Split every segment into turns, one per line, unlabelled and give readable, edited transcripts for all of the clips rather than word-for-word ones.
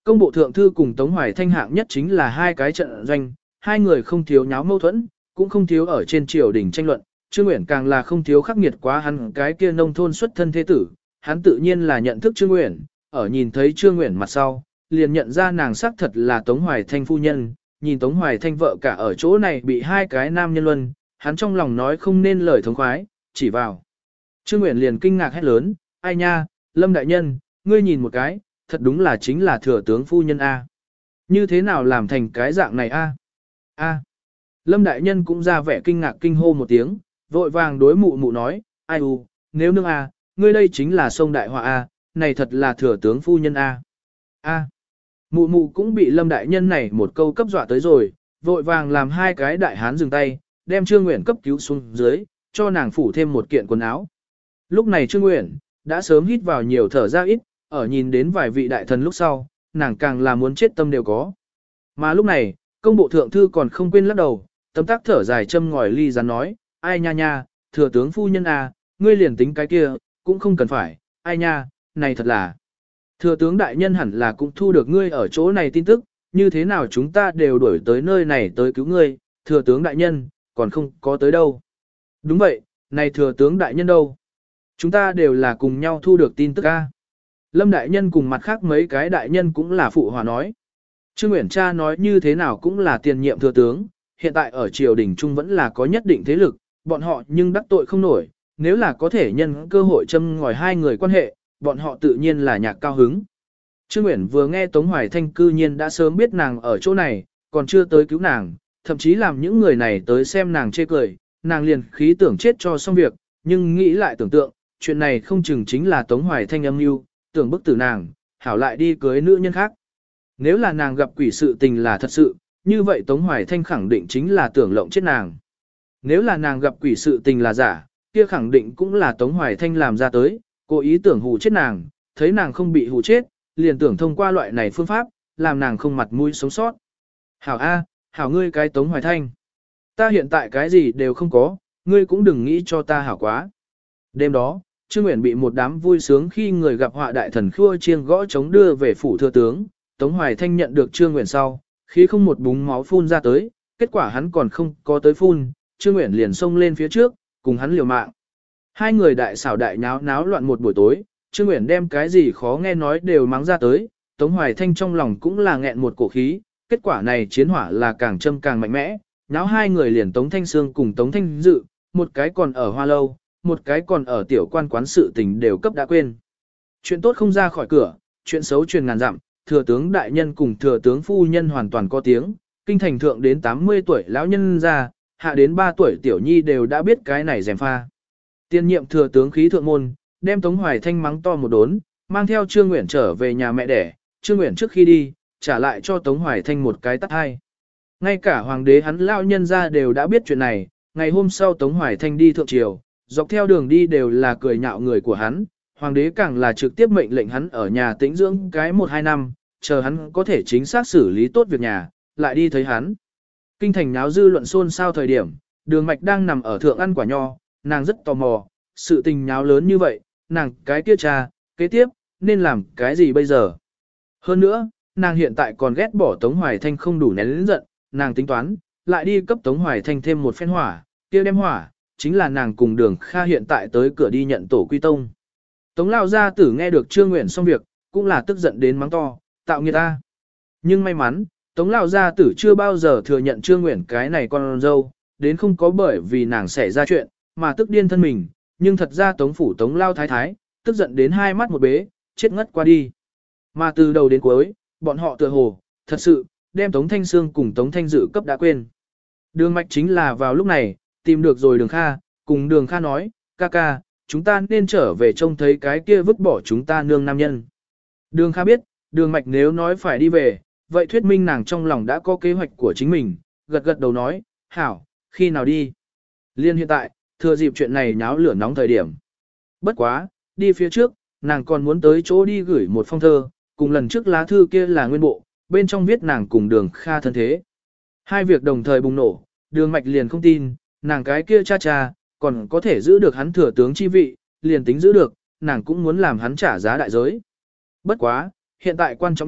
Công bộ thượng thư cùng Tống Hoài Thanh hạng nhất chính là hai cái trận doanh, hai người không thiếu nháo mâu thuẫn, cũng không thiếu ở trên triều đình tranh luận, Trương Uyển càng là không thiếu khắc nghiệt quá hắn cái kia nông thôn xuất thân thế tử, hắn tự nhiên là nhận thức Trương Uyển, ở nhìn thấy Trương Uyển mặt sau, liền nhận ra nàng xác thật là Tống Hoài Thanh phu nhân, nhìn Tống Hoài Thanh vợ cả ở chỗ này bị hai cái nam nhân luân, hắn trong lòng nói không nên lời thống khoái, chỉ vào. Trương Uyển liền kinh ngạc hét lớn, ai nha, Lâm đại nhân, ngươi nhìn một cái, thật đúng là chính là thừa tướng phu nhân A. Như thế nào làm thành cái dạng này A? A. Lâm đại nhân cũng ra vẻ kinh ngạc kinh hô một tiếng, vội vàng đối mụ mụ nói, ai u, nếu nương A, ngươi đây chính là sông đại họa A, này thật là thừa tướng phu nhân A. A. Mụ mụ cũng bị Lâm đại nhân này một câu cấp dọa tới rồi, vội vàng làm hai cái đại hán dừng tay, đem Trương Uyển cấp cứu xuống dưới, cho nàng phủ thêm một kiện quần áo. Lúc này Trương Uyển đã sớm hít vào nhiều thở ra ít, ở nhìn đến vài vị đại thần lúc sau, nàng càng là muốn chết tâm đều có. Mà lúc này, công bộ thượng thư còn không quên lắc đầu, tấm tắc thở dài châm ngòi ly rắn nói, ai nha nha, thừa tướng phu nhân à, ngươi liền tính cái kia, cũng không cần phải, ai nha, này thật là. Thừa tướng đại nhân hẳn là cũng thu được ngươi ở chỗ này tin tức, như thế nào chúng ta đều đuổi tới nơi này tới cứu ngươi, thừa tướng đại nhân, còn không có tới đâu. Đúng vậy, này thừa tướng đại nhân đâu? Chúng ta đều là cùng nhau thu được tin tức a. Lâm đại nhân cùng mặt khác mấy cái đại nhân cũng là phụ hòa nói. Trương Uyển cha nói như thế nào cũng là tiền nhiệm thừa tướng, hiện tại ở triều đình trung vẫn là có nhất định thế lực, bọn họ nhưng đắc tội không nổi, nếu là có thể nhân cơ hội châm ngòi hai người quan hệ, bọn họ tự nhiên là nhạc cao hứng. Trương Uyển vừa nghe Tống Hoài Thanh cư nhiên đã sớm biết nàng ở chỗ này, còn chưa tới cứu nàng, thậm chí làm những người này tới xem nàng chê cười, nàng liền khí tưởng chết cho xong việc, nhưng nghĩ lại tưởng tượng, chuyện này không chừng chính là Tống Hoài Thanh âm mưu, tưởng bức tử nàng, hảo lại đi cưới nữ nhân khác. Nếu là nàng gặp quỷ sự tình là thật sự, như vậy Tống Hoài Thanh khẳng định chính là tưởng lộng chết nàng. Nếu là nàng gặp quỷ sự tình là giả, kia khẳng định cũng là Tống Hoài Thanh làm ra tới, cố ý tưởng hù chết nàng, thấy nàng không bị hù chết, liền tưởng thông qua loại này phương pháp, làm nàng không mặt mũi sống sót. Hảo A, hảo ngươi cái Tống Hoài Thanh. Ta hiện tại cái gì đều không có, ngươi cũng đừng nghĩ cho ta hảo quá. Đêm đó, Trương Uyển bị một đám vui sướng khi người gặp họa đại thần khua chiêng gõ chống đưa về phủ thừa tướng, Tống Hoài Thanh nhận được Trương Uyển sau, khi không một búng máu phun ra tới, kết quả hắn còn không có tới phun, Trương Uyển liền xông lên phía trước, cùng hắn liều mạng. Hai người đại xảo đại náo náo loạn một buổi tối, Trương Uyển đem cái gì khó nghe nói đều mắng ra tới, Tống Hoài Thanh trong lòng cũng là nghẹn một cổ khí, kết quả này chiến hỏa là càng châm càng mạnh mẽ, náo hai người liền Tống Thanh Sương cùng Tống Thanh Dự, một cái còn ở Hoa Lâu, một cái còn ở tiểu quan quán sự tình đều cấp đã quên. Chuyện tốt không ra khỏi cửa, chuyện xấu truyền ngàn dặm, thừa tướng đại nhân cùng thừa tướng phu nhân hoàn toàn có tiếng, kinh thành thượng đến 80 tuổi lão nhân ra, hạ đến 3 tuổi tiểu nhi đều đã biết cái này dèm pha. Tiên nhiệm thừa tướng khí thượng môn, đem Tống Hoài Thanh mắng to một đốn, mang theo Trương Uyển trở về nhà mẹ đẻ, Trương Uyển trước khi đi, trả lại cho Tống Hoài Thanh một cái tát hai. Ngay cả hoàng đế hắn lão nhân ra đều đã biết chuyện này, ngày hôm sau Tống Hoài Thanh đi thượng triều, dọc theo đường đi đều là cười nhạo người của hắn, hoàng đế càng là trực tiếp mệnh lệnh hắn ở nhà tĩnh dưỡng cái 1-2 năm, chờ hắn có thể chính xác xử lý tốt việc nhà, lại đi thấy hắn. Kinh thành náo dư luận xôn xao thời điểm, Đường Mạch đang nằm ở thượng ăn quả nho, nàng rất tò mò, sự tình nháo lớn như vậy, nàng cái kia cha, kế tiếp, nên làm cái gì bây giờ? Hơn nữa, nàng hiện tại còn ghét bỏ Tống Hoài Thanh không đủ nén lĩnh giận, nàng tính toán, lại đi cấp Tống Hoài Thanh thêm một phen hỏa, kia đem hỏa, chính là nàng cùng Đường Kha hiện tại tới cửa đi nhận tổ quy tông. Tống lao gia tử nghe được Trương Uyển xong việc, cũng là tức giận đến mắng to, tạo nghiệt ta. Nhưng may mắn, Tống lao gia tử chưa bao giờ thừa nhận Trương Uyển cái này con dâu, đến không có bởi vì nàng xảy ra chuyện, mà tức điên thân mình, nhưng thật ra Tống phủ Tống lao thái thái, tức giận đến hai mắt một bế, chết ngất qua đi. Mà từ đầu đến cuối, bọn họ tựa hồ, thật sự, đem Tống Thanh Sương cùng Tống Thanh Dự cấp đã quên. Đường Mạch chính là vào lúc này, tìm được rồi Đường Kha, cùng Đường Kha nói, ca ca, chúng ta nên trở về trông thấy cái kia vứt bỏ chúng ta nương nam nhân. Đường Kha biết, Đường Mạch nếu nói phải đi về, vậy thuyết minh nàng trong lòng đã có kế hoạch của chính mình, gật gật đầu nói, hảo, khi nào đi. Liên hiện tại, thừa dịp chuyện này nháo lửa nóng thời điểm. Bất quá, đi phía trước, nàng còn muốn tới chỗ đi gửi một phong thơ, cùng lần trước lá thư kia là nguyên bộ, bên trong viết nàng cùng Đường Kha thân thế. Hai việc đồng thời bùng nổ, Đường Mạch liền không tin, nàng cái kia cha cha, còn có thể giữ được hắn thừa tướng chi vị, liền tính giữ được, nàng cũng muốn làm hắn trả giá đại giới. Bất quá, hiện tại quan trọng nhất,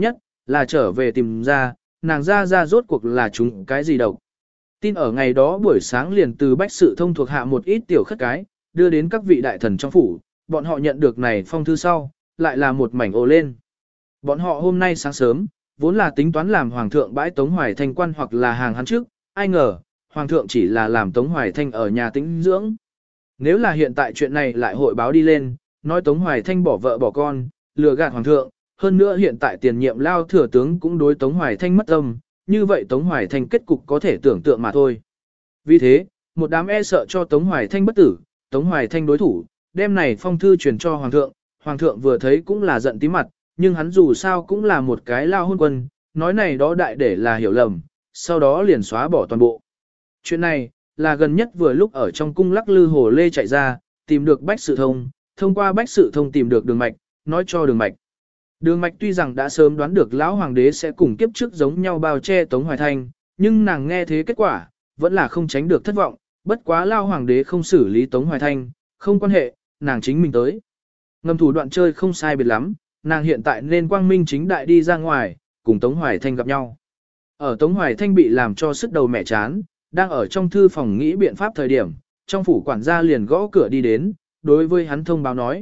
là trở về tìm ra, nàng ra rốt cuộc là chúng cái gì độc. Tin ở ngày đó buổi sáng liền từ bách sự thông thuộc hạ một ít tiểu khất cái, đưa đến các vị đại thần trong phủ, bọn họ nhận được này phong thư sau, lại là một mảnh ồ lên. Bọn họ hôm nay sáng sớm, vốn là tính toán làm hoàng thượng bãi Tống Hoài Thanh quan hoặc là hàng hắn trước, ai ngờ, hoàng thượng chỉ là làm Tống Hoài Thanh ở nhà tĩnh dưỡng. Nếu là hiện tại chuyện này lại hội báo đi lên, nói Tống Hoài Thanh bỏ vợ bỏ con, lừa gạt hoàng thượng, hơn nữa hiện tại tiền nhiệm lao thừa tướng cũng đối Tống Hoài Thanh mất tâm, như vậy Tống Hoài Thanh kết cục có thể tưởng tượng mà thôi. Vì thế, một đám e sợ cho Tống Hoài Thanh bất tử, Tống Hoài Thanh đối thủ, đem này phong thư truyền cho hoàng thượng vừa thấy cũng là giận tí mặt, nhưng hắn dù sao cũng là một cái lao hôn quân, nói này đó đại để là hiểu lầm, sau đó liền xóa bỏ toàn bộ. Chuyện này, là gần nhất vừa lúc ở trong cung lắc lư hồ lê chạy ra, tìm được bách sự thông, thông qua bách sự thông tìm được đường mạch, nói cho đường mạch. Đường mạch tuy rằng đã sớm đoán được lão hoàng đế sẽ cùng kiếp trước giống nhau bao che Tống Hoài Thanh, nhưng nàng nghe thế kết quả, vẫn là không tránh được thất vọng, bất quá lão hoàng đế không xử lý Tống Hoài Thanh, không quan hệ, nàng chính mình tới. Ngầm thủ đoạn chơi không sai biệt lắm, nàng hiện tại nên quang minh chính đại đi ra ngoài, cùng Tống Hoài Thanh gặp nhau. Ở Tống Hoài Thanh bị làm cho sức đầu mẹ chán, đang ở trong thư phòng nghĩ biện pháp thời điểm, trong phủ quản gia liền gõ cửa đi đến, đối với hắn thông báo nói,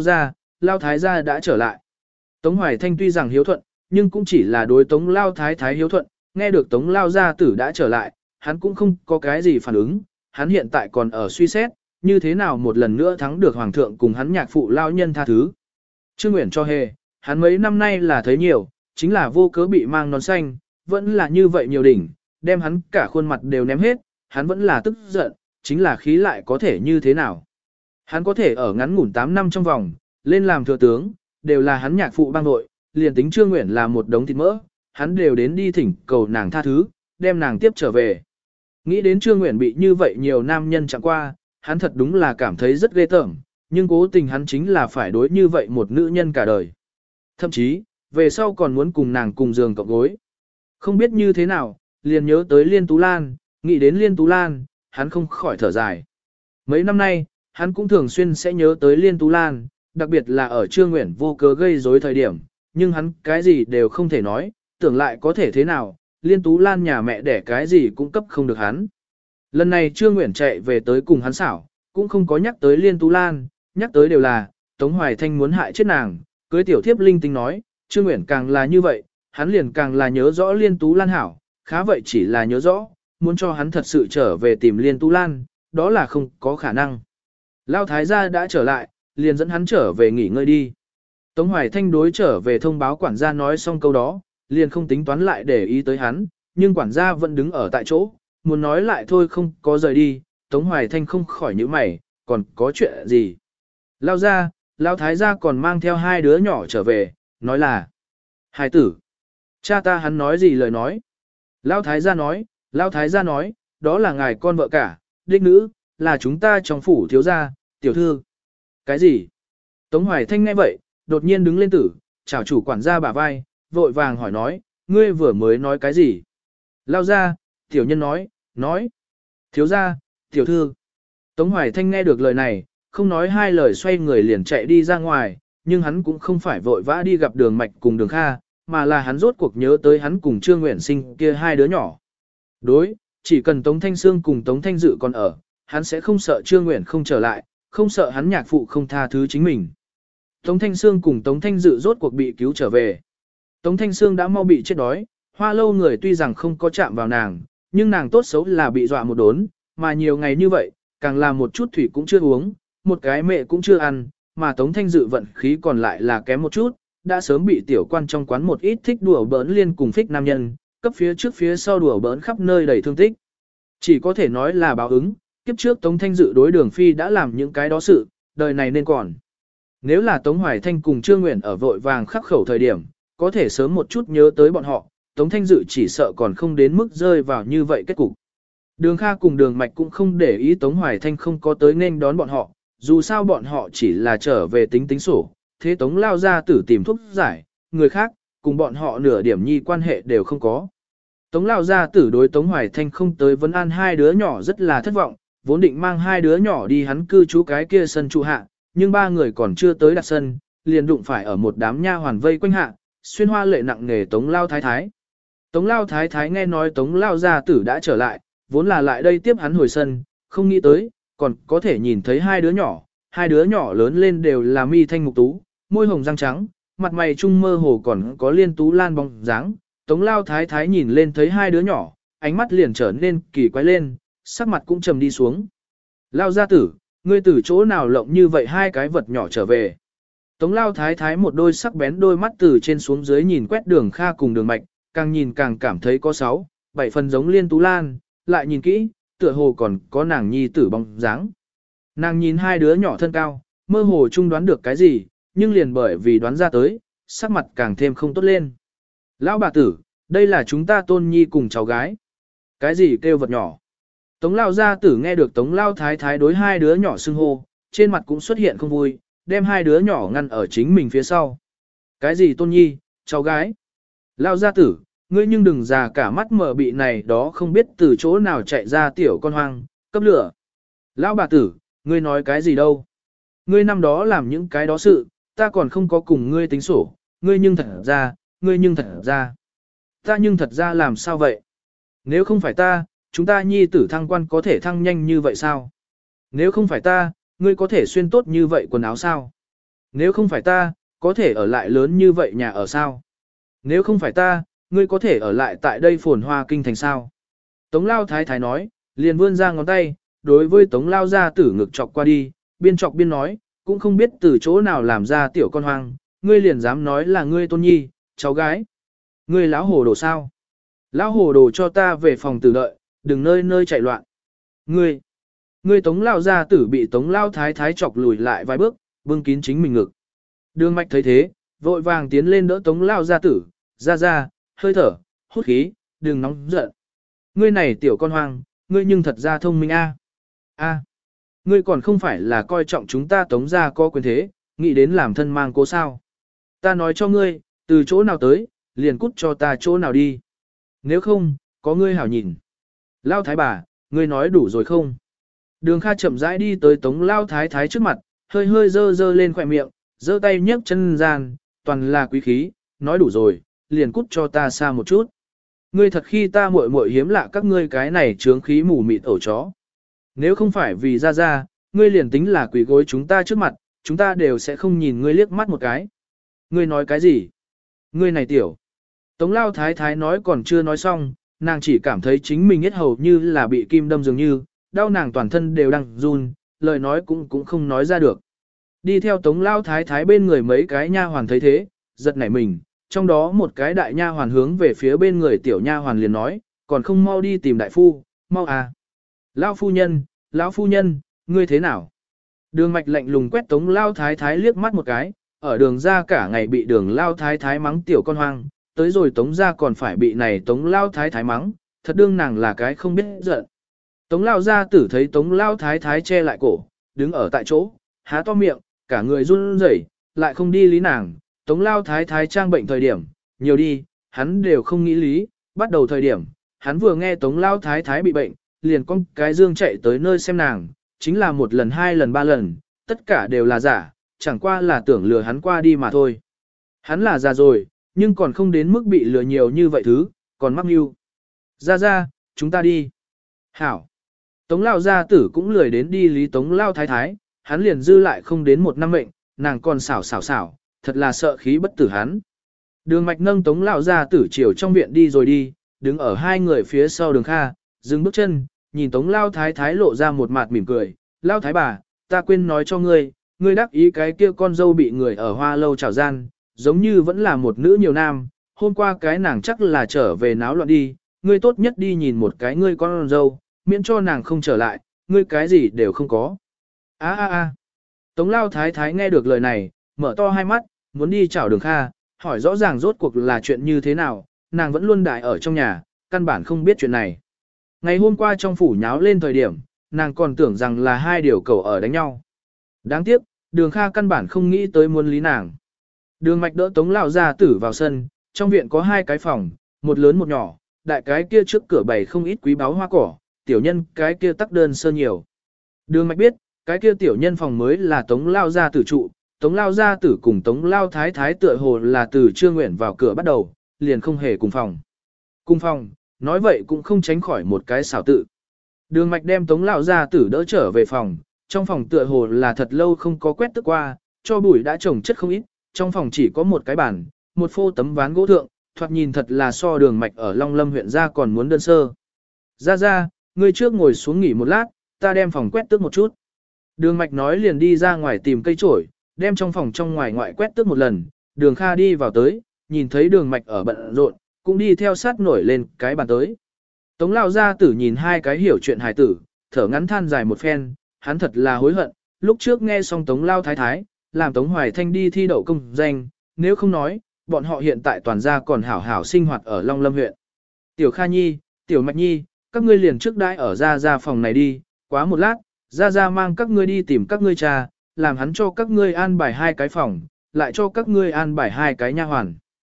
Lao Thái gia đã trở lại. Tống Hoài Thanh tuy rằng hiếu thuận, nhưng cũng chỉ là đối Tống Lao Thái Thái hiếu thuận, nghe được Tống Lao gia tử đã trở lại, hắn cũng không có cái gì phản ứng, hắn hiện tại còn ở suy xét, như thế nào một lần nữa thắng được Hoàng thượng cùng hắn nhạc phụ Lao nhân tha thứ. Trương Nguyễn cho hề, hắn mấy năm nay là thấy nhiều, chính là vô cớ bị mang nón xanh, vẫn là như vậy nhiều đỉnh, đem hắn cả khuôn mặt đều ném hết, hắn vẫn là tức giận, chính là khí lại có thể như thế nào. Hắn có thể ở ngắn ngủn 8 năm trong vòng, lên làm thừa tướng, đều là hắn nhạc phụ bang nội, liền tính Trương Nguyễn là một đống thịt mỡ, hắn đều đến đi thỉnh cầu nàng tha thứ, đem nàng tiếp trở về. Nghĩ đến Trương Nguyễn bị như vậy nhiều nam nhân chẳng qua, hắn thật đúng là cảm thấy rất ghê tởm, nhưng cố tình hắn chính là phải đối như vậy một nữ nhân cả đời. Thậm chí, về sau còn muốn cùng nàng cùng giường cộng gối. Không biết như thế nào, liền nhớ tới Liên Tú Lan, nghĩ đến Liên Tú Lan, hắn không khỏi thở dài. Mấy năm nay, hắn cũng thường xuyên sẽ nhớ tới Liên Tú Lan, đặc biệt là ở Trương Nguyễn vô cớ gây rối thời điểm, nhưng hắn cái gì đều không thể nói, tưởng lại có thể thế nào, Liên Tú Lan nhà mẹ đẻ cái gì cũng cấp không được hắn. Lần này Trương Nguyễn chạy về tới cùng hắn xảo, cũng không có nhắc tới Liên Tú Lan, nhắc tới đều là, Tống Hoài Thanh muốn hại chết nàng, cưới tiểu thiếp linh tinh nói, Trương Nguyễn càng là như vậy, hắn liền càng là nhớ rõ Liên Tú Lan hảo, khá vậy chỉ là nhớ rõ, muốn cho hắn thật sự trở về tìm Liên Tú Lan, đó là không có khả năng. Lao Thái gia đã trở lại, liền dẫn hắn trở về nghỉ ngơi đi. Tống Hoài Thanh đối trở về thông báo quản gia nói xong câu đó, liền không tính toán lại để ý tới hắn, nhưng quản gia vẫn đứng ở tại chỗ, muốn nói lại thôi không có rời đi, Tống Hoài Thanh không khỏi nhíu mày, còn có chuyện gì. Lao ra, Lao Thái gia còn mang theo 2 đứa nhỏ trở về, nói là hài tử. Cha ta hắn nói gì lời nói. Lao Thái gia nói, đó là ngài con vợ cả, đích nữ, là chúng ta trong phủ thiếu gia, tiểu thư. Cái gì? Tống Hoài Thanh nghe vậy, đột nhiên đứng lên tử, chào chủ quản gia bả vai, vội vàng hỏi nói, ngươi vừa mới nói cái gì? Lao ra, tiểu nhân nói, thiếu gia, tiểu thư. Tống Hoài Thanh nghe được lời này, không nói 2 lời xoay người liền chạy đi ra ngoài, nhưng hắn cũng không phải vội vã đi gặp Đường Mạch cùng Đường Kha, mà là hắn rốt cuộc nhớ tới hắn cùng Trương Nguyễn Sinh kia 2 đứa nhỏ. Đối, chỉ cần Tống Thanh Sương cùng Tống Thanh Dự còn ở, hắn sẽ không sợ Trương Nguyễn không trở lại, không sợ hắn nhạc phụ không tha thứ chính mình. Tống Thanh Sương cùng Tống Thanh Dự rốt cuộc bị cứu trở về. Tống Thanh Sương đã mau bị chết đói, Hoa Lâu người tuy rằng không có chạm vào nàng, nhưng nàng tốt xấu là bị dọa một đốn, mà nhiều ngày như vậy, càng là một chút thủy cũng chưa uống, một cái mẹ cũng chưa ăn, mà Tống Thanh Dự vận khí còn lại là kém một chút, đã sớm bị tiểu quan trong quán một ít thích đùa bỡn liên cùng phích nam nhân, cấp phía trước phía sau đùa bỡn khắp nơi đầy thương tích. Chỉ có thể nói là báo ứng, kiếp trước Tống Thanh Dự đối Đường Phi đã làm những cái đó sự, đời này nên còn. Nếu là Tống Hoài Thanh cùng Trương Nguyễn ở vội vàng khắc khẩu thời điểm, có thể sớm một chút nhớ tới bọn họ, Tống Thanh Dự chỉ sợ còn không đến mức rơi vào như vậy kết cục. Đường Kha cùng Đường Mạch cũng không để ý Tống Hoài Thanh không có tới nên đón bọn họ, dù sao bọn họ chỉ là trở về tính sổ, thế Tống lao ra tử tìm thuốc giải, người khác, cùng bọn họ nửa điểm nhi quan hệ đều không có. Tống lao ra tử đối Tống Hoài Thanh không tới vấn an 2 đứa nhỏ rất là thất vọng, vốn định mang 2 đứa nhỏ đi hắn cư trú cái kia sân trụ hạ, nhưng 3 người còn chưa tới đặt sân, liền đụng phải ở một đám nha hoàn vây quanh hạ, xuyên hoa lệ nặng nề Tống Lao Thái Thái. Tống Lao Thái Thái nghe nói Tống Lao gia tử đã trở lại, vốn là lại đây tiếp hắn hồi sân, không nghĩ tới, còn có thể nhìn thấy hai đứa nhỏ lớn lên đều là mi thanh mục tú, môi hồng răng trắng, mặt mày trung mơ hồ còn có liên tú lan bóng dáng. Tống Lao Thái Thái nhìn lên thấy hai đứa nhỏ, ánh mắt liền trở nên kỳ quái lên, sắc mặt cũng trầm đi xuống. Lao gia tử, ngươi từ chỗ nào lộng như vậy hai cái vật nhỏ trở về. Tống Lao Thái Thái một đôi sắc bén đôi mắt từ trên xuống dưới nhìn quét Đường Kha cùng Đường Mạch, càng nhìn càng cảm thấy có 6, 7 phần giống Liên Tú Lan, lại nhìn kỹ, tựa hồ còn có nàng nhi tử bóng dáng. Nàng nhìn hai đứa nhỏ thân cao, mơ hồ chung đoán được cái gì, nhưng liền bởi vì đoán ra tới, sắc mặt càng thêm không tốt lên. Lão bà tử, đây là chúng ta Tôn Nhi cùng cháu gái. Cái gì kêu vật nhỏ? Tống Lao gia tử nghe được Tống Lao Thái Thái đối hai đứa nhỏ xưng hô, trên mặt cũng xuất hiện không vui, đem hai đứa nhỏ ngăn ở chính mình phía sau. Cái gì Tôn Nhi, cháu gái? Lao gia tử, ngươi nhưng đừng già cả mắt mở bị này đó không biết từ chỗ nào chạy ra tiểu con hoang, cấp lửa. Lão bà tử, ngươi nói cái gì đâu? Ngươi năm đó làm những cái đó sự, ta còn không có cùng ngươi tính sổ, ngươi nhưng thật ra. Ta nhưng thật ra làm sao vậy? Nếu không phải ta, chúng ta nhi tử thăng quan có thể thăng nhanh như vậy sao? Nếu không phải ta, ngươi có thể xuyên tốt như vậy quần áo sao? Nếu không phải ta, có thể ở lại lớn như vậy nhà ở sao? Nếu không phải ta, ngươi có thể ở lại tại đây phồn hoa kinh thành sao? Tống Lao Thái Thái nói, liền vươn ra ngón tay, đối với Tống Lao gia tử ngực chọc qua đi, biên chọc biên nói, cũng không biết từ chỗ nào làm ra tiểu con hoang, ngươi liền dám nói là ngươi Tôn Nhi, cháu gái. Ngươi lão hồ đồ sao? Lão hồ đồ cho ta về phòng tử đợi, đừng nơi nơi chạy loạn. Ngươi Tống Lao gia tử bị Tống Lao Thái Thái chọc lùi lại vài bước, bưng kín chính mình ngực. Đường Mạch thấy thế, vội vàng tiến lên đỡ Tống Lao gia tử, ra, hơi thở, hút khí, đừng nóng giận. Ngươi này tiểu con hoang, ngươi nhưng thật ra thông minh a. Ngươi còn không phải là coi trọng chúng ta Tống gia có quyền thế, nghĩ đến làm thân mang cố sao. Ta nói cho ngươi, từ chỗ nào tới, liền cút cho ta chỗ nào đi. Nếu không, có ngươi hảo nhìn. Lao Thái bà, ngươi nói đủ rồi không? Đường Kha chậm rãi đi tới Tống Lao Thái Thái trước mặt, hơi dơ lên khỏe miệng, giơ tay nhấc chân gian, toàn là quý khí, nói đủ rồi, liền cút cho ta xa một chút. Ngươi thật khi ta muội hiếm lạ các ngươi cái này chướng khí mù mịt ổ chó. Nếu không phải vì ra, ngươi liền tính là quỷ gối chúng ta trước mặt, chúng ta đều sẽ không nhìn ngươi liếc mắt một cái. Ngươi nói cái gì? Ngươi này tiểu. Tống Lao Thái Thái nói còn chưa nói xong, nàng chỉ cảm thấy chính mình hết hầu như là bị kim đâm dường như, đau nàng toàn thân đều đang run, lời nói cũng không nói ra được. Đi theo Tống Lao Thái Thái bên người mấy cái nha hoàn thấy thế, giật nảy mình, trong đó một cái đại nha hoàn hướng về phía bên người tiểu nha hoàn liền nói, còn không mau đi tìm đại phu, mau à. Lão phu nhân, ngươi thế nào? Đường Mạch lạnh lùng quét Tống Lao Thái Thái liếc mắt một cái, ở đường ra cả ngày bị đường Lao Thái Thái mắng tiểu con hoang, tới rồi Tống ra còn phải bị này Tống Lao Thái Thái mắng, thật đương nàng là cái không biết giận. Tống Lao gia tử thấy Tống Lao Thái Thái che lại cổ, đứng ở tại chỗ, há to miệng, cả người run rẩy, lại không đi lý nàng. Tống Lao Thái Thái trang bệnh thời điểm, nhiều đi, hắn đều không nghĩ lý, bắt đầu thời điểm, hắn vừa nghe Tống Lao Thái Thái bị bệnh, liền con cái dương chạy tới nơi xem nàng, chính là 1 lần 2 lần 3 lần, tất cả đều là giả, chẳng qua là tưởng lừa hắn qua đi mà thôi. Hắn là già rồi, nhưng còn không đến mức bị lừa nhiều như vậy thứ, còn mắc mưu. Ra, chúng ta đi. Hảo. Tống Lao gia tử cũng lười đến đi lý Tống Lao Thái Thái, hắn liền dư lại không đến 1 năm mệnh, nàng còn xảo, thật là sợ khí bất tử hắn. Đường Mạch nâng Tống Lao gia tử chiều trong viện đi rồi đi, đứng ở hai người phía sau Đường Kha, dừng bước chân, nhìn Tống Lao Thái Thái lộ ra một mặt mỉm cười, Lao Thái bà, ta quên nói cho ngươi, ngươi đắc ý cái kia con dâu bị người ở hoa lâu trào gian, giống như vẫn là một nữ nhiều nam, hôm qua cái nàng chắc là trở về náo loạn đi, ngươi tốt nhất đi nhìn một cái ngươi con dâu, miễn cho nàng không trở lại, ngươi cái gì đều không có. Tống Lao Thái Thái nghe được lời này, mở to hai mắt, muốn đi chào Đường Kha, hỏi rõ ràng rốt cuộc là chuyện như thế nào, nàng vẫn luôn đại ở trong nhà, căn bản không biết chuyện này. Ngày hôm qua trong phủ nháo lên thời điểm, nàng còn tưởng rằng là hai điều cầu ở đánh nhau. Đáng tiếc, Đường Kha căn bản không nghĩ tới muốn lý nàng. Đường Mạch đỡ Tống Lao gia tử vào sân, trong viện có 2 cái phòng, một lớn một nhỏ, đại cái kia trước cửa bày không ít quý báu hoa cỏ, tiểu nhân cái kia tắc đơn sơ nhiều. Đường Mạch biết, cái kia tiểu nhân phòng mới là Tống Lao gia tử trụ, Tống Lao gia tử cùng Tống Lao thái thái tựa hồ là từ Trương Nguyện vào cửa bắt đầu, liền không hề cùng phòng. Cùng phòng, nói vậy cũng không tránh khỏi một cái xảo tự. Đường Mạch đem Tống Lao gia tử đỡ trở về phòng, trong phòng tựa hồ là thật lâu không có quét tước qua, cho bụi đã trồng chất không ít, trong phòng chỉ có một cái bàn, một phô tấm ván gỗ thượng, thoạt nhìn thật là so Đường Mạch ở Long Lâm huyện ra còn muốn đơn sơ. Ra, ngươi trước ngồi xuống nghỉ một lát, ta đem phòng quét tước một chút. Đường Mạch nói liền đi ra ngoài tìm cây chổi, đem trong phòng trong ngoài ngoại quét tước một lần, Đường Kha đi vào tới, nhìn thấy Đường Mạch ở bận rộn, cũng đi theo sát nổi lên cái bàn tới. Tống Lão gia tử nhìn hai cái hiểu chuyện hài tử, thở ngắn than dài một phen, hắn thật là hối hận, lúc trước nghe xong Tống Lao thái thái, làm Tống Hoài Thanh đi thi đậu công danh, nếu không nói, bọn họ hiện tại toàn gia còn hảo hảo sinh hoạt ở Long Lâm huyện. Tiểu Kha Nhi, Tiểu Mạch Nhi, các ngươi liền trước đãi ở ra phòng này đi, quá một lát, ra mang các ngươi đi tìm các ngươi cha, làm hắn cho các ngươi an bài hai cái phòng, lại cho các ngươi an bài hai cái nha hoàn.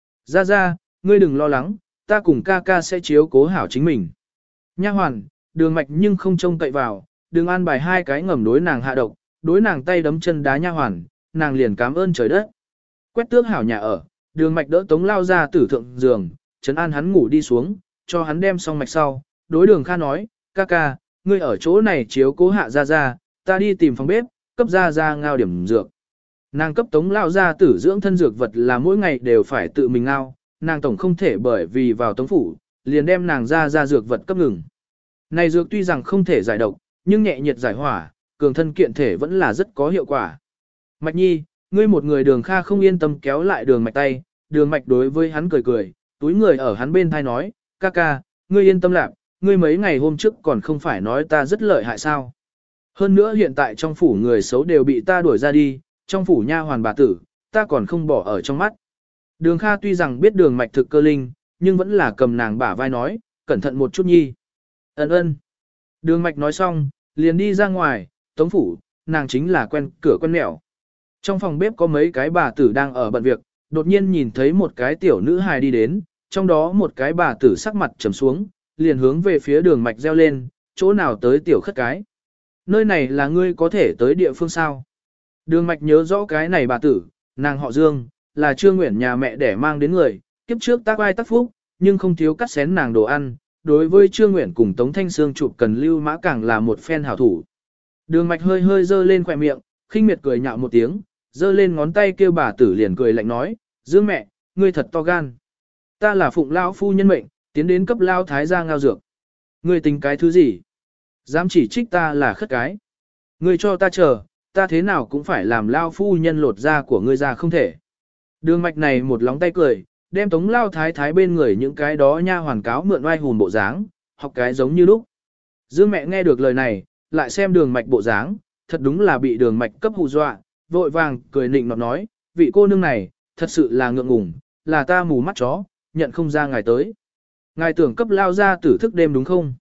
Ra, ngươi đừng lo lắng, ta cùng ca ca sẽ chiếu cố hảo chính mình. Nha hoàn, Đường Mạch nhưng không trông cậy vào, đừng an bài hai cái ngầm đối nàng hạ độc, đối nàng tay đấm chân đá nha hoàn, nàng liền cảm ơn trời đất. Quét tước hảo nhà ở, Đường Mạch đỡ Tống Lao ra tử thượng giường, trấn an hắn ngủ đi xuống, cho hắn đem xong mạch sau, đối Đường Kha nói, ca, ngươi ở chỗ này chiếu cố hạ ra, ta đi tìm phòng bếp, cấp ra ngao điểm dược. Nàng cấp Tống Lao ra tử dưỡng thân dược vật là mỗi ngày đều phải tự mình ngao, nàng tổng không thể bởi vì vào Tống phủ, liền đem nàng ra dược vật cấp ngừng. Này dược tuy rằng không thể giải độc, nhưng nhẹ nhiệt giải hỏa, cường thân kiện thể vẫn là rất có hiệu quả. Mạch Nhi, ngươi một người Đường Kha không yên tâm kéo lại Đường Mạch tay, Đường Mạch đối với hắn cười, túi người ở hắn bên thai nói, ca, ngươi yên tâm lạc, ngươi mấy ngày hôm trước còn không phải nói ta rất lợi hại sao. Hơn nữa hiện tại trong phủ người xấu đều bị ta đuổi ra đi, trong phủ nha hoàn bà tử, ta còn không bỏ ở trong mắt. Đường Kha tuy rằng biết Đường Mạch thực cơ linh, nhưng vẫn là cầm nàng bả vai nói, cẩn thận một chút nhi. Ân. Đường Mạch nói xong, liền đi ra ngoài, Tống phủ, nàng chính là quen cửa quen mẹo. Trong phòng bếp có mấy cái bà tử đang ở bận việc, đột nhiên nhìn thấy một cái tiểu nữ hài đi đến, trong đó một cái bà tử sắc mặt trầm xuống, liền hướng về phía Đường Mạch reo lên, chỗ nào tới tiểu khất cái. Nơi này là ngươi có thể tới địa phương sao? Đường Mạch nhớ rõ cái này bà tử, nàng họ Dương, là Trương Nguyện nhà mẹ đẻ mang đến người, kiếp trước tác ai tác phúc, nhưng không thiếu cắt xén nàng đồ ăn. Đối với Trương Nguyện cùng Tống Thanh Sương chụp cần lưu mã càng là một phen hảo thủ. Đường Mạch hơi dơ lên khỏe miệng, khinh miệt cười nhạo một tiếng, dơ lên ngón tay kêu bà tử liền cười lạnh nói, Dương mẹ, ngươi thật to gan. Ta là phụng lão phu nhân mệnh, tiến đến cấp lao thái gia ngao dược. Ngươi tính cái thứ gì? Dám chỉ trích ta là khất cái. Ngươi cho ta chờ, ta thế nào cũng phải làm lao phu nhân lột da của ngươi ra không thể. Đường Mạch này một lóng tay cười, đem Tống Lao thái thái bên người những cái đó nha hoàn cáo mượn oai hùn bộ dáng, học cái giống như lúc. Dương mẹ nghe được lời này, lại xem Đường Mạch bộ dáng, thật đúng là bị Đường Mạch cấp hù dọa, vội vàng cười nịnh nọt nói, vị cô nương này, thật sự là ngượng ngùng, là ta mù mắt chó, nhận không ra ngài tới. Ngài tưởng cấp lao ra tử thức đêm đúng không?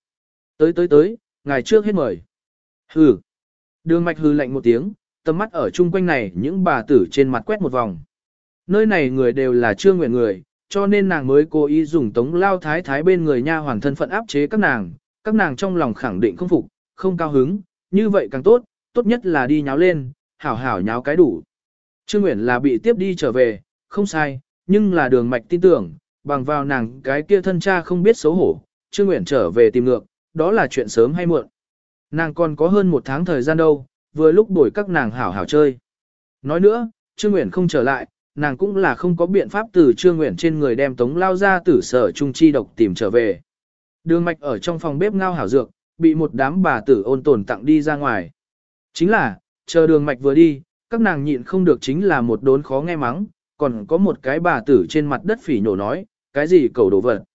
Tới, ngài trước hết mời. Hừ. Đường Mạch hừ lạnh một tiếng, tầm mắt ở chung quanh này những bà tử trên mặt quét một vòng. Nơi này người đều là Trương Nguyện người, cho nên nàng mới cố ý dùng Tống Lao thái thái bên người nha hoàn thân phận áp chế các nàng trong lòng khẳng định không phục, không cao hứng, như vậy càng tốt, tốt nhất là đi nháo lên, hảo nháo cái đủ. Trương Nguyện là bị tiếp đi trở về, không sai, nhưng là Đường Mạch tin tưởng, bằng vào nàng cái kia thân cha không biết xấu hổ, Trương Nguyện trở về tìm ngược, đó là chuyện sớm hay muộn. Nàng còn có hơn một tháng thời gian đâu, vừa lúc bồi các nàng hảo chơi. Nói nữa, Trương Nguyện không trở lại, nàng cũng là không có biện pháp từ Trương Nguyện trên người đem Tống Lao ra tử sở trung chi độc tìm trở về. Đường Mạch ở trong phòng bếp ngao hảo dược, bị một đám bà tử ôn tồn tặng đi ra ngoài. Chính là, chờ Đường Mạch vừa đi, các nàng nhịn không được chính là một đốn khó nghe mắng, còn có một cái bà tử trên mặt đất phỉ nhổ nói, cái gì cầu đồ vật.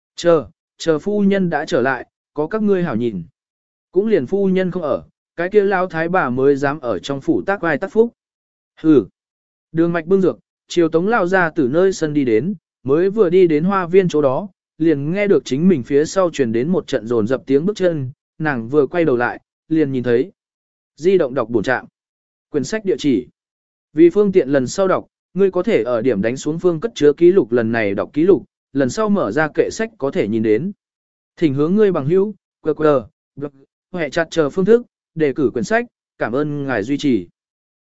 Chờ phu nhân đã trở lại, có các ngươi hảo nhìn. Cũng liền phu nhân không ở, cái kia lao thái bà mới dám ở trong phủ tác vai tác phúc. Hừ. Đường Mạch bưng dược, chiều Tống Lao ra từ nơi sân đi đến, mới vừa đi đến hoa viên chỗ đó, liền nghe được chính mình phía sau truyền đến một trận rồn dập tiếng bước chân, nàng vừa quay đầu lại, liền nhìn thấy. Di động đọc bổn trạm. Quyển sách địa chỉ. Vì phương tiện lần sau đọc, ngươi có thể ở điểm đánh xuống phương cất chứa ký lục lần này đọc ký lục, lần sau mở ra kệ sách có thể nhìn đến. Thỉnh hướng ngươi bằng hữu, QR, hệ chặt chờ phương thức, đề cử quyển sách, cảm ơn ngài duy trì.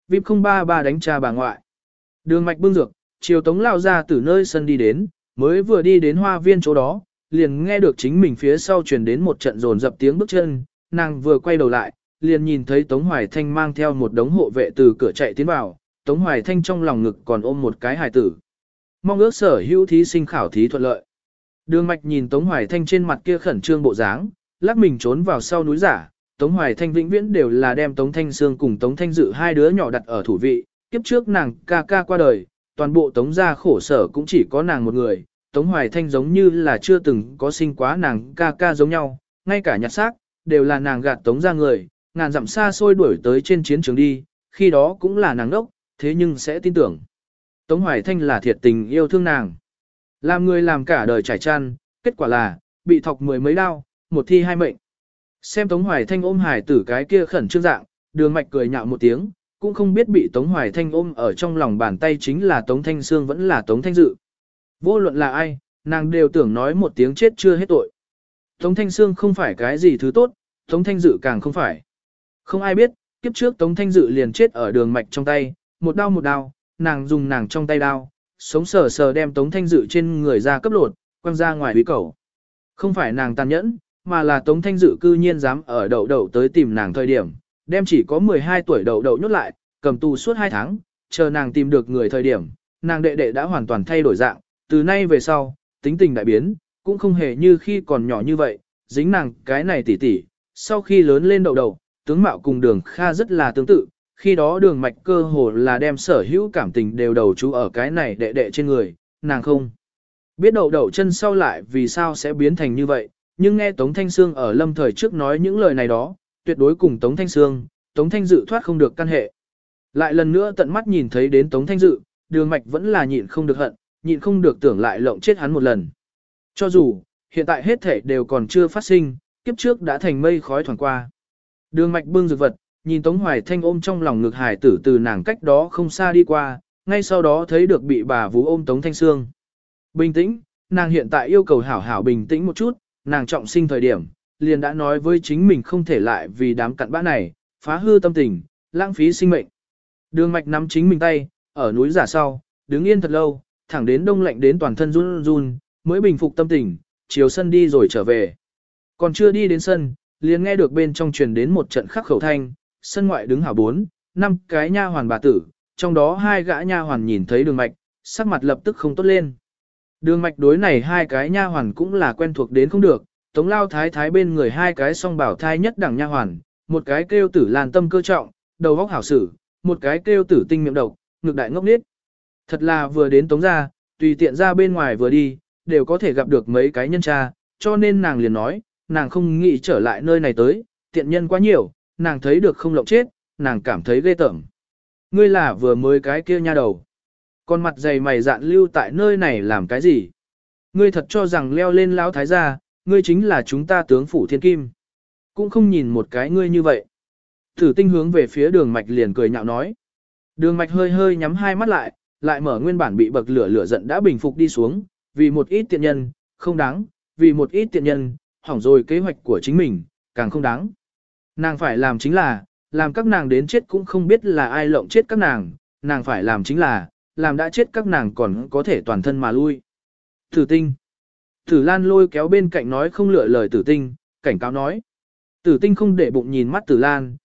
VIP 033 đánh cha bà ngoại. Đường mạch bưng dược, chiều Tống lao ra từ nơi sân đi đến, mới vừa đi đến hoa viên chỗ đó, liền nghe được chính mình phía sau truyền đến một trận rồn dập tiếng bước chân, nàng vừa quay đầu lại, liền nhìn thấy Tống Hoài Thanh mang theo một đống hộ vệ từ cửa chạy tiến vào, Tống Hoài Thanh trong lòng ngực còn ôm một cái hài tử. Mong ước sở hữu thí sinh khảo thí thuận lợi. Đường mạch nhìn Tống Hoài Thanh trên mặt kia khẩn trương bộ dáng, lắc mình trốn vào sau núi giả, Tống Hoài Thanh vĩnh viễn đều là đem Tống Thanh Sương cùng Tống Thanh Dự hai đứa nhỏ đặt ở thủ vị, kiếp trước nàng ca ca qua đời, toàn bộ Tống gia khổ sở cũng chỉ có nàng một người, Tống Hoài Thanh giống như là chưa từng có sinh quá nàng ca ca giống nhau, ngay cả nhặt xác, đều là nàng gạt Tống gia người, ngàn dặm xa xôi đuổi tới trên chiến trường đi, khi đó cũng là nàng đốc, thế nhưng sẽ tin tưởng. Tống Hoài Thanh là thiệt tình yêu thương nàng. Làm người làm cả đời trải chăn, kết quả là, bị thọc mười mấy đao, một thi hai mệnh. Xem Tống Hoài Thanh ôm hài tử cái kia khẩn trương dạng, đường mạch cười nhạo một tiếng, cũng không biết bị Tống Hoài Thanh ôm ở trong lòng bàn tay chính là Tống Thanh Sương vẫn là Tống Thanh Dự. Vô luận là ai, nàng đều tưởng nói một tiếng chết chưa hết tội. Tống Thanh Sương không phải cái gì thứ tốt, Tống Thanh Dự càng không phải. Không ai biết, kiếp trước Tống Thanh Dự liền chết ở đường mạch trong tay, một đao, nàng dùng nàng trong tay đao, sống sờ sờ đem Tống Thanh Dự trên người ra cấp lột, quăng ra ngoài bí cầu. Không phải nàng tàn nhẫn, mà là Tống Thanh Dự cư nhiên dám ở đậu đậu tới tìm nàng thời điểm, đem chỉ có 12 tuổi đậu đậu nhốt lại, cầm tù suốt 2 tháng, chờ nàng tìm được người thời điểm, nàng đệ đệ đã hoàn toàn thay đổi dạng, từ nay về sau, tính tình đại biến, cũng không hề như khi còn nhỏ như vậy, dính nàng cái này tỉ tỉ, sau khi lớn lên đậu đậu, tướng mạo cùng Đường Kha rất là tương tự, khi đó Đường Mạch cơ hồ là đem sở hữu cảm tình đều đầu chú ở cái này đệ đệ trên người, nàng không biết đậu đậu chân sau lại vì sao sẽ biến thành như vậy, nhưng nghe Tống Thanh Sương ở lâm thời trước nói những lời này đó, tuyệt đối cùng Tống Thanh Sương, Tống Thanh Dự thoát không được căn hệ. Lại lần nữa tận mắt nhìn thấy đến Tống Thanh Dự, Đường Mạch vẫn là nhịn không được hận, nhịn không được tưởng lại lộng chết hắn một lần. Cho dù, hiện tại hết thể đều còn chưa phát sinh, kiếp trước đã thành mây khói thoảng qua. Đường Mạch bưng dược vật, nhìn Tống Hoài Thanh ôm trong lòng ngực hải tử từ nàng cách đó không xa đi qua, ngay sau đó thấy được bị bà vú ôm Tống Thanh Sương. Bình tĩnh, nàng hiện tại yêu cầu hảo hảo bình tĩnh một chút, nàng trọng sinh thời điểm, liền đã nói với chính mình không thể lại vì đám cặn bã này, phá hư tâm tình, lãng phí sinh mệnh. Đường Mạch nắm chính mình tay, ở núi giả sau, đứng yên thật lâu, thẳng đến đông lạnh đến toàn thân run run, mới bình phục tâm tình, chiều sân đi rồi trở về. Còn chưa đi đến sân, liền nghe được bên trong truyền đến một trận khắc khẩu thanh, sân ngoại đứng hảo 4, 5 cái nha hoàn bà tử, trong đó 2 gã nha hoàn nhìn thấy Đường Mạch, sắc mặt lập tức không tốt lên. Đường Mạch đối này 2 cái nha hoàn cũng là quen thuộc đến không được, Tống Lao Thái Thái bên người 2 cái song bảo thai nhất đẳng nha hoàn, một cái kêu Tử Lan tâm cơ trọng, đầu óc hảo sử, một cái kêu Tử Tinh miệng độc, ngực đại ngốc nghếch. Thật là vừa đến Tống gia, tùy tiện ra bên ngoài vừa đi, đều có thể gặp được mấy cái nhân tra, cho nên nàng liền nói, nàng không nghĩ trở lại nơi này tới, tiện nhân quá nhiều, nàng thấy được không lộng chết, nàng cảm thấy ghê tởm. Ngươi là vừa mới cái kia nha đầu. Con mặt dày mày dạn lưu tại nơi này làm cái gì? Ngươi thật cho rằng leo lên lão thái gia, ngươi chính là chúng ta tướng phủ thiên kim. Cũng không nhìn một cái ngươi như vậy. Tử Tinh hướng về phía Đường Mạch liền cười nhạo nói. Đường Mạch hơi hơi nhắm hai mắt lại mở nguyên bản bị bậc lửa giận đã bình phục đi xuống, vì một ít tiện nhân, không đáng, vì một ít tiện nhân, hỏng rồi kế hoạch của chính mình, càng không đáng. Nàng phải làm chính là, làm các nàng đến chết cũng không biết là ai lộng chết các nàng phải làm chính là, làm đã chết các nàng còn có thể toàn thân mà lui. Tử Tinh. Tử Lan lôi kéo bên cạnh nói không lựa lời Tử Tinh, cảnh cáo nói. Tử Tinh không để bụng nhìn mắt Tử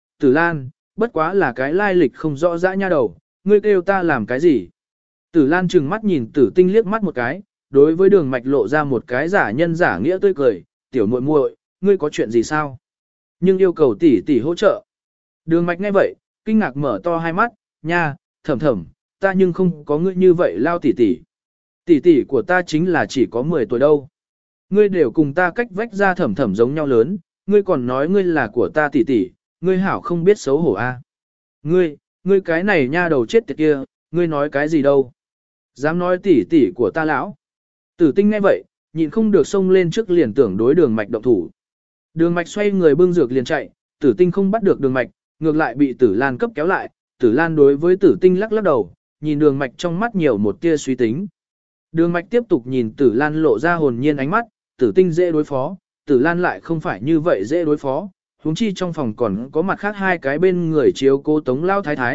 Lan, bất quá là cái lai lịch không rõ dã nha đầu, ngươi kêu ta làm cái gì? Tử Lan trừng mắt nhìn Tử Tinh liếc mắt một cái, đối với Đường Mạch lộ ra một cái giả nhân giả nghĩa tươi cười, tiểu muội muội, ngươi có chuyện gì sao? Nhưng yêu cầu tỷ tỷ hỗ trợ. Đường Mạch nghe vậy, kinh ngạc mở to hai mắt, nha, thầm thầm, ta nhưng không có ngươi như vậy lao tỷ tỷ. Tỷ tỷ của ta chính là chỉ có 10 tuổi đâu. Ngươi đều cùng ta cách vách ra thầm thầm giống nhau lớn, ngươi còn nói ngươi là của ta tỷ tỷ, ngươi hảo không biết xấu hổ a. À? Ngươi cái này nha đầu chết tiệt kia, ngươi nói cái gì đâu? Dám nói tỷ tỷ của ta lão. Tử Tinh nghe vậy, nhịn không được xông lên trước liền tưởng đối Đường Mạch động thủ. Đường Mạch xoay người bưng dược liền chạy, Tử Tinh không bắt được Đường Mạch, ngược lại bị Tử Lan cấp kéo lại, Tử Lan đối với Tử Tinh lắc lắc đầu, nhìn Đường Mạch trong mắt nhiều một tia suy tính. Đường Mạch tiếp tục nhìn Tử Lan lộ ra hồn nhiên ánh mắt, Tử Tinh dễ đối phó, Tử Lan lại không phải như vậy dễ đối phó, huống chi trong phòng còn có mặt khác 2 cái bên người chiếu cố Tống Lao Thái Thái,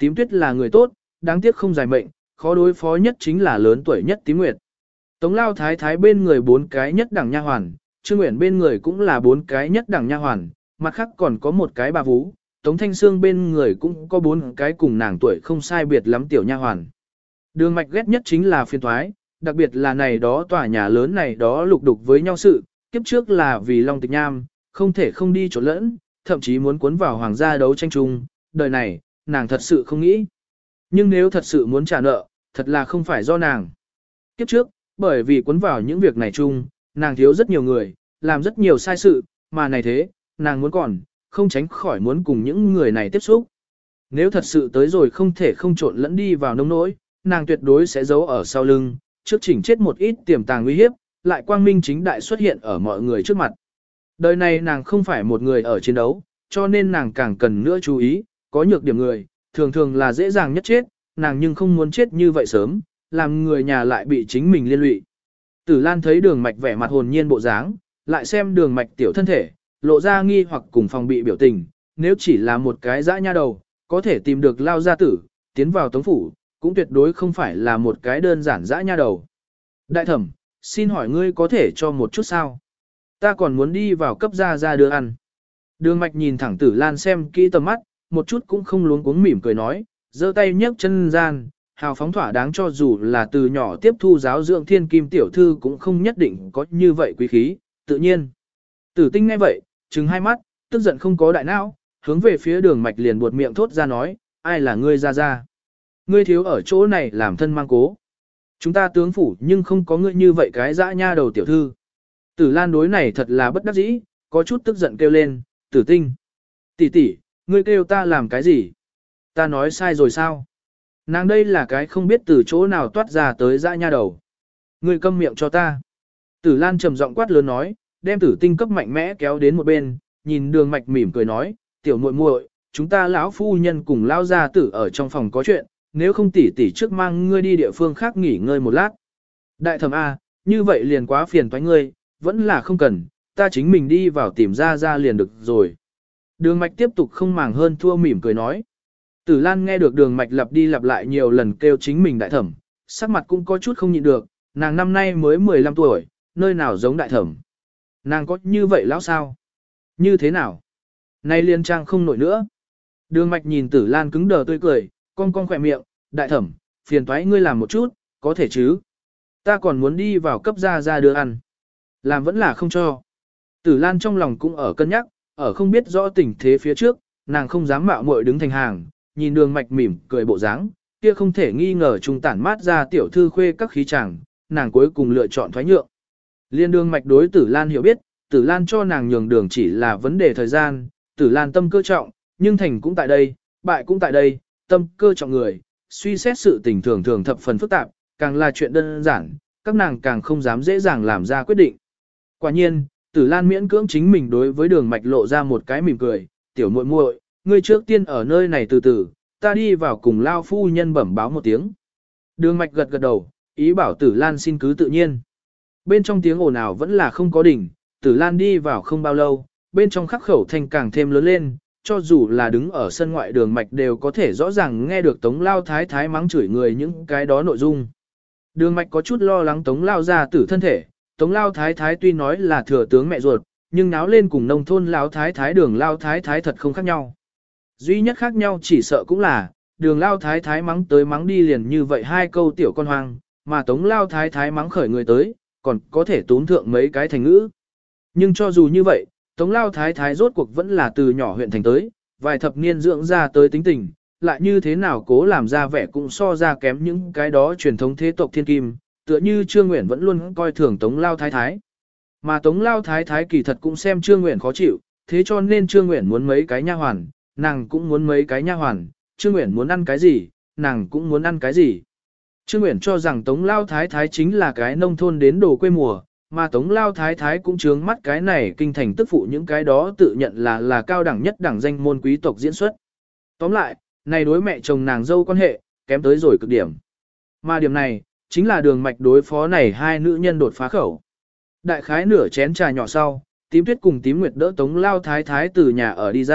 tím tuyết là người tốt, đáng tiếc không dài mệnh, khó đối phó nhất chính là lớn tuổi nhất tím nguyệt. Tống lao thái thái bên người 4 cái nhất đẳng nha hoàn, Trương Uyển bên người cũng là 4 cái nhất đẳng nha hoàn, mặt khác còn có một cái bà vú, Tống Thanh Sương bên người cũng có 4 cái cùng nàng tuổi không sai biệt lắm tiểu nha hoàn. Đường Mạch ghét nhất chính là phiền toái, đặc biệt là này đó tòa nhà lớn này đó lục đục với nhau sự, kiếp trước là vì Long Tịch Nham, không thể không đi trốn lẫn, thậm chí muốn cuốn vào hoàng gia đấu tranh chung, đời này, nàng thật sự không nghĩ. Nhưng nếu thật sự muốn trả nợ, thật là không phải do nàng. Kiếp trước, bởi vì cuốn vào những việc này chung, nàng thiếu rất nhiều người, làm rất nhiều sai sự, mà này thế, nàng muốn còn, không tránh khỏi muốn cùng những người này tiếp xúc. Nếu thật sự tới rồi không thể không trộn lẫn đi vào nông nỗi, nàng tuyệt đối sẽ giấu ở sau lưng, trước chỉnh chết một ít tiềm tàng nguy hiếp, lại quang minh chính đại xuất hiện ở mọi người trước mặt. Đời này nàng không phải một người ở chiến đấu, cho nên nàng càng cần nữa chú ý, có nhược điểm người, thường thường là dễ dàng nhất chết, nàng nhưng không muốn chết như vậy sớm, làm người nhà lại bị chính mình liên lụy. Tử Lan thấy Đường Mạch vẻ mặt hồn nhiên bộ dáng, lại xem Đường Mạch tiểu thân thể, lộ ra nghi hoặc cùng phòng bị biểu tình, nếu chỉ là một cái dã nha đầu, có thể tìm được lao gia tử, tiến vào tống phủ, cũng tuyệt đối không phải là một cái đơn giản dã nha đầu. Đại thẩm, xin hỏi ngươi có thể cho một chút sao? Ta còn muốn đi vào cấp ra đưa ăn. Đường Mạch nhìn thẳng Tử Lan xem kỹ tầm mắt, một chút cũng không luống cuống mỉm cười nói, giơ tay nhấc chân gian, hào phóng thỏa đáng, cho dù là từ nhỏ tiếp thu giáo dưỡng thiên kim tiểu thư cũng không nhất định có như vậy quý khí, tự nhiên. Tử Tinh nghe vậy, trừng hai mắt, tức giận không có đại não, hướng về phía Đường Mạch liền buột miệng thốt ra nói, ai là ngươi ra? Ngươi thiếu ở chỗ này làm thân mang cố. Chúng ta tướng phủ nhưng không có ngươi như vậy cái dã nha đầu tiểu thư. Tử Lan đối này thật là bất đắc dĩ, có chút tức giận kêu lên, Tử Tinh. Tỷ, ngươi kêu ta làm cái gì? Ta nói sai rồi sao? Nàng đây là cái không biết từ chỗ nào toát ra tới dã nha đầu. Ngươi câm miệng cho ta. Tử Lan trầm giọng quát lớn nói, đem Tử Tinh cấp mạnh mẽ kéo đến một bên, nhìn Đường Mạch mỉm cười nói, tiểu muội muội, chúng ta lão phu nhân cùng lão gia tử ở trong phòng có chuyện, nếu không tỷ trước mang ngươi đi địa phương khác nghỉ ngơi một lát. Đại thẩm A, như vậy liền quá phiền toái ngươi, vẫn là không cần, ta chính mình đi vào tìm ra liền được rồi. Đường Mạch tiếp tục không màng hơn thua mỉm cười nói. Tử Lan nghe được Đường Mạch lặp đi lặp lại nhiều lần kêu chính mình đại thẩm, sắc mặt cũng có chút không nhịn được, nàng năm nay mới 15 tuổi, nơi nào giống đại thẩm. Nàng có như vậy lão sao? Như thế nào? Nay liên trang không nổi nữa. Đường Mạch nhìn Tử Lan cứng đờ tươi cười, cong khỏe miệng, đại thẩm, phiền toái ngươi làm một chút, có thể chứ? Ta còn muốn đi vào cấp ra đưa ăn. Làm vẫn là không cho. Tử Lan trong lòng cũng ở cân nhắc, ở không biết rõ tình thế phía trước, nàng không dám mạo muội đứng thành hàng, nhìn Đường Mạch mỉm cười bộ dáng, kia không thể nghi ngờ trung tản mát ra tiểu thư khuê các khí chàng, nàng cuối cùng lựa chọn thoái nhượng. Liên Đường Mạch đối Tử Lan hiểu biết, Tử Lan cho nàng nhường đường chỉ là vấn đề thời gian, Tử Lan tâm cơ trọng, nhưng thành cũng tại đây, bại cũng tại đây, tâm cơ trọng người, suy xét sự tình thường thường thập phần phức tạp, càng là chuyện đơn giản, các nàng càng không dám dễ dàng làm ra quyết định. Quả nhiên, Tử Lan miễn cưỡng chính mình đối với Đường Mạch lộ ra một cái mỉm cười, tiểu muội muội, ngươi trước tiên ở nơi này từ từ, ta đi vào cùng lao phu nhân bẩm báo một tiếng. Đường Mạch gật đầu, ý bảo Tử Lan xin cứ tự nhiên. Bên trong tiếng ồn ào vẫn là không có đỉnh, Tử Lan đi vào không bao lâu, bên trong khắc khẩu thanh càng thêm lớn lên, cho dù là đứng ở sân ngoại Đường Mạch đều có thể rõ ràng nghe được Tống Lao Thái Thái mắng chửi người những cái đó nội dung. Đường Mạch có chút lo lắng Tống Lao gia tử thân thể, Tống Lao Thái Thái tuy nói là thừa tướng mẹ ruột, nhưng náo lên cùng nông thôn Lao Thái Thái Đường Lao Thái Thái thật không khác nhau. Duy nhất khác nhau chỉ sợ cũng là, Đường Lao Thái Thái mắng tới mắng đi liền như vậy hai câu tiểu con hoang, mà Tống Lao Thái Thái mắng khởi người tới, còn có thể tốn thượng mấy cái thành ngữ. Nhưng cho dù như vậy, Tống Lao Thái Thái rốt cuộc vẫn là từ nhỏ huyện thành tới, vài thập niên dưỡng ra tới tính tình, lại như thế nào cố làm ra vẻ cũng so ra kém những cái đó truyền thống thế tộc thiên kim, tựa như Trương Nguyện vẫn luôn coi thường Tống Lao Thái Thái. Mà Tống Lao Thái Thái kỳ thật cũng xem Trương Nguyện khó chịu, thế cho nên Trương Nguyện muốn mấy cái nha hoàn, nàng cũng muốn mấy cái nha hoàn, Trương Nguyện muốn ăn cái gì, nàng cũng muốn ăn cái gì. Trương Nguyện cho rằng Tống Lao Thái Thái chính là cái nông thôn đến đồ quê mùa, mà Tống Lao Thái Thái cũng chướng mắt cái này kinh thành tức phụ những cái đó tự nhận là cao đẳng nhất đẳng danh môn quý tộc diễn xuất. Tóm lại, này đối mẹ chồng nàng dâu quan hệ, kém tới rồi cực điểm. Mà điểm này, chính là Đường Mạch đối phó này hai nữ nhân đột phá khẩu. Đại khái nửa chén trà nhỏ sau, Tím Tuyết cùng Tím Nguyệt đỡ Tống Lao Thái Thái từ nhà ở đi ra,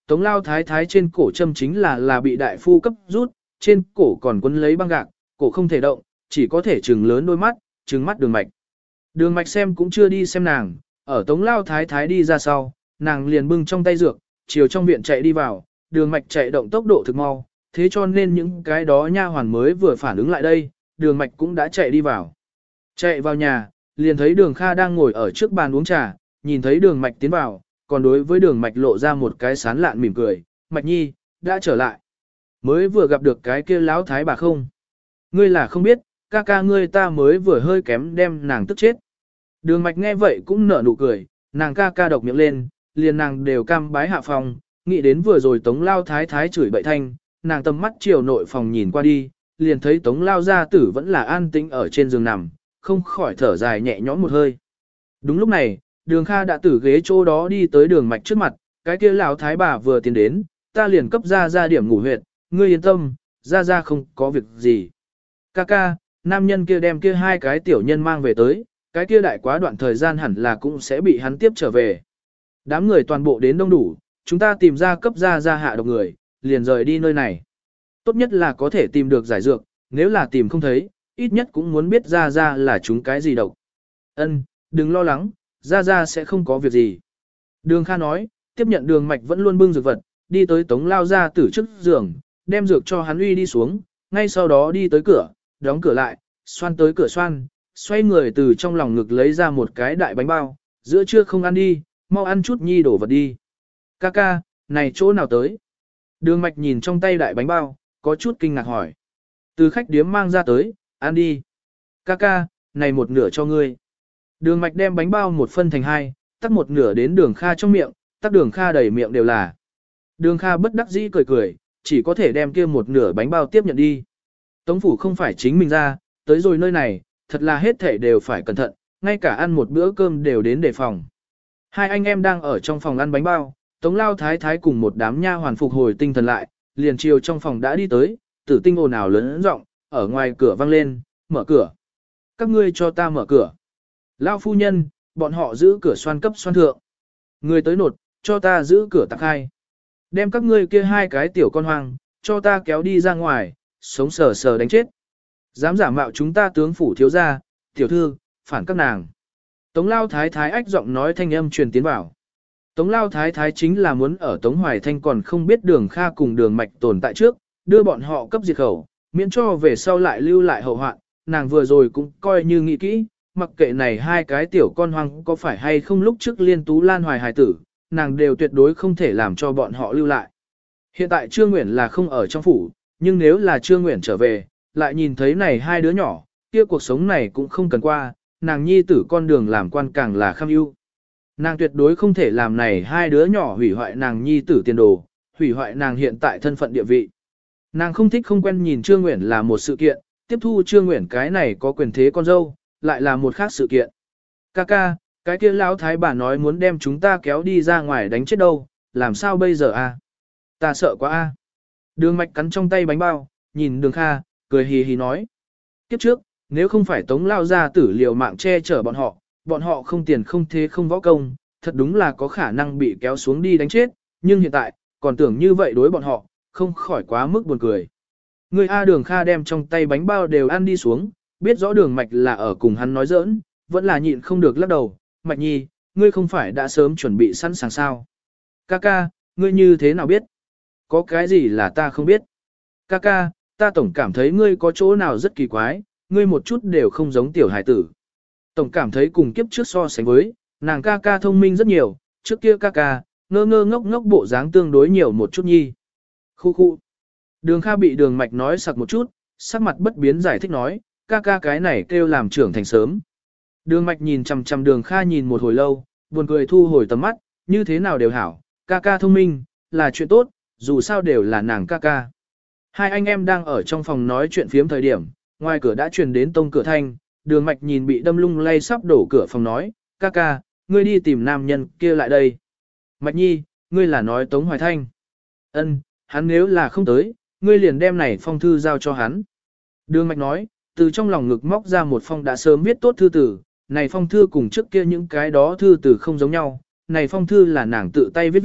Tống Lao Thái Thái trên cổ châm chính là bị đại phu cấp rút, trên cổ còn quấn lấy băng gạc, cổ không thể động, chỉ có thể trừng lớn đôi mắt, trừng mắt Đường Mạch. Đường Mạch xem cũng chưa đi xem nàng, ở Tống Lao Thái Thái đi ra sau, nàng liền bưng trong tay dược, chiều trong viện chạy đi vào, Đường Mạch chạy động tốc độ thực mau, thế cho nên những cái đó nha hoàn mới vừa phản ứng lại đây, Đường Mạch cũng đã chạy đi vào. Chạy vào nhà, liền thấy Đường Kha đang ngồi ở trước bàn uống trà, nhìn thấy Đường Mạch tiến vào, còn đối với Đường Mạch lộ ra một cái sán lạn mỉm cười, Mạch Nhi, đã trở lại. Mới vừa gặp được cái kia lão thái bà không? Ngươi là không biết, ca ca ngươi ta mới vừa hơi kém đem nàng tức chết. Đường Mạch nghe vậy cũng nở nụ cười, nàng ca ca độc miệng lên, liền nàng đều cam bái hạ phòng, nghĩ đến vừa rồi Tống Lao Thái Thái chửi bậy thanh, nàng tầm mắt chiều nội phòng nhìn qua đi, liền thấy Tống Lao gia tử vẫn là an tĩnh ở trên giường nằm, không khỏi thở dài nhẹ nhõm một hơi. Đúng lúc này, Đường Kha đã từ ghế chỗ đó đi tới Đường Mạch trước mặt, cái kia lão thái bà vừa tiến đến, ta liền cấp ra điểm ngủ huyệt, ngươi yên tâm, ra không có việc gì. Ca ca, nam nhân kia đem kia hai cái tiểu nhân mang về tới, cái kia đại quá đoạn thời gian hẳn là cũng sẽ bị hắn tiếp trở về. Đám người toàn bộ đến đông đủ, chúng ta tìm ra cấp ra hạ độc người, liền rời đi nơi này. Tốt nhất là có thể tìm được giải dược, nếu là tìm không thấy, ít nhất cũng muốn biết ra là chúng cái gì độc. Ân, đừng lo lắng, ra sẽ không có việc gì. Đường Kha nói, tiếp nhận Đường Mạch vẫn luôn bưng dược vật, đi tới Tống Lao gia tử trước giường, đem dược cho hắn uy đi xuống, ngay sau đó đi tới cửa, đóng cửa lại, xoan tới cửa xoan, xoay người từ trong lòng ngực lấy ra một cái đại bánh bao, giữa trưa không ăn đi, mau ăn chút nhi đổ vật đi. Ca ca, này chỗ nào tới? Đường Mạch nhìn trong tay đại bánh bao, có chút kinh ngạc hỏi. Từ khách điếm mang ra tới, ăn đi. Ca ca, này một nửa cho ngươi. Đường Mạch đem bánh bao một phân thành hai, tắc một nửa đến Đường Kha trong miệng, tắc Đường Kha đầy miệng đều là. Đường Kha bất đắc dĩ cười cười, chỉ có thể đem kia một nửa bánh bao tiếp nhận đi. Tống phủ không phải chính mình ra, tới rồi nơi này, thật là hết thể đều phải cẩn thận, ngay cả ăn một bữa cơm đều đến đề phòng. Hai anh em đang ở trong phòng ăn bánh bao, Tống Lao Thái Thái cùng một đám nha hoàn phục hồi tinh thần lại, liền chiều trong phòng đã đi tới, Tử Tinh ồn ào lớn giọng, ở ngoài cửa vang lên, mở cửa. Các ngươi cho ta mở cửa. Lao phu nhân, bọn họ giữ cửa xoan cấp xoan thượng. Người tới nột, cho ta giữ cửa tạc hai. Đem các ngươi kia hai cái tiểu con hoang, cho ta kéo đi ra ngoài, sống sờ sờ đánh chết. Dám giả mạo chúng ta tướng phủ thiếu gia, tiểu thư, phản các nàng. Tống Lao Thái Thái ách giọng nói thanh âm truyền tiến vào. Tống Lao Thái Thái chính là muốn ở Tống Hoài Thanh còn không biết Đường Kha cùng Đường Mạch tồn tại trước, đưa bọn họ cấp diệt khẩu, miễn cho về sau lại lưu lại hậu hoạn. Nàng vừa rồi cũng coi như nghĩ kỹ, mặc kệ này hai cái tiểu con hoang có phải hay không lúc trước Liên Tú Lan hoài hài tử, nàng đều tuyệt đối không thể làm cho bọn họ lưu lại. Hiện tại Trương Nguyễn là không ở trong phủ, nhưng nếu là Trương Nguyễn trở về, lại nhìn thấy này hai đứa nhỏ, kia cuộc sống này cũng không cần qua, nàng nhi tử con đường làm quan càng là kham ưu. Nàng tuyệt đối không thể làm này hai đứa nhỏ hủy hoại nàng nhi tử tiền đồ, hủy hoại nàng hiện tại thân phận địa vị. Nàng không thích không quen nhìn Trương Nguyễn là một sự kiện, tiếp thu Trương Nguyễn cái này có quyền thế con dâu, lại là một khác sự kiện. Ca ca, cái kia lão thái bà nói muốn đem chúng ta kéo đi ra ngoài đánh chết đâu, làm sao bây giờ a? Ta sợ quá a. Đường Mạch cắn trong tay bánh bao, nhìn Đường Kha, cười hì hì nói. Kiếp trước, nếu không phải Tống Lao gia tử liều mạng che chở bọn họ không tiền không thế không võ công, thật đúng là có khả năng bị kéo xuống đi đánh chết, nhưng hiện tại, còn tưởng như vậy đối bọn họ, không khỏi quá mức buồn cười. Người A Đường Kha đem trong tay bánh bao đều ăn đi xuống, biết rõ Đường Mạch là ở cùng hắn nói giỡn, vẫn là nhịn không được lắc đầu, Mạch Nhi, ngươi không phải đã sớm chuẩn bị sẵn sàng sao? Ca ca, ngươi như thế nào biết? Có cái gì là ta không biết? Ca ca, ta tổng cảm thấy ngươi có chỗ nào rất kỳ quái, ngươi một chút đều không giống tiểu hải tử. Tổng cảm thấy cùng kiếp trước so sánh với, nàng ca ca thông minh rất nhiều, trước kia ca ca, ngơ ngơ ngốc ngốc bộ dáng tương đối nhiều một chút nhi. Khu khu. Đường Kha bị Đường Mạch nói sặc một chút, sắc mặt bất biến giải thích nói, ca ca cái này kêu làm trưởng thành sớm. Đường Mạch nhìn chằm chằm Đường Kha nhìn một hồi lâu, buồn cười thu hồi tầm mắt, như thế nào đều hảo, ca ca thông minh, là chuyện tốt, dù sao đều là nàng ca ca. Hai anh em đang ở trong phòng nói chuyện phiếm thời điểm, ngoài cửa đã truyền đến tông cửa thanh, Đường Mạch nhìn bị đâm lung lay sắp đổ cửa phòng nói, ca ca, ngươi đi tìm nam nhân kia lại đây. Mạch Nhi, ngươi là nói Tống Hoài Thanh. Ân, hắn nếu là không tới, ngươi liền đem này phong thư giao cho hắn. Đường Mạch nói, từ trong lòng ngực móc ra một phong đã sớm viết tốt thư tử, này phong thư cùng trước kia những cái đó thư tử không giống nhau, này phong thư là nàng tự tay viết,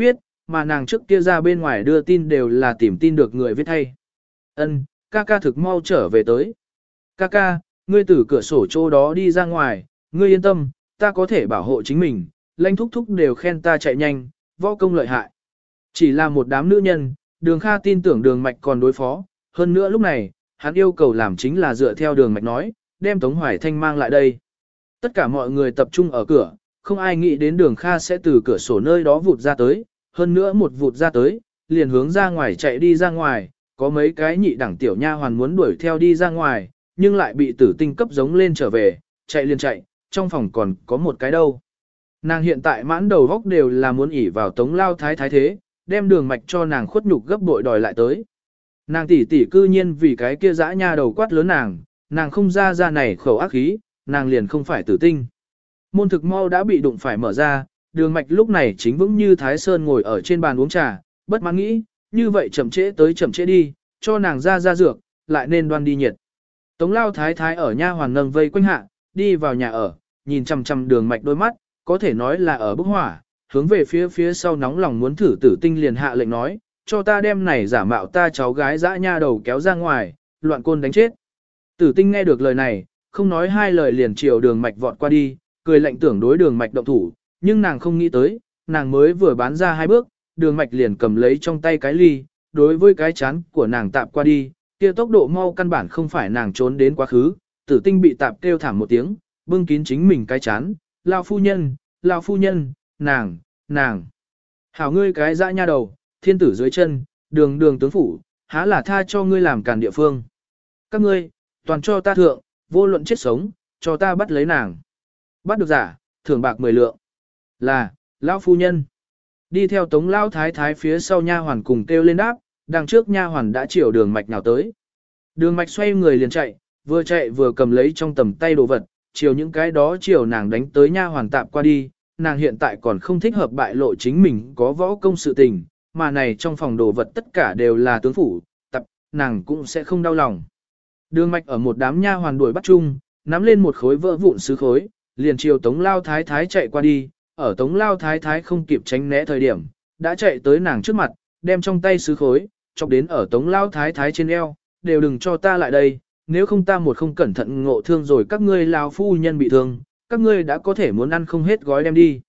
mà nàng trước kia ra bên ngoài đưa tin đều là tìm tin được người viết thay. Ân, ca ca thực mau trở về tới. Ca ca, ngươi từ cửa sổ chỗ đó đi ra ngoài, ngươi yên tâm, ta có thể bảo hộ chính mình, Lãnh thúc thúc đều khen ta chạy nhanh, võ công lợi hại. Chỉ là một đám nữ nhân, Đường Kha tin tưởng Đường Mạch còn đối phó, hơn nữa lúc này, hắn yêu cầu làm chính là dựa theo Đường Mạch nói, đem Tống Hoài Thanh mang lại đây. Tất cả mọi người tập trung ở cửa, không ai nghĩ đến Đường Kha sẽ từ cửa sổ nơi đó vụt ra tới, hơn nữa một vụt ra tới, liền hướng ra ngoài chạy đi ra ngoài, có mấy cái nhị đẳng tiểu nha hoàn muốn đuổi theo đi ra ngoài, nhưng lại bị Tử Tinh cấp giống lên trở về, chạy liền chạy, trong phòng còn có một cái đâu. Nàng hiện tại mãn đầu góc đều là muốn ỉ vào Tống Lao Thái Thái thế, đem Đường Mạch cho nàng khuất nhục gấp bội đòi lại tới. Nàng tỷ tỷ cư nhiên vì cái kia dã nha đầu quát lớn nàng không ra này khẩu ác khí, nàng liền không phải Tử Tinh. Môn thực mau đã bị đụng phải mở ra, Đường Mạch lúc này chính vững như Thái Sơn ngồi ở trên bàn uống trà, bất mãn nghĩ, như vậy chậm trễ tới chậm trễ đi, cho nàng ra dược, lại nên đoan đi nhiệt. Tống Lao Thái Thái ở nha hoàn nâng vây quanh hạ, đi vào nhà ở, nhìn chằm chằm Đường Mạch đôi mắt, có thể nói là ở bức hỏa, hướng về phía sau nóng lòng muốn thử Tử Tinh liền hạ lệnh nói, cho ta đem này giả mạo ta cháu gái dã nha đầu kéo ra ngoài, loạn côn đánh chết. Tử Tinh nghe được lời này, không nói hai lời liền chiều Đường Mạch vọt qua đi, cười lạnh tưởng đối Đường Mạch động thủ, nhưng nàng không nghĩ tới, nàng mới vừa bán ra 2 bước, Đường Mạch liền cầm lấy trong tay cái ly, đối với cái chán của nàng tạp qua đi, kia tốc độ mau căn bản không phải nàng trốn đến quá khứ, Tử Tinh bị tạp kêu thảm một tiếng, bưng kín chính mình cái chán, lao phu nhân, nàng. Hảo ngươi cái dã nha đầu, thiên tử dưới chân, đường tướng phủ, há là tha cho ngươi làm càn địa phương. Các ngươi, toàn cho ta thượng, vô luận chết sống, cho ta bắt lấy nàng. Bắt được giả, thưởng bạc 10 lượng. Là, lão phu nhân. Đi theo Tống Lão Thái Thái phía sau nha hoàn cùng kêu lên đáp, đằng trước nha hoàn đã chiều Đường Mạch nào tới. Đường Mạch xoay người liền chạy vừa cầm lấy trong tầm tay đồ vật, chiều những cái đó chiều nàng đánh tới nha hoàn tạp qua đi, nàng hiện tại còn không thích hợp bại lộ chính mình có võ công sự tình, mà này trong phòng đồ vật tất cả đều là tướng phủ, tập, nàng cũng sẽ không đau lòng. Đường Mạch ở một đám nha hoàn đuổi bắt chung, nắm lên một khối vỡ vụn sứ khối, liền chiều Tống Lao Thái Thái chạy qua đi, ở Tống Lao Thái Thái không kịp tránh né thời điểm, đã chạy tới nàng trước mặt, đem trong tay sứ khối, chọc đến ở Tống Lao Thái Thái trên eo, đều đừng cho ta lại đây, nếu không ta một không cẩn thận ngộ thương rồi các ngươi lão phu nhân bị thương, các ngươi đã có thể muốn ăn không hết gói đem đi.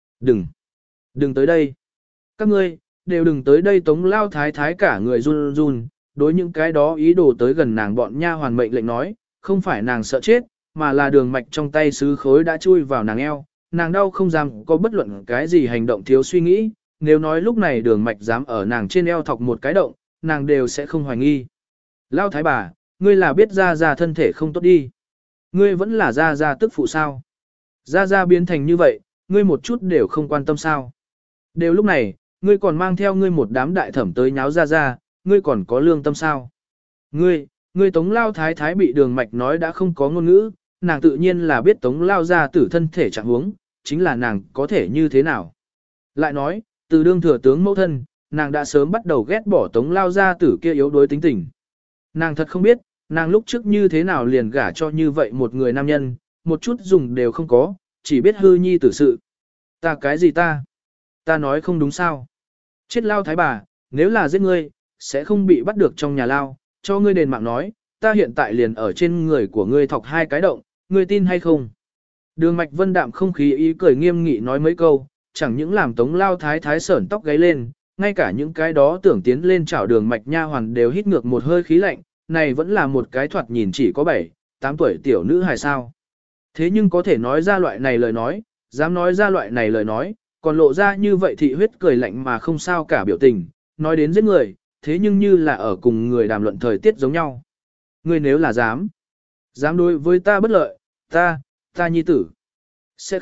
Đừng tới đây. Các ngươi, đều đừng tới đây. Tống Lao Thái Thái cả người run run, đối những cái đó ý đồ tới gần nàng bọn nha hoàn mệnh lệnh nói, không phải nàng sợ chết, mà là Đường Mạch trong tay sứ khối đã chui vào nàng eo, nàng đau không dám có bất luận cái gì hành động thiếu suy nghĩ, nếu nói lúc này Đường Mạch dám ở nàng trên eo thọc một cái động, nàng đều sẽ không hoài nghi. Lao Thái bà, ngươi là biết ra thân thể không tốt đi. Ngươi vẫn là ra tức phụ sao. Ra biến thành như vậy, ngươi một chút đều không quan tâm sao. Đều lúc này, ngươi còn mang theo ngươi một đám đại thẩm tới nháo ra, ngươi còn có lương tâm sao. Ngươi Tống Lao Thái Thái bị Đường Mạch nói đã không có ngôn ngữ, nàng tự nhiên là biết Tống Lao gia tử thân thể trạng huống, chính là nàng có thể như thế nào. Lại nói, từ đương thừa tướng mẫu thân, nàng đã sớm bắt đầu ghét bỏ Tống Lao gia tử kia yếu đuối tính tình. Nàng thật không biết, nàng lúc trước như thế nào liền gả cho như vậy một người nam nhân, một chút dùng đều không có, chỉ biết hư nhi tử sự. Ta cái gì ta? Ta nói không đúng sao? Chết Lao Thái bà, nếu là giết ngươi, sẽ không bị bắt được trong nhà lao, cho ngươi đền mạng nói, ta hiện tại liền ở trên người của ngươi thọc 2 cái động, ngươi tin hay không? Đường Mạch Vân đạm không khí ý cười nghiêm nghị nói mấy câu, chẳng những làm Tống Lao Thái Thái sởn tóc gáy lên, ngay cả những cái đó tưởng tiến lên chảo Đường Mạch nha hoàn đều hít ngược một hơi khí lạnh, này vẫn là một cái thoạt nhìn chỉ có 7-8 tuổi tiểu nữ hài sao. Thế nhưng có thể nói ra loại này lời nói, dám nói ra loại này lời nói, còn lộ ra như vậy thị huyết cười lạnh mà không sao cả biểu tình, nói đến giết người, thế nhưng như là ở cùng người đàm luận thời tiết giống nhau. Ngươi nếu là dám đối với ta bất lợi, ta nhi tử. Sẽ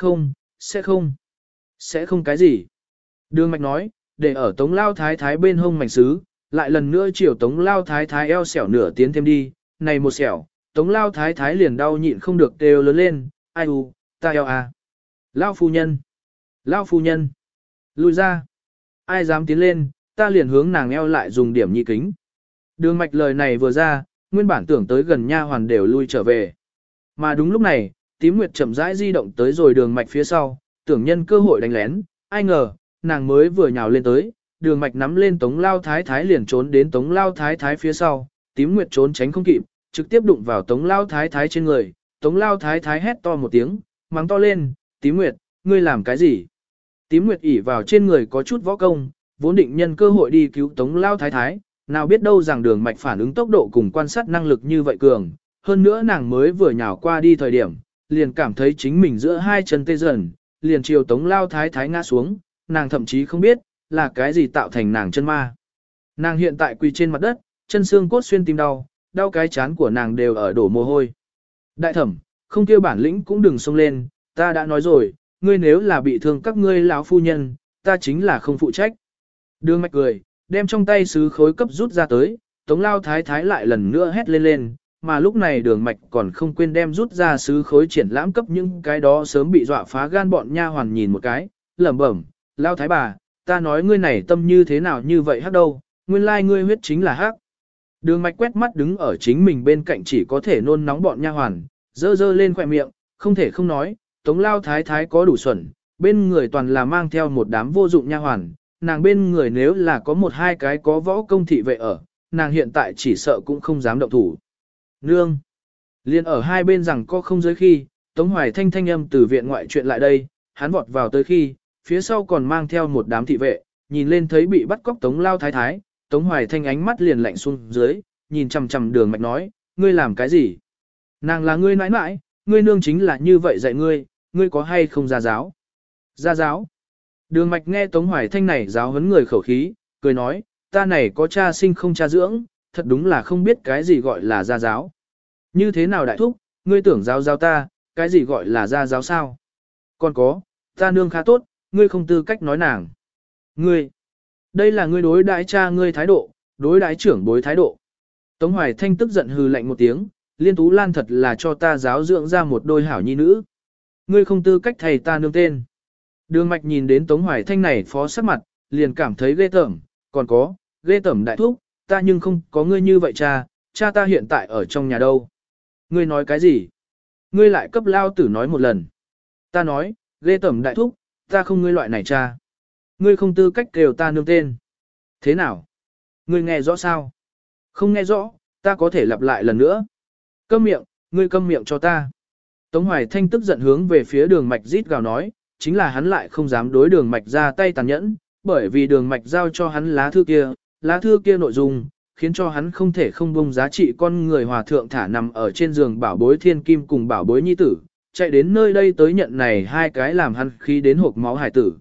không cái gì. Đường Mạch nói, để ở Tống Lao Thái Thái bên hông mảnh sứ, lại lần nữa chiều Tống Lao Thái Thái eo xẻo nửa tiến thêm đi, này một xẻo, Tống Lao Thái Thái liền đau nhịn không được đều lớn lên, ai u, ta eo à. Lao phu nhân, lui ra. Ai dám tiến lên, ta liền hướng nàng eo lại dùng điểm nhị kính. Đường Mạch lời này vừa ra, nguyên bản tưởng tới gần nha hoàn đều lui trở về. Mà đúng lúc này, Tím Nguyệt chậm rãi di động tới rồi Đường Mạch phía sau, tưởng nhân cơ hội đánh lén, ai ngờ, nàng mới vừa nhào lên tới, đường mạch nắm lên Tống Lao Thái Thái liền trốn đến Tống Lao Thái Thái phía sau, tím nguyệt trốn tránh không kịp, trực tiếp đụng vào Tống Lao Thái Thái trên người, Tống Lao Thái Thái hét to một tiếng, mắng to lên, tím nguyệt, ngươi làm cái gì? Tím nguyệt ỉ vào trên người có chút võ công, vốn định nhân cơ hội đi cứu Tống Lao Thái Thái, nào biết đâu rằng đường mạch phản ứng tốc độ cùng quan sát năng lực như vậy cường, hơn nữa nàng mới vừa nhào qua đi thời điểm, liền cảm thấy chính mình giữa hai chân tê dần, liền chiều Tống Lao Thái Thái ngã xuống, nàng thậm chí không biết, là cái gì tạo thành nàng chân ma. Nàng hiện tại quỳ trên mặt đất, chân xương cốt xuyên tim đau, đau cái chán của nàng đều ở đổ mồ hôi. Đại thẩm, không kêu bản lĩnh cũng đừng xông lên, ta đã nói rồi, ngươi nếu là bị thương các ngươi lão phu nhân, ta chính là không phụ trách. Đường mạch cười, đem trong tay sứ khối cấp rút ra tới, Tống Lao Thái Thái lại lần nữa hét lên lên, mà lúc này đường mạch còn không quên đem rút ra sứ khối triển lãm cấp những cái đó sớm bị dọa phá gan bọn nha hoàn nhìn một cái, lẩm bẩm, Lao Thái bà, ta nói ngươi này tâm như thế nào như vậy hắc đâu, nguyên lai ngươi huyết chính là hắc. Đường mạch quét mắt đứng ở chính mình bên cạnh chỉ có thể nôn nóng bọn nha hoàn, dơ dơ lên khỏe miệng, không thể không nói, Tống Lao Thái Thái có đủ xuẩn, bên người toàn là mang theo một đám vô dụng nha hoàn, nàng bên người nếu là có một hai cái có võ công thị vệ ở, nàng hiện tại chỉ sợ cũng không dám động thủ. Nương! Liên ở hai bên rằng có không giới khi, Tống Hoài Thanh thanh âm từ viện ngoại chuyện lại đây, hắn vọt vào tới khi, phía sau còn mang theo một đám thị vệ, nhìn lên thấy bị bắt cóc Tống Lao Thái Thái, Tống Hoài Thanh ánh mắt liền lạnh xuống dưới, nhìn chằm chằm đường mạch nói, ngươi làm cái gì? Nàng là ngươi nãi nãi, ngươi nương chính là như vậy dạy ngươi, ngươi có hay không ra giáo? Ra giáo? Đường mạch nghe Tống Hoài Thanh này giáo huấn người khẩu khí, cười nói, ta này có cha sinh không cha dưỡng, thật đúng là không biết cái gì gọi là ra giáo. Như thế nào đại thúc, ngươi tưởng giáo giáo ta, cái gì gọi là ra giáo sao? Còn có, ta nương khá tốt, ngươi không tư cách nói nàng. Ngươi, đây là ngươi đối đãi cha ngươi thái độ, đối đãi trưởng bối thái độ. Tống Hoài Thanh tức giận hừ lạnh một tiếng, Liên Tú Lan thật là cho ta giáo dưỡng ra một đôi hảo nhi nữ. Ngươi không tư cách thầy ta nương tên. Đường mạch nhìn đến Tống Hoài Thanh này phó sắc mặt, liền cảm thấy ghê tởm, còn có, ghê tởm đại thúc, ta nhưng không có ngươi như vậy cha ta hiện tại ở trong nhà đâu. Ngươi nói cái gì? Ngươi lại cấp lao tử nói một lần. Ta nói, ghê tởm đại thúc, ta không ngươi loại này cha. Ngươi không tư cách kêu ta nương tên. Thế nào? Ngươi nghe rõ sao? Không nghe rõ, ta có thể lặp lại lần nữa. Câm miệng, ngươi câm miệng cho ta. Tống Hoài Thanh tức giận hướng về phía đường mạch rít gào nói, chính là hắn lại không dám đối đường mạch ra tay tàn nhẫn, bởi vì đường mạch giao cho hắn lá thư kia nội dung, khiến cho hắn không thể không buông giá trị con người hòa thượng thả nằm ở trên giường bảo bối thiên kim cùng bảo bối nhi tử, chạy đến nơi đây tới nhận này hai cái làm hắn khí đến hộp máu hải tử.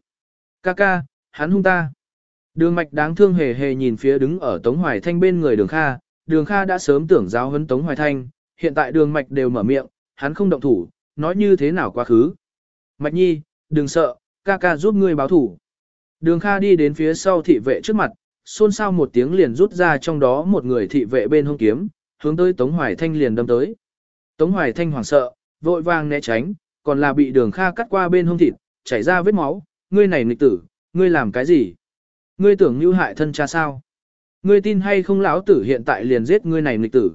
Ca, hắn hung ta. Đường mạch đáng thương hề hề nhìn phía đứng ở Tống Hoài Thanh bên người đường Kha đã sớm tưởng giáo huấn Tống Hoài Thanh, hiện tại đường mạch đều mở miệng, hắn không động thủ, nói như thế nào quá khứ. Mạch nhi, đừng sợ, ca giúp ngươi báo thủ. Đường Kha đi đến phía sau thị vệ trước mặt, xôn xao một tiếng liền rút ra trong đó một người thị vệ bên hông kiếm, hướng tới Tống Hoài Thanh liền đâm tới. Tống Hoài Thanh hoảng sợ, vội vàng né tránh, còn là bị Đường Kha cắt qua bên hông thịt, chảy ra vết máu, ngươi này nghịch tử, ngươi làm cái gì? Ngươi tưởng mưu hại thân cha sao? Ngươi tin hay không lão tử hiện tại liền giết ngươi này nghịch tử?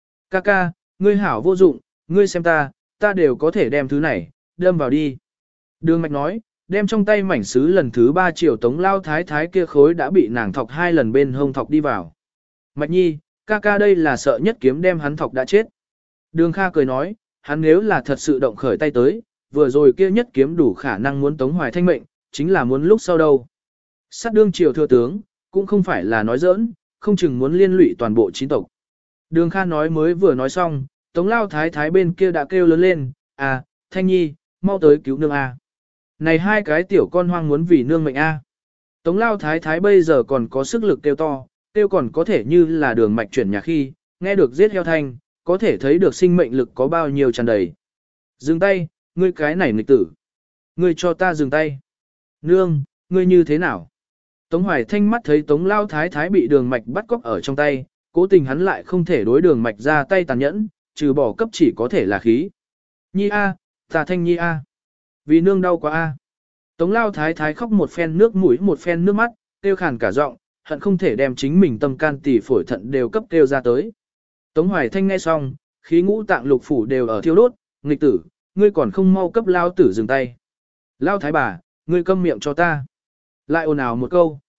Ca, ngươi hảo vô dụng, ngươi xem ta đều có thể đem thứ này, đâm vào đi. Đường Mạch nói, đem trong tay mảnh sứ lần thứ 3 triệu Tống Lao Thái Thái kia khối đã bị nàng thọc 2 lần bên hông thọc đi vào. Mạch nhi, ca đây là sợ nhất kiếm đem hắn thọc đã chết. Đường Kha cười nói, hắn nếu là thật sự động khởi tay tới, vừa rồi kia nhất kiếm đủ khả năng muốn Tống Hoài Thanh mệnh, chính là muốn lúc sau đâu. Sát đương triều thừa tướng, cũng không phải là nói giỡn, không chừng muốn liên lụy toàn bộ chín tộc. Đường Kha nói mới vừa nói xong, Tống Lao Thái Thái bên kia đã kêu lớn lên, Thanh nhi, mau tới cứu nương a. Này hai cái tiểu con hoang muốn vì nương mệnh a. Tống Lao Thái Thái bây giờ còn có sức lực kêu to, kêu còn có thể như là đường mạch chuyển nhà khi, nghe được giết heo thanh, có thể thấy được sinh mệnh lực có bao nhiêu tràn đầy. Dừng tay, ngươi cái này nghịch tử. Ngươi cho ta dừng tay. Nương, ngươi như thế nào? Tống Hoài Thanh mắt thấy Tống Lao Thái Thái bị đường mạch bắt cóc ở trong tay, cố tình hắn lại không thể đối đường mạch ra tay tàn nhẫn, trừ bỏ cấp chỉ có thể là khí. Nhi a, ta Thanh nhi a. Vì nương đau quá a. Tống Lao Thái Thái khóc một phen nước mũi một phen nước mắt, kêu khàn cả giọng, hận không thể đem chính mình tâm can tỳ phổi thận đều cấp kêu ra tới. Tống Hoài Thanh nghe xong, khí ngũ tạng lục phủ đều ở thiêu đốt, nghịch tử, ngươi còn không mau cấp Lao tử dừng tay. Lao Thái bà, ngươi câm miệng cho ta. Lại ồn ào một câu,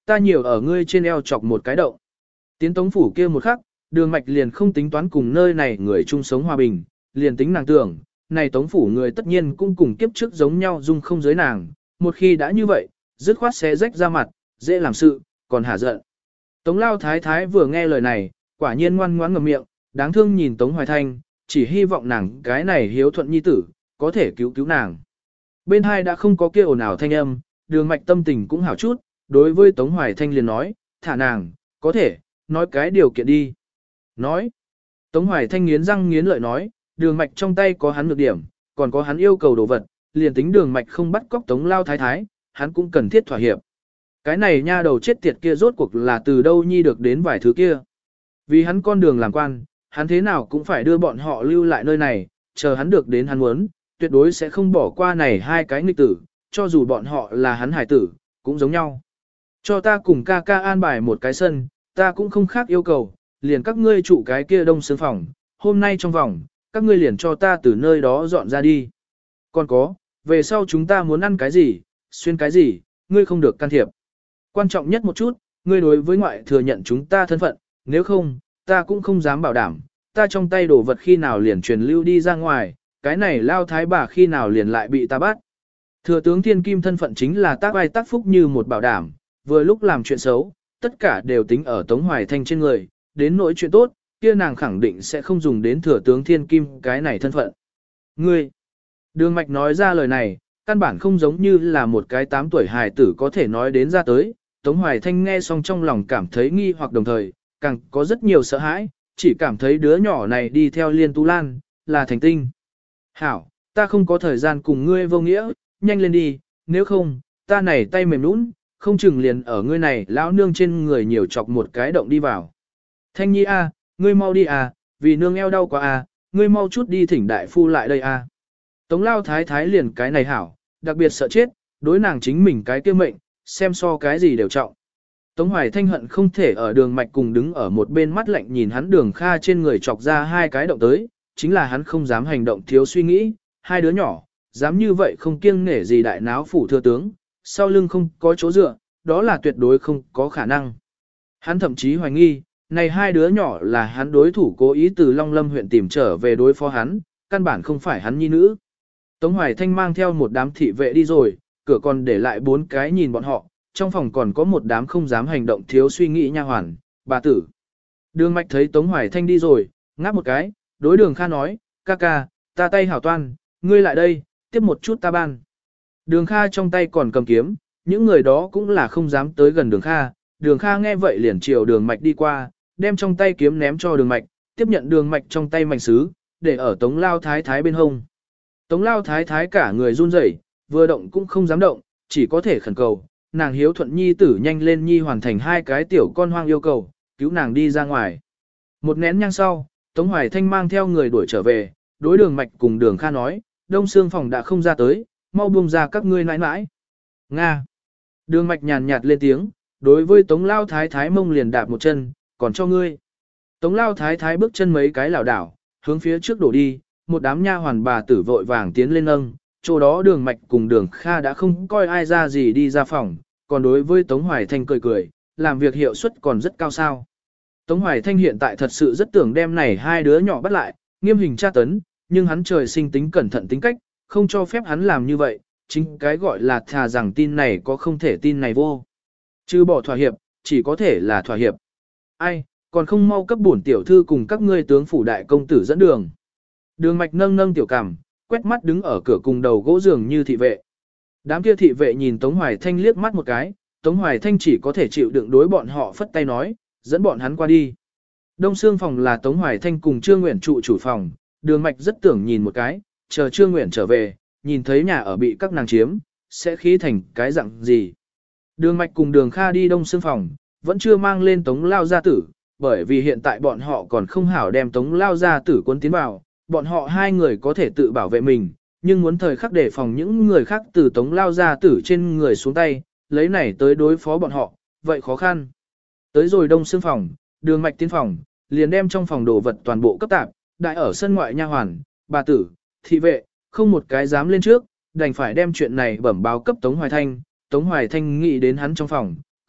ta nhiều ở ngươi trên eo chọc một cái động. Tiến tống phủ kia một khắc, Đường Mạch liền không tính toán cùng nơi này người chung sống hòa bình, liền tính nàng tưởng, này tống phủ người tất nhiên cũng cùng kiếp trước giống nhau dung không giới nàng, một khi đã như vậy, dứt khoát xé rách ra mặt, dễ làm sự, còn hả giận. Tống lao thái thái vừa nghe lời này, quả nhiên ngoan ngoãn ngậm miệng, đáng thương nhìn Tống Hoài Thanh, chỉ hy vọng nàng cái này hiếu thuận nhi tử, có thể cứu nàng. Bên hai đã không có kia ồn ào thanh âm, Đường Mạch tâm tình cũng hảo chút, đối với Tống Hoài Thanh liền nói, thả nàng, có thể, nói cái điều kiện đi. Nói, Tống Hoài Thanh nghiến răng nghiến lợi nói, Đường Mạch trong tay có hắn nhược điểm, còn có hắn yêu cầu đồ vật, liền tính Đường Mạch không bắt cóc Tống lao thái thái, hắn cũng cần thiết thỏa hiệp. Cái này nha đầu chết tiệt kia rốt cuộc là từ đâu nhi được đến vài thứ kia. Vì hắn con đường làm quan, hắn thế nào cũng phải đưa bọn họ lưu lại nơi này, chờ hắn được đến hắn muốn, tuyệt đối sẽ không bỏ qua này hai cái nghịch tử, cho dù bọn họ là hắn hải tử, cũng giống nhau. Cho ta cùng ca ca an bài một cái sân, ta cũng không khác yêu cầu, liền các ngươi trụ cái kia đông sương phòng, hôm nay trong vòng, các ngươi liền cho ta từ nơi đó dọn ra đi. Còn có, về sau chúng ta muốn ăn cái gì, xuyên cái gì, ngươi không được can thiệp. Quan trọng nhất một chút, ngươi đối với ngoại thừa nhận chúng ta thân phận, nếu không, ta cũng không dám bảo đảm, ta trong tay đồ vật khi nào liền truyền lưu đi ra ngoài, cái này lao thái bà khi nào liền lại bị ta bắt. Thừa tướng Thiên Kim thân phận chính là tác ai tác phúc như một bảo đảm, vừa lúc làm chuyện xấu, tất cả đều tính ở Tống Hoài Thanh trên người, đến nỗi chuyện tốt, kia nàng khẳng định sẽ không dùng đến thừa tướng Thiên Kim cái này thân phận. Ngươi, Đường Mạch nói ra lời này, căn bản không giống như là một cái 8 tuổi hài tử có thể nói đến ra tới, Tống Hoài Thanh nghe xong trong lòng cảm thấy nghi hoặc đồng thời, càng có rất nhiều sợ hãi, chỉ cảm thấy đứa nhỏ này đi theo Liên Tú Lan, là thành tinh. Hảo, ta không có thời gian cùng ngươi vô nghĩa, nhanh lên đi, nếu không, ta này tay mềm nũng, không chừng liền ở ngươi này lão nương trên người nhiều chọc một cái động đi vào. Thanh Nhi a, ngươi mau đi a, vì nương eo đau quá a, ngươi mau chút đi thỉnh đại phu lại đây a. Tống lao thái thái liền cái này hảo, đặc biệt sợ chết, đối nàng chính mình cái kia mệnh, xem so cái gì đều trọng. Tống Hoài Thanh hận không thể ở Đường Mạch cùng đứng ở một bên mắt lạnh nhìn hắn Đường Kha trên người chọc ra hai cái động tới, chính là hắn không dám hành động thiếu suy nghĩ, hai đứa nhỏ, dám như vậy không kiêng nể gì đại náo phủ thừa tướng, sau lưng không có chỗ dựa, đó là tuyệt đối không có khả năng. Hắn thậm chí hoài nghi, này hai đứa nhỏ là hắn đối thủ cố ý từ Long Lâm huyện tìm trở về đối phó hắn, căn bản không phải hắn nhi nữ. Tống Hoài Thanh mang theo một đám thị vệ đi rồi, cửa còn để lại 4 cái nhìn bọn họ, trong phòng còn có một đám không dám hành động thiếu suy nghĩ nha hoàn, bà tử. Đường Mạch thấy Tống Hoài Thanh đi rồi, ngáp một cái, đối Đường Kha nói, ca ca, ta tay hảo toan, ngươi lại đây, tiếp một chút ta ban. Đường Kha trong tay còn cầm kiếm, những người đó cũng là không dám tới gần Đường Kha. Đường Kha nghe vậy liền chiều Đường Mạch đi qua, đem trong tay kiếm ném cho Đường Mạch, tiếp nhận Đường Mạch trong tay mảnh sứ, để ở Tống Lao Thái Thái bên hông. Tống Lao Thái Thái cả người run rẩy, vừa động cũng không dám động, chỉ có thể khẩn cầu, nàng hiếu thuận nhi tử nhanh lên nhi hoàn thành hai cái tiểu con hoang yêu cầu, cứu nàng đi ra ngoài. Một nén nhang sau, Tống Hoài Thanh mang theo người đuổi trở về, đối Đường Mạch cùng Đường Kha nói, đông xương phòng đã không ra tới, mau buông ra các ngươi nãi nãi. Nga. Đường Mạch nhàn nhạt lên tiếng, đối với Tống Lao Thái Thái mông liền đạp một chân, còn cho ngươi. Tống Lao Thái Thái bước chân mấy cái lảo đảo, hướng phía trước đổ đi, một đám nha hoàn bà tử vội vàng tiến lên nâng, chỗ đó Đường Mạch cùng Đường Kha đã không coi ai ra gì đi ra phòng, còn đối với Tống Hoài Thanh cười cười, làm việc hiệu suất còn rất cao sao. Tống Hoài Thanh hiện tại thật sự rất tưởng đem này hai đứa nhỏ bắt lại, nghiêm hình tra tấn, nhưng hắn trời sinh tính cẩn thận tính cách, không cho phép hắn làm như vậy, chính cái gọi là thà rằng tin này có không thể tin này vô. Chứ bỏ thỏa hiệp, chỉ có thể là thỏa hiệp. Ai, còn không mau cấp bổn tiểu thư cùng các ngươi tướng phủ đại công tử dẫn đường. Đường Mạch nâng nâng tiểu cằm, quét mắt đứng ở cửa cùng đầu gỗ giường như thị vệ. Đám kia thị vệ nhìn Tống Hoài Thanh liếc mắt một cái, Tống Hoài Thanh chỉ có thể chịu đựng đối bọn họ phất tay nói, dẫn bọn hắn qua đi. Đông xương phòng là Tống Hoài Thanh cùng Trương Nguyện trụ chủ phòng, Đường Mạch rất tưởng nhìn một cái, chờ Trương Nguyện trở về, nhìn thấy nhà ở bị các nàng chiếm, sẽ khí thành cái dạng gì. Đường Mạch cùng Đường Kha đi đông xương phòng, vẫn chưa mang lên Tống Lao gia tử, bởi vì hiện tại bọn họ còn không hảo đem Tống Lao gia tử cuốn tiến vào, bọn họ hai người có thể tự bảo vệ mình, nhưng muốn thời khắc đề phòng những người khác từ Tống Lao gia tử trên người xuống tay, lấy này tới đối phó bọn họ, vậy khó khăn. Tới rồi đông xương phòng, Đường Mạch tiến phòng, liền đem trong phòng đồ vật toàn bộ cấp tạp, đại ở sân ngoại nha hoàn, bà tử, thị vệ, không một cái dám lên trước, đành phải đem chuyện này bẩm báo cấp Tống Hoài Thanh. Tống Hoài Thanh nghĩ đến hắn trong phòng,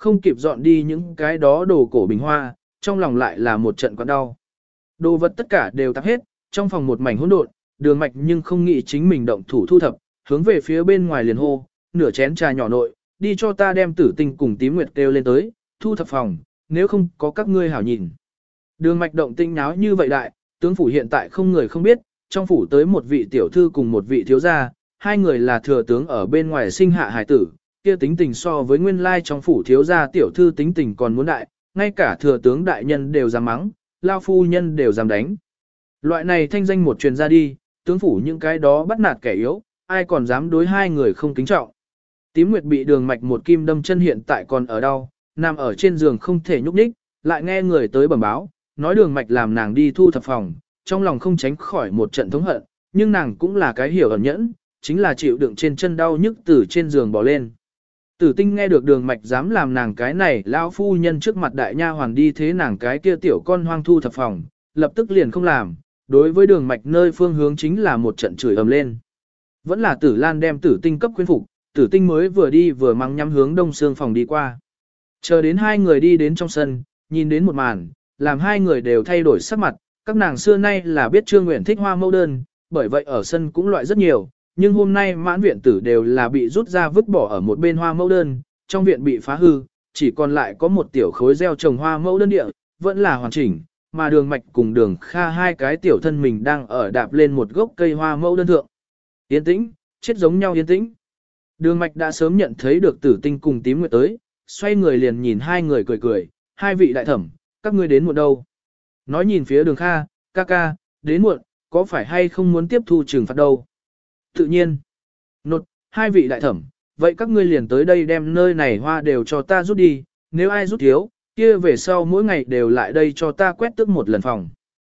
không kịp dọn đi những cái đó đồ cổ bình hoa, trong lòng lại là một trận quặn đau. Đồ vật tất cả đều tạp hết, trong phòng một mảnh hỗn độn, Đường Mạch nhưng không nghĩ chính mình động thủ thu thập, hướng về phía bên ngoài liền hô, nửa chén trà nhỏ nội, đi cho ta đem Tử Tinh cùng Tím Nguyệt kêu lên tới, thu thập phòng, nếu không có các ngươi hảo nhìn. Đường Mạch động tinh náo như vậy đại, tướng phủ hiện tại không người không biết, trong phủ tới một vị tiểu thư cùng một vị thiếu gia, hai người là thừa tướng ở bên ngoài sinh hạ hài tử, kia tính tình so với nguyên lai trong phủ thiếu gia tiểu thư tính tình còn muốn đại, ngay cả thừa tướng đại nhân đều dám mắng, lao phu nhân đều dám đánh. Loại này thanh danh một truyền ra đi, tướng phủ những cái đó bắt nạt kẻ yếu, ai còn dám đối hai người không kính trọng. Tím Nguyệt bị Đường Mạch một kim đâm chân hiện tại còn ở đau, nằm ở trên giường không thể nhúc nhích, lại nghe người tới bẩm báo, nói Đường Mạch làm nàng đi thu thập phòng, trong lòng không tránh khỏi một trận thống hận, nhưng nàng cũng là cái hiểu ẩn nhẫn, chính là chịu đựng trên chân đau nhức từ trên giường bò lên. Tử Tinh nghe được Đường Mạch dám làm nàng cái này lão phu nhân trước mặt đại nha hoàn đi thế nàng cái kia tiểu con hoang thu thập phòng, lập tức liền không làm, đối với Đường Mạch nơi phương hướng chính là một trận chửi ầm lên. Vẫn là Tử Lan đem Tử Tinh cấp khuyên phục, Tử Tinh mới vừa đi vừa mắng nhắm hướng đông xương phòng đi qua. Chờ đến hai người đi đến trong sân, nhìn đến một màn, làm hai người đều thay đổi sắc mặt, các nàng xưa nay là biết Trương Nguyện thích hoa mẫu đơn, bởi vậy ở sân cũng loại rất nhiều, nhưng hôm nay mãn viện tử đều là bị rút ra vứt bỏ ở một bên hoa mẫu đơn, trong viện bị phá hư, chỉ còn lại có một tiểu khối gieo trồng hoa mẫu đơn địa, vẫn là hoàn chỉnh, mà Đường Mạch cùng Đường Kha hai cái tiểu thân mình đang ở đạp lên một gốc cây hoa mẫu đơn thượng. Yên tĩnh, chết giống nhau yên tĩnh. Đường Mạch đã sớm nhận thấy được Tử Tinh cùng Tím Nguyệt tới, xoay người liền nhìn hai người cười cười, hai vị đại thẩm, các ngươi đến muộn đâu? Nói nhìn phía Đường Kha, ca ca, đến muộn, có phải hay không muốn tiếp thu trừng phạt đâu? Tự nhiên. Nột, hai vị đại thẩm, vậy các ngươi liền tới đây đem nơi này hoa đều cho ta rút đi, nếu ai rút thiếu, kia về sau mỗi ngày đều lại đây cho ta quét tước một lần phòng.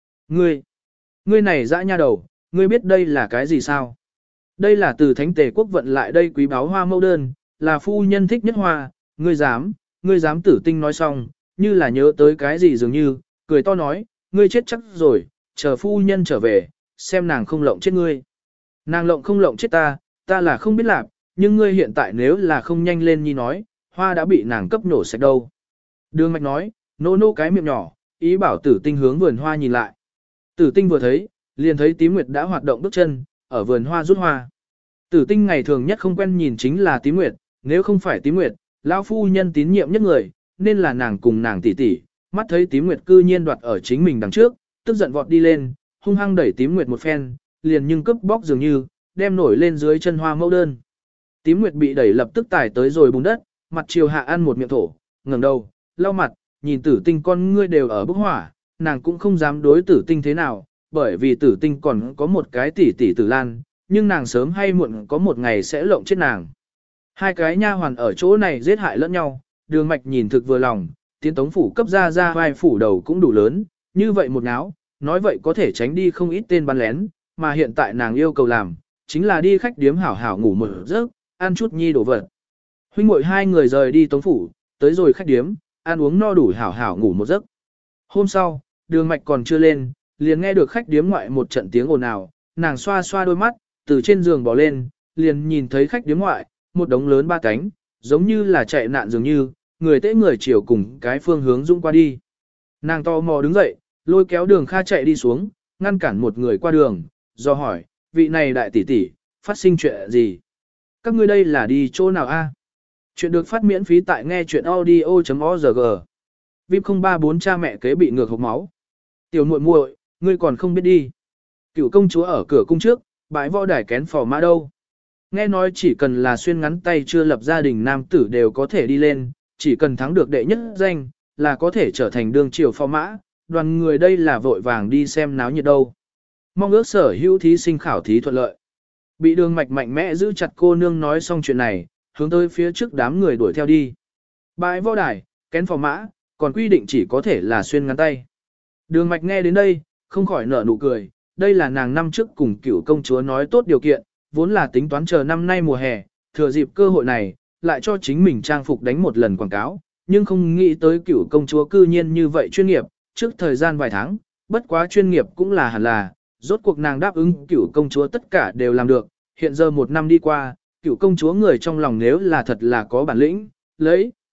Ngươi này dã nha đầu, ngươi biết đây là cái gì sao? Đây là từ Thánh Tề quốc vận lại đây quý báu hoa mẫu đơn, là phu nhân thích nhất hoa, ngươi dám. Tử Tinh nói xong, như là nhớ tới cái gì dường như, cười to nói, ngươi chết chắc rồi, chờ phu nhân trở về, xem nàng không lộng chết ngươi. Nàng lộng không lộng chết ta là không biết làm, nhưng ngươi hiện tại nếu là không nhanh lên nhi nói, hoa đã bị nàng cấp nổ sạch đâu. Đường Mạch nói, nô cái miệng nhỏ, ý bảo Tử Tinh hướng vườn hoa nhìn lại. Tử Tinh vừa thấy, liền thấy Tím Nguyệt đã hoạt động bước chân, ở vườn hoa rút hoa. Tử Tinh ngày thường nhất không quen nhìn chính là Tím Nguyệt, nếu không phải Tím Nguyệt, lão phu nhân tín nhiệm nhất người, nên là nàng cùng nàng tỷ tỷ. Mắt thấy Tím Nguyệt cư nhiên đoạt ở chính mình đằng trước, tức giận vọt đi lên, hung hăng đẩy Tím Nguyệt một phen, liền nhưng cướp bóc dường như, đem nổi lên dưới chân hoa mẫu đơn. Tím Nguyệt bị đẩy lập tức tải tới rồi bùn đất, mặt chiều hạ ăn một miệng thổ, ngẩng đầu, lau mặt, nhìn Tử Tinh con ngươi đều ở bức hỏa, nàng cũng không dám đối Tử Tinh thế nào, bởi vì Tử Tinh còn có một cái tỷ tỷ Tử Lan, nhưng nàng sớm hay muộn có một ngày sẽ lộng chết nàng. Hai cái nha hoàn ở chỗ này giết hại lẫn nhau, Đường Mạch nhìn thực vừa lòng, tiến tống phủ cấp ra vai phủ đầu cũng đủ lớn, như vậy một náo, nói vậy có thể tránh đi không ít tên bắn lén, mà hiện tại nàng yêu cầu làm, chính là đi khách điếm hảo hảo ngủ một giấc, ăn chút nhi đồ vật. Huynh muội hai người rời đi tống phủ, tới rồi khách điếm, ăn uống no đủ hảo hảo ngủ một giấc. Hôm sau, Đường Mạch còn chưa lên, liền nghe được khách điếm ngoại một trận tiếng ồn ào, nàng xoa xoa đôi mắt, từ trên giường bò lên, liền nhìn thấy khách điếm ngoại, một đống lớn ba cánh, giống như là chạy nạn dường như, người tễ người chiều cùng cái phương hướng dũng qua đi. Nàng to mò đứng dậy, lôi kéo Đường Kha chạy đi xuống, ngăn cản một người qua đường, do hỏi, vị này đại tỷ tỷ, phát sinh chuyện gì? Các ngươi đây là đi chỗ nào a? Chuyện được phát miễn phí tại nghe chuyện audio.org. VIP 034 cha mẹ kế bị ngược hộc máu. Tiểu muội muội, ngươi còn không biết đi. Cựu công chúa ở cửa cung trước, bãi võ đài kén phò mã đâu. Nghe nói chỉ cần là xuyên ngắn tay chưa lập gia đình nam tử đều có thể đi lên, chỉ cần thắng được đệ nhất danh, là có thể trở thành đương triều phò mã, đoàn người đây là vội vàng đi xem náo nhiệt đâu. Mong ước sở hữu thí sinh khảo thí thuận lợi. Bị Đường Mạch mạnh mẽ giữ chặt cô nương nói xong chuyện này, hướng tới phía trước đám người đuổi theo đi. Bãi võ đài, kén phò mã, còn quy định chỉ có thể là xuyên ngắn tay. Đường Mạch nghe đến đây, không khỏi nở nụ cười, đây là nàng năm trước cùng Cửu công chúa nói tốt điều kiện, vốn là tính toán chờ năm nay mùa hè, thừa dịp cơ hội này, lại cho chính mình trang phục đánh một lần quảng cáo, nhưng không nghĩ tới Cửu công chúa cư nhiên như vậy chuyên nghiệp, trước thời gian vài tháng, bất quá chuyên nghiệp cũng là hẳn là, rốt cuộc nàng đáp ứng Cửu công chúa tất cả đều làm được, hiện giờ một năm đi qua, Cửu công chúa người trong lòng nếu là thật là có bản lĩnh, lấy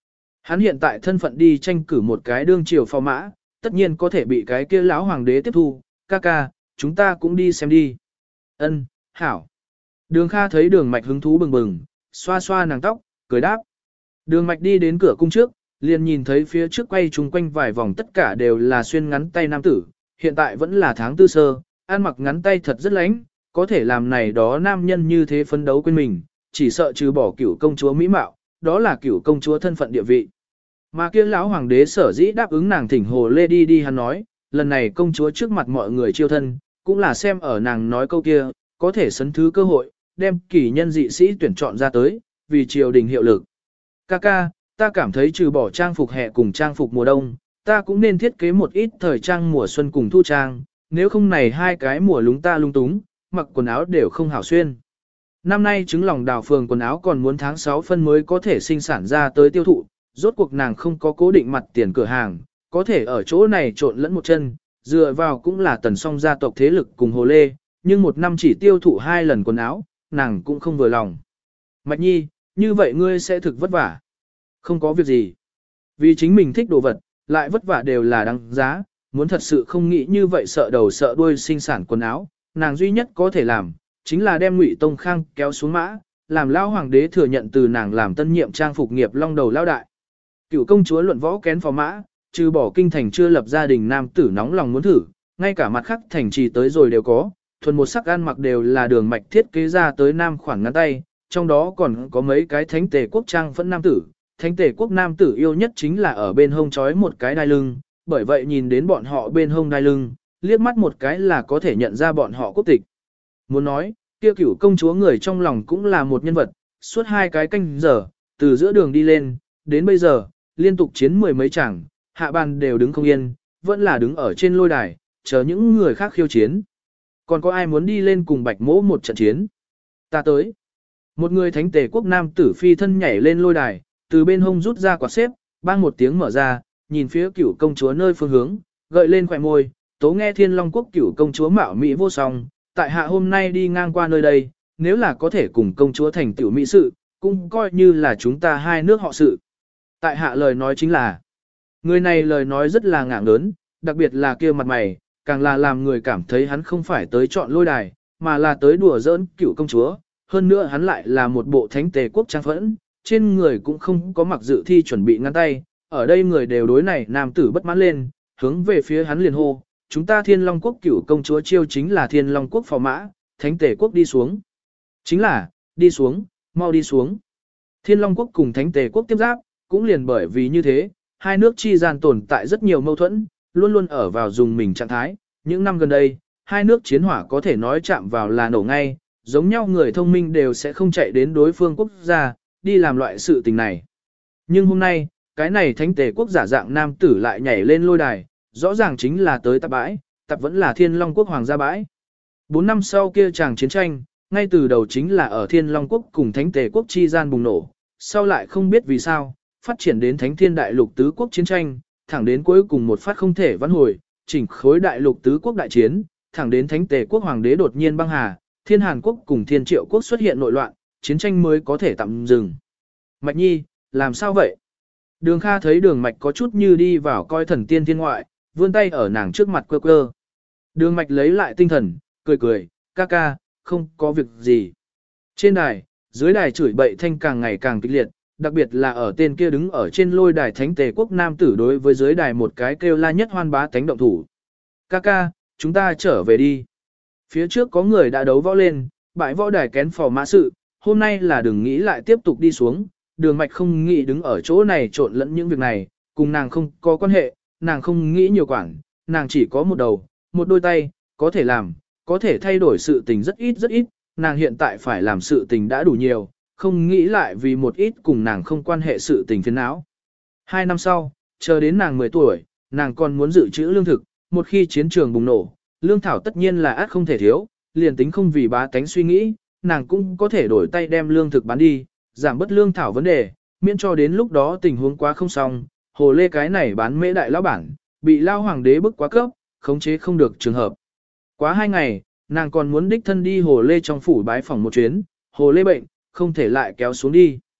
Hắn hiện tại thân phận đi tranh cử một cái đương triều phò mã, tất nhiên có thể bị cái kia lão hoàng đế tiếp thu, ca ca, chúng ta cũng đi xem đi. Ân, hảo. Đường Kha thấy Đường Mạch hứng thú bừng bừng, xoa xoa nàng tóc, cười đáp. Đường Mạch đi đến cửa cung trước, liền nhìn thấy phía trước quay chung quanh vài vòng tất cả đều là xuyên ngắn tay nam tử, hiện tại vẫn là tháng tư sơ, ăn mặc ngắn tay thật rất lánh, có thể làm này đó nam nhân như thế phấn đấu quên mình, chỉ sợ trừ bỏ cửu công chúa mỹ mạo, đó là cửu công chúa thân phận địa vị. Mà kia lão hoàng đế sở dĩ đáp ứng nàng thỉnh hồ lê đi hắn nói, lần này công chúa trước mặt mọi người chiêu thân, cũng là xem ở nàng nói câu kia, có thể sấn thứ cơ hội, đem kỳ nhân dị sĩ tuyển chọn ra tới, vì triều đình hiệu lực. Kaka, ta cảm thấy trừ bỏ trang phục hè cùng trang phục mùa đông, ta cũng nên thiết kế một ít thời trang mùa xuân cùng thu trang, nếu không này hai cái mùa lúng ta lung túng, mặc quần áo đều không hảo xuyên. Năm nay trứng lòng đào phường quần áo còn muốn tháng 6 phân mới có thể sinh sản ra tới tiêu thụ, rốt cuộc nàng không có cố định mặt tiền cửa hàng, có thể ở chỗ này trộn lẫn một chân, dựa vào cũng là tần song gia tộc thế lực cùng hồ lê, nhưng một năm chỉ tiêu thụ 2 lần quần áo, nàng cũng không vừa lòng. Mạch Nhi, như vậy ngươi sẽ thực vất vả. Không có việc gì. Vì chính mình thích đồ vật, lại vất vả đều là đáng giá, muốn thật sự không nghĩ như vậy sợ đầu sợ đuôi sinh sản quần áo, nàng duy nhất có thể làm, chính là đem Ngụy Tông Khang kéo xuống mã, làm lao hoàng đế thừa nhận từ nàng làm tân nhiệm trang phục nghiệp long đầu lao đại. Cựu công chúa luận võ kén phò mã, trừ bỏ kinh thành chưa lập gia đình nam tử nóng lòng muốn thử, ngay cả mặt khác thành trì tới rồi đều có, thuần một sắc ăn mặc đều là Đường Mạch thiết kế ra tới nam khoảng ngắn tay, trong đó còn có mấy cái thánh tề quốc trang phẫn nam tử. Thánh tề quốc nam tử yêu nhất chính là ở bên hông trói một cái đai lưng, bởi vậy nhìn đến bọn họ bên hông đai lưng, liếc mắt một cái là có thể nhận ra bọn họ quốc tịch. Muốn nói, kia cửu công chúa người trong lòng cũng là một nhân vật, suốt 2 cái canh giờ, từ giữa đường đi lên, đến bây giờ, liên tục chiến 10 mấy chàng, hạ bàn đều đứng không yên, vẫn là đứng ở trên lôi đài, chờ những người khác khiêu chiến. Còn có ai muốn đi lên cùng Bạch Mỗ một trận chiến? Ta tới. Một người thánh tề quốc nam tử phi thân nhảy lên lôi đài, từ bên hông rút ra quạt xếp, bang một tiếng mở ra, nhìn phía cửu công chúa nơi phương hướng, gợi lên khỏe môi, tố nghe Thiên Long quốc cửu công chúa mạo mỹ vô song, tại hạ hôm nay đi ngang qua nơi đây, nếu là có thể cùng công chúa thành tiểu mỹ sự, cũng coi như là chúng ta hai nước họ sự. Tại hạ lời nói chính là, người này lời nói rất là ngạng lớn, đặc biệt là kia mặt mày, càng là làm người cảm thấy hắn không phải tới chọn lôi đài, mà là tới đùa giỡn cửu công chúa, hơn nữa hắn lại là một bộ thánh tề quốc trang phẫn, trên người cũng không có mặc dự thi chuẩn bị ngăn tay, ở đây người đều đối này nam tử bất mãn lên, hướng về phía hắn liền hô, chúng ta Thiên Long quốc cửu công chúa chiêu chính là Thiên Long quốc phò mã, thánh tề quốc đi xuống. Chính là, đi xuống, mau đi xuống. Thiên Long quốc cùng thánh tề quốc tiếp giáp, cũng liền bởi vì như thế, hai nước chi gian tồn tại rất nhiều mâu thuẫn, luôn luôn ở vào dùng mình trạng thái. Những năm gần đây, hai nước chiến hỏa có thể nói chạm vào là nổ ngay, giống nhau người thông minh đều sẽ không chạy đến đối phương quốc gia, đi làm loại sự tình này. Nhưng hôm nay, cái này thánh tề quốc giả dạng nam tử lại nhảy lên lôi đài, rõ ràng chính là tới tập bãi, tập vẫn là Thiên Long quốc hoàng gia bãi. 4 năm sau kia chàng chiến tranh, ngay từ đầu chính là ở Thiên Long quốc cùng thánh tề quốc chi gian bùng nổ, sau lại không biết vì sao, phát triển đến thánh thiên đại lục tứ quốc chiến tranh, thẳng đến cuối cùng một phát không thể vãn hồi, chỉnh khối đại lục tứ quốc đại chiến, thẳng đến thánh tề quốc hoàng đế đột nhiên băng hà, Thiên Hàn quốc cùng Thiên Triệu quốc xuất hiện nội loạn, chiến tranh mới có thể tạm dừng. Mạch Nhi, làm sao vậy? Đường Kha thấy Đường Mạch có chút như đi vào coi thần tiên thiên ngoại, vươn tay ở nàng trước mặt quơ quơ. Đường Mạch lấy lại tinh thần, cười cười, ca ca, không có việc gì. Trên đài, dưới đài chửi bậy thanh càng ngày càng kịch liệt, đặc biệt là ở tên kia đứng ở trên lôi đài thánh tề quốc nam tử đối với dưới đài một cái kêu la nhất hoan bá tánh động thủ. Ca ca, chúng ta trở về đi. Phía trước có người đã đấu võ lên, bại võ đài kén phò mã sự, hôm nay là đừng nghĩ lại tiếp tục đi xuống, Đường Mạch không nghĩ đứng ở chỗ này trộn lẫn những việc này, cùng nàng không có quan hệ, nàng không nghĩ nhiều quản, nàng chỉ có một đầu, một đôi tay, có thể làm, có thể thay đổi sự tình rất ít, nàng hiện tại phải làm sự tình đã đủ nhiều, không nghĩ lại vì một ít cùng nàng không quan hệ sự tình phiền não. 2 năm sau, chờ đến nàng 10 tuổi, nàng còn muốn dự trữ lương thực, một khi chiến trường bùng nổ, lương thảo tất nhiên là át không thể thiếu, liền tính không vì bá tánh suy nghĩ, nàng cũng có thể đổi tay đem lương thực bán đi, giảm bớt lương thảo vấn đề, miễn cho đến lúc đó tình huống quá không xong, hồ lê cái này bán mễ đại lão bản, bị lao hoàng đế bức quá cấp, khống chế không được trường hợp. Quá 2 ngày, nàng còn muốn đích thân đi hồ lê trong phủ bái phòng một chuyến, hồ lê bệnh, không thể lại kéo xuống đi.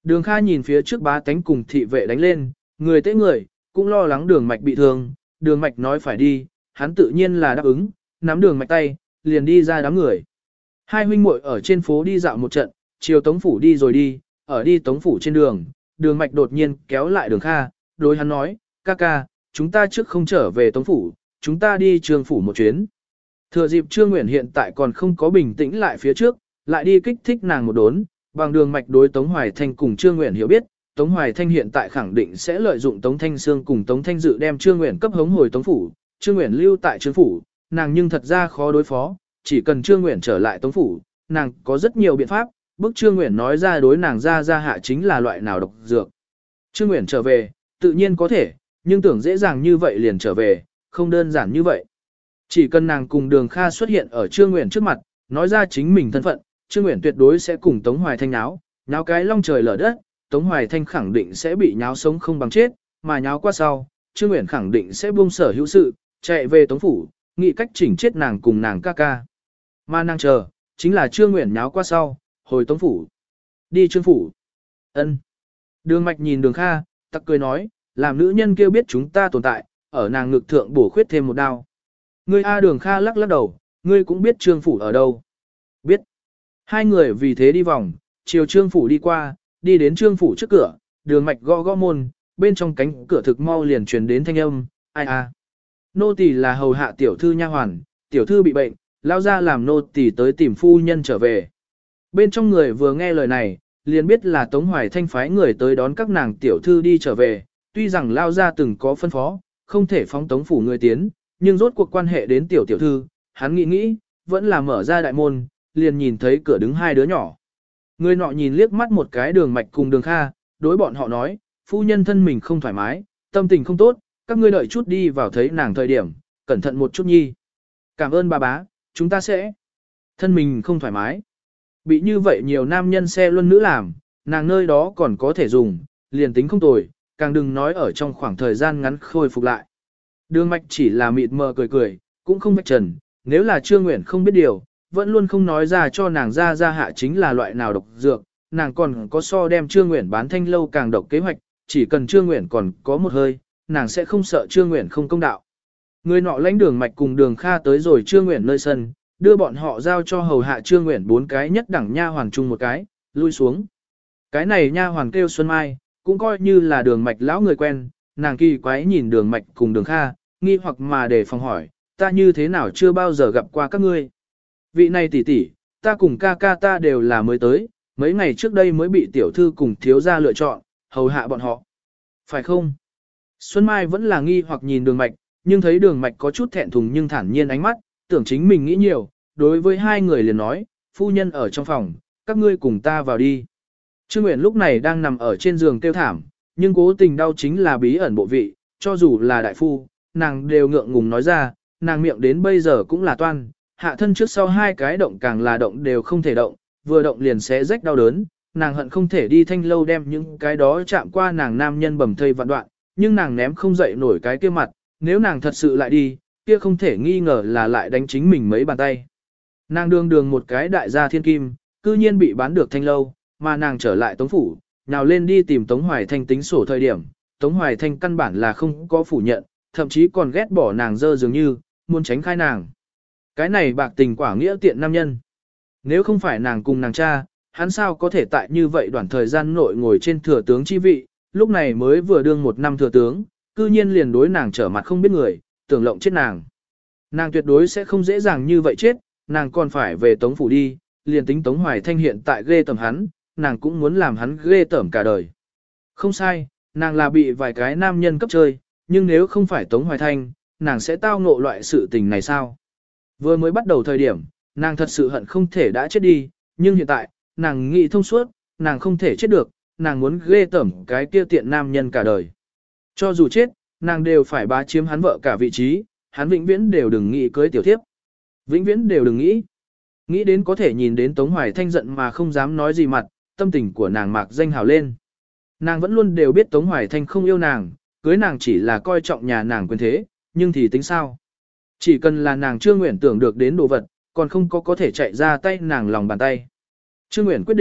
Đường Kha nhìn phía trước bá tánh cùng thị vệ đánh lên, người tế người, cũng lo lắng đường mạch bị thương, đường mạch nói phải đi, hắn tự nhiên là đáp ứng, nắm đường mạch tay, liền đi ra đám người. Hai huynh muội ở trên phố đi dạo một trận, chiều Tống Phủ đi rồi đi, ở đi Tống Phủ trên đường, đường mạch đột nhiên kéo lại đường Kha, đối hắn nói, ca ca, chúng ta trước không trở về Tống Phủ, chúng ta đi Trương Phủ một chuyến. Thừa dịp Trương Nguyễn hiện tại còn không có bình tĩnh lại phía trước, lại đi kích thích nàng một đốn, bằng đường mạch đối Tống Hoài Thanh cùng Trương Nguyễn hiểu biết, Tống Hoài Thanh hiện tại khẳng định sẽ lợi dụng Tống Thanh Sương cùng Tống Thanh Dự đem Trương Nguyễn cấp hống hồi Tống Phủ, Trương Nguyễn lưu tại Trương Phủ, nàng nhưng thật ra khó đối phó, chỉ cần Trương Nguyễn trở lại Tống Phủ, nàng có rất nhiều biện pháp, bức Trương Nguyễn nói ra đối nàng ra hạ chính là loại nào độc dược. Trương Nguyễn trở về, tự nhiên có thể, nhưng tưởng dễ dàng như vậy liền trở về, không đơn giản như vậy. Chỉ cần nàng cùng Đường Kha xuất hiện ở Trương Nguyễn trước mặt, nói ra chính mình thân phận, Trương Nguyễn tuyệt đối sẽ cùng Tống Hoài Thanh nháo cái long trời lở đất, Tống Hoài Thanh khẳng định sẽ bị nháo sống không bằng chết, mà nháo qua sau, Trương Nguyễn khẳng định sẽ buông sở hữu sự, chạy về Tống Phủ, nghĩ cách chỉnh chết nàng cùng nàng ca ca. Mà nàng chờ, chính là Trương Nguyễn nháo qua sau, hồi Tống Phủ. Đi Trương Phủ. Ân. Đường Mạch nhìn Đường Kha, tặc cười nói, làm nữ nhân kêu biết chúng ta tồn tại, ở nàng ngực thượng bổ khuyết thêm một đao. Ngươi A Đường Kha lắc lắc đầu, ngươi cũng biết Trương Phủ ở đâu. Biết. Hai người vì thế đi vòng, chiều Trương Phủ đi qua, đi đến Trương Phủ trước cửa, Đường Mạch gõ gõ môn, bên trong cánh cửa thực mau liền truyền đến thanh âm, ai a. Nô tỳ là hầu hạ tiểu thư nha hoàn, tiểu thư bị bệnh, lao ra làm nô tỳ tới tìm phu nhân trở về. Bên trong người vừa nghe lời này, liền biết là Tống Hoài Thanh phái người tới đón các nàng tiểu thư đi trở về, tuy rằng lao ra từng có phân phó, không thể phóng Tống Phủ người tiến, nhưng rốt cuộc quan hệ đến tiểu thư, hắn nghĩ, vẫn là mở ra đại môn, liền nhìn thấy cửa đứng hai đứa nhỏ. Người nọ nhìn liếc mắt một cái Đường Mạch cùng Đường Kha, đối bọn họ nói, phu nhân thân mình không thoải mái, tâm tình không tốt, các ngươi đợi chút đi vào thấy nàng thời điểm, cẩn thận một chút nhi. Cảm ơn bà bá, chúng ta sẽ. Thân mình không thoải mái. Bị như vậy nhiều nam nhân xe luân nữ làm, nàng nơi đó còn có thể dùng, liền tính không tồi, càng đừng nói ở trong khoảng thời gian ngắn khôi phục lại. Đường Mạch chỉ là mịt mờ cười cười, cũng không bạch trần, nếu là Trương Nguyễn không biết điều, vẫn luôn không nói ra cho nàng ra hạ chính là loại nào độc dược, nàng còn có so đem Trương Nguyễn bán thanh lâu càng độc kế hoạch, chỉ cần Trương Nguyễn còn có một hơi, nàng sẽ không sợ Trương Nguyễn không công đạo. Người nọ lãnh Đường Mạch cùng Đường Kha tới rồi Trương Nguyễn nơi sân, đưa bọn họ giao cho hầu hạ Trương Nguyễn 4 cái nhất đẳng nha hoàn chung một cái, lui xuống. Cái này nha hoàn kêu Xuân Mai, cũng coi như là Đường Mạch lão người quen, nàng kỳ quái nhìn Đường Mạch cùng Đường Kha, nghi hoặc mà để phòng hỏi, ta như thế nào chưa bao giờ gặp qua các ngươi. Vị này tỷ tỷ, ta cùng ca ca ta đều là mới tới, mấy ngày trước đây mới bị tiểu thư cùng thiếu gia lựa chọn, hầu hạ bọn họ. Phải không? Xuân Mai vẫn là nghi hoặc nhìn Đường Mạch, nhưng thấy Đường Mạch có chút thẹn thùng nhưng thản nhiên ánh mắt, tưởng chính mình nghĩ nhiều, đối với hai người liền nói, phu nhân ở trong phòng, các ngươi cùng ta vào đi. Trương Nguyễn lúc này đang nằm ở trên giường kêu thảm, nhưng cố tình đau chính là bí ẩn bộ vị, cho dù là đại phu, nàng đều ngượng ngùng nói ra, nàng miệng đến bây giờ cũng là toan, hạ thân trước sau hai cái động càng là động đều không thể động, vừa động liền sẽ rách đau đớn, nàng hận không thể đi thanh lâu đem những cái đó chạm qua nàng nam nhân bầm thây vạn đoạn, nhưng nàng ném không dậy nổi cái kia mặt, nếu nàng thật sự lại đi, kia không thể nghi ngờ là lại đánh chính mình mấy bàn tay. Nàng đường một cái đại gia thiên kim, cư nhiên bị bán được thanh lâu, mà nàng trở lại Tống Phủ, nào lên đi tìm Tống Hoài Thanh tính sổ thời điểm, Tống Hoài Thanh căn bản là không có phủ nhận, thậm chí còn ghét bỏ nàng dơ dường như, muốn tránh khai nàng. Cái này bạc tình quả nghĩa tiện nam nhân. Nếu không phải nàng cùng nàng cha, hắn sao có thể tại như vậy đoạn thời gian nội ngồi trên thừa tướng chi vị, lúc này mới vừa đương 1 năm thừa tướng, cư nhiên liền đối nàng trở mặt không biết người, tưởng lộng chết nàng. Nàng tuyệt đối sẽ không dễ dàng như vậy chết, nàng còn phải về Tống Phủ đi, liền tính Tống Hoài Thanh hiện tại ghê tởm hắn, nàng cũng muốn làm hắn ghê tởm cả đời. Không sai, nàng là bị vài cái nam nhân cấp chơi, nhưng nếu không phải Tống Hoài Thanh, nàng sẽ tao ngộ loại sự tình này sao? Vừa mới bắt đầu thời điểm, nàng thật sự hận không thể đã chết đi, nhưng hiện tại, nàng nghĩ thông suốt, nàng không thể chết được, nàng muốn ghê tởm cái kia tiện nam nhân cả đời. Cho dù chết, nàng đều phải bá chiếm hắn vợ cả vị trí, hắn vĩnh viễn đều đừng nghĩ cưới tiểu thiếp. Vĩnh viễn đều đừng nghĩ. Nghĩ đến có thể nhìn đến Tống Hoài Thanh giận mà không dám nói gì mặt, tâm tình của nàng mạc danh hào lên. Nàng vẫn luôn đều biết Tống Hoài Thanh không yêu nàng, cưới nàng chỉ là coi trọng nhà nàng quyền thế, nhưng thì tính sao? Chỉ cần là nàng Trương Nguyễn tưởng được đến đồ vật, còn không có thể chạy ra tay nàng lòng bàn tay. Trương Nguyễn quyết định,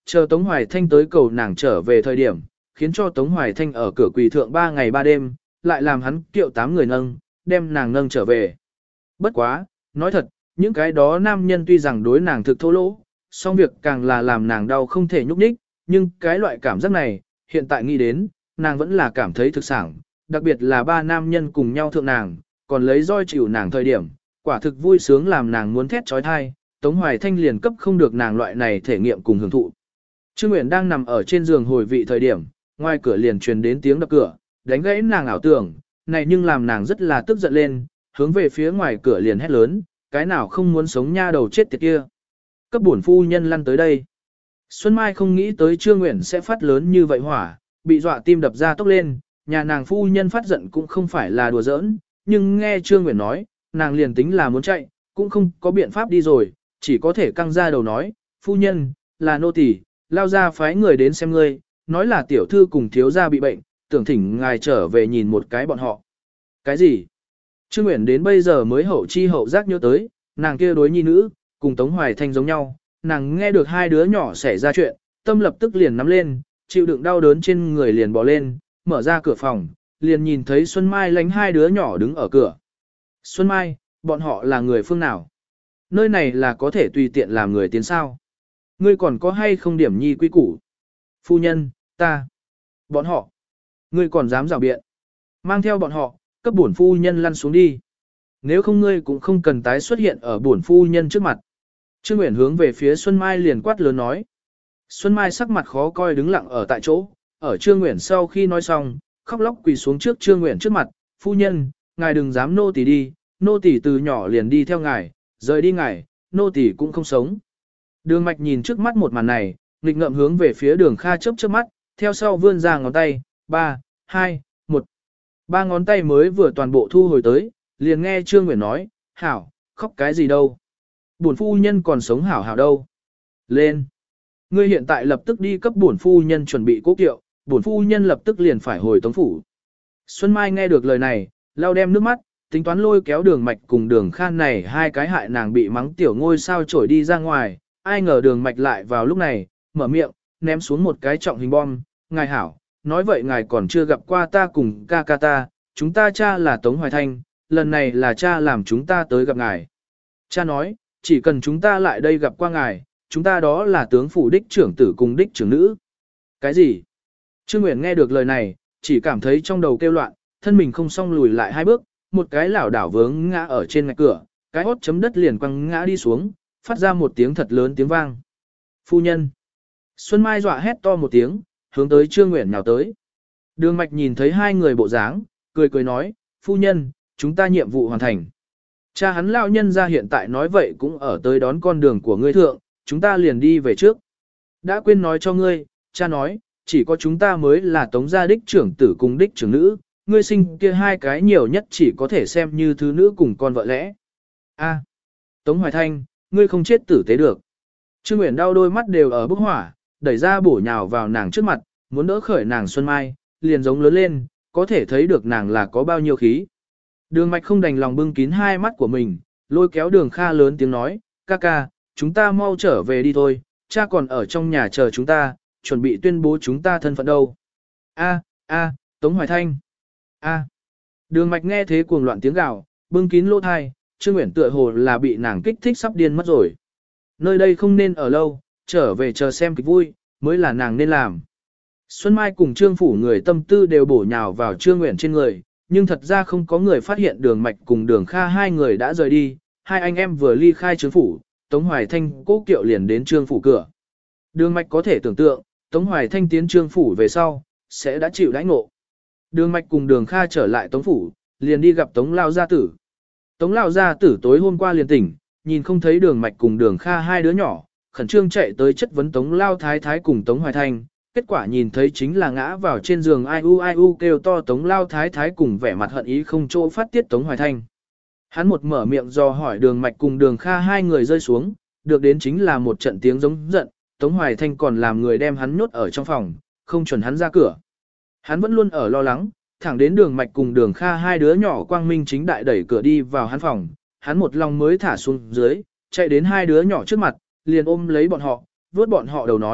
chờ Tống Hoài Thanh tới cầu nàng trở về thời điểm, khiến cho Tống Hoài Thanh ở cửa quỳ thượng 3 ngày 3 đêm, lại làm hắn kiệu 8 người nâng, đem nàng nâng trở về. Bất quá, nói thật, những cái đó nam nhân tuy rằng đối nàng thực thô lỗ, song việc càng là làm nàng đau không thể nhúc nhích, nhưng cái loại cảm giác này, hiện tại nghĩ đến, nàng vẫn là cảm thấy thực sảng, đặc biệt là 3 nam nhân cùng nhau thượng nàng, còn lấy roi chịu nàng thời điểm, quả thực vui sướng làm nàng muốn thét trói thai, Tống Hoài Thanh liền cấp không được nàng loại này thể nghiệm cùng hưởng thụ. Trương Uyển đang nằm ở trên giường hồi vị thời điểm, ngoài cửa liền truyền đến tiếng đập cửa, đánh gãy nàng ảo tưởng, này nhưng làm nàng rất là tức giận lên, hướng về phía ngoài cửa liền hét lớn, cái nào không muốn sống nha đầu chết tiệt kia. Cấp bổn phu nhân lăn tới đây. Xuân Mai không nghĩ tới Trương Uyển sẽ phát lớn như vậy hỏa, bị dọa tim đập ra tốc lên, nhà nàng phu nhân phát giận cũng không phải là đùa giỡn, nhưng nghe Trương Uyển nói, nàng liền tính là muốn chạy, cũng không có biện pháp đi rồi, chỉ có thể căng ra đầu nói, phu nhân, là nô tỳ, lao ra phái người đến xem ngươi, nói là tiểu thư cùng thiếu gia bị bệnh, tưởng thỉnh ngài trở về nhìn một cái bọn họ. Cái gì? Trương Uyển đến bây giờ mới hậu chi hậu giác nhớ tới, nàng kia đối nhi nữ, cùng Tống Hoài Thanh giống nhau, nàng nghe được 2 đứa nhỏ xảy ra chuyện, tâm lập tức liền nắm lên, chịu đựng đau đớn trên người liền bò lên, mở ra cửa phòng, liền nhìn thấy Xuân Mai lánh 2 đứa nhỏ đứng ở cửa. Xuân Mai, bọn họ là người phương nào? Nơi này là có thể tùy tiện làm người tiến sao? Ngươi còn có hay không điểm nhi quy củ? Phu nhân, ta. Bọn họ. Ngươi còn dám rào biện. Mang theo bọn họ, cấp bổn phu nhân lăn xuống đi. Nếu không ngươi cũng không cần tái xuất hiện ở bổn phu nhân trước mặt. Trương Uyển hướng về phía Xuân Mai liền quát lớn nói. Xuân Mai sắc mặt khó coi đứng lặng ở tại chỗ, ở Trương Uyển sau khi nói xong, khóc lóc quỳ xuống trước Trương Uyển trước mặt, phu nhân, ngài đừng dám nô tỳ đi, nô tỳ từ nhỏ liền đi theo ngài, rời đi ngài, nô tỳ cũng không sống. Đường Mạch nhìn trước mắt một màn này, nghịch ngợm hướng về phía Đường Kha chớp chớp mắt, theo sau vươn ra ngón tay, 3, 2, 1. 3 ngón tay mới vừa toàn bộ thu hồi tới, liền nghe Trương Nguyễn nói, hảo, khóc cái gì đâu. Bổn phu nhân còn sống hảo hảo đâu. Lên. Ngươi hiện tại lập tức đi cấp bổn phu nhân chuẩn bị cố kiệu, bổn phu nhân lập tức liền phải hồi Tống phủ. Xuân Mai nghe được lời này, lau đem nước mắt, tính toán lôi kéo Đường Mạch cùng Đường Khan này 2 cái hại nàng bị mắng tiểu ngôi sao trổi đi ra ngoài, ai ngờ Đường Mạch lại vào lúc này, mở miệng, ném xuống một cái trọng hình bom, ngài hảo, nói vậy ngài còn chưa gặp qua ta cùng ca ca ta, chúng ta cha là Tống Hoài Thanh, lần này là cha làm chúng ta tới gặp ngài. Cha nói, chỉ cần chúng ta lại đây gặp qua ngài, chúng ta đó là tướng phủ đích trưởng tử cùng đích trưởng nữ. Cái gì? Trương Nguyễn nghe được lời này, chỉ cảm thấy trong đầu kêu loạn, thân mình không xong lùi lại 2 bước, một cái lảo đảo vướng ngã ở trên ngạch cửa, cái hốt chấm đất liền quăng ngã đi xuống, phát ra một tiếng thật lớn tiếng vang. Phu nhân. Xuân Mai dọa hét to một tiếng, hướng tới Trương Nguyễn nhào tới. Đường Mạch nhìn thấy 2 người bộ dáng, cười cười nói, phu nhân, chúng ta nhiệm vụ hoàn thành. Cha hắn lão nhân ra hiện tại nói vậy cũng ở tới đón con đường của ngươi thượng, chúng ta liền đi về trước. Đã quên nói cho ngươi, cha nói, chỉ có chúng ta mới là Tống gia đích trưởng tử cùng đích trưởng nữ, ngươi sinh kia 2 cái nhiều nhất chỉ có thể xem như thứ nữ cùng con vợ lẽ. A, Tống Hoài Thanh, ngươi không chết tử tế được. Trương Nguyễn đau đôi mắt đều ở bức hỏa, đẩy ra bổ nhào vào nàng trước mặt, muốn đỡ khởi nàng Xuân Mai, liền giống lớn lên, có thể thấy được nàng là có bao nhiêu khí. Đường Mạch không đành lòng bưng kín 2 mắt của mình, lôi kéo Đường Kha lớn tiếng nói, ca ca, chúng ta mau trở về đi thôi, cha còn ở trong nhà chờ chúng ta, chuẩn bị tuyên bố chúng ta thân phận đâu. A, Tống Hoài Thanh. A. Đường Mạch nghe thế cuồng loạn tiếng gào, bưng kín lỗ tai, Trương Nguyễn tựa hồ là bị nàng kích thích sắp điên mất rồi. Nơi đây không nên ở lâu, trở về chờ xem kịch vui, mới là nàng nên làm. Xuân Mai cùng Trương phủ người tâm tư đều bổ nhào vào Trương Nguyễn trên người, nhưng thật ra không có người phát hiện Đường Mạch cùng Đường Kha 2 người đã rời đi, 2 anh em vừa ly khai Trương phủ, Tống Hoài Thanh cố kiệu liền đến Trương phủ cửa. Đường Mạch có thể tưởng tượng, Tống Hoài Thanh tiến Trương phủ về sau, sẽ đã chịu đãi ngộ. Đường Mạch cùng Đường Kha trở lại Tống phủ, liền đi gặp Tống Lao Gia Tử. Tống Lao Gia Tử tối hôm qua liền tỉnh, nhìn không thấy Đường Mạch cùng Đường Kha 2 đứa nhỏ, khẩn trương chạy tới chất vấn Tống Lao Thái Thái cùng Tống Hoài Thanh, kết quả nhìn thấy chính là ngã vào trên giường ai u kêu to Tống Lao Thái Thái cùng vẻ mặt hận ý không chỗ phát tiết Tống Hoài Thanh. Hắn một mở miệng do hỏi Đường Mạch cùng Đường Kha 2 người rơi xuống, được đến chính là một trận tiếng giống giận, Tống Hoài Thanh còn làm người đem hắn nhốt ở trong phòng, không chuẩn hắn ra cửa. Hắn vẫn luôn ở lo lắng, thẳng đến Đường Mạch cùng Đường Kha 2 đứa nhỏ quang minh chính đại đẩy cửa đi vào hắn phòng, hắn một lòng mới thả xuống dưới, chạy đến 2 đứa nhỏ trước mặt, liền ôm lấy bọn họ, vuốt bọn họ đầu nói,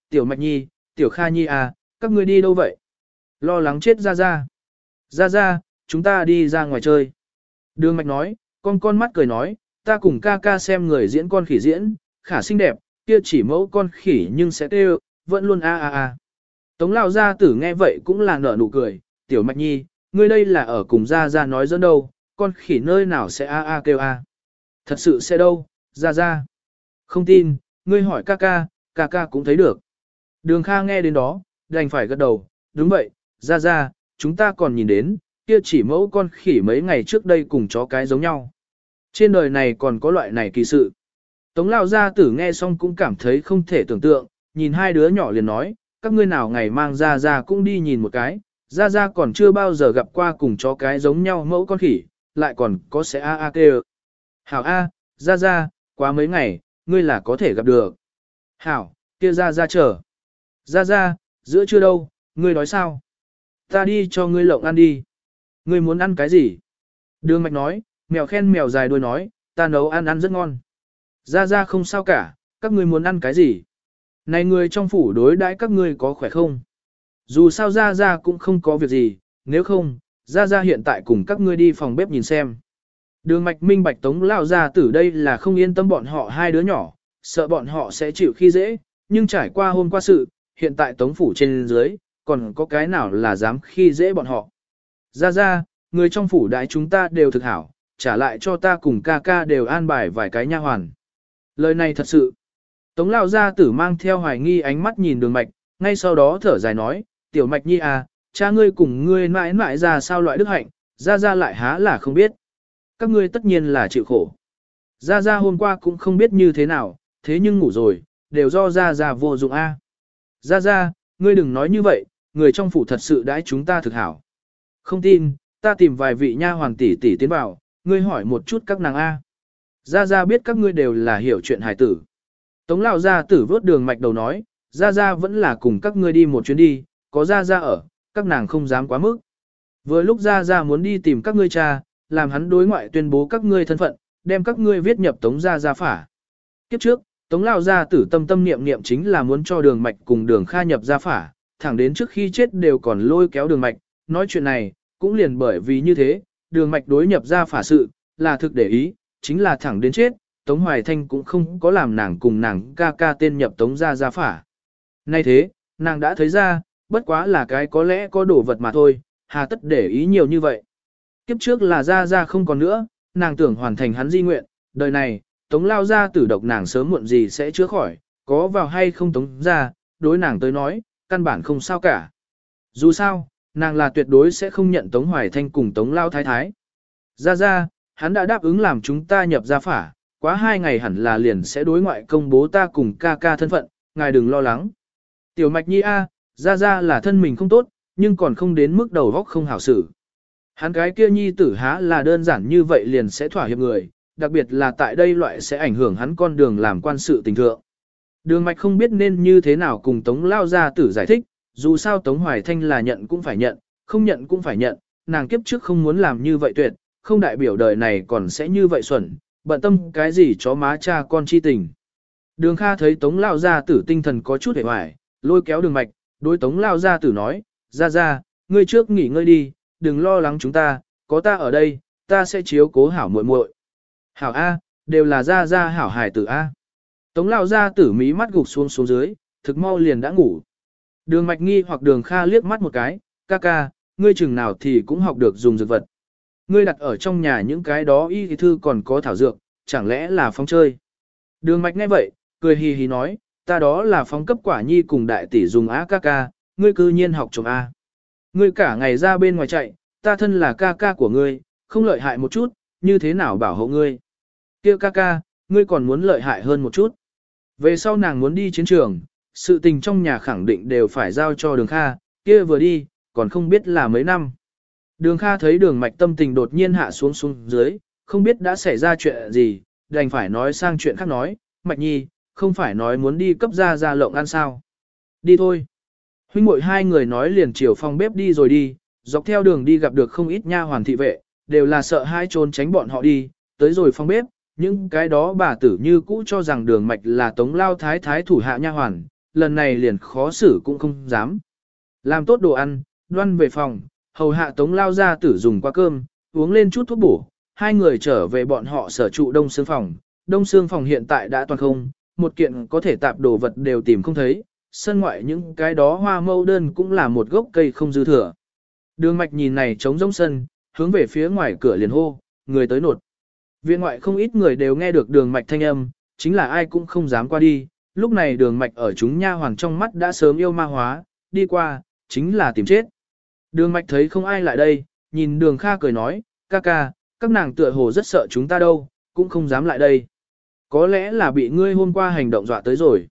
Tiểu Mạch Nhi, Tiểu Kha Nhi à, các ngươi đi đâu vậy? Lo lắng chết Gia Gia. Gia Gia, chúng ta đi ra ngoài chơi. Đường Mạch nói, con mắt cười nói, ta cùng ca ca xem người diễn con khỉ diễn, khả xinh đẹp, kia chỉ mẫu con khỉ nhưng sẽ kêu, vẫn luôn a a a. Tống Lão gia tử nghe vậy cũng là nở nụ cười, Tiểu Mạch Nhi, ngươi đây là ở cùng Gia Gia nói dẫn đâu, con khỉ nơi nào sẽ a a kêu a. Thật sự sẽ đâu, Gia Gia. Không tin, ngươi hỏi ca ca cũng thấy được. Đường Kha nghe đến đó, đành phải gật đầu, đúng vậy, Gia Gia, chúng ta còn nhìn đến, kia chỉ mẫu con khỉ mấy ngày trước đây cùng chó cái giống nhau. Trên đời này còn có loại này kỳ sự. Tống Lão gia tử nghe xong cũng cảm thấy không thể tưởng tượng, nhìn hai đứa nhỏ liền nói, các ngươi nào ngày mang Gia Gia cũng đi nhìn một cái, Gia Gia còn chưa bao giờ gặp qua cùng chó cái giống nhau mẫu con khỉ, lại còn có sẽ a a kêu. Hảo a, Gia Gia, quá mấy ngày, ngươi là có thể gặp được. Hảo, kia Gia Gia chờ. Gia Gia, giữa trưa đâu, ngươi đói sao? Ta đi cho ngươi lộng ăn đi. Ngươi muốn ăn cái gì? Đường Mạch nói, mèo khen mèo dài đuôi nói, ta nấu ăn rất ngon. Gia Gia không sao cả, các ngươi muốn ăn cái gì? Này người trong phủ đối đãi các ngươi có khỏe không? Dù sao Gia Gia cũng không có việc gì, nếu không, Gia Gia hiện tại cùng các ngươi đi phòng bếp nhìn xem. Đường Mạch minh bạch Tống Lão gia tử đây là không yên tâm bọn họ hai đứa nhỏ, sợ bọn họ sẽ chịu khi dễ, nhưng trải qua hôm qua sự, hiện tại Tống phủ trên dưới, còn có cái nào là dám khi dễ bọn họ. Gia Gia, người trong phủ đại chúng ta đều thực hảo, trả lại cho ta cùng ca ca đều an bài vài cái nha hoàn. Lời này thật sự. Tống Lão gia tử mang theo hoài nghi ánh mắt nhìn Đường Mạch, ngay sau đó thở dài nói, Tiểu Mạch Nhi à, cha ngươi cùng ngươi mãi mãi ra sao loại đức hạnh, Gia Gia lại há là không biết. Các ngươi tất nhiên là chịu khổ. Gia Gia hôm qua cũng không biết như thế nào, thế nhưng ngủ rồi, đều do Gia Gia vô dụng a. Gia Gia, ngươi đừng nói như vậy, người trong phủ thật sự đãi chúng ta thực hảo. Không tin, ta tìm vài vị nha hoàng tỷ tỷ tiến vào, ngươi hỏi một chút các nàng a. Gia Gia biết các ngươi đều là hiểu chuyện hài tử. Tống Lão gia tử vớt Đường Mạch đầu nói, Gia Gia vẫn là cùng các ngươi đi một chuyến đi, có Gia Gia ở, các nàng không dám quá mức. Vừa lúc Gia Gia muốn đi tìm các ngươi cha, làm hắn đối ngoại tuyên bố các ngươi thân phận, đem các ngươi viết nhập Tống gia gia phả. Kiếp trước, Tống Lão gia tử tâm niệm niệm chính là muốn cho Đường Mạch cùng Đường Kha nhập gia phả, thẳng đến trước khi chết đều còn lôi kéo Đường Mạch, nói chuyện này, cũng liền bởi vì như thế, Đường Mạch đối nhập gia phả sự, là thực để ý, chính là thẳng đến chết, Tống Hoài Thanh cũng không có làm nàng cùng nàng ca ca tên nhập Tống gia gia phả. Nay thế, nàng đã thấy ra, bất quá là cái có lẽ có đồ vật mà thôi, hà tất để ý nhiều như vậy. Kiếp trước là Gia Gia không còn nữa, nàng tưởng hoàn thành hắn di nguyện, đời này, Tống Lao gia tử độc nàng sớm muộn gì sẽ chữa khỏi, có vào hay không Tống gia, đối nàng tới nói, căn bản không sao cả. Dù sao, nàng là tuyệt đối sẽ không nhận Tống Hoài Thanh cùng Tống Lao Thái Thái. Gia Gia, hắn đã đáp ứng làm chúng ta nhập gia phả, quá 2 ngày hẳn là liền sẽ đối ngoại công bố ta cùng ca ca thân phận, ngài đừng lo lắng. Tiểu Mạch Nhi a, Gia Gia là thân mình không tốt, nhưng còn không đến mức đầu góc không hảo xử. Hắn cái kia nhi tử há là đơn giản như vậy liền sẽ thỏa hiệp người, đặc biệt là tại đây loại sẽ ảnh hưởng hắn con đường làm quan sự tình thượng. Đường Mạch không biết nên như thế nào cùng Tống Lao gia tử giải thích, dù sao Tống Hoài Thanh là nhận cũng phải nhận, không nhận cũng phải nhận, nàng kiếp trước không muốn làm như vậy tuyệt, không đại biểu đời này còn sẽ như vậy xuẩn, bận tâm cái gì chó má cha con chi tình. Đường Kha thấy Tống Lao gia tử tinh thần có chút hề hoài, lôi kéo Đường Mạch, đối Tống Lao gia tử nói, Gia, ngươi trước nghỉ ngơi đi, đừng lo lắng chúng ta, có ta ở đây, ta sẽ chiếu cố hảo muội muội. Hảo A, đều là Gia hảo hài tử A. Tống Lão gia tử mí mắt gục xuống dưới, thực mau liền đã ngủ. Đường Mạch Nghi hoặc Đường Kha liếc mắt một cái, ca, ngươi chừng nào thì cũng học được dùng dược vật. Ngươi đặt ở trong nhà những cái đó y thư còn có thảo dược, chẳng lẽ là phóng chơi. Đường Mạch nghe vậy, cười hì hì nói, ta đó là phóng cấp quả nhi cùng đại tỷ dùng á ca, ngươi cư nhiên học trồng A. Ngươi cả ngày ra bên ngoài chạy, ta thân là ca của ngươi, không lợi hại một chút, như thế nào bảo hộ ngươi. Kia ca, ngươi còn muốn lợi hại hơn một chút. Về sau nàng muốn đi chiến trường, sự tình trong nhà khẳng định đều phải giao cho Đường Kha, kia vừa đi, còn không biết là mấy năm. Đường Kha thấy Đường Mạch tâm tình đột nhiên hạ xuống dưới, không biết đã xảy ra chuyện gì, đành phải nói sang chuyện khác nói, Mạch Nhi, không phải nói muốn đi cấp ra lộng ăn sao. Đi thôi. Huynh muội hai người nói liền chiều phòng bếp đi rồi đi, dọc theo đường đi gặp được không ít nha hoàn thị vệ, đều là sợ hai trốn tránh bọn họ đi, tới rồi phòng bếp, những cái đó bà tử như cũ cho rằng Đường Mạch là Tống Lao Thái Thái thủ hạ nha hoàn, lần này liền khó xử cũng không dám. Làm tốt đồ ăn, đoan về phòng, hầu hạ Tống lao ra tử dùng qua cơm, uống lên chút thuốc bổ, hai người trở về bọn họ sở trụ đông xương phòng. Đông xương phòng hiện tại đã toàn không, một kiện có thể tạp đồ vật đều tìm không thấy, sân ngoại những cái đó hoa mâu đơn cũng là một gốc cây không dư thừa. Đường Mạch nhìn này trống rỗng sân, hướng về phía ngoài cửa liền hô, người tới nột. Viện ngoại không ít người đều nghe được Đường Mạch thanh âm, chính là ai cũng không dám qua đi, lúc này Đường Mạch ở chúng nha hoàn trong mắt đã sớm yêu ma hóa, đi qua, chính là tìm chết. Đường Mạch thấy không ai lại đây, nhìn Đường Kha cười nói, ca ca, các nàng tựa hồ rất sợ chúng ta đâu, cũng không dám lại đây. Có lẽ là bị ngươi hôm qua hành động dọa tới rồi.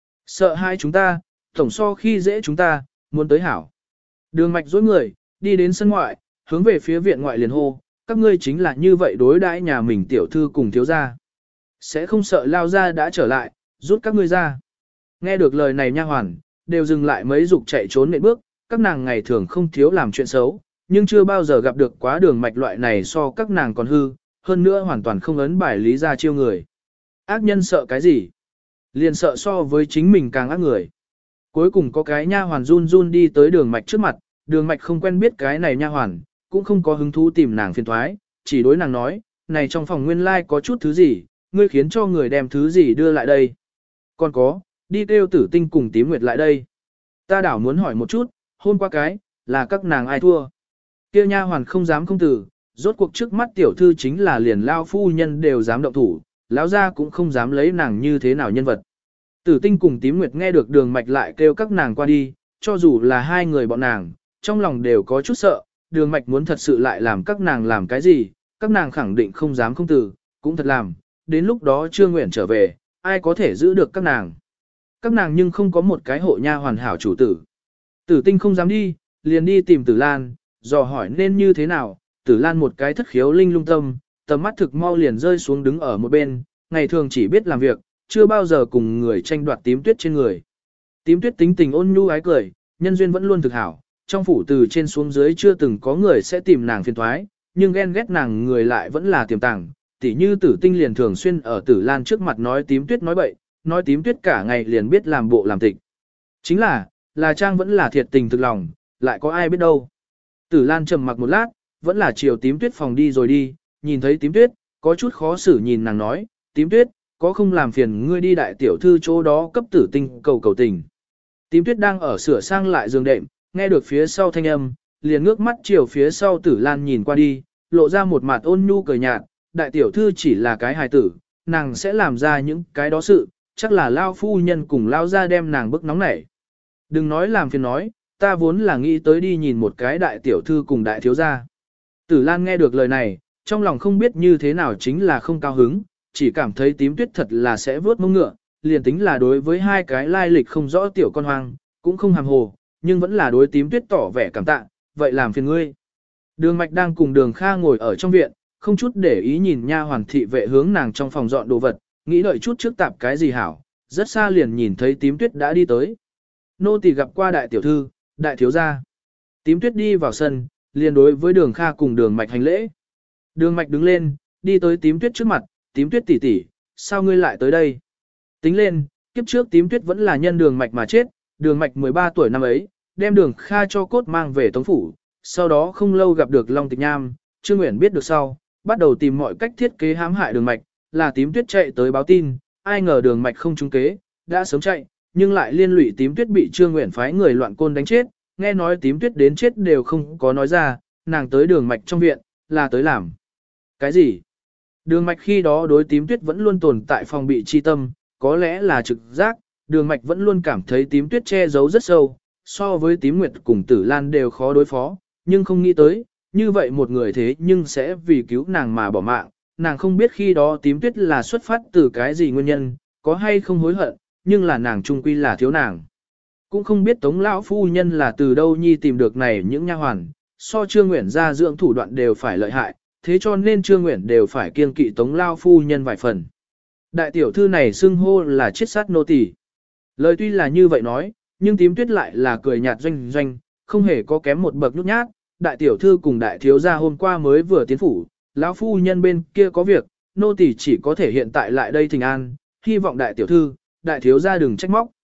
Sợ hai chúng ta, tổng so khi dễ chúng ta, muốn tới hảo. Đường Mạch dối người, đi đến sân ngoại, hướng về phía viện ngoại liền hô, các ngươi chính là như vậy đối đãi nhà mình tiểu thư cùng thiếu gia. Sẽ không sợ lao ra đã trở lại, rút các ngươi ra. Nghe được lời này nha hoàn, đều dừng lại mấy dục chạy trốn nện bước, các nàng ngày thường không thiếu làm chuyện xấu, nhưng chưa bao giờ gặp được quá Đường Mạch loại này so các nàng còn hư, hơn nữa hoàn toàn không ấn bài lý ra chiêu người. Ác nhân sợ cái gì? Liền sợ so với chính mình càng ác người. Cuối cùng có cái nha hoàn run run đi tới Đường Mạch trước mặt, Đường Mạch không quen biết cái này nha hoàn, cũng không có hứng thú tìm nàng phiền toái, chỉ đối nàng nói, này trong phòng nguyên lai có chút thứ gì, ngươi khiến cho người đem thứ gì đưa lại đây. Còn có, đi kêu Tử Tinh cùng Tím Nguyệt lại đây. Ta đảo muốn hỏi một chút, hôm qua cái, là các nàng ai thua? Kia nha hoàn không dám không từ, rốt cuộc trước mắt tiểu thư chính là liền lao phu nhân đều dám động thủ, lão gia cũng không dám lấy nàng như thế nào nhân vật. Tử Tinh cùng Tím Nguyệt nghe được Đường Mạch lại kêu các nàng qua đi, cho dù là hai người bọn nàng, trong lòng đều có chút sợ, Đường Mạch muốn thật sự lại làm các nàng làm cái gì, các nàng khẳng định không dám không từ, cũng thật làm, đến lúc đó Trương Nguyện trở về, ai có thể giữ được các nàng. Các nàng nhưng không có một cái hộ nha hoàn hảo chủ tử. Tử Tinh không dám đi, liền đi tìm Tử Lan, dò hỏi nên như thế nào, Tử Lan một cái thất khiếu linh lung tâm, tầm mắt thực mau liền rơi xuống đứng ở một bên, ngày thường chỉ biết làm việc, chưa bao giờ cùng người tranh đoạt Tím Tuyết trên người. Tím Tuyết tính tình ôn nhu ái cười, nhân duyên vẫn luôn thực hảo, trong phủ từ trên xuống dưới chưa từng có người sẽ tìm nàng phiền toái, nhưng ghen ghét nàng người lại vẫn là tiềm tàng, tỉ như Tử Tinh liền thường xuyên ở Tử Lan trước mặt nói Tím Tuyết nói bậy, nói Tím Tuyết cả ngày liền biết làm bộ làm tịch. Chính là Trang vẫn là thiệt tình thực lòng, lại có ai biết đâu. Tử Lan trầm mặc một lát, vẫn là chiều Tím Tuyết phòng đi rồi đi, nhìn thấy Tím Tuyết, có chút khó xử nhìn nàng nói, Tím Tuyết, có không làm phiền ngươi đi đại tiểu thư chỗ đó cấp Tử Tinh cầu cầu tình. Tím Tuyết đang ở sửa sang lại giường đệm, nghe được phía sau thanh âm, liền ngước mắt chiều phía sau Tử Lan nhìn qua đi, lộ ra một mặt ôn nhu cười nhạt, đại tiểu thư chỉ là cái hài tử, nàng sẽ làm ra những cái đó sự, chắc là lao phu nhân cùng lao ra đem nàng bức nóng nảy. Đừng nói làm phiền nói, ta vốn là nghĩ tới đi nhìn một cái đại tiểu thư cùng đại thiếu gia. Tử Lan nghe được lời này, trong lòng không biết như thế nào chính là không cao hứng, chỉ cảm thấy Tím Tuyết thật là sẽ vớt mông ngựa, liền tính là đối với hai cái lai lịch không rõ tiểu con hoang, cũng không hàm hồ, nhưng vẫn là đối Tím Tuyết tỏ vẻ cảm tạ, vậy làm phiền ngươi. Đường Mạch đang cùng Đường Kha ngồi ở trong viện, không chút để ý nhìn nha hoàn thị vệ hướng nàng trong phòng dọn đồ vật, nghĩ đợi chút trước tạp cái gì hảo, rất xa liền nhìn thấy Tím Tuyết đã đi tới. Nô tỳ gặp qua đại tiểu thư, đại thiếu gia. Tím Tuyết đi vào sân, liền đối với Đường Kha cùng Đường Mạch hành lễ. Đường Mạch đứng lên, đi tới Tím Tuyết trước mặt, Tím Tuyết tỷ tỷ, sao ngươi lại tới đây? Tính lên, kiếp trước Tím Tuyết vẫn là nhân Đường Mạch mà chết, Đường Mạch 13 tuổi năm ấy, đem Đường Kha cho cốt mang về Tống phủ, sau đó không lâu gặp được Long Tịch Nham, Trương Uyển biết được sau, bắt đầu tìm mọi cách thiết kế hãm hại Đường Mạch, là Tím Tuyết chạy tới báo tin, ai ngờ Đường Mạch không trúng kế, đã sớm chạy, nhưng lại liên lụy Tím Tuyết bị Trương Uyển phái người loạn côn đánh chết, nghe nói Tím Tuyết đến chết đều không có nói ra, nàng tới Đường Mạch trong viện, là tới làm. Cái gì? Đường Mạch khi đó đối Tím Tuyết vẫn luôn tồn tại phòng bị chi tâm, có lẽ là trực giác, Đường Mạch vẫn luôn cảm thấy Tím Tuyết che giấu rất sâu, so với Tím Nguyệt cùng Tử Lan đều khó đối phó, nhưng không nghĩ tới, như vậy một người thế nhưng sẽ vì cứu nàng mà bỏ mạng, nàng không biết khi đó Tím Tuyết là xuất phát từ cái gì nguyên nhân, có hay không hối hận, nhưng là nàng trung quy là thiếu nàng. Cũng không biết Tống lão phu nhân là từ đâu nhi tìm được này những nha hoàn, so Trương Uyển ra dưỡng thủ đoạn đều phải lợi hại, thế cho nên Trương Uyển đều phải kiêng kỵ Tống lão phu nhân vài phần. Đại tiểu thư này xưng hô là chiết sát nô tỳ. Lời tuy là như vậy nói, nhưng Tím Tuyết lại là cười nhạt doanh doanh, không hề có kém một bậc nhút nhát. Đại tiểu thư cùng đại thiếu gia hôm qua mới vừa tiến phủ, lão phu nhân bên kia có việc, nô tỳ chỉ có thể hiện tại lại đây thỉnh an, hy vọng đại tiểu thư, đại thiếu gia đừng trách móc.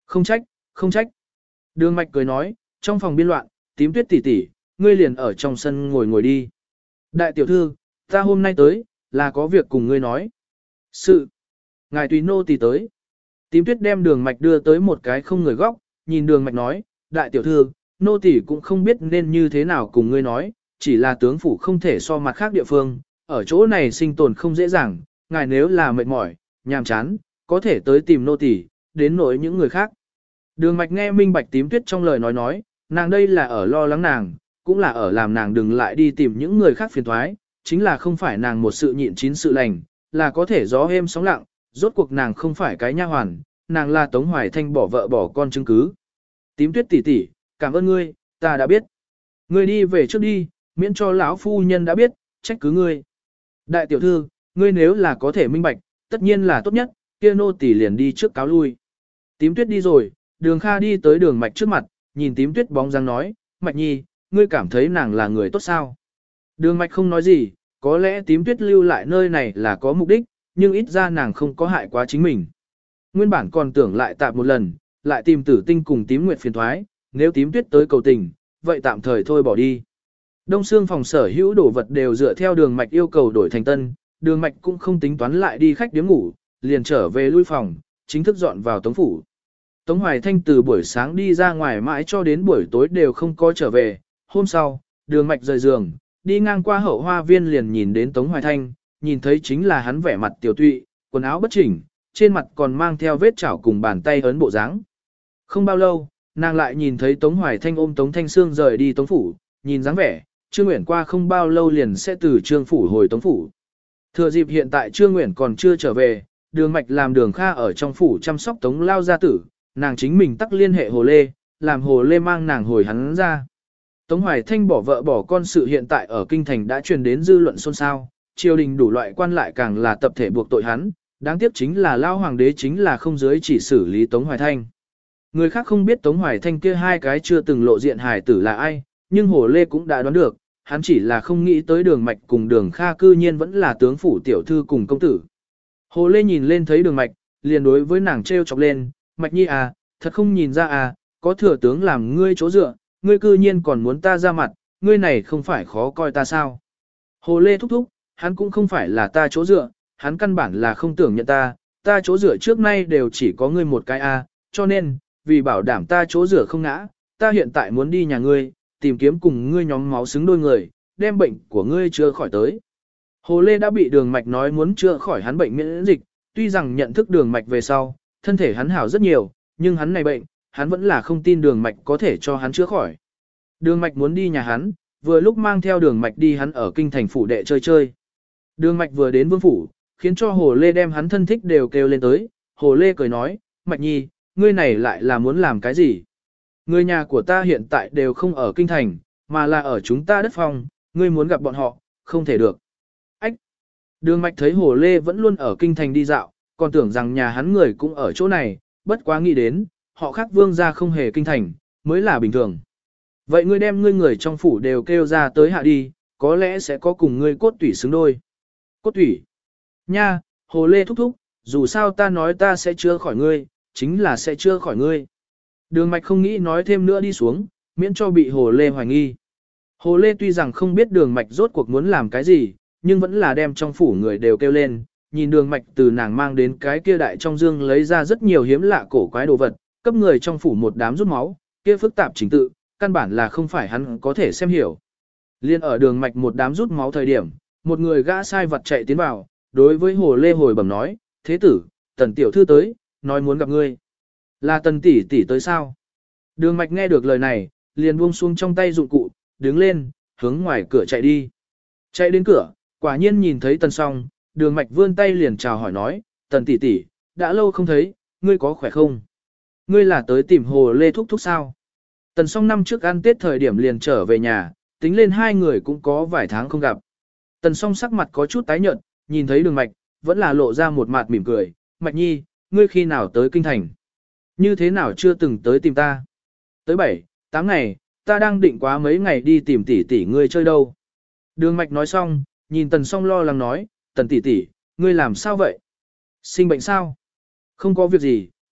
Không trách, không trách. Đường Mạch cười nói, trong phòng biên loạn, Tím Tuyết tỷ tỷ, ngươi liền ở trong sân ngồi ngồi đi. Đại tiểu thư, ta hôm nay tới, là có việc cùng ngươi nói. Sự. Ngài tùy nô tỳ tới. Tím Tuyết đem Đường Mạch đưa tới một cái không người góc, nhìn Đường Mạch nói, đại tiểu thư, nô tỳ cũng không biết nên như thế nào cùng ngươi nói, chỉ là tướng phủ không thể so mặt khác địa phương, ở chỗ này sinh tồn không dễ dàng, ngài nếu là mệt mỏi, nhàm chán, có thể tới tìm nô tỳ, đến nỗi những người khác. Đường Mạch nghe minh bạch Tím Tuyết trong lời nói, nàng đây là ở lo lắng nàng, cũng là ở làm nàng đừng lại đi tìm những người khác phiền toái, chính là không phải nàng một sự nhịn chín sự lành, là có thể gió êm sóng lặng, rốt cuộc nàng không phải cái nha hoàn, nàng là Tống Hoài Thanh bỏ vợ bỏ con chứng cứ. Tím Tuyết tỷ tỷ, cảm ơn ngươi, ta đã biết. Ngươi đi về trước đi, miễn cho lão phu nhân đã biết, trách cứ ngươi. Đại tiểu thư, ngươi nếu là có thể minh bạch, tất nhiên là tốt nhất, kia nô tỳ liền đi trước cáo lui. Tím Tuyết đi rồi, Đường Kha đi tới Đường Mạch trước mặt, nhìn Tím Tuyết bóng dáng nói, Mạch Nhi, ngươi cảm thấy nàng là người tốt sao? Đường Mạch không nói gì, có lẽ Tím Tuyết lưu lại nơi này là có mục đích, nhưng ít ra nàng không có hại quá chính mình. Nguyên bản còn tưởng lại tạm một lần, lại tìm Tử Tinh cùng Tím Nguyệt phiền thoái, nếu Tím Tuyết tới cầu tình, vậy tạm thời thôi bỏ đi. Đông Sương phòng sở hữu đồ vật đều dựa theo Đường Mạch yêu cầu đổi thành tân, Đường Mạch cũng không tính toán lại đi khách điếm ngủ, liền trở về lui phòng, chính thức dọn vào Tống phủ. Tống Hoài Thanh từ buổi sáng đi ra ngoài mãi cho đến buổi tối đều không có trở về, hôm sau, Đường Mạch rời giường, đi ngang qua hậu hoa viên liền nhìn đến Tống Hoài Thanh, nhìn thấy chính là hắn vẻ mặt tiểu tụy, quần áo bất chỉnh, trên mặt còn mang theo vết chảo cùng bàn tay ấn bộ dáng. Không bao lâu, nàng lại nhìn thấy Tống Hoài Thanh ôm Tống Thanh Sương rời đi Tống phủ, nhìn dáng vẻ, Trương Uyển qua không bao lâu liền sẽ từ Trương phủ hồi Tống phủ. Thừa dịp hiện tại Trương Uyển còn chưa trở về, Đường Mạch làm Đường Kha ở trong phủ chăm sóc Tống lao gia tử, nàng chính mình tắc liên hệ Hồ Lê, làm Hồ Lê mang nàng hồi hắn ra. Tống Hoài Thanh bỏ vợ bỏ con sự hiện tại ở kinh thành đã truyền đến dư luận xôn xao, triều đình đủ loại quan lại càng là tập thể buộc tội hắn, đáng tiếc chính là lao hoàng đế chính là không giới chỉ xử lý Tống Hoài Thanh. Người khác không biết Tống Hoài Thanh kia hai cái chưa từng lộ diện hài tử là ai, nhưng Hồ Lê cũng đã đoán được, hắn chỉ là không nghĩ tới Đường Mạch cùng Đường Kha cư nhiên vẫn là tướng phủ tiểu thư cùng công tử. Hồ Lê nhìn lên thấy Đường Mạch, liền đối với nàng trêu chọc lên, Mạch Nhi à, thật không nhìn ra à, có thừa tướng làm ngươi chỗ dựa, ngươi cư nhiên còn muốn ta ra mặt, ngươi này không phải khó coi ta sao. Hồ Lê thúc thúc, hắn cũng không phải là ta chỗ dựa, hắn căn bản là không tưởng nhận ta chỗ dựa trước nay đều chỉ có ngươi một cái a, cho nên, vì bảo đảm ta chỗ dựa không ngã, ta hiện tại muốn đi nhà ngươi, tìm kiếm cùng ngươi nhóm máu xứng đôi người, đem bệnh của ngươi chữa khỏi tới. Hồ Lê đã bị Đường Mạch nói muốn chữa khỏi hắn bệnh miễn dịch, tuy rằng nhận thức Đường Mạch về sau, thân thể hắn hảo rất nhiều, nhưng hắn này bệnh, hắn vẫn là không tin Đường Mạch có thể cho hắn chữa khỏi. Đường Mạch muốn đi nhà hắn, vừa lúc mang theo Đường Mạch đi hắn ở kinh thành phủ đệ chơi chơi. Đường Mạch vừa đến vương phủ, khiến cho Hồ Lê đem hắn thân thích đều kêu lên tới, Hồ Lê cười nói, Mạch Nhi, ngươi này lại là muốn làm cái gì? Người nhà của ta hiện tại đều không ở kinh thành, mà là ở chúng ta đất phong, ngươi muốn gặp bọn họ, không thể được. Ách! Đường Mạch thấy Hồ Lê vẫn luôn ở kinh thành đi dạo, còn tưởng rằng nhà hắn người cũng ở chỗ này, bất quá nghĩ đến, họ khác vương gia không hề kinh thành, mới là bình thường. Vậy ngươi đem ngươi người trong phủ đều kêu ra tới hạ đi, có lẽ sẽ có cùng ngươi cốt tủy xứng đôi. Cốt tủy? Nha, Hồ Lê thúc thúc, dù sao ta nói ta sẽ chữa khỏi ngươi, chính là sẽ chữa khỏi ngươi. Đường Mạch không nghĩ nói thêm nữa đi xuống, miễn cho bị Hồ Lê hoài nghi. Hồ Lê tuy rằng không biết Đường Mạch rốt cuộc muốn làm cái gì, nhưng vẫn là đem trong phủ người đều kêu lên, nhìn Đường Mạch từ nàng mang đến cái kia đại trong dương lấy ra rất nhiều hiếm lạ cổ quái đồ vật, cấp người trong phủ một đám rút máu, kia phức tạp trình tự, căn bản là không phải hắn có thể xem hiểu. Liên ở Đường Mạch một đám rút máu thời điểm, một người gã sai vật chạy tiến vào, đối với Hồ Lê hồi bẩm nói, thế tử, Tần tiểu thư tới, nói muốn gặp ngươi. Là Tần tỷ tỷ tới sao? Đường Mạch nghe được lời này, liền buông xuống trong tay dụng cụ, đứng lên, hướng ngoài cửa chạy đi. Chạy đến cửa, quả nhiên nhìn thấy Tần Song, Đường Mạch vươn tay liền chào hỏi nói, Tần tỷ tỷ, đã lâu không thấy, ngươi có khỏe không? Ngươi là tới tìm Hồ Lê thúc thúc sao? Tần Song năm trước ăn Tết thời điểm liền trở về nhà, tính lên hai người cũng có vài tháng không gặp. Tần Song sắc mặt có chút tái nhợt, nhìn thấy Đường Mạch, vẫn là lộ ra một mặt mỉm cười, Mạch Nhi, ngươi khi nào tới kinh thành? Như thế nào chưa từng tới tìm ta? Tới 7-8 ngày, ta đang định quá mấy ngày đi tìm tỷ tỷ ngươi chơi đâu. Đường Mạch nói xong, nhìn Tần Song lo lắng nói, Tần tỷ tỷ, ngươi làm sao vậy? Sinh bệnh sao? Không có việc gì,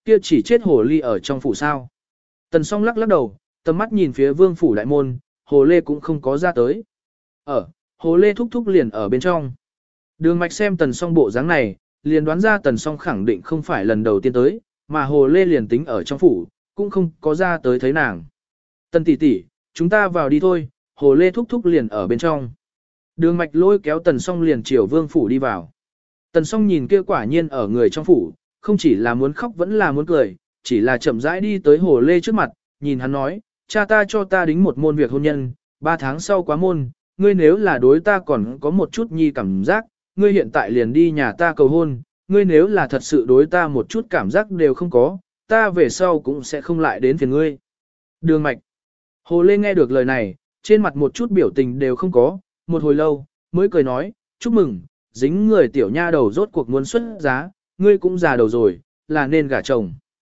Kia chỉ chết hồ ly ở trong phủ sao. Tần song lắc lắc đầu, tầm mắt nhìn phía vương phủ đại môn, hồ lê cũng không có ra tới. Hồ lê thúc thúc liền ở bên trong. Đường mạch xem tần song bộ dáng này, liền đoán ra tần song khẳng định không phải lần đầu tiên tới, mà hồ lê liền tính ở trong phủ, cũng không có ra tới thấy nàng. Tần tỷ tỷ, chúng ta vào đi thôi, hồ lê thúc thúc liền ở bên trong. Đường mạch lôi kéo tần song liền chiều vương phủ đi vào. Tần song nhìn kia quả nhiên ở người trong phủ, không chỉ là muốn khóc vẫn là muốn cười, chỉ là chậm rãi đi tới hồ lê trước mặt, nhìn hắn nói, cha ta cho ta đính một môn việc hôn nhân, 3 tháng sau quá môn, ngươi nếu là đối ta còn có một chút nhi cảm giác, ngươi hiện tại liền đi nhà ta cầu hôn, ngươi nếu là thật sự đối ta một chút cảm giác đều không có, ta về sau cũng sẽ không lại đến phiền ngươi. Đường mạch. Hồ lê nghe được lời này, trên mặt một chút biểu tình đều không có, một hồi lâu, mới cười nói, chúc mừng, dính người tiểu nha đầu rốt cuộc muốn xuất giá, ngươi cũng già đầu rồi, là nên gả chồng.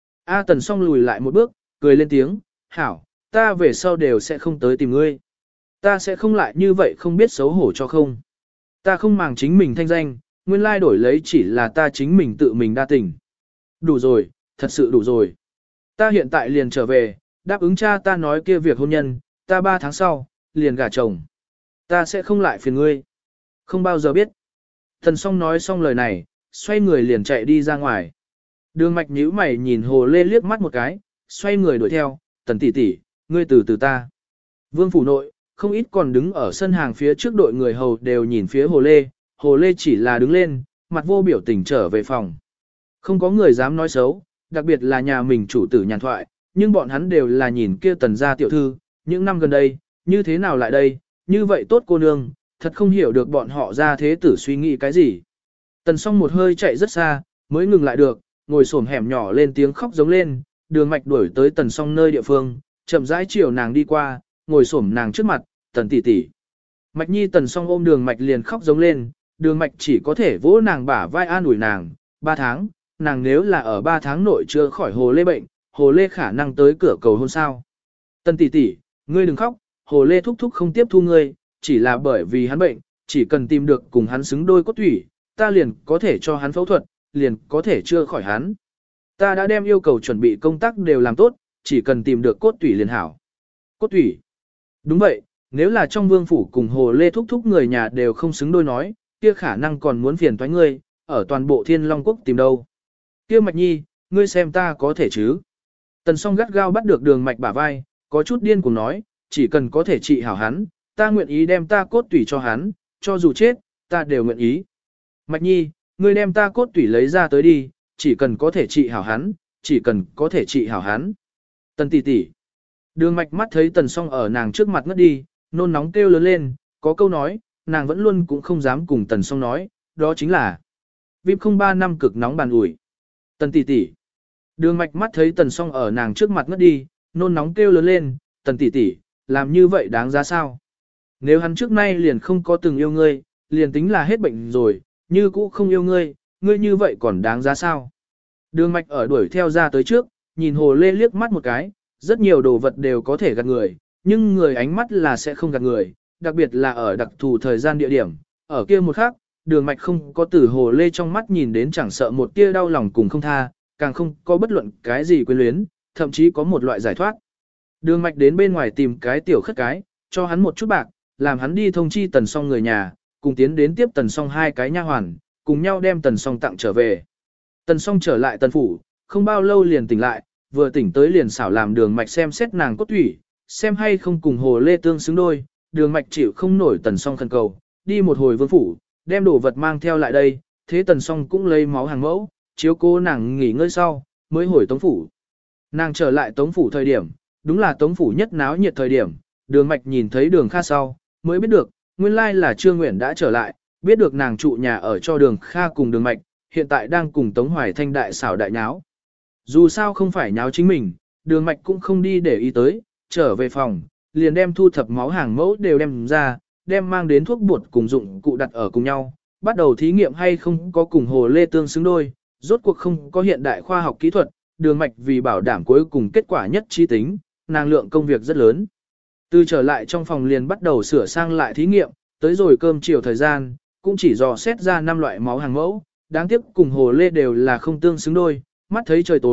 A Tần song lùi lại một bước, cười lên tiếng, hảo, ta về sau đều sẽ không tới tìm ngươi. Ta sẽ không lại như vậy không biết xấu hổ cho không. Ta không màng chính mình thanh danh, nguyên lai đổi lấy chỉ là ta chính mình tự mình đa tình. Đủ rồi, thật sự đủ rồi. Ta hiện tại liền trở về, đáp ứng cha ta nói kia việc hôn nhân, ta 3 tháng sau, liền gả chồng. Ta sẽ không lại phiền ngươi. Không bao giờ biết. Thần song nói xong lời này, xoay người liền chạy đi ra ngoài. Đường mạch nhíu mày nhìn hồ lê liếc mắt một cái, xoay người đuổi theo, Tần tỷ tỷ, ngươi từ từ ta. Vương phủ nội, không ít còn đứng ở sân hàng phía trước đội người hầu đều nhìn phía hồ lê chỉ là đứng lên, mặt vô biểu tình trở về phòng. Không có người dám nói xấu, đặc biệt là nhà mình chủ tử nhàn thoại, nhưng bọn hắn đều là nhìn kia Tần gia tiểu thư, những năm gần đây, như thế nào lại đây, như vậy tốt cô nương, thật không hiểu được bọn họ ra thế tử suy nghĩ cái gì. Tần song một hơi chạy rất xa, mới ngừng lại được, ngồi xổm hẻm nhỏ lên tiếng khóc giống lên, đường mạch đuổi tới tần song nơi địa phương, chậm rãi chiều nàng đi qua, ngồi xổm nàng trước mặt, Tần tỷ tỷ. Mạch nhi tần song ôm đường mạch liền khóc giống lên, đường mạch chỉ có thể vỗ nàng bả vai an ủi nàng, 3 tháng, nàng nếu là ở 3 tháng nội chưa khỏi hồ lê bệnh, hồ lê khả năng tới cửa cầu hôn sao. Tần tỷ tỷ, ngươi đừng khóc, hồ lê thúc thúc không tiếp thu ngươi, chỉ là bởi vì hắn bệnh, chỉ cần tìm được cùng hắn xứng đôi cốt thủy, ta liền có thể cho hắn phẫu thuật, liền có thể chữa khỏi hắn. Ta đã đem yêu cầu chuẩn bị công tác đều làm tốt, chỉ cần tìm được cốt thủy liền hảo. Cốt thủy. Đúng vậy, nếu là trong vương phủ cùng hồ lê thúc thúc người nhà đều không xứng đôi nói, kia khả năng còn muốn phiền toái ngươi, ở toàn bộ Thiên Long Quốc tìm đâu. Kia Mạch Nhi, ngươi xem ta có thể chứ. Tần song gắt gao bắt được đường mạch bả vai, có chút điên cuồng nói, chỉ cần có thể trị hảo hắn, ta nguyện ý đem ta cốt tủy cho hắn, cho dù chết, ta đều nguyện ý. Mạch Nhi, ngươi đem ta cốt tủy lấy ra tới đi, chỉ cần có thể trị hảo hắn, chỉ cần có thể trị hảo hắn. Tần tỷ tỷ. Đường mạch mắt thấy tần song ở nàng trước mặt ngất đi, nôn nóng kêu lớn lên, có câu nói, nàng vẫn luôn cũng không dám cùng tần song nói, đó chính là VIP 03 năm cực nóng bàn ủi. Tần tỷ tỷ. Đường mạch mắt thấy tần song ở nàng trước mặt ngất đi, nôn nóng kêu lớn lên, Tần tỷ tỷ, làm như vậy đáng giá sao? Nếu hắn trước nay liền không có từng yêu ngươi, liền tính là hết bệnh rồi, như cũ không yêu ngươi, ngươi như vậy còn đáng giá sao? Đường mạch ở đuổi theo ra tới trước, nhìn hồ lê liếc mắt một cái, rất nhiều đồ vật đều có thể gạt người, nhưng người ánh mắt là sẽ không gạt người, đặc biệt là ở đặc thù thời gian địa điểm, ở kia một khắc, đường mạch không có từ hồ lê trong mắt nhìn đến chẳng sợ một tia đau lòng cùng không tha, càng không có bất luận cái gì quyến luyến, thậm chí có một loại giải thoát. Đường mạch đến bên ngoài tìm cái tiểu khất cái, cho hắn một chút bạc, làm hắn đi thông chi Tần Song người nhà, cùng tiến đến tiếp Tần Song hai cái nha hoàn, cùng nhau đem Tần Song tặng trở về. Tần Song trở lại Tần phủ, không bao lâu liền tỉnh lại, vừa tỉnh tới liền xảo làm đường mạch xem xét nàng cốt thủy, xem hay không cùng hồ lê tương xứng đôi, đường mạch chịu không nổi Tần Song khẩn cầu, đi một hồi vương phủ, đem đồ vật mang theo lại đây, thế Tần Song cũng lấy máu hàng mẫu, chiếu cố nàng nghỉ ngơi sau, mới hồi Tống phủ. Nàng trở lại Tống phủ thời điểm, đúng là Tống phủ nhất náo nhiệt thời điểm, đường mạch nhìn thấy đường Kha sau, mới biết được, nguyên lai là Trương Nguyện đã trở lại, biết được nàng trụ nhà ở cho đường Kha cùng đường mạch, hiện tại đang cùng Tống Hoài Thanh đại xảo đại nháo. Dù sao không phải nháo chính mình, đường mạch cũng không đi để ý tới, trở về phòng, liền đem thu thập máu hàng mẫu đều đem ra, đem mang đến thuốc bột cùng dụng cụ đặt ở cùng nhau, bắt đầu thí nghiệm hay không có cùng hồ lê tương xứng đôi, rốt cuộc không có hiện đại khoa học kỹ thuật, đường mạch vì bảo đảm cuối cùng kết quả nhất trí tính, nàng lượng công việc rất lớn. Từ trở lại trong phòng liền bắt đầu sửa sang lại thí nghiệm, tới rồi cơm chiều thời gian, cũng chỉ dò xét ra 5 loại máu hàng mẫu, đáng tiếc cùng hồ lê đều là không tương xứng đôi, mắt thấy trời tối,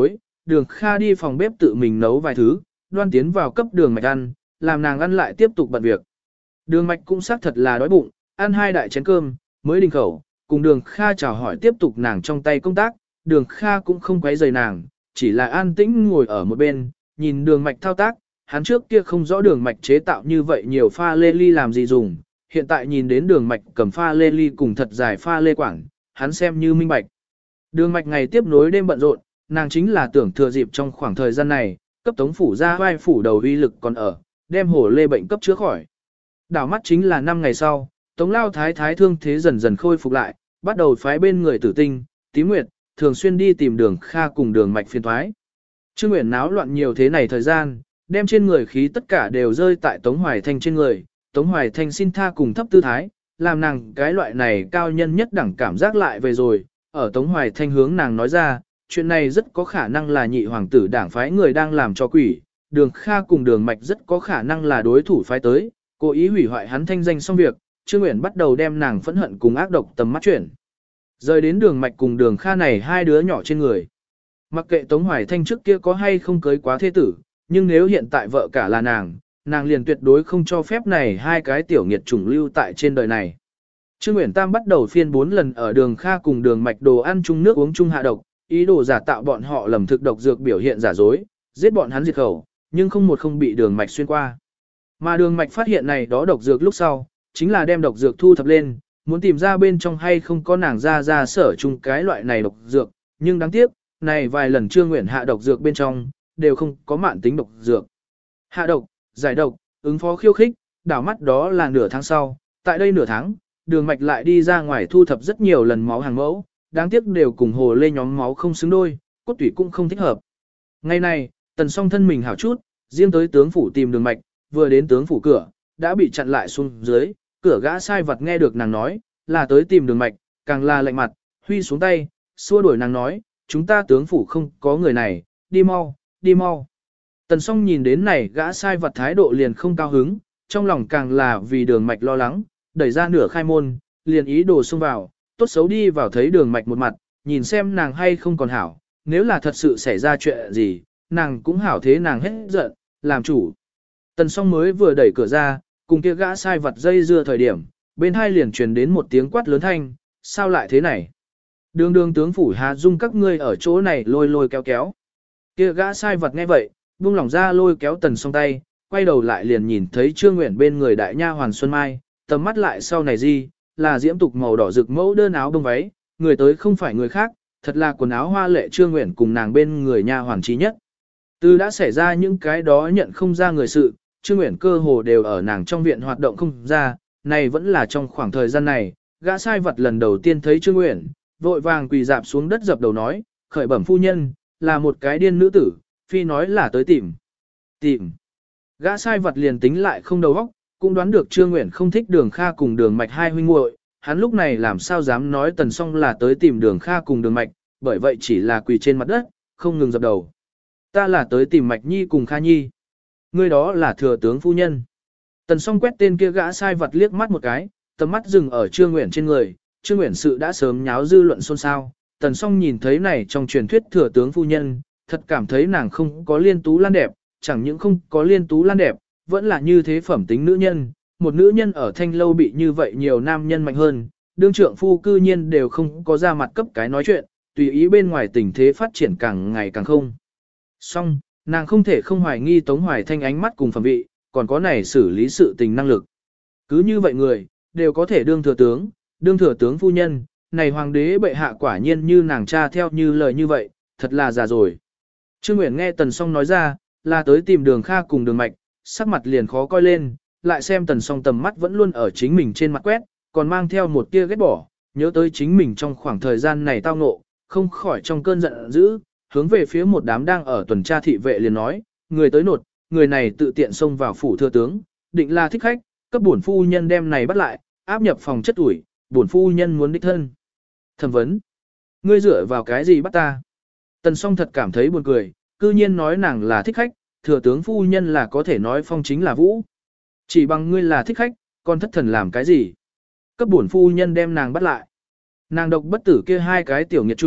Đường Kha đi phòng bếp tự mình nấu vài thứ, đoan tiến vào cấp Đường Mạch ăn, làm nàng ăn lại tiếp tục bận việc. Đường Mạch cũng xác thật là đói bụng, ăn 2 đại chén cơm, mới đình khẩu, cùng Đường Kha chào hỏi tiếp tục nàng trong tay công tác, Đường Kha cũng không quấy rầy nàng, chỉ là an tĩnh ngồi ở một bên, nhìn Đường Mạch thao tác, hắn trước kia không rõ Đường Mạch chế tạo như vậy nhiều pha lê ly làm gì dùng, hiện tại nhìn đến Đường Mạch cầm pha lê ly cùng thật dài pha lê quảng, hắn xem như minh bạch. Đường Mạch ngày tiếp nối đêm bận rộn, nàng chính là tưởng thừa dịp trong khoảng thời gian này, cấp Tống phủ ra vai phủ đầu uy lực còn ở, đem hổ lê bệnh cấp chữa khỏi. Đảo mắt chính là 5 ngày sau, Tống Lao Thái Thái thương thế dần dần khôi phục lại, bắt đầu phái bên người Tử Tinh, Tím Nguyệt, thường xuyên đi tìm Đường Kha cùng Đường Mạch phiền thoái. Trương Uyển náo loạn nhiều thế này thời gian, đem trên người khí tất cả đều rơi tại Tống Hoài Thanh trên người, Tống Hoài Thanh xin tha cùng thấp tư thái, làm nàng cái loại này cao nhân nhất đẳng cảm giác lại về rồi, ở Tống Hoài Thanh hướng nàng nói ra, chuyện này rất có khả năng là nhị hoàng tử đảng phái người đang làm cho quỷ, Đường Kha cùng Đường Mạch rất có khả năng là đối thủ phái tới, cố ý hủy hoại hắn thanh danh xong việc, Trương Uyển bắt đầu đem nàng phẫn hận cùng ác độc tầm mắt chuyển. Rời đến Đường Mạch cùng Đường Kha này hai đứa nhỏ trên người. Mặc kệ Tống Hoài Thanh trước kia có hay không cưới quá thế tử, nhưng nếu hiện tại vợ cả là nàng liền tuyệt đối không cho phép này hai cái tiểu nghiệt chủng lưu tại trên đời này. Trương Uyển Tam bắt đầu phiên 4 lần ở Đường Kha cùng Đường Mạch đồ ăn chung nước uống chung hạ độc, ý đồ giả tạo bọn họ lầm thực độc dược biểu hiện giả dối, giết bọn hắn diệt khẩu, nhưng không bị Đường Mạch xuyên qua. Mà Đường Mạch phát hiện này đó độc dược lúc sau, chính là đem độc dược thu thập lên, muốn tìm ra bên trong hay không có nàng ra sở chung cái loại này độc dược, nhưng đáng tiếc, này vài lần Trương Uyển hạ độc dược bên trong, đều không có mạn tính độc dược. Hạ độc, giải độc, ứng phó khiêu khích, đảo mắt đó là nửa tháng sau, tại đây nửa tháng, Đường Mạch lại đi ra ngoài thu thập rất nhiều lần máu hàng mẫu, đáng tiếc đều cùng hồ lê nhóm máu không xứng đôi, cốt tủy cũng không thích hợp. Ngày này, Tần Song thân mình hảo chút, riêng tới tướng phủ tìm Đường Mạch, vừa đến tướng phủ cửa, đã bị chặn lại xuống dưới, cửa gã sai vật nghe được nàng nói, là tới tìm Đường Mạch, càng là lạnh mặt, huy xuống tay, xua đuổi nàng nói, chúng ta tướng phủ không có người này, đi mau, đi mau. Tần Song nhìn đến này gã sai vật thái độ liền không cao hứng, trong lòng càng là vì Đường Mạch lo lắng, đẩy ra nửa khai môn, liền ý đồ xông vào, tốt xấu đi vào thấy Đường Mạch một mặt, nhìn xem nàng hay không còn hảo, nếu là thật sự xảy ra chuyện gì, nàng cũng hảo thế nàng hết giận, làm chủ. Tần Song mới vừa đẩy cửa ra, cùng kia gã sai vật dây dưa thời điểm, bên hai liền truyền đến một tiếng quát lớn thanh, sao lại thế này? Đường tướng phủ Hà Dung các ngươi ở chỗ này lôi kéo kéo. Kia gã sai vật nghe vậy, buông lỏng ra lôi kéo Tần Song tay, quay đầu lại liền nhìn thấy Trương Uyển bên người đại nha hoàn Xuân Mai, tầm mắt lại sau này gì, là diễm tục màu đỏ rực mẫu đơn áo bông váy, người tới không phải người khác, thật là quần áo hoa lệ Trương Uyển cùng nàng bên người nha hoàn trí nhất. Từ đã xảy ra những cái đó nhận không ra người sự, Trương Uyển cơ hồ đều ở nàng trong viện hoạt động không ra, này vẫn là trong khoảng thời gian này, gã sai vật lần đầu tiên thấy Trương Uyển, vội vàng quỳ dạp xuống đất dập đầu nói, khởi bẩm phu nhân, là một cái điên nữ tử, phi nói là tới tìm. Tìm. Gã sai vật liền tính lại không đầu óc, cũng đoán được Trương Uyển không thích Đường Kha cùng Đường Mạch hai huynh muội, hắn lúc này làm sao dám nói Tần Song là tới tìm Đường Kha cùng Đường Mạch, bởi vậy chỉ là quỳ trên mặt đất, không ngừng dập đầu. Ta là tới tìm Mạch Nhi cùng Kha Nhi. Ngươi đó là thừa tướng phu nhân. Tần Song quét tên kia gã sai vật liếc mắt một cái, tầm mắt dừng ở Trương Uyển trên người, Trương Uyển sự đã sớm nháo dư luận xôn xao, Tần Song nhìn thấy này trong truyền thuyết thừa tướng phu nhân, thật cảm thấy nàng không có liên tú lan đẹp, chẳng những không có liên tú lan đẹp, vẫn là như thế phẩm tính nữ nhân, một nữ nhân ở thanh lâu bị như vậy nhiều nam nhân mạnh hơn, đương trượng phu cư nhiên đều không có ra mặt cấp cái nói chuyện, tùy ý bên ngoài tình thế phát triển càng ngày càng không. Song, nàng không thể không hoài nghi Tống Hoài Thanh ánh mắt cùng phẩm vị, còn có này xử lý sự tình năng lực. Cứ như vậy người, đều có thể đương thừa tướng phu nhân, này hoàng đế bệ hạ quả nhiên như nàng cha theo như lời như vậy, thật là già rồi. Trương Uyển nghe Tần Song nói ra, là tới tìm Đường Kha cùng Đường Mạch, sắc mặt liền khó coi lên, lại xem Tần Song tầm mắt vẫn luôn ở chính mình trên mặt quét, còn mang theo một tia ghét bỏ, nhớ tới chính mình trong khoảng thời gian này tao ngộ, không khỏi trong cơn giận dữ, hướng về phía một đám đang ở tuần tra thị vệ liền nói, người tới nột, người này tự tiện xông vào phủ thừa tướng, định là thích khách, cấp bổn phu nhân đem này bắt lại, áp nhập phòng chất ủi, bổn phu nhân muốn đích thân. Thẩm vấn, ngươi dựa vào cái gì bắt ta? Tần Song thật cảm thấy buồn cười, cư nhiên nói nàng là thích khách, thừa tướng phu nhân là có thể nói phong chính là vũ. Chỉ bằng ngươi là thích khách, còn thất thần làm cái gì? Cấp bổn phu nhân đem nàng bắt lại. Nàng độc bất tử kia hai cái tiểu nghiệt chủng,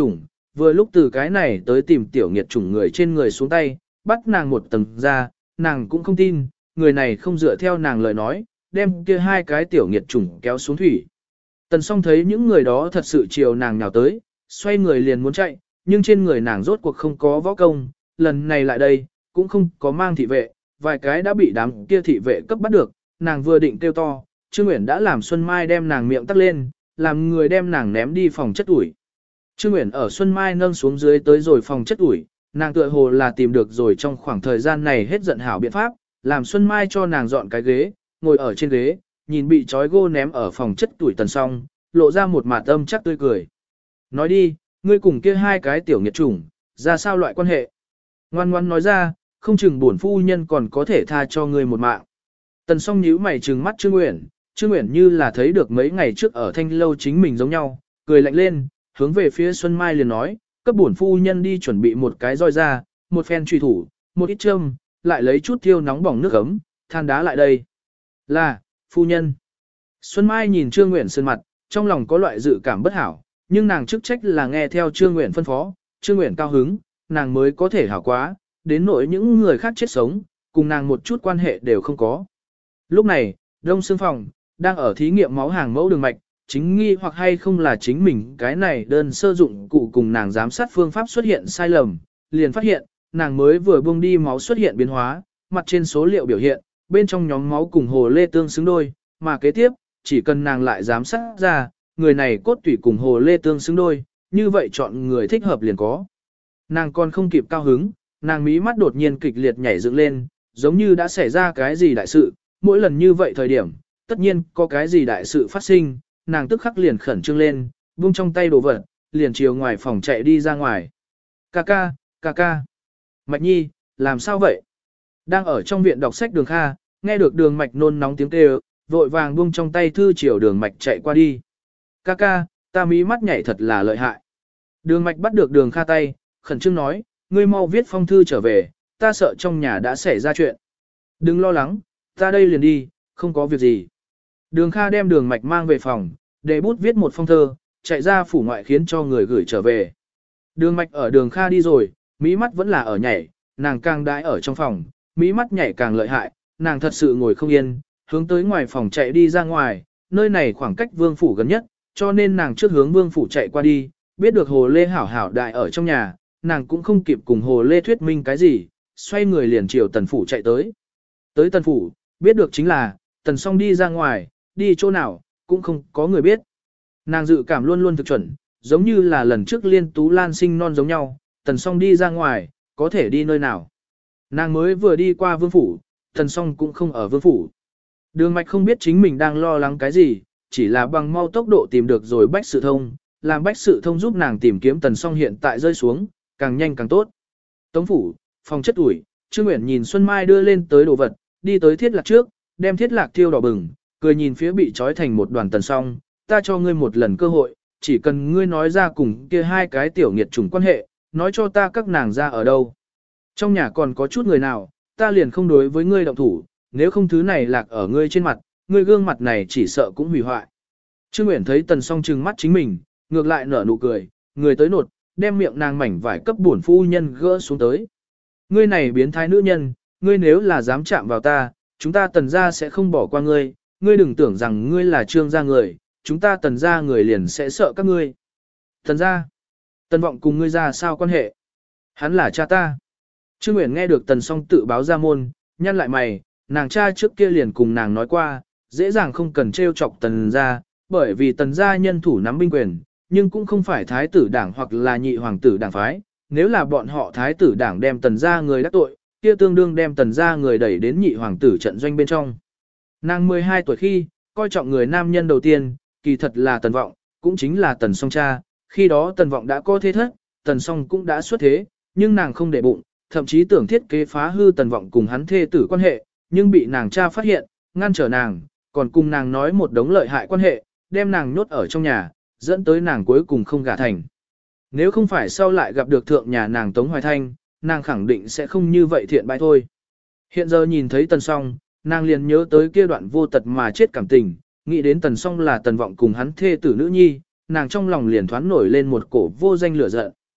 vừa lúc từ cái này tới tìm tiểu nghiệt chủng người trên người xuống tay, bắt nàng một tầng ra, nàng cũng không tin, người này không dựa theo nàng lời nói, đem kia hai cái tiểu nghiệt chủng kéo xuống thủy. Tần Song thấy những người đó thật sự chiều nàng nhào tới, xoay người liền muốn chạy, nhưng trên người nàng rốt cuộc không có võ công, lần này lại đây, cũng không có mang thị vệ, vài cái đã bị đám kia thị vệ cấp bắt được, nàng vừa định kêu to, Trương Uyển đã làm Xuân Mai đem nàng miệng tắc lên, làm người đem nàng ném đi phòng chất ủi. Trương Uyển ở Xuân Mai nâng xuống dưới tới rồi phòng chất ủi, nàng tựa hồ là tìm được rồi trong khoảng thời gian này hết giận hảo biện pháp, làm Xuân Mai cho nàng dọn cái ghế, ngồi ở trên ghế, nhìn bị trói gô ném ở phòng chất ủi Tần Song, lộ ra một mặt âm chắc tươi cười. Nói đi, ngươi cùng kia hai cái tiểu nghiệt chủng, ra sao loại quan hệ? Ngoan ngoan nói ra, không chừng bổn phu nhân còn có thể tha cho ngươi một mạng. Tần Song nhíu mày trừng mắt Trương Uyển như là thấy được mấy ngày trước ở thanh lâu chính mình giống nhau, cười lạnh lên, hướng về phía Xuân Mai liền nói, cấp bổn phu nhân đi chuẩn bị một cái roi ra, một phen truy thủ, một ít châm, lại lấy chút thiêu nóng bỏng nước ấm, than đá lại đây. Là, phu nhân. Xuân Mai nhìn Trương Uyển sơn mặt, trong lòng có loại dự cảm bất hảo, nhưng nàng chức trách là nghe theo Trương Uyển phân phó, Trương Uyển cao hứng, nàng mới có thể hảo quá, đến nỗi những người khác chết sống, cùng nàng một chút quan hệ đều không có. Lúc này, Đông Sương Phòng, đang ở thí nghiệm máu hàng mẫu đường mạch, chính nghi hoặc hay không là chính mình cái này đơn sơ dụng cụ cùng nàng giám sát phương pháp xuất hiện sai lầm, liền phát hiện, nàng mới vừa buông đi máu xuất hiện biến hóa, mặt trên số liệu biểu hiện, bên trong nhóm máu cùng hồ lê tương xứng đôi, mà kế tiếp, chỉ cần nàng lại giám sát ra, người này cốt tủy cùng hồ lê tương xứng đôi, như vậy chọn người thích hợp liền có. Nàng còn không kịp cao hứng, nàng mí mắt đột nhiên kịch liệt nhảy dựng lên, giống như đã xảy ra cái gì đại sự, mỗi lần như vậy thời điểm, tất nhiên có cái gì đại sự phát sinh, nàng tức khắc liền khẩn trương lên, buông trong tay đồ vật, liền chiều ngoài phòng chạy đi ra ngoài. Ca ca. Mạch Nhi, làm sao vậy? Đang ở trong viện đọc sách Đường Kha, nghe được Đường Mạch nôn nóng tiếng kêu, vội vàng buông trong tay thư chiều Đường Mạch chạy qua đi. Ca, ta mí mắt nhảy thật là lợi hại. Đường Mạch bắt được Đường Kha tay, khẩn trương nói, ngươi mau viết phong thư trở về, ta sợ trong nhà đã xảy ra chuyện. Đừng lo lắng, ta đây liền đi, không có việc gì. Đường Kha đem Đường Mạch mang về phòng, để bút viết một phong thơ, chạy ra phủ ngoại khiến cho người gửi trở về. Đường Mạch ở Đường Kha đi rồi, mí mắt vẫn là ở nhảy, nàng càng đãi ở trong phòng, mí mắt nhảy càng lợi hại, nàng thật sự ngồi không yên, hướng tới ngoài phòng chạy đi ra ngoài, nơi này khoảng cách vương phủ gần nhất, cho nên nàng trước hướng vương phủ chạy qua đi, biết được Hồ Lê hảo hảo đại ở trong nhà, nàng cũng không kịp cùng Hồ Lê thuyết minh cái gì, xoay người liền chiều Tần phủ chạy tới. Tới Tần phủ, biết được chính là, Tần Song đi ra ngoài, đi chỗ nào, cũng không có người biết. Nàng dự cảm luôn luôn thực chuẩn, giống như là lần trước Liên Tú Lan sinh non giống nhau, Tần Song đi ra ngoài, có thể đi nơi nào. Nàng mới vừa đi qua vương phủ, Tần Song cũng không ở vương phủ. Đường Mạch không biết chính mình đang lo lắng cái gì, chỉ là bằng mau tốc độ tìm được rồi Bách Sự Thông, làm Bách Sự Thông giúp nàng tìm kiếm Tần Song hiện tại rơi xuống, càng nhanh càng tốt. Tống phủ, phòng chất ủi, Trương Uyển nhìn Xuân Mai đưa lên tới đồ vật, đi tới thiết lạc trước, đem thiết lạc thiêu đỏ bừng, cười nhìn phía bị trói thành một đoàn Tần Song, ta cho ngươi một lần cơ hội, chỉ cần ngươi nói ra cùng kia hai cái tiểu nghiệt chủng quan hệ, nói cho ta các nàng ra ở đâu. Trong nhà còn có chút người nào, ta liền không đối với ngươi động thủ, nếu không thứ này lạc ở ngươi trên mặt, ngươi gương mặt này chỉ sợ cũng hủy hoại. Trương Uyển thấy Tần Song trừng mắt chính mình, ngược lại nở nụ cười, người tới nột, đem miệng nàng mảnh vải cấp bổn phu nhân gỡ xuống tới. Ngươi này biến thái nữ nhân, ngươi nếu là dám chạm vào ta, chúng ta Tần gia sẽ không bỏ qua ngươi, ngươi đừng tưởng rằng ngươi là Trương gia người, chúng ta Tần gia người liền sẽ sợ các ngươi. Tần gia, Tần Vọng cùng ngươi ra sao quan hệ? Hắn là cha ta. Trương Uyển nghe được Tần Song tự báo ra môn, nhăn lại mày, nàng cha trước kia liền cùng nàng nói qua, dễ dàng không cần trêu chọc Tần gia, bởi vì Tần gia nhân thủ nắm binh quyền, nhưng cũng không phải thái tử đảng hoặc là nhị hoàng tử đảng phái, nếu là bọn họ thái tử đảng đem Tần gia người đắc tội, kia tương đương đem Tần gia người đẩy đến nhị hoàng tử trận doanh bên trong. Nàng 12 tuổi khi, coi trọng người nam nhân đầu tiên, kỳ thật là Tần Vọng, cũng chính là Tần Song cha, khi đó Tần Vọng đã có thế thất, Tần Song cũng đã xuất thế, nhưng nàng không để bụng, thậm chí tưởng thiết kế phá hư Tần Vọng cùng hắn thê tử quan hệ, nhưng bị nàng cha phát hiện, ngăn trở nàng, còn cùng nàng nói một đống lợi hại quan hệ, đem nàng nhốt ở trong nhà, dẫn tới nàng cuối cùng không gả thành. Nếu không phải sau lại gặp được thượng nhà nàng Tống Hoài Thanh, nàng khẳng định sẽ không như vậy thiện bại thôi. Hiện giờ nhìn thấy Tần Song, nàng liền nhớ tới kia đoạn vô tật mà chết cảm tình, nghĩ đến Tần Song là Tần Vọng cùng hắn thê tử nữ nhi, nàng trong lòng liền thoáng nổi lên một cổ vô danh lửa giận.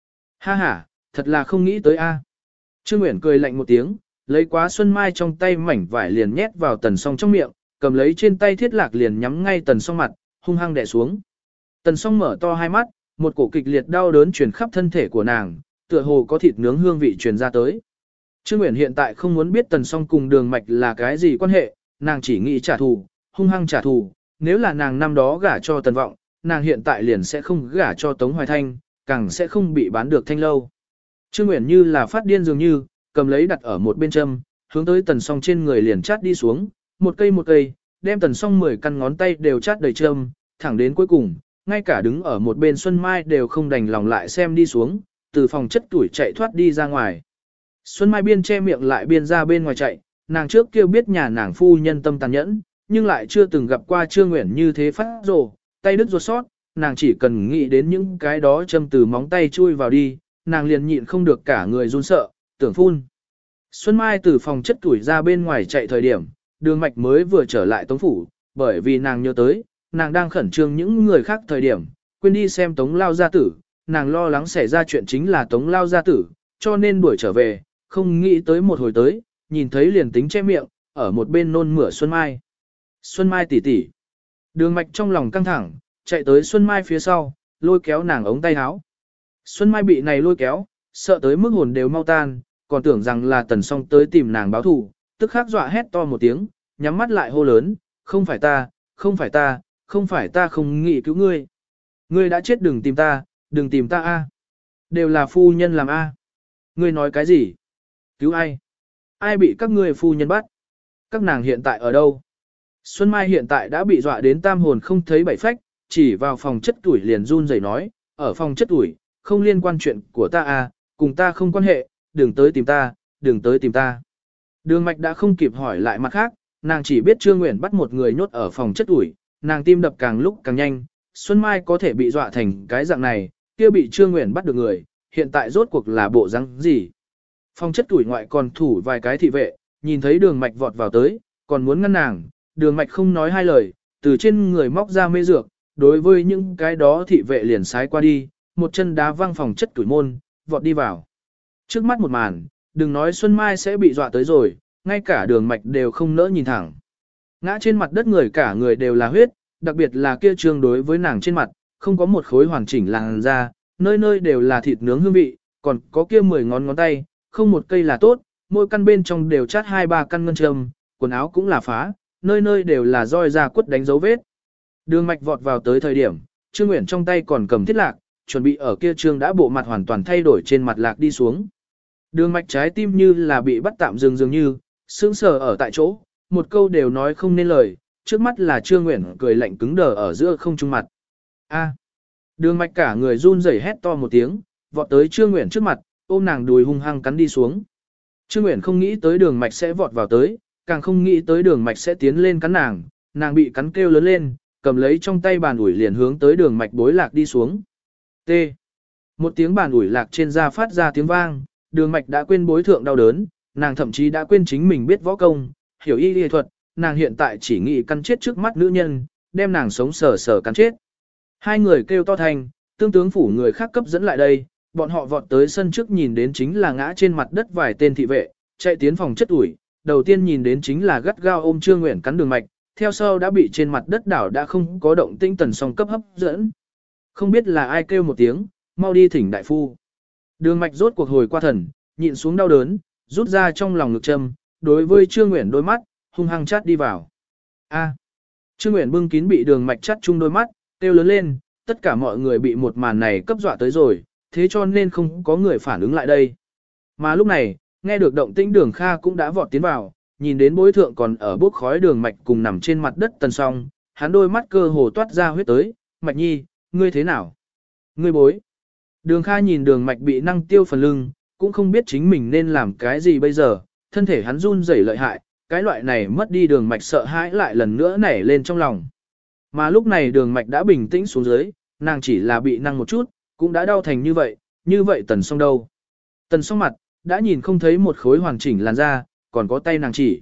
Ha ha, thật là không nghĩ tới a. Trương Uyển cười lạnh một tiếng, lấy quá Xuân Mai trong tay mảnh vải liền nhét vào Tần Song trong miệng, cầm lấy trên tay thiết lạc liền nhắm ngay Tần Song mặt, hung hăng đè xuống. Tần Song mở to hai mắt, một cổ kịch liệt đau đớn truyền khắp thân thể của nàng, tựa hồ có thịt nướng hương vị truyền ra tới. Trương Uyển hiện tại không muốn biết Tần Song cùng Đường Mạch là cái gì quan hệ, nàng chỉ nghĩ trả thù, hung hăng trả thù, nếu là nàng năm đó gả cho Tần Vọng, nàng hiện tại liền sẽ không gả cho Tống Hoài Thanh, càng sẽ không bị bán được thanh lâu. Trương Uyển như là phát điên dường như, cầm lấy đặt ở một bên châm, hướng tới Tần Song trên người liền chát đi xuống, một cây, đem Tần Song 10 căn ngón tay đều chát đầy châm, thẳng đến cuối cùng, ngay cả đứng ở một bên Xuân Mai đều không đành lòng lại xem đi xuống, từ phòng chất tuổi chạy thoát đi ra ngoài. Xuân Mai biên che miệng lại biên ra bên ngoài chạy, nàng trước kia biết nhà nàng phu nhân tâm tàn nhẫn, nhưng lại chưa từng gặp qua Trương Uyển như thế phát rồ, tay đứt ruột sót, nàng chỉ cần nghĩ đến những cái đó châm từ móng tay chui vào đi, nàng liền nhịn không được cả người run sợ, tưởng phun. Xuân Mai từ phòng chất tuổi ra bên ngoài chạy thời điểm, Đường Mạch mới vừa trở lại Tống phủ, bởi vì nàng nhớ tới, nàng đang khẩn trương những người khác thời điểm, quên đi xem Tống Lao gia tử, nàng lo lắng xảy ra chuyện chính là Tống Lao gia tử, cho nên đuổi trở về, không nghĩ tới một hồi tới, nhìn thấy liền tính che miệng, ở một bên nôn mửa Xuân Mai. Xuân Mai tỷ tỷ. Đường Mạch trong lòng căng thẳng, chạy tới Xuân Mai phía sau, lôi kéo nàng ống tay áo. Xuân Mai bị này lôi kéo, sợ tới mức hồn đều mau tan, còn tưởng rằng là Tần Song tới tìm nàng báo thù, tức khắc dọa hét to một tiếng, nhắm mắt lại hô lớn, không phải ta, không phải ta, không phải ta không nghĩ cứu ngươi. Ngươi đã chết đừng tìm ta a. Đều là phu nhân làm a. Ngươi nói cái gì? Cứu ai? Ai bị các ngươi phu nhân bắt? Các nàng hiện tại ở đâu? Xuân Mai hiện tại đã bị dọa đến tam hồn không thấy bảy phách, chỉ vào phòng chất tuổi liền run rẩy nói, ở phòng chất tuổi, không liên quan chuyện của ta à, cùng ta không quan hệ, đừng tới tìm ta, đừng tới tìm ta. Đường Mạch đã không kịp hỏi lại mặt khác, nàng chỉ biết Trương Uyển bắt một người nhốt ở phòng chất tuổi, nàng tim đập càng lúc càng nhanh, Xuân Mai có thể bị dọa thành cái dạng này, kia bị Trương Uyển bắt được người, hiện tại rốt cuộc là bộ răng gì. Phòng chất tuổi ngoại còn thủ vài cái thị vệ, nhìn thấy Đường Mạch vọt vào tới, còn muốn ngăn nàng, Đường Mạch không nói hai lời, từ trên người móc ra mê dược, đối với những cái đó thị vệ liền sái qua đi, một chân đá văng phòng chất tuổi môn, vọt đi vào. Trước mắt một màn, đừng nói Xuân Mai sẽ bị dọa tới rồi, ngay cả Đường Mạch đều không nỡ nhìn thẳng. Ngã trên mặt đất người cả người đều là huyết, đặc biệt là kia trương đối với nàng trên mặt, không có một khối hoàn chỉnh làn da, nơi nơi đều là thịt nướng hương vị, còn có kia 10 ngón tay, không một cây là tốt, mỗi căn bên trong đều chát 2-3 căn ngân châm, quần áo cũng là phá, nơi nơi đều là roi da quất đánh dấu vết. Đường Mạch vọt vào tới thời điểm, Trương Uyển trong tay còn cầm thiết lạc, chuẩn bị ở kia trương đã bộ mặt hoàn toàn thay đổi trên mặt lạc đi xuống. Đường Mạch trái tim như là bị bắt tạm dừng dường như, sững sờ ở tại chỗ, một câu đều nói không nên lời, trước mắt là Trương Uyển cười lạnh cứng đờ ở giữa không trung mặt. A! Đường Mạch cả người run rẩy hét to một tiếng, vọt tới Trương Uyển trước mặt, ôm nàng đùi hung hăng cắn đi xuống. Trương Uyển không nghĩ tới Đường Mạch sẽ vọt vào tới, càng không nghĩ tới Đường Mạch sẽ tiến lên cắn nàng, nàng bị cắn kêu lớn lên, cầm lấy trong tay bàn ủi liền hướng tới Đường Mạch bối lạc đi xuống. T. Một tiếng bàn ủi lạc trên da phát ra tiếng vang, Đường Mạch đã quên bối thượng đau đớn, nàng thậm chí đã quên chính mình biết võ công, hiểu y y thuật, nàng hiện tại chỉ nghĩ cắn chết trước mắt nữ nhân, đem nàng sống sờ sờ cắn chết. Hai người kêu to thành, tương tướng phủ người khác cấp dẫn lại đây, bọn họ vọt tới sân trước nhìn đến chính là ngã trên mặt đất vài tên thị vệ, chạy tiến phòng chất ủi, đầu tiên nhìn đến chính là gắt gao ôm Trương Uyển cắn Đường Mạch, theo sau đã bị trên mặt đất đảo đã không có động tĩnh Tần Song cấp hấp dẫn. Không biết là ai kêu một tiếng, mau đi thỉnh đại phu. Đường Mạch rốt cuộc hồi qua thần, nhịn xuống đau đớn, rút ra trong lòng ngực châm, đối với Trương Uyển đôi mắt, hung hăng chát đi vào. A. Trương Uyển bưng kín bị Đường Mạch chát chung đôi mắt, kêu lớn lên, tất cả mọi người bị một màn này cấp dọa tới rồi, thế cho nên không có người phản ứng lại đây. Mà lúc này, nghe được động tĩnh Đường Kha cũng đã vọt tiến vào, nhìn đến bối thượng còn ở bốc khói Đường Mạch cùng nằm trên mặt đất Tần Song, hắn đôi mắt cơ hồ toát ra huyết tới, Mạch Nhi, ngươi thế nào? Ngươi bối. Đường Kha nhìn Đường Mạch bị năng tiêu phần lưng, cũng không biết chính mình nên làm cái gì bây giờ, thân thể hắn run rẩy lợi hại, cái loại này mất đi Đường Mạch sợ hãi lại lần nữa nảy lên trong lòng. Mà lúc này Đường Mạch đã bình tĩnh xuống dưới, nàng chỉ là bị năng một chút, cũng đã đau thành như vậy Tần Song đâu. Tần Song mặt, đã nhìn không thấy một khối hoàn chỉnh làn da, còn có tay nàng chỉ.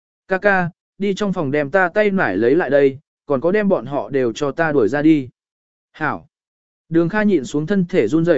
Ca, đi trong phòng đem ta tay nải lấy lại đây, còn có đem bọn họ đều cho ta đuổi ra đi. Hảo. Đường Kha nhịn xuống thân thể run rẩy,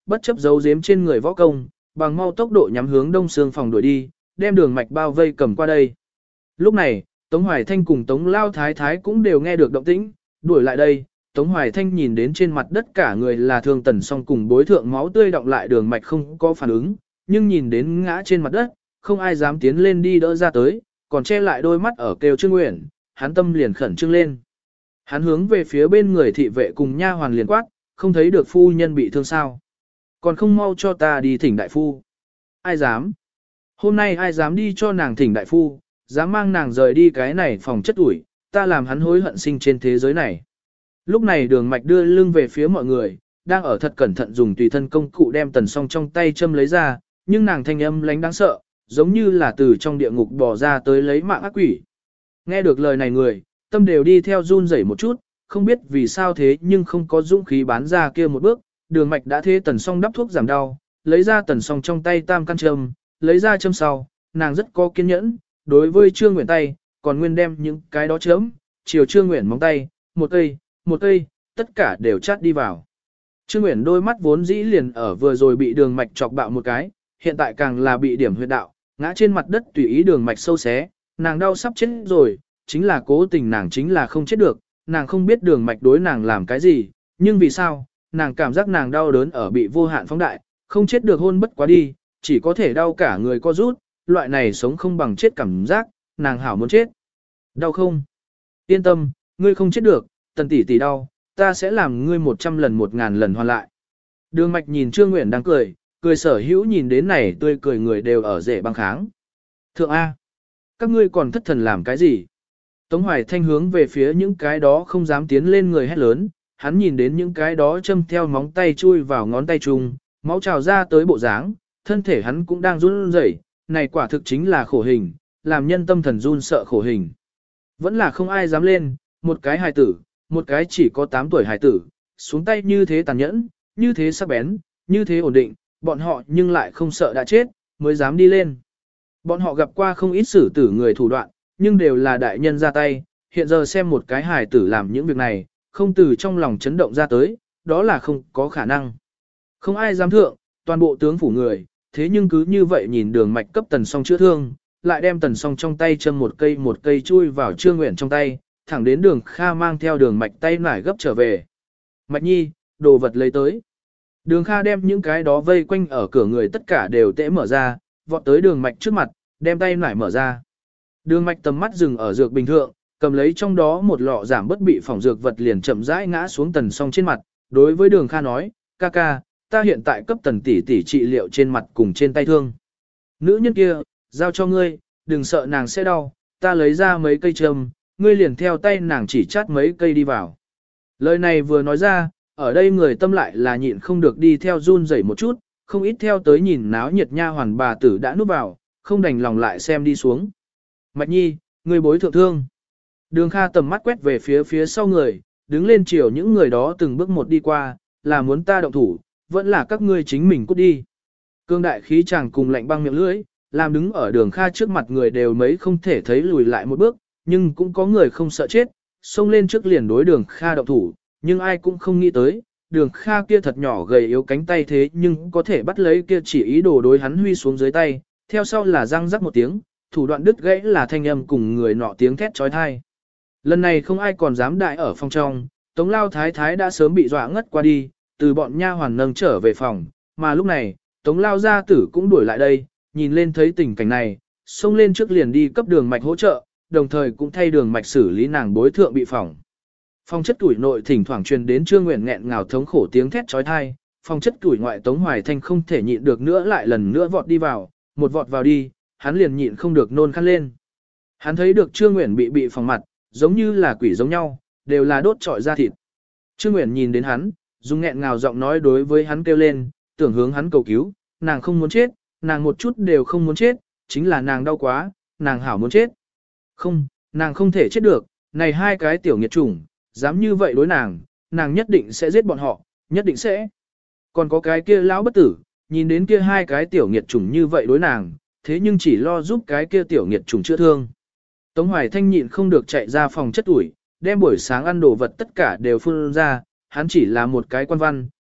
bất chấp giấu giếm trên người võ công, bằng mau tốc độ nhắm hướng đông xương phòng đuổi đi, đem đường mạch bao vây cầm qua đây. Lúc này, Tống Hoài Thanh cùng Tống Lao Thái Thái cũng đều nghe được động tĩnh, đuổi lại đây. Tống Hoài Thanh nhìn đến trên mặt đất cả người là thương tần song cùng bối thượng máu tươi đọng lại đường mạch không có phản ứng, nhưng nhìn đến ngã trên mặt đất, không ai dám tiến lên đi đỡ ra tới, còn che lại đôi mắt ở kêu Trương Uyển, hắn tâm liền khẩn trương lên. Hắn hướng về phía bên người thị vệ cùng nha hoàn liền quát, không thấy được phu nhân bị thương sao. Còn không mau cho ta đi thỉnh đại phu. Ai dám? Hôm nay ai dám đi cho nàng thỉnh đại phu, dám mang nàng rời đi cái này phòng chất ủi, ta làm hắn hối hận sinh trên thế giới này. Lúc này đường mạch đưa lưng về phía mọi người, đang ở thật cẩn thận dùng tùy thân công cụ đem tần song trong tay châm lấy ra, nhưng nàng thanh âm lánh đáng sợ, giống như là từ trong địa ngục bò ra tới lấy mạng ác quỷ. Nghe được lời này người, tâm đều đi theo run rẩy một chút, không biết vì sao thế nhưng không có dũng khí bán ra kia một bước, đường mạch đã thế tần song đắp thuốc giảm đau, lấy ra tần song trong tay tam căn châm, lấy ra châm sau, nàng rất có kiên nhẫn, đối với Trương Uyển tay, còn nguyên đem những cái đó chớm, chiều Trương Uyển móng tay, một cây, tất cả đều chát đi vào. Trương Uyển đôi mắt vốn dĩ liền ở vừa rồi bị đường mạch chọc bạo một cái, hiện tại càng là bị điểm huyệt đạo, ngã trên mặt đất tùy ý đường mạch sâu xé, nàng đau sắp chết rồi, chính là cố tình nàng chính là không chết được, nàng không biết đường mạch đối nàng làm cái gì, nhưng vì sao, nàng cảm giác nàng đau đớn ở bị vô hạn phóng đại, không chết được hôn bất quá đi, chỉ có thể đau cả người co rút, loại này sống không bằng chết cảm giác, nàng hảo muốn chết. Đau không? Yên tâm, ngươi không chết được, tần tỷ tỷ đau, ta sẽ làm ngươi 100 lần 1000 lần hoàn lại. Đường mạch nhìn Trương Uyển đang cười, cười sở hữu nhìn đến này tươi cười người đều ở rể băng kháng. Thượng A, các ngươi còn thất thần làm cái gì? Tống Hoài Thanh hướng về phía những cái đó không dám tiến lên người hét lớn, hắn nhìn đến những cái đó châm theo móng tay chui vào ngón tay chung, máu trào ra tới bộ dáng, thân thể hắn cũng đang run rẩy, này quả thực chính là khổ hình, làm nhân tâm thần run sợ khổ hình. Vẫn là không ai dám lên, một cái hài tử, một cái chỉ có 8 tuổi hài tử, xuống tay như thế tàn nhẫn, như thế sắc bén, như thế ổn định, bọn họ nhưng lại không sợ đã chết, mới dám đi lên. Bọn họ gặp qua không ít xử tử người thủ đoạn, nhưng đều là đại nhân ra tay, hiện giờ xem một cái hài tử làm những việc này, không từ trong lòng chấn động ra tới, đó là không có khả năng. Không ai dám thượng, toàn bộ tướng phủ người, thế nhưng cứ như vậy nhìn đường mạch cấp tần song chữa thương, lại đem tần song trong tay châm một cây chui vào Trương Uyển trong tay, thẳng đến đường Kha mang theo đường mạch tay nải gấp trở về. Mạch nhi, đồ vật lấy tới. Đường Kha đem những cái đó vây quanh ở cửa người tất cả đều tễ mở ra, vọt tới đường mạch trước mặt, đem tay nải mở ra. Đường mạch tầm mắt dừng ở dược bình thượng, cầm lấy trong đó một lọ giảm bất bị phỏng dược vật liền chậm rãi ngã xuống tần song trên mặt, đối với đường Kha nói, ca ca, ta hiện tại cấp tần tỷ tỷ trị liệu trên mặt cùng trên tay thương. Nữ nhân kia, giao cho ngươi, đừng sợ nàng sẽ đau, ta lấy ra mấy cây châm, ngươi liền theo tay nàng chỉ chát mấy cây đi vào. Lời này vừa nói ra, ở đây người tâm lại là nhịn không được đi theo run rẩy một chút, không ít theo tới nhìn náo nhiệt nha hoàn bà tử đã núp vào, không đành lòng lại xem đi xuống. Mạch nhi, ngươi bối thượng thương. Đường Kha tầm mắt quét về phía sau người, đứng lên chiều những người đó từng bước một đi qua, là muốn ta động thủ, vẫn là các ngươi chính mình cút đi. Cương đại khí chàng cùng lạnh băng miệng lưỡi, làm đứng ở đường Kha trước mặt người đều mấy không thể thấy lùi lại một bước, nhưng cũng có người không sợ chết, xông lên trước liền đối đường Kha động thủ, nhưng ai cũng không nghĩ tới, đường Kha kia thật nhỏ gầy yếu cánh tay thế nhưng có thể bắt lấy kia chỉ ý đồ đối hắn huy xuống dưới tay, theo sau là răng rắc một tiếng, thủ đoạn đứt gãy là thanh âm cùng người nọ tiếng thét chói tai. Lần này không ai còn dám đại ở phòng trong, Tống Lao Thái Thái đã sớm bị dọa ngất qua đi, từ bọn nha hoàn nâng trở về phòng, mà lúc này, Tống Lao gia tử cũng đuổi lại đây, nhìn lên thấy tình cảnh này, xông lên trước liền đi cấp đường mạch hỗ trợ, đồng thời cũng thay đường mạch xử lý nàng bối thượng bị phỏng. Phòng chất tuổi nội thỉnh thoảng truyền đến Trương Uyển nghẹn ngào thống khổ tiếng thét chói tai, phòng chất tuổi ngoại Tống Hoài Thanh không thể nhịn được nữa lại lần nữa vọt đi vào, một vọt vào đi, hắn liền nhịn không được nôn khăn lên. Hắn thấy được Trương Uyển bị phỏng mặt, giống như là quỷ giống nhau, đều là đốt trọi da thịt. Trương Uyển nhìn đến hắn, dùng nghẹn ngào giọng nói đối với hắn kêu lên, tưởng hướng hắn cầu cứu, nàng không muốn chết, nàng một chút đều không muốn chết, chính là nàng đau quá, nàng hảo muốn chết. Không, nàng không thể chết được, này hai cái tiểu nghiệt chủng, dám như vậy đối nàng, nàng nhất định sẽ giết bọn họ, nhất định sẽ. Còn có cái kia lão bất tử, nhìn đến kia hai cái tiểu nghiệt chủng như vậy đối nàng, thế nhưng chỉ lo giúp cái kia tiểu nghiệt chủng chữa thương. Tống Hoài Thanh nhịn không được chạy ra phòng chất ủi, đem buổi sáng ăn đồ vật tất cả đều phun ra, hắn chỉ là một cái quan văn,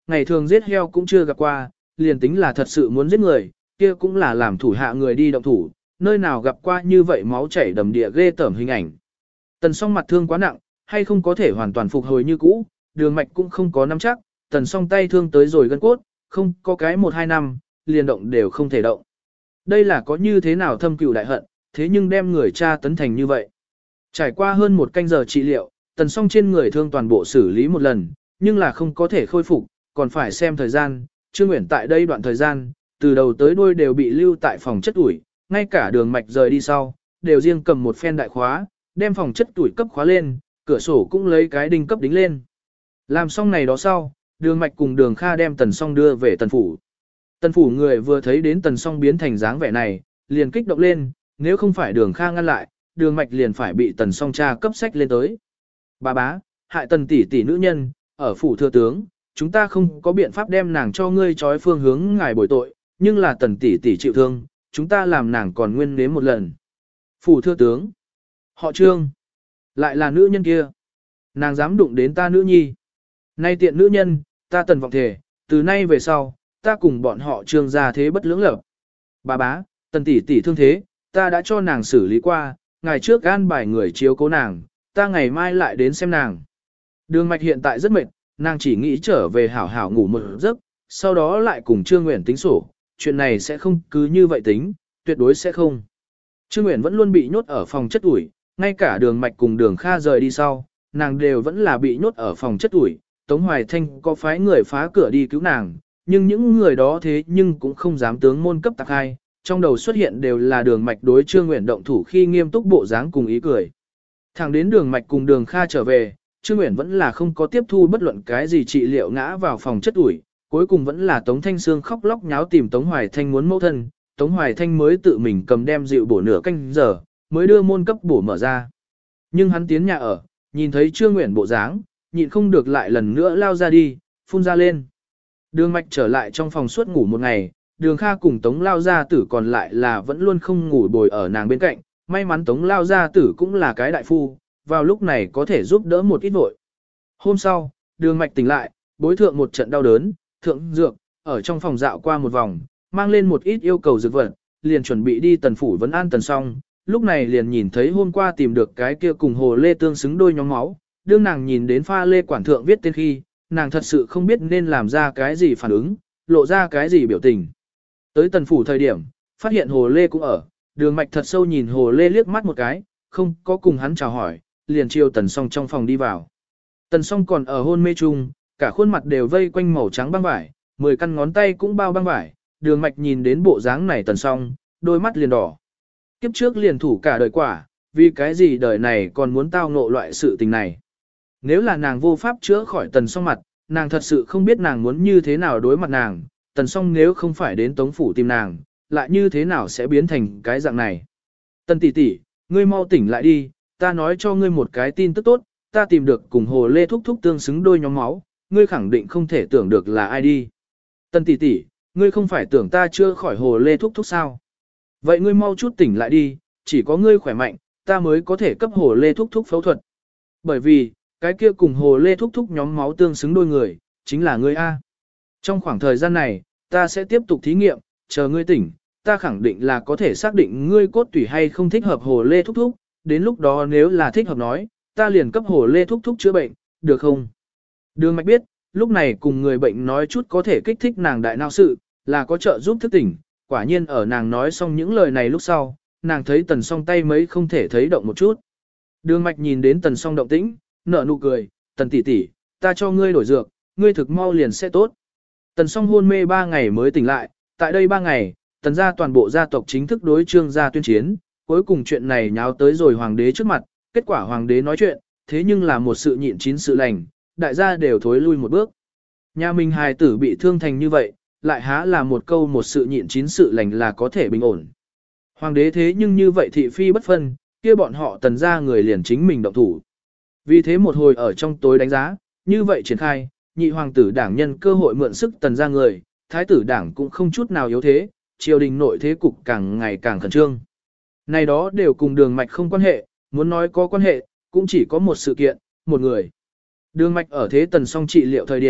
ngày thường giết heo cũng chưa gặp qua, liền tính là thật sự muốn giết người, kia cũng là làm thủ hạ người đi động thủ, nơi nào gặp qua như vậy máu chảy đầm địa ghê tởm hình ảnh. Tần song mặt thương quá nặng, hay không có thể hoàn toàn phục hồi như cũ, đường mạch cũng không có nắm chắc, tần song tay thương tới rồi gân cốt, không có cái 1-2 năm, liền động đều không thể động. Đây là có như thế nào thâm cừu đại hận, thế nhưng đem người cha tấn thành như vậy. Trải qua hơn 1 canh giờ trị liệu, tần song trên người thương toàn bộ xử lý một lần, nhưng là không có thể khôi phục, còn phải xem thời gian. Trương Uyển tại đây đoạn thời gian, từ đầu tới đuôi đều bị lưu tại phòng chất ủi, ngay cả đường mạch rời đi sau, đều riêng cầm một phen đại khóa, đem phòng chất ủi cấp khóa lên, cửa sổ cũng lấy cái đinh cấp đính lên. Làm xong này đó sau, đường mạch cùng đường Kha đem tần song đưa về tần phủ. Tần phủ người vừa thấy đến tần song biến thành dáng vẻ này, liền kích động lên, nếu không phải đường Kha ngăn lại, đường mạch liền phải bị tần song cha cấp sách lên tới. Bà bá, hại tần tỷ tỷ nữ nhân, ở phủ thừa tướng, chúng ta không có biện pháp đem nàng cho ngươi trói phương hướng ngài bồi tội, nhưng là tần tỷ tỷ chịu thương, chúng ta làm nàng còn nguyên nếm một lần. Phủ thừa tướng, họ Trương, lại là nữ nhân kia, nàng dám đụng đến ta nữ nhi. Nay tiện nữ nhân, ta tần vọng thể, từ nay về sau, ta cùng bọn họ Trương gia thế bất lưỡng lập. Bà bá, tần tỷ tỷ thương thế, ta đã cho nàng xử lý qua, ngày trước an bài người chiếu cố nàng, ta ngày mai lại đến xem nàng. Đường mạch hiện tại rất mệt, nàng chỉ nghĩ trở về hảo hảo ngủ một giấc, sau đó lại cùng Trương Uyển tính sổ, chuyện này sẽ không cứ như vậy tính, tuyệt đối sẽ không. Trương Uyển vẫn luôn bị nhốt ở phòng chất ủi, ngay cả đường mạch cùng đường Kha rời đi sau, nàng đều vẫn là bị nhốt ở phòng chất ủi. Tống Hoài Thanh có phái người phá cửa đi cứu nàng, nhưng những người đó thế nhưng cũng không dám tướng môn cấp tạc hai, trong đầu xuất hiện đều là đường mạch đối Trương Uyển động thủ khi nghiêm túc bộ dáng cùng ý cười. Thẳng đến đường mạch cùng đường Kha trở về, Trương Uyển vẫn là không có tiếp thu bất luận cái gì trị liệu, ngã vào phòng chất ủi, cuối cùng vẫn là Tống Thanh Sương khóc lóc nháo tìm Tống Hoài Thanh muốn mẫu thân, Tống Hoài Thanh mới tự mình cầm đem rượu bổ nửa canh giờ, mới đưa môn cấp bổ mở ra. Nhưng hắn tiến nhà ở, nhìn thấy Trương Uyển bộ dáng, nhịn không được lại lần nữa lao ra đi, phun ra lên. Đường mạch trở lại trong phòng suốt ngủ một ngày, đường Kha cùng Tống lao gia tử còn lại là vẫn luôn không ngủ bồi ở nàng bên cạnh, may mắn Tống lao gia tử cũng là cái đại phu, vào lúc này có thể giúp đỡ một ít vội. Hôm sau, đường mạch tỉnh lại, bối thượng một trận đau đớn, thượng dược, ở trong phòng dạo qua một vòng, mang lên một ít yêu cầu dược vật, liền chuẩn bị đi tần phủ vấn an tần song, lúc này liền nhìn thấy hôm qua tìm được cái kia cùng hồ lê tương xứng đôi nhóm máu, đương nàng nhìn đến pha lê quản thượng viết tên khi, nàng thật sự không biết nên làm ra cái gì phản ứng, lộ ra cái gì biểu tình. Tới tần phủ thời điểm, phát hiện hồ lê cũng ở, đường mạch thật sâu nhìn hồ lê liếc mắt một cái, không có cùng hắn chào hỏi, liền chiêu tần song trong phòng đi vào. Tần song còn ở hôn mê chung, cả khuôn mặt đều vây quanh màu trắng băng vải, 10 căn ngón tay cũng bao băng vải, đường mạch nhìn đến bộ dáng này tần song, đôi mắt liền đỏ. Kiếp trước liền thủ cả đời quả, vì cái gì đời này còn muốn tao ngộ loại sự tình này. Nếu là nàng vô pháp chữa khỏi tần song mặt, nàng thật sự không biết nàng muốn như thế nào đối mặt nàng, tần song nếu không phải đến tống phủ tìm nàng, lại như thế nào sẽ biến thành cái dạng này. Tần tỷ tỷ, ngươi mau tỉnh lại đi, ta nói cho ngươi một cái tin tức tốt, ta tìm được cùng hồ lê thúc thúc tương xứng đôi nhóm máu, ngươi khẳng định không thể tưởng được là ai đi. Tần tỷ tỷ, ngươi không phải tưởng ta chưa khỏi hồ lê thúc thúc sao? Vậy ngươi mau chút tỉnh lại đi, chỉ có ngươi khỏe mạnh, ta mới có thể cấp hồ lê thúc thúc phẫu thuật. Bởi vì, cái kia cùng hồ lê thúc thúc nhóm máu tương xứng đôi người, chính là ngươi A. Trong khoảng thời gian này, ta sẽ tiếp tục thí nghiệm, chờ ngươi tỉnh, ta khẳng định là có thể xác định ngươi cốt tủy hay không thích hợp hồ lê thúc thúc, đến lúc đó nếu là thích hợp nói, ta liền cấp hồ lê thúc thúc chữa bệnh, được không? Đường mạch biết, lúc này cùng người bệnh nói chút có thể kích thích nàng đại não sự, là có trợ giúp thức tỉnh, quả nhiên ở nàng nói xong những lời này lúc sau, nàng thấy tần song tay mấy không thể thấy động một chút. Đường mạch nhìn đến tần song động tĩnh, nở nụ cười, tần tỷ tỷ, ta cho ngươi đổi dược, ngươi thực mau liền sẽ tốt. Tần song hôn mê 3 ngày mới tỉnh lại, tại đây 3 ngày, tần gia toàn bộ gia tộc chính thức đối Trương gia tuyên chiến, cuối cùng chuyện này nháo tới rồi hoàng đế trước mặt, kết quả hoàng đế nói chuyện, thế nhưng là một sự nhịn chín sự lành, đại gia đều thối lui một bước. Nhà mình hài tử bị thương thành như vậy, lại há là một câu một sự nhịn chín sự lành là có thể bình ổn. Hoàng đế thế nhưng như vậy thị phi bất phân, kia bọn họ tần gia người liền chính mình động thủ. Vì thế một hồi ở trong tối đánh giá, như vậy triển khai, nhị hoàng tử đảng nhân cơ hội mượn sức tần gia người, thái tử đảng cũng không chút nào yếu thế, triều đình nội thế cục càng ngày càng khẩn trương. Này đó đều cùng đường mạch không quan hệ, muốn nói có quan hệ, cũng chỉ có một sự kiện, một người. Đường mạch ở thế tần song trị liệu thời điểm,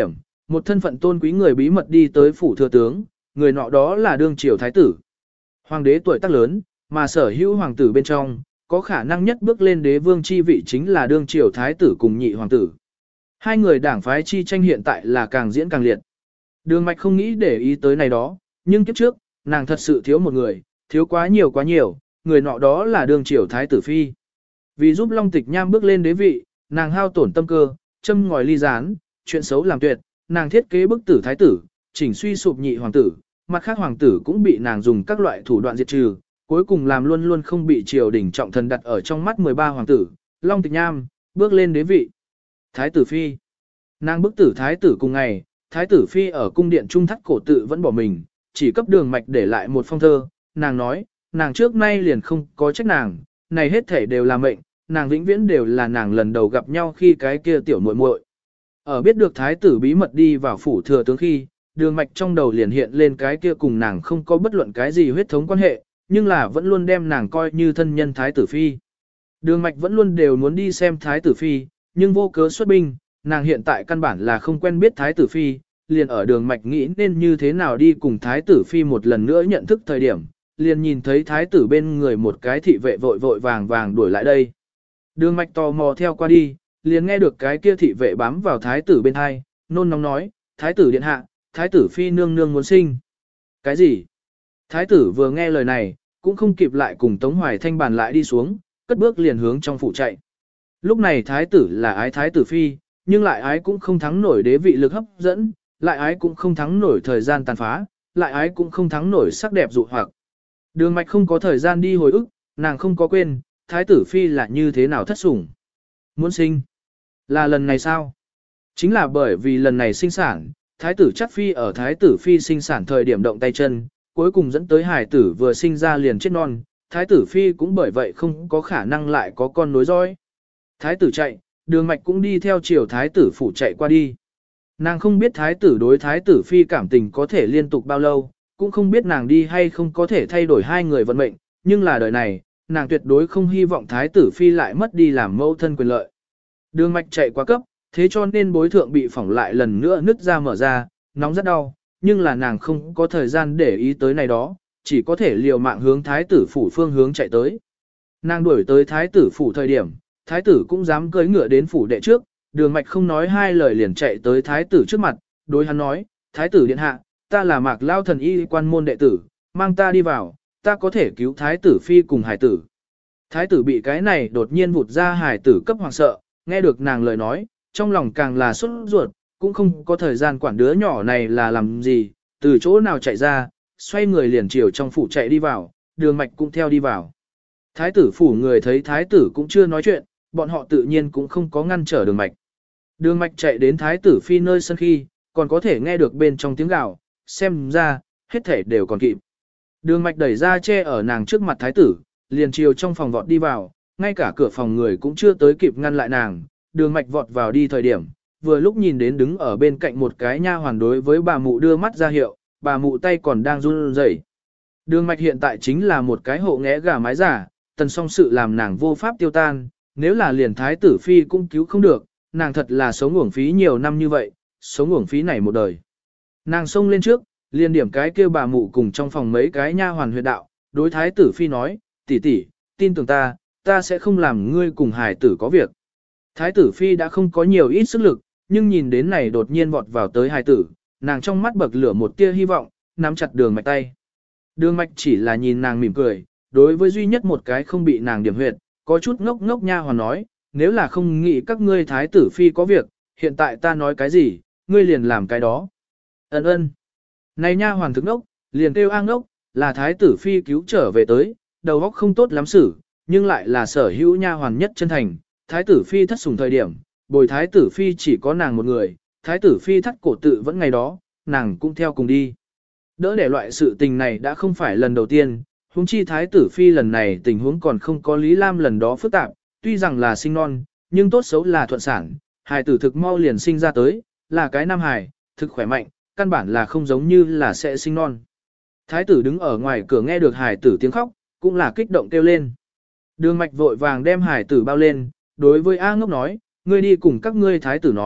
một thân phận tôn quý người bí mật đi tới phủ thừa tướng, người nọ đó là đương triều thái tử. Hoàng đế tuổi tác lớn, mà sở hữu hoàng tử bên trong, có khả năng nhất bước lên đế vương chi vị chính là đương triều thái tử cùng nhị hoàng tử. Hai người đảng phái chi tranh hiện tại là càng diễn càng liệt. Đường Mạch không nghĩ để ý tới này đó, nhưng kiếp trước, nàng thật sự thiếu một người, thiếu quá nhiều, người nọ đó là đương triều thái tử phi. Vì giúp Long Tịch Nham bước lên đế vị, nàng hao tổn tâm cơ, châm ngòi ly gián, chuyện xấu làm tuyệt, nàng thiết kế bức tử thái tử, chỉnh suy sụp nhị hoàng tử, mặt khác hoàng tử cũng bị nàng dùng các loại thủ đoạn diệt trừ, cuối cùng làm luôn luôn không bị triều đình trọng thần đặt ở trong mắt 13 hoàng tử, Long Tịch Nham, bước lên đế vị. Thái tử phi. Nàng bức tử thái tử cùng ngày, thái tử phi ở cung điện trung thắt cổ tự vẫn bỏ mình, chỉ cấp Đường Mạch để lại một phong thơ, nàng nói, nàng trước nay liền không có trách nàng, này hết thể đều là mệnh, nàng vĩnh viễn đều là nàng lần đầu gặp nhau khi cái kia tiểu muội muội. Ở biết được thái tử bí mật đi vào phủ thừa tướng khi, Đường Mạch trong đầu liền hiện lên cái kia cùng nàng không có bất luận cái gì huyết thống quan hệ, nhưng là vẫn luôn đem nàng coi như thân nhân thái tử phi. Đường Mạch vẫn luôn đều muốn đi xem thái tử phi, nhưng vô cớ xuất binh, nàng hiện tại căn bản là không quen biết thái tử phi, liền ở Đường Mạch nghĩ nên như thế nào đi cùng thái tử phi một lần nữa nhận thức thời điểm, liền nhìn thấy thái tử bên người một cái thị vệ vội vàng đuổi lại đây. Đường Mạch tò mò theo qua đi, liền nghe được cái kia thị vệ bám vào thái tử bên hai, nôn nóng nói, thái tử điện hạ, thái tử phi nương nương muốn sinh. Cái gì? Thái tử vừa nghe lời này, cũng không kịp lại cùng Tống Hoài Thanh bàn lại đi xuống, cất bước liền hướng trong phủ chạy. Lúc này thái tử là ái thái tử phi, nhưng lại ái cũng không thắng nổi đế vị lực hấp dẫn, lại ái cũng không thắng nổi thời gian tàn phá, lại ái cũng không thắng nổi sắc đẹp dụ hoặc. Đường Mạch không có thời gian đi hồi ức, nàng không có quên, thái tử phi là như thế nào thất sủng. Muốn sinh. Là lần này sao? Chính là bởi vì lần này sinh sản, thái tử chắc phi ở thái tử phi sinh sản thời điểm động tay chân, cuối cùng dẫn tới hài tử vừa sinh ra liền chết non, thái tử phi cũng bởi vậy không có khả năng lại có con nối dõi. Thái tử chạy, Đường Mạch cũng đi theo chiều thái tử phủ chạy qua đi. Nàng không biết thái tử đối thái tử phi cảm tình có thể liên tục bao lâu, cũng không biết nàng đi hay không có thể thay đổi hai người vận mệnh, nhưng là đời này, nàng tuyệt đối không hy vọng thái tử phi lại mất đi làm mẫu thân quyền lợi. Đường Mạch chạy quá cấp, thế cho nên bối thượng bị phỏng lại lần nữa nứt ra mở ra, nóng rất đau, nhưng là nàng không có thời gian để ý tới này đó, chỉ có thể liều mạng hướng thái tử phủ phương hướng chạy tới. Nàng đuổi tới thái tử phủ thời điểm, thái tử cũng dám cưỡi ngựa đến phủ đệ trước, Đường Mạch không nói hai lời liền chạy tới thái tử trước mặt, đối hắn nói, thái tử điện hạ, ta là Mạc Lao thần y quan môn đệ tử, mang ta đi vào, ta có thể cứu thái tử phi cùng hải tử. Thái tử bị cái này đột nhiên vụt ra hải tử cấp hoàng sợ, nghe được nàng lời nói, trong lòng càng là sốt ruột, cũng không có thời gian quản đứa nhỏ này là làm gì, từ chỗ nào chạy ra, xoay người liền chiều trong phủ chạy đi vào, Đường Mạch cũng theo đi vào. Thái tử phủ người thấy thái tử cũng chưa nói chuyện, bọn họ tự nhiên cũng không có ngăn trở Đường Mạch. Đường Mạch chạy đến thái tử phi nơi sân khi, còn có thể nghe được bên trong tiếng gào, xem ra, hết thể đều còn kịp. Đường Mạch đẩy ra che ở nàng trước mặt thái tử, liền chiều trong phòng vọt đi vào, ngay cả cửa phòng người cũng chưa tới kịp ngăn lại nàng. Đường Mạch vọt vào đi thời điểm, vừa lúc nhìn đến đứng ở bên cạnh một cái nha hoàn đối với bà mụ đưa mắt ra hiệu, bà mụ tay còn đang run rẩy. Đường Mạch hiện tại chính là một cái hộ nghẽ gà mái giả, tần song sự làm nàng vô pháp tiêu tan, nếu là liền thái tử phi cũng cứu không được, nàng thật là sống uổng phí nhiều năm như vậy, sống uổng phí này một đời. Nàng xông lên trước, liền điểm cái kêu bà mụ cùng trong phòng mấy cái nha hoàn huyệt đạo, đối thái tử phi nói, tỷ tỷ, tin tưởng ta sẽ không làm ngươi cùng hài tử có việc. Thái tử phi đã không có nhiều ít sức lực, nhưng nhìn đến này đột nhiên vọt vào tới hài tử, nàng trong mắt bậc lửa một tia hy vọng, nắm chặt Đường Mạch tay. Đường Mạch chỉ là nhìn nàng mỉm cười, đối với duy nhất một cái không bị nàng điểm huyệt, có chút ngốc ngốc nha hoàn nói, nếu là không nghĩ các ngươi thái tử phi có việc, hiện tại ta nói cái gì, ngươi liền làm cái đó. Ân ân. Này nha hoàn thức ngốc, liền kêu a ngốc, là thái tử phi cứu trở về tới, đầu óc không tốt lắm xử, nhưng lại là sở hữu nha hoàn nhất chân thành. Thái tử phi thất sủng thời điểm, bồi thái tử phi chỉ có nàng một người, thái tử phi thắt cổ tự vẫn ngày đó, nàng cũng theo cùng đi. Đỡ để loại sự tình này đã không phải lần đầu tiên, huống chi thái tử phi lần này tình huống còn không có Lý Lam lần đó phức tạp, tuy rằng là sinh non, nhưng tốt xấu là thuận sản, hài tử thực mau liền sinh ra tới, là cái nam hài, thực khỏe mạnh, căn bản là không giống như là sẽ sinh non. Thái tử đứng ở ngoài cửa nghe được hài tử tiếng khóc, cũng là kích động kêu lên. Đường Mạch vội vàng đem hài tử bao lên, đối với A Ngốc nói, ngươi đi cùng các ngươi thái tử nói,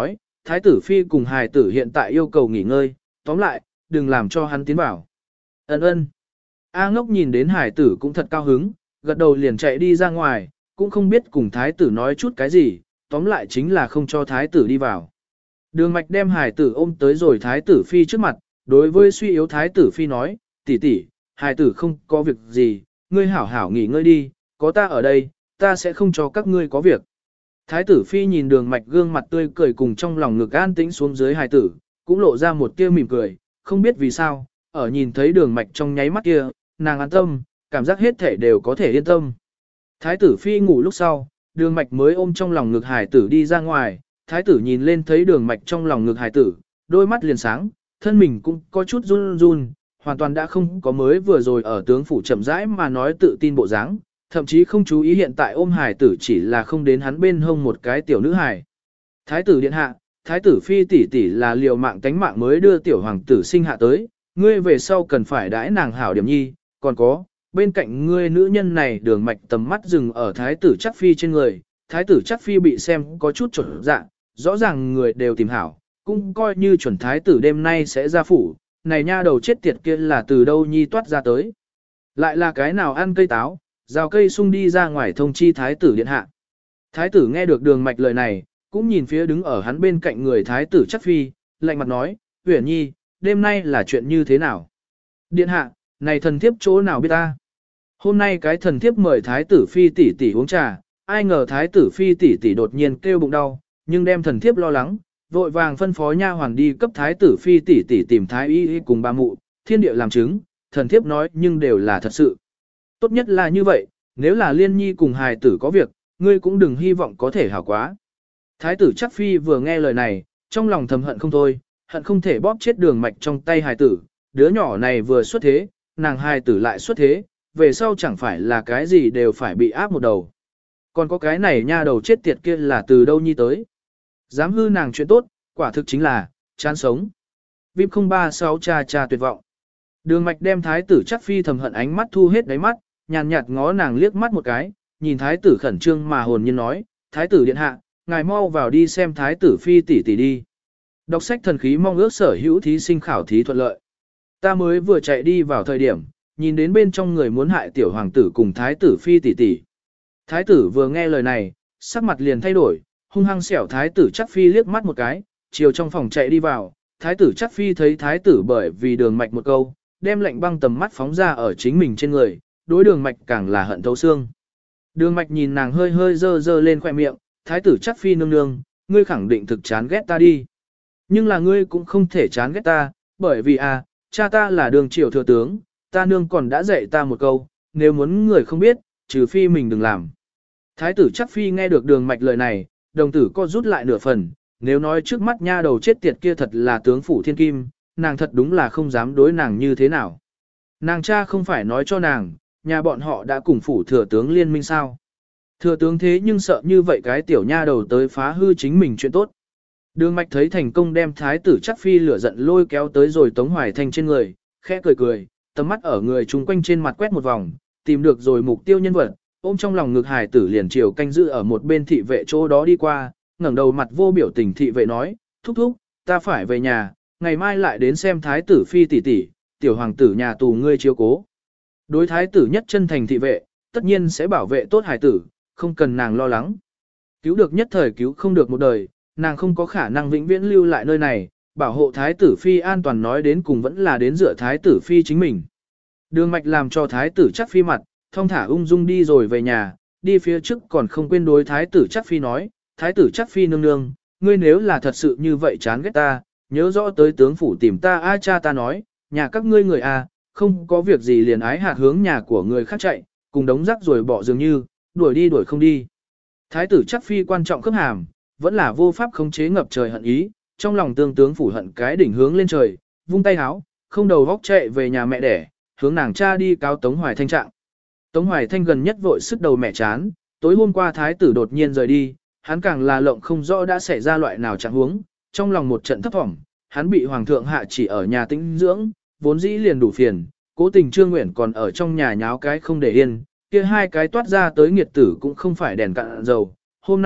thái tử phi cùng hài tử hiện tại yêu cầu nghỉ ngơi, tóm lại, đừng làm cho hắn tiến vào. Ấn ơn. A Ngốc nhìn đến hài tử cũng thật cao hứng, gật đầu liền chạy đi ra ngoài, cũng không biết cùng thái tử nói chút cái gì, tóm lại chính là không cho thái tử đi vào. Đường Mạch đem hài tử ôm tới rồi thái tử phi trước mặt, đối với suy yếu thái tử phi nói, tỷ tỷ, hài tử không có việc gì, ngươi hảo hảo nghỉ ngơi đi, có ta ở đây, ta sẽ không cho các ngươi có việc. Thái tử phi nhìn Đường Mạch gương mặt tươi cười cùng trong lòng ngực an tĩnh xuống dưới hài tử, cũng lộ ra một tia mỉm cười, không biết vì sao, ở nhìn thấy Đường Mạch trong nháy mắt kia, nàng an tâm, cảm giác hết thể đều có thể yên tâm. Thái tử phi ngủ lúc sau, Đường Mạch mới ôm trong lòng ngực hài tử đi ra ngoài, thái tử nhìn lên thấy Đường Mạch trong lòng ngực hài tử, đôi mắt liền sáng, thân mình cũng có chút run run, hoàn toàn đã không có mới vừa rồi ở tướng phủ chậm rãi mà nói tự tin bộ dáng, thậm chí không chú ý hiện tại ôm hài tử chỉ là không đến hắn bên hông một cái tiểu nữ hài. Thái tử điện hạ, thái tử phi tỷ tỷ là liều mạng tánh mạng mới đưa tiểu hoàng tử sinh hạ tới, ngươi về sau cần phải đãi nàng hảo điểm nhi, còn có, bên cạnh ngươi nữ nhân này Đường Mạch tầm mắt dừng ở thái tử chắc phi trên người, thái tử chắc phi bị xem có chút chuẩn dạng, rõ ràng người đều tìm hảo, cũng coi như chuẩn thái tử đêm nay sẽ ra phủ, này nha đầu chết tiệt kia là từ đâu nhi toát ra tới. Lại là cái nào ăn cây táo, rào cây sung đi ra ngoài thông chi thái tử điện hạ. Thái tử nghe được Đường Mạch lời này, cũng nhìn phía đứng ở hắn bên cạnh người thái tử chắc phi, lạnh mặt nói, Uyển Nhi, đêm nay là chuyện như thế nào? Điện hạ, này thần thiếp chỗ nào biết ta? Hôm nay cái thần thiếp mời thái tử phi tỷ tỷ uống trà, ai ngờ thái tử phi tỷ tỷ đột nhiên kêu bụng đau, nhưng đem thần thiếp lo lắng, vội vàng phân phó nha hoàn đi cấp thái tử phi tỷ tỷ tìm thái y cùng ba mụ, thiên địa làm chứng, thần thiếp nói nhưng đều là thật sự. Tốt nhất là như vậy, nếu là liên nhi cùng hài tử có việc, ngươi cũng đừng hy vọng có thể hảo quá. Thái tử chắc phi vừa nghe lời này, trong lòng thầm hận không thôi, hận không thể bóp chết Đường Mạch trong tay hài tử, đứa nhỏ này vừa xuất thế, nàng hài tử lại xuất thế, về sau chẳng phải là cái gì đều phải bị áp một đầu. Còn có cái này nha đầu chết tiệt kia là từ đâu nhi tới. Dám hư nàng chuyện tốt, quả thực chính là, chán sống. VIP 036 cha tuyệt vọng. Đường Mạch đem thái tử chắc phi thầm hận ánh mắt thu hết đáy mắt, nhàn nhạt ngó nàng liếc mắt một cái, nhìn thái tử khẩn trương mà hồn nhiên nói, thái tử điện hạ, ngài mau vào đi xem thái tử phi tỷ tỷ đi. Đọc sách thần khí mong ước sở hữu thí sinh khảo thí thuận lợi. Ta mới vừa chạy đi vào thời điểm, nhìn đến bên trong người muốn hại tiểu hoàng tử cùng thái tử phi tỷ tỷ. Thái tử vừa nghe lời này, sắc mặt liền thay đổi, hung hăng xẻo thái tử chắc phi liếc mắt một cái, chiều trong phòng chạy đi vào, thái tử chắc phi thấy thái tử bởi vì Đường Mạch một câu, đem lạnh băng tầm mắt phóng ra ở chính mình trên người, đối Đường Mạch càng là hận thấu xương. Đường Mạch nhìn nàng hơi hơi dơ dơ lên khóe miệng, thái tử chắc phi nương nương, ngươi khẳng định thực chán ghét ta đi. Nhưng là ngươi cũng không thể chán ghét ta, bởi vì cha ta là Đường triều thừa tướng, ta nương còn đã dạy ta một câu, nếu muốn người không biết, trừ phi mình đừng làm. Thái tử chắc phi nghe được Đường Mạch lời này, đồng tử co rút lại nửa phần, nếu nói trước mắt nha đầu chết tiệt kia thật là tướng phủ thiên kim, nàng thật đúng là không dám đối nàng như thế nào. Nàng cha không phải nói cho nàng, nhà bọn họ đã cùng phủ thừa tướng liên minh sao. Thừa tướng thế nhưng sợ như vậy cái tiểu nha đầu tới phá hư chính mình chuyện tốt. Đường Mạch thấy thành công đem thái tử chắc phi lửa giận lôi kéo tới rồi Tống Hoài Thanh trên người, khẽ cười cười, tầm mắt ở người chung quanh trên mặt quét một vòng, tìm được rồi mục tiêu nhân vật, ôm trong lòng ngực hài tử liền chiều canh giữ ở một bên thị vệ chỗ đó đi qua, ngẩng đầu mặt vô biểu tình thị vệ nói, thúc thúc, ta phải về nhà, ngày mai lại đến xem thái tử phi tỷ tỷ, tiểu hoàng tử nhà tù ngươi chiếu cố. Đối thái tử nhất chân thành thị vệ, tất nhiên sẽ bảo vệ tốt hài tử, không cần nàng lo lắng. Cứu được nhất thời cứu không được một đời, nàng không có khả năng vĩnh viễn lưu lại nơi này, bảo hộ thái tử phi an toàn nói đến cùng vẫn là đến dựa thái tử phi chính mình. Đường Mạch làm cho thái tử chắc phi mặt, thong thả ung dung đi rồi về nhà, đi phía trước còn không quên đối thái tử chắc phi nói, thái tử chắc phi nương nương, ngươi nếu là thật sự như vậy chán ghét ta, nhớ rõ tới tướng phủ tìm ta cha ta nói, nhà các ngươi người không có việc gì liền ái hạt hướng nhà của người khác chạy, cùng đống rác rồi bỏ dường như, đuổi đi đuổi không đi. Thái tử chắc phi quan trọng cấp hàm, vẫn là vô pháp khống chế ngập trời hận ý, trong lòng tương tướng phủ hận cái đỉnh hướng lên trời, vung tay háo, không đầu góc chạy về nhà mẹ đẻ, hướng nàng cha đi cáo Tống Hoài Thanh trạng. Tống Hoài Thanh gần nhất vội sức đầu mẹ chán, tối hôm qua thái tử đột nhiên rời đi, hắn càng là lộng không rõ đã xảy ra loại nào trạng huống, trong lòng một trận thấp thỏm, hắn bị hoàng thượng hạ chỉ ở nhà tĩnh dưỡng, vốn dĩ liền đủ phiền, cố tình Trương Nguyện còn ở trong nhà nháo cái không để yên, kia hai cái toát ra tới nghiệt tử cũng không phải đèn cạn dầu. Hôm nay,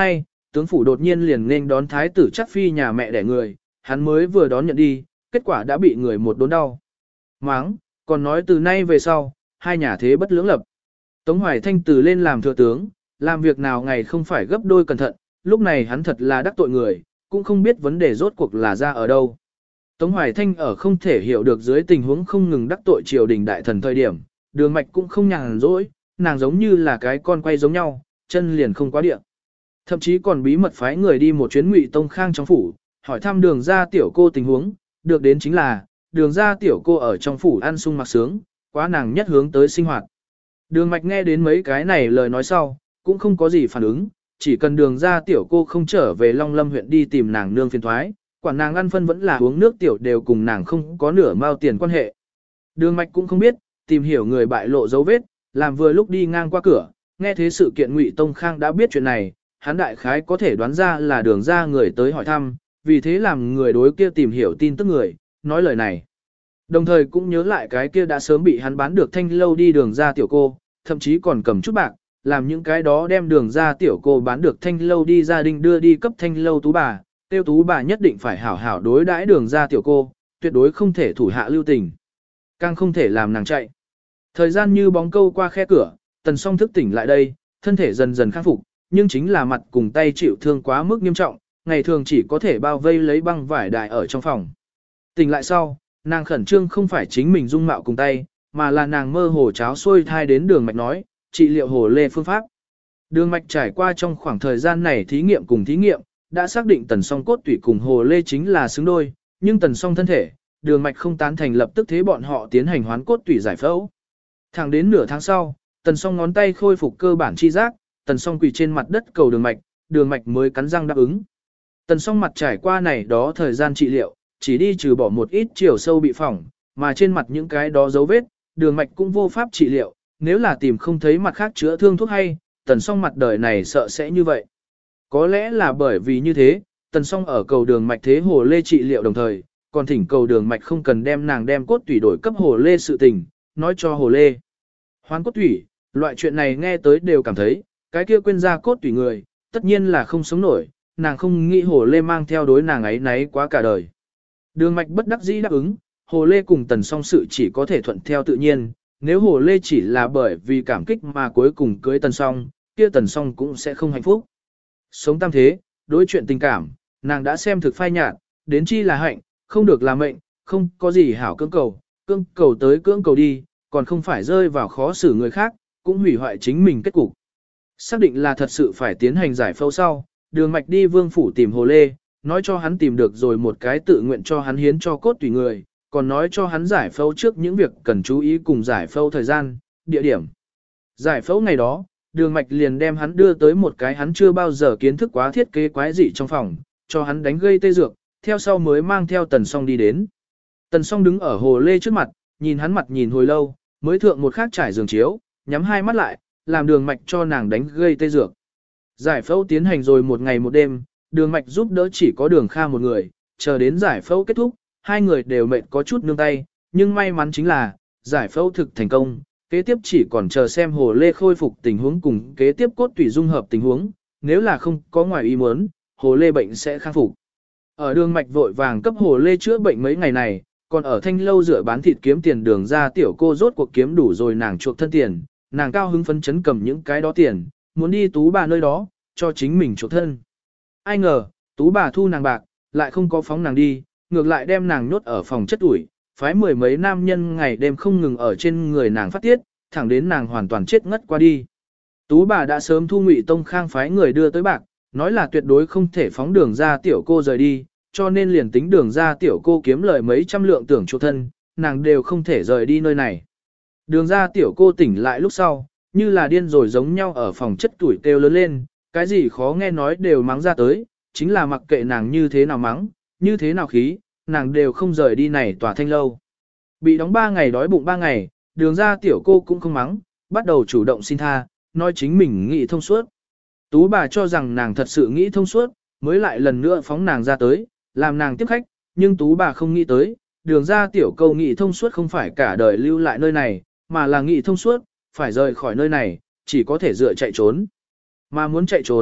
tướng phủ đột nhiên liền nên đón thái tử chắc phi nhà mẹ đẻ người, hắn mới vừa đón nhận đi, kết quả đã bị người một đốn đau. Máng, còn nói từ nay về sau, hai nhà thế bất lưỡng lập. Tống Hoài Thanh từ lên làm thừa tướng, làm việc nào ngày không phải gấp đôi cẩn thận, lúc này hắn thật là đắc tội người, cũng không biết vấn đề rốt cuộc là ra ở đâu. Tống Hoài Thanh ở không thể hiểu được dưới tình huống không ngừng đắc tội triều đình đại thần thời điểm, Đường Mạch cũng không nhàn rỗi, nàng giống như là cái con quay giống nhau, chân liền không quá địa. Thậm chí còn bí mật phái người đi một chuyến Ngụy Tông Khang trong phủ, hỏi thăm Đường gia tiểu cô tình huống, được đến chính là, Đường gia tiểu cô ở trong phủ ăn sung mặc sướng, quá nàng nhất hướng tới sinh hoạt. Đường Mạch nghe đến mấy cái này lời nói sau, cũng không có gì phản ứng, chỉ cần Đường gia tiểu cô không trở về Long Lâm huyện đi tìm nàng nương phiền thoái, quản nàng ăn phân vẫn là uống nước tiểu đều cùng nàng không có nửa mao tiền quan hệ. Đường Mạch cũng không biết, tìm hiểu người bại lộ dấu vết, làm vừa lúc đi ngang qua cửa, nghe thế sự kiện Ngụy Tông Khang đã biết chuyện này, hắn đại khái có thể đoán ra là Đường gia người tới hỏi thăm, vì thế làm người đối kia tìm hiểu tin tức người, nói lời này. Đồng thời cũng nhớ lại cái kia đã sớm bị hắn bán được Thanh Lâu đi Đường gia tiểu cô, thậm chí còn cầm chút bạc, làm những cái đó đem Đường gia tiểu cô bán được Thanh Lâu đi gia đình đưa đi cấp Thanh Lâu tú bà, tiêu tú bà nhất định phải hảo hảo đối đãi Đường gia tiểu cô, tuyệt đối không thể thủ hạ lưu tình, càng không thể làm nàng chạy. Thời gian như bóng câu qua khe cửa, Tần Song thức tỉnh lại đây, thân thể dần dần khắc phục, nhưng chính là mặt cùng tay chịu thương quá mức nghiêm trọng, ngày thường chỉ có thể bao vây lấy băng vải đại ở trong phòng. Tỉnh lại sau, nàng khẩn trương không phải chính mình dung mạo cùng tay, mà là nàng mơ hồ cháo xuôi thai đến Đường Mạch nói, trị liệu hồ lê phương pháp. Đường Mạch trải qua trong khoảng thời gian này thí nghiệm cùng thí nghiệm, đã xác định Tần Song cốt tủy cùng hồ lê chính là xứng đôi, nhưng Tần Song thân thể, Đường Mạch không tán thành, lập tức thế bọn họ tiến hành hoán cốt tủy giải phẫu. Thẳng đến nửa tháng sau, Tần Song ngón tay khôi phục cơ bản chi giác, Tần Song quỳ trên mặt đất cầu Đường Mạch mới cắn răng đáp ứng. Tần Song mặt trải qua này đó thời gian trị liệu, chỉ đi trừ bỏ một ít chiều sâu bị phỏng, mà trên mặt những cái đó dấu vết, Đường Mạch cũng vô pháp trị liệu, nếu là tìm không thấy mặt khác chữa thương thuốc hay, Tần Song mặt đời này sợ sẽ như vậy. Có lẽ là bởi vì như thế, Tần Song ở cầu Đường Mạch thế hồ lê trị liệu đồng thời, còn thỉnh cầu Đường Mạch không cần đem nàng đem cốt tủy đổi cấp hồ lê sự tình, nói cho hồ lê. Hoán cốt tủy, loại chuyện này nghe tới đều cảm thấy, cái kia quên ra cốt tủy người, tất nhiên là không sống nổi, nàng không nghĩ hồ lê mang theo đối nàng ấy nấy quá cả đời. Đường Mạch bất đắc dĩ đáp ứng, hồ lê cùng Tần Song sự chỉ có thể thuận theo tự nhiên, nếu hồ lê chỉ là bởi vì cảm kích mà cuối cùng cưới Tần Song, kia Tần Song cũng sẽ không hạnh phúc. Sống tam thế, đối chuyện tình cảm, nàng đã xem thực phai nhạt, đến chi là hạnh, không được là mệnh, không có gì hảo cưỡng cầu tới cưỡng cầu đi, còn không phải rơi vào khó xử người khác, cũng hủy hoại chính mình kết cục. Xác định là thật sự phải tiến hành giải phẫu sau, Đường Mạch đi Vương phủ tìm hồ lê, nói cho hắn tìm được rồi một cái tự nguyện cho hắn hiến cho cốt tùy người, còn nói cho hắn giải phẫu trước những việc cần chú ý cùng giải phẫu thời gian, địa điểm. Giải phẫu ngày đó, Đường Mạch liền đem hắn đưa tới một cái hắn chưa bao giờ kiến thức quá thiết kế quái dị trong phòng, cho hắn đánh gây tê dược, theo sau mới mang theo Tần Song đi đến. Tần Song đứng ở hồ lê trước mặt, nhìn hắn mặt nhìn hồi lâu, mới thượng một khác trải giường chiếu, nhắm hai mắt lại, làm Đường Mạch cho nàng đánh gây tê dược. Giải phẫu tiến hành rồi một ngày một đêm, Đường Mạch giúp đỡ chỉ có Đường Kha một người, chờ đến giải phẫu kết thúc, hai người đều mệt có chút nương tay, nhưng may mắn chính là, giải phẫu thực thành công, kế tiếp chỉ còn chờ xem hồ lê khôi phục tình huống cùng kế tiếp cốt tủy dung hợp tình huống, nếu là không có ngoài ý muốn, hồ lê bệnh sẽ khắc phục. Ở Đường Mạch vội vàng cấp hồ lê chữa bệnh mấy ngày này, còn ở Thanh Lâu rửa bán thịt kiếm tiền Đường ra tiểu cô rốt cuộc kiếm đủ rồi nàng chuộc thân tiền, nàng cao hứng phấn chấn cầm những cái đó tiền, muốn đi tú bà nơi đó, cho chính mình chuộc thân. Ai ngờ, tú bà thu nàng bạc, lại không có phóng nàng đi, ngược lại đem nàng nhốt ở phòng chất ủi, phái mười mấy nam nhân ngày đêm không ngừng ở trên người nàng phát tiết, thẳng đến nàng hoàn toàn chết ngất qua đi. Tú bà đã sớm thu Ngụy Tông Khang phái người đưa tới bạc, nói là tuyệt đối không thể phóng Đường ra tiểu cô rời đi, cho nên liền tính Đường ra tiểu cô kiếm lời mấy trăm lượng tưởng chuộc thân, nàng đều không thể rời đi nơi này. Đường ra tiểu cô tỉnh lại lúc sau, như là điên rồi giống nhau ở phòng chất tuổi kêu lớn lên, cái gì khó nghe nói đều mắng ra tới, chính là mặc kệ nàng như thế nào mắng, như thế nào khí, nàng đều không rời đi này tòa Thanh Lâu. Bị đóng 3 ngày đói bụng 3 ngày, Đường ra tiểu cô cũng không mắng, bắt đầu chủ động xin tha, nói chính mình nghĩ thông suốt. Tú bà cho rằng nàng thật sự nghĩ thông suốt, mới lại lần nữa phóng nàng ra tới, làm nàng tiếp khách, nhưng tú bà không nghĩ tới, Đường ra tiểu cô nghĩ thông suốt không phải cả đời lưu lại nơi này, mà là nghĩ thông suốt, phải rời khỏi nơi này, chỉ có thể dựa chạy trốn. Mà muốn chạy trốn,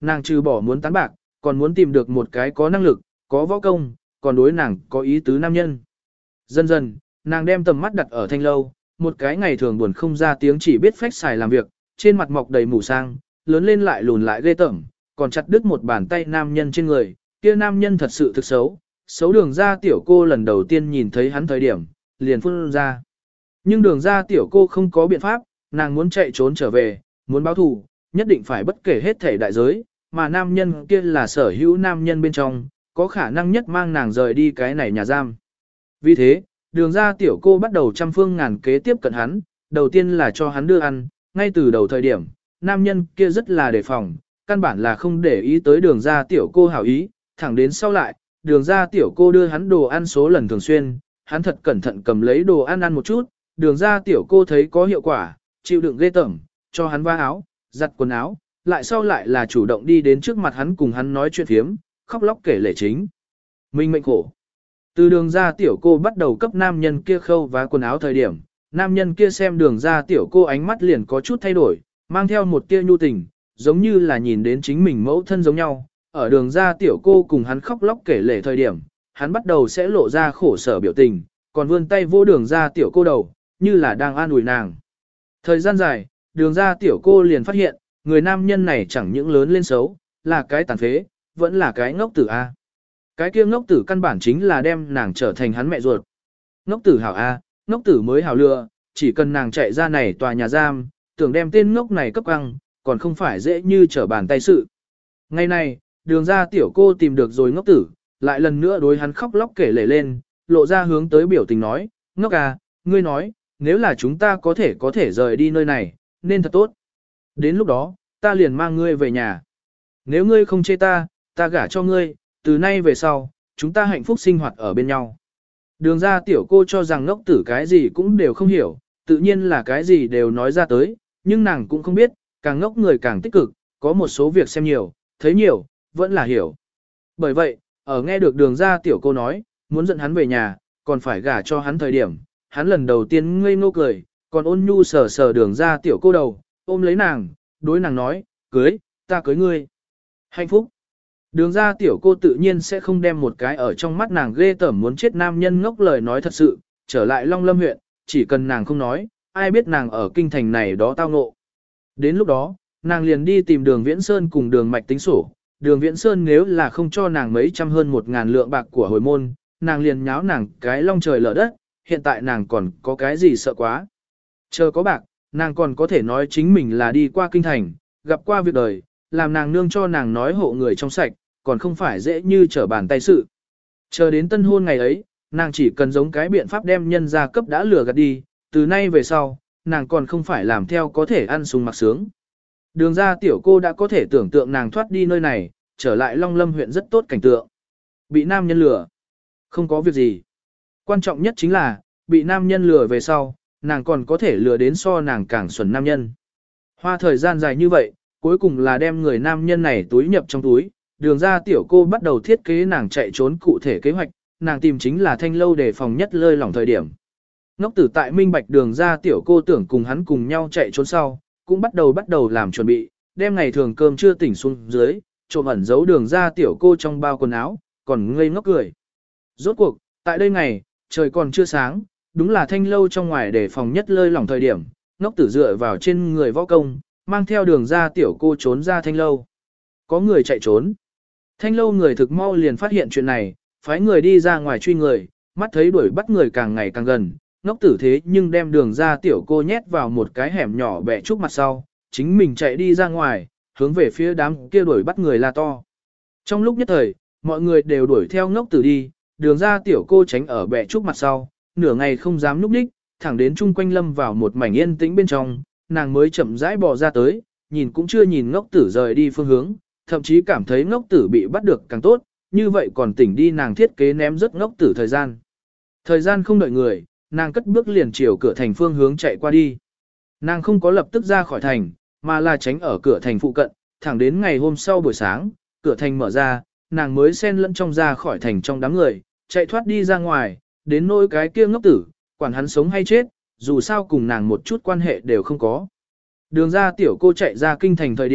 nàng trừ bỏ muốn tán bạc, còn muốn tìm được một cái có năng lực, có võ công, còn đối nàng có ý tứ nam nhân. Dần dần, nàng đem tầm mắt đặt ở Thanh lâu, một cái ngày thường buồn không ra tiếng chỉ biết phách xài làm việc, trên mặt mọc đầy mù sang, lớn lên lại lùn lại ghê tởm, còn chặt đứt một bàn tay nam nhân trên người, kia nam nhân thật sự thực xấu, xấu Đường ra tiểu cô lần đầu tiên nhìn thấy hắn thời điểm, liền phun ra. Nhưng Đường ra tiểu cô không có biện pháp, nàng muốn chạy trốn trở về, muốn báo thù, nhất định phải bất kể hết thể đại giới, mà nam nhân kia là sở hữu nam nhân bên trong, có khả năng nhất mang nàng rời đi cái này nhà giam. Vì thế, Đường ra tiểu cô bắt đầu trăm phương ngàn kế tiếp cận hắn, đầu tiên là cho hắn đưa ăn, ngay từ đầu thời điểm, nam nhân kia rất là đề phòng, căn bản là không để ý tới Đường ra tiểu cô hảo ý, thẳng đến sau lại, Đường ra tiểu cô đưa hắn đồ ăn số lần thường xuyên, hắn thật cẩn thận cầm lấy đồ ăn ăn một chút, Đường ra tiểu cô thấy có hiệu quả, chịu đựng ghê tởm, cho hắn va áo, giặt quần áo, lại sau lại là chủ động đi đến trước mặt hắn cùng hắn nói chuyện phiếm, khóc lóc kể lể chính. Mình mệnh khổ. Từ Đường ra tiểu cô bắt đầu cấp nam nhân kia khâu vá quần áo thời điểm, nam nhân kia xem Đường ra tiểu cô ánh mắt liền có chút thay đổi, mang theo một tia nhu tình, giống như là nhìn đến chính mình mẫu thân giống nhau. Ở Đường ra tiểu cô cùng hắn khóc lóc kể lể thời điểm, hắn bắt đầu sẽ lộ ra khổ sở biểu tình, còn vươn tay vô Đường ra tiểu cô đầu, như là đang an ủi nàng. Thời gian dài, Đường ra tiểu cô liền phát hiện, người nam nhân này chẳng những lớn lên xấu, là cái tàn phế, vẫn là cái ngốc tử A. Cái kia ngốc tử căn bản chính là đem nàng trở thành hắn mẹ ruột. Ngốc tử hảo A, ngốc tử mới hảo lựa, chỉ cần nàng chạy ra này tòa nhà giam, tưởng đem tên ngốc này cấp căng, còn không phải dễ như trở bàn tay sự. Ngày này, Đường ra tiểu cô tìm được rồi ngốc tử, lại lần nữa đối hắn khóc lóc kể lể lên, lộ ra hướng tới biểu tình nói, ngốc à, ngươi nói, nếu là chúng ta có thể rời đi nơi này, nên thật tốt. Đến lúc đó, ta liền mang ngươi về nhà. Nếu ngươi không chê ta, ta gả cho ngươi, từ nay về sau, chúng ta hạnh phúc sinh hoạt ở bên nhau. Đường ra tiểu cô cho rằng ngốc tử cái gì cũng đều không hiểu, tự nhiên là cái gì đều nói ra tới, nhưng nàng cũng không biết, càng ngốc người càng tích cực, có một số việc xem nhiều, thấy nhiều, vẫn là hiểu. Bởi vậy, ở nghe được Đường ra tiểu cô nói, muốn dẫn hắn về nhà, còn phải gả cho hắn thời điểm, hắn lần đầu tiên ngây ngô cười, còn ôn nhu sờ sờ Đường ra tiểu cô đầu, ôm lấy nàng, đối nàng nói, cưới, ta cưới ngươi. Hạnh phúc. Đường ra tiểu cô tự nhiên sẽ không đem một cái ở trong mắt nàng ghê tởm muốn chết nam nhân ngốc lời nói thật sự, trở lại Long Lâm huyện, chỉ cần nàng không nói, ai biết nàng ở kinh thành này đó tao ngộ. Đến lúc đó, nàng liền đi tìm Đường Viễn Sơn cùng Đường Mạch tính sổ, Đường Viễn Sơn nếu là không cho nàng mấy trăm hơn 1.000 lượng bạc của hồi môn, nàng liền nháo nàng cái long trời lở đất, hiện tại nàng còn có cái gì sợ quá. Chờ có bạc, nàng còn có thể nói chính mình là đi qua kinh thành, gặp qua việc đời, làm nàng nương cho nàng nói hộ người trong sạch, còn không phải dễ như trở bàn tay sự. Chờ đến tân hôn ngày ấy, nàng chỉ cần giống cái biện pháp đem nhân gia cấp đã lừa gạt đi, từ nay về sau, nàng còn không phải làm theo có thể ăn sung mặc sướng. Đường ra tiểu cô đã có thể tưởng tượng nàng thoát đi nơi này, trở lại Long Lâm huyện rất tốt cảnh tượng. Bị nam nhân lừa, không có việc gì. Quan trọng nhất chính là, bị nam nhân lừa về sau, nàng còn có thể lừa đến so nàng càng xuẩn nam nhân. Hoa thời gian dài như vậy, cuối cùng là đem người nam nhân này túi nhập trong túi, Đường ra tiểu cô bắt đầu thiết kế nàng chạy trốn cụ thể kế hoạch, nàng tìm chính là Thanh lâu để phòng nhất lơi lỏng thời điểm. Ngốc tử tại minh bạch Đường ra tiểu cô tưởng cùng hắn cùng nhau chạy trốn sau, cũng bắt đầu làm chuẩn bị, đem ngày thường cơm chưa tỉnh xuống dưới, trộm ẩn giấu Đường ra tiểu cô trong bao quần áo, còn ngây ngốc cười. Rốt cuộc, tại đây ngày, trời còn chưa sáng, đúng là Thanh lâu trong ngoài để phòng nhất lơi lỏng thời điểm, ngốc tử dựa vào trên người võ công, mang theo Đường ra tiểu cô trốn ra Thanh lâu. Có người chạy trốn. Thanh lâu người thực mau liền phát hiện chuyện này, phái người đi ra ngoài truy người, mắt thấy đuổi bắt người càng ngày càng gần, ngốc tử thế nhưng đem Đường ra tiểu cô nhét vào một cái hẻm nhỏ bẹ trúc mặt sau, chính mình chạy đi ra ngoài, hướng về phía đám kia đuổi bắt người la to. Trong lúc nhất thời, mọi người đều đuổi theo ngốc tử đi, Đường ra tiểu cô tránh ở bẹ trúc mặt sau, nửa ngày không dám núp đích, thẳng đến chung quanh lâm vào một mảnh yên tĩnh bên trong, nàng mới chậm rãi bò ra tới, nhìn cũng chưa nhìn ngốc tử rời đi phương hướng, thậm chí cảm thấy ngốc tử bị bắt được càng tốt, như vậy còn tỉnh đi nàng thiết kế ném rất ngốc tử thời gian. Thời gian không đợi người, nàng cất bước liền chiều cửa thành phương hướng chạy qua đi. Nàng không có lập tức ra khỏi thành, mà là tránh ở cửa thành phụ cận, thẳng đến ngày hôm sau buổi sáng, cửa thành mở ra, nàng mới xen lẫn trong ra khỏi thành trong đám người, chạy thoát đi ra ngoài, đến nỗi cái kia ngốc tử, quản hắn sống hay chết, dù sao cùng nàng một chút quan hệ đều không có. Đường ra tiểu cô chạy ra kinh thành thời điểm,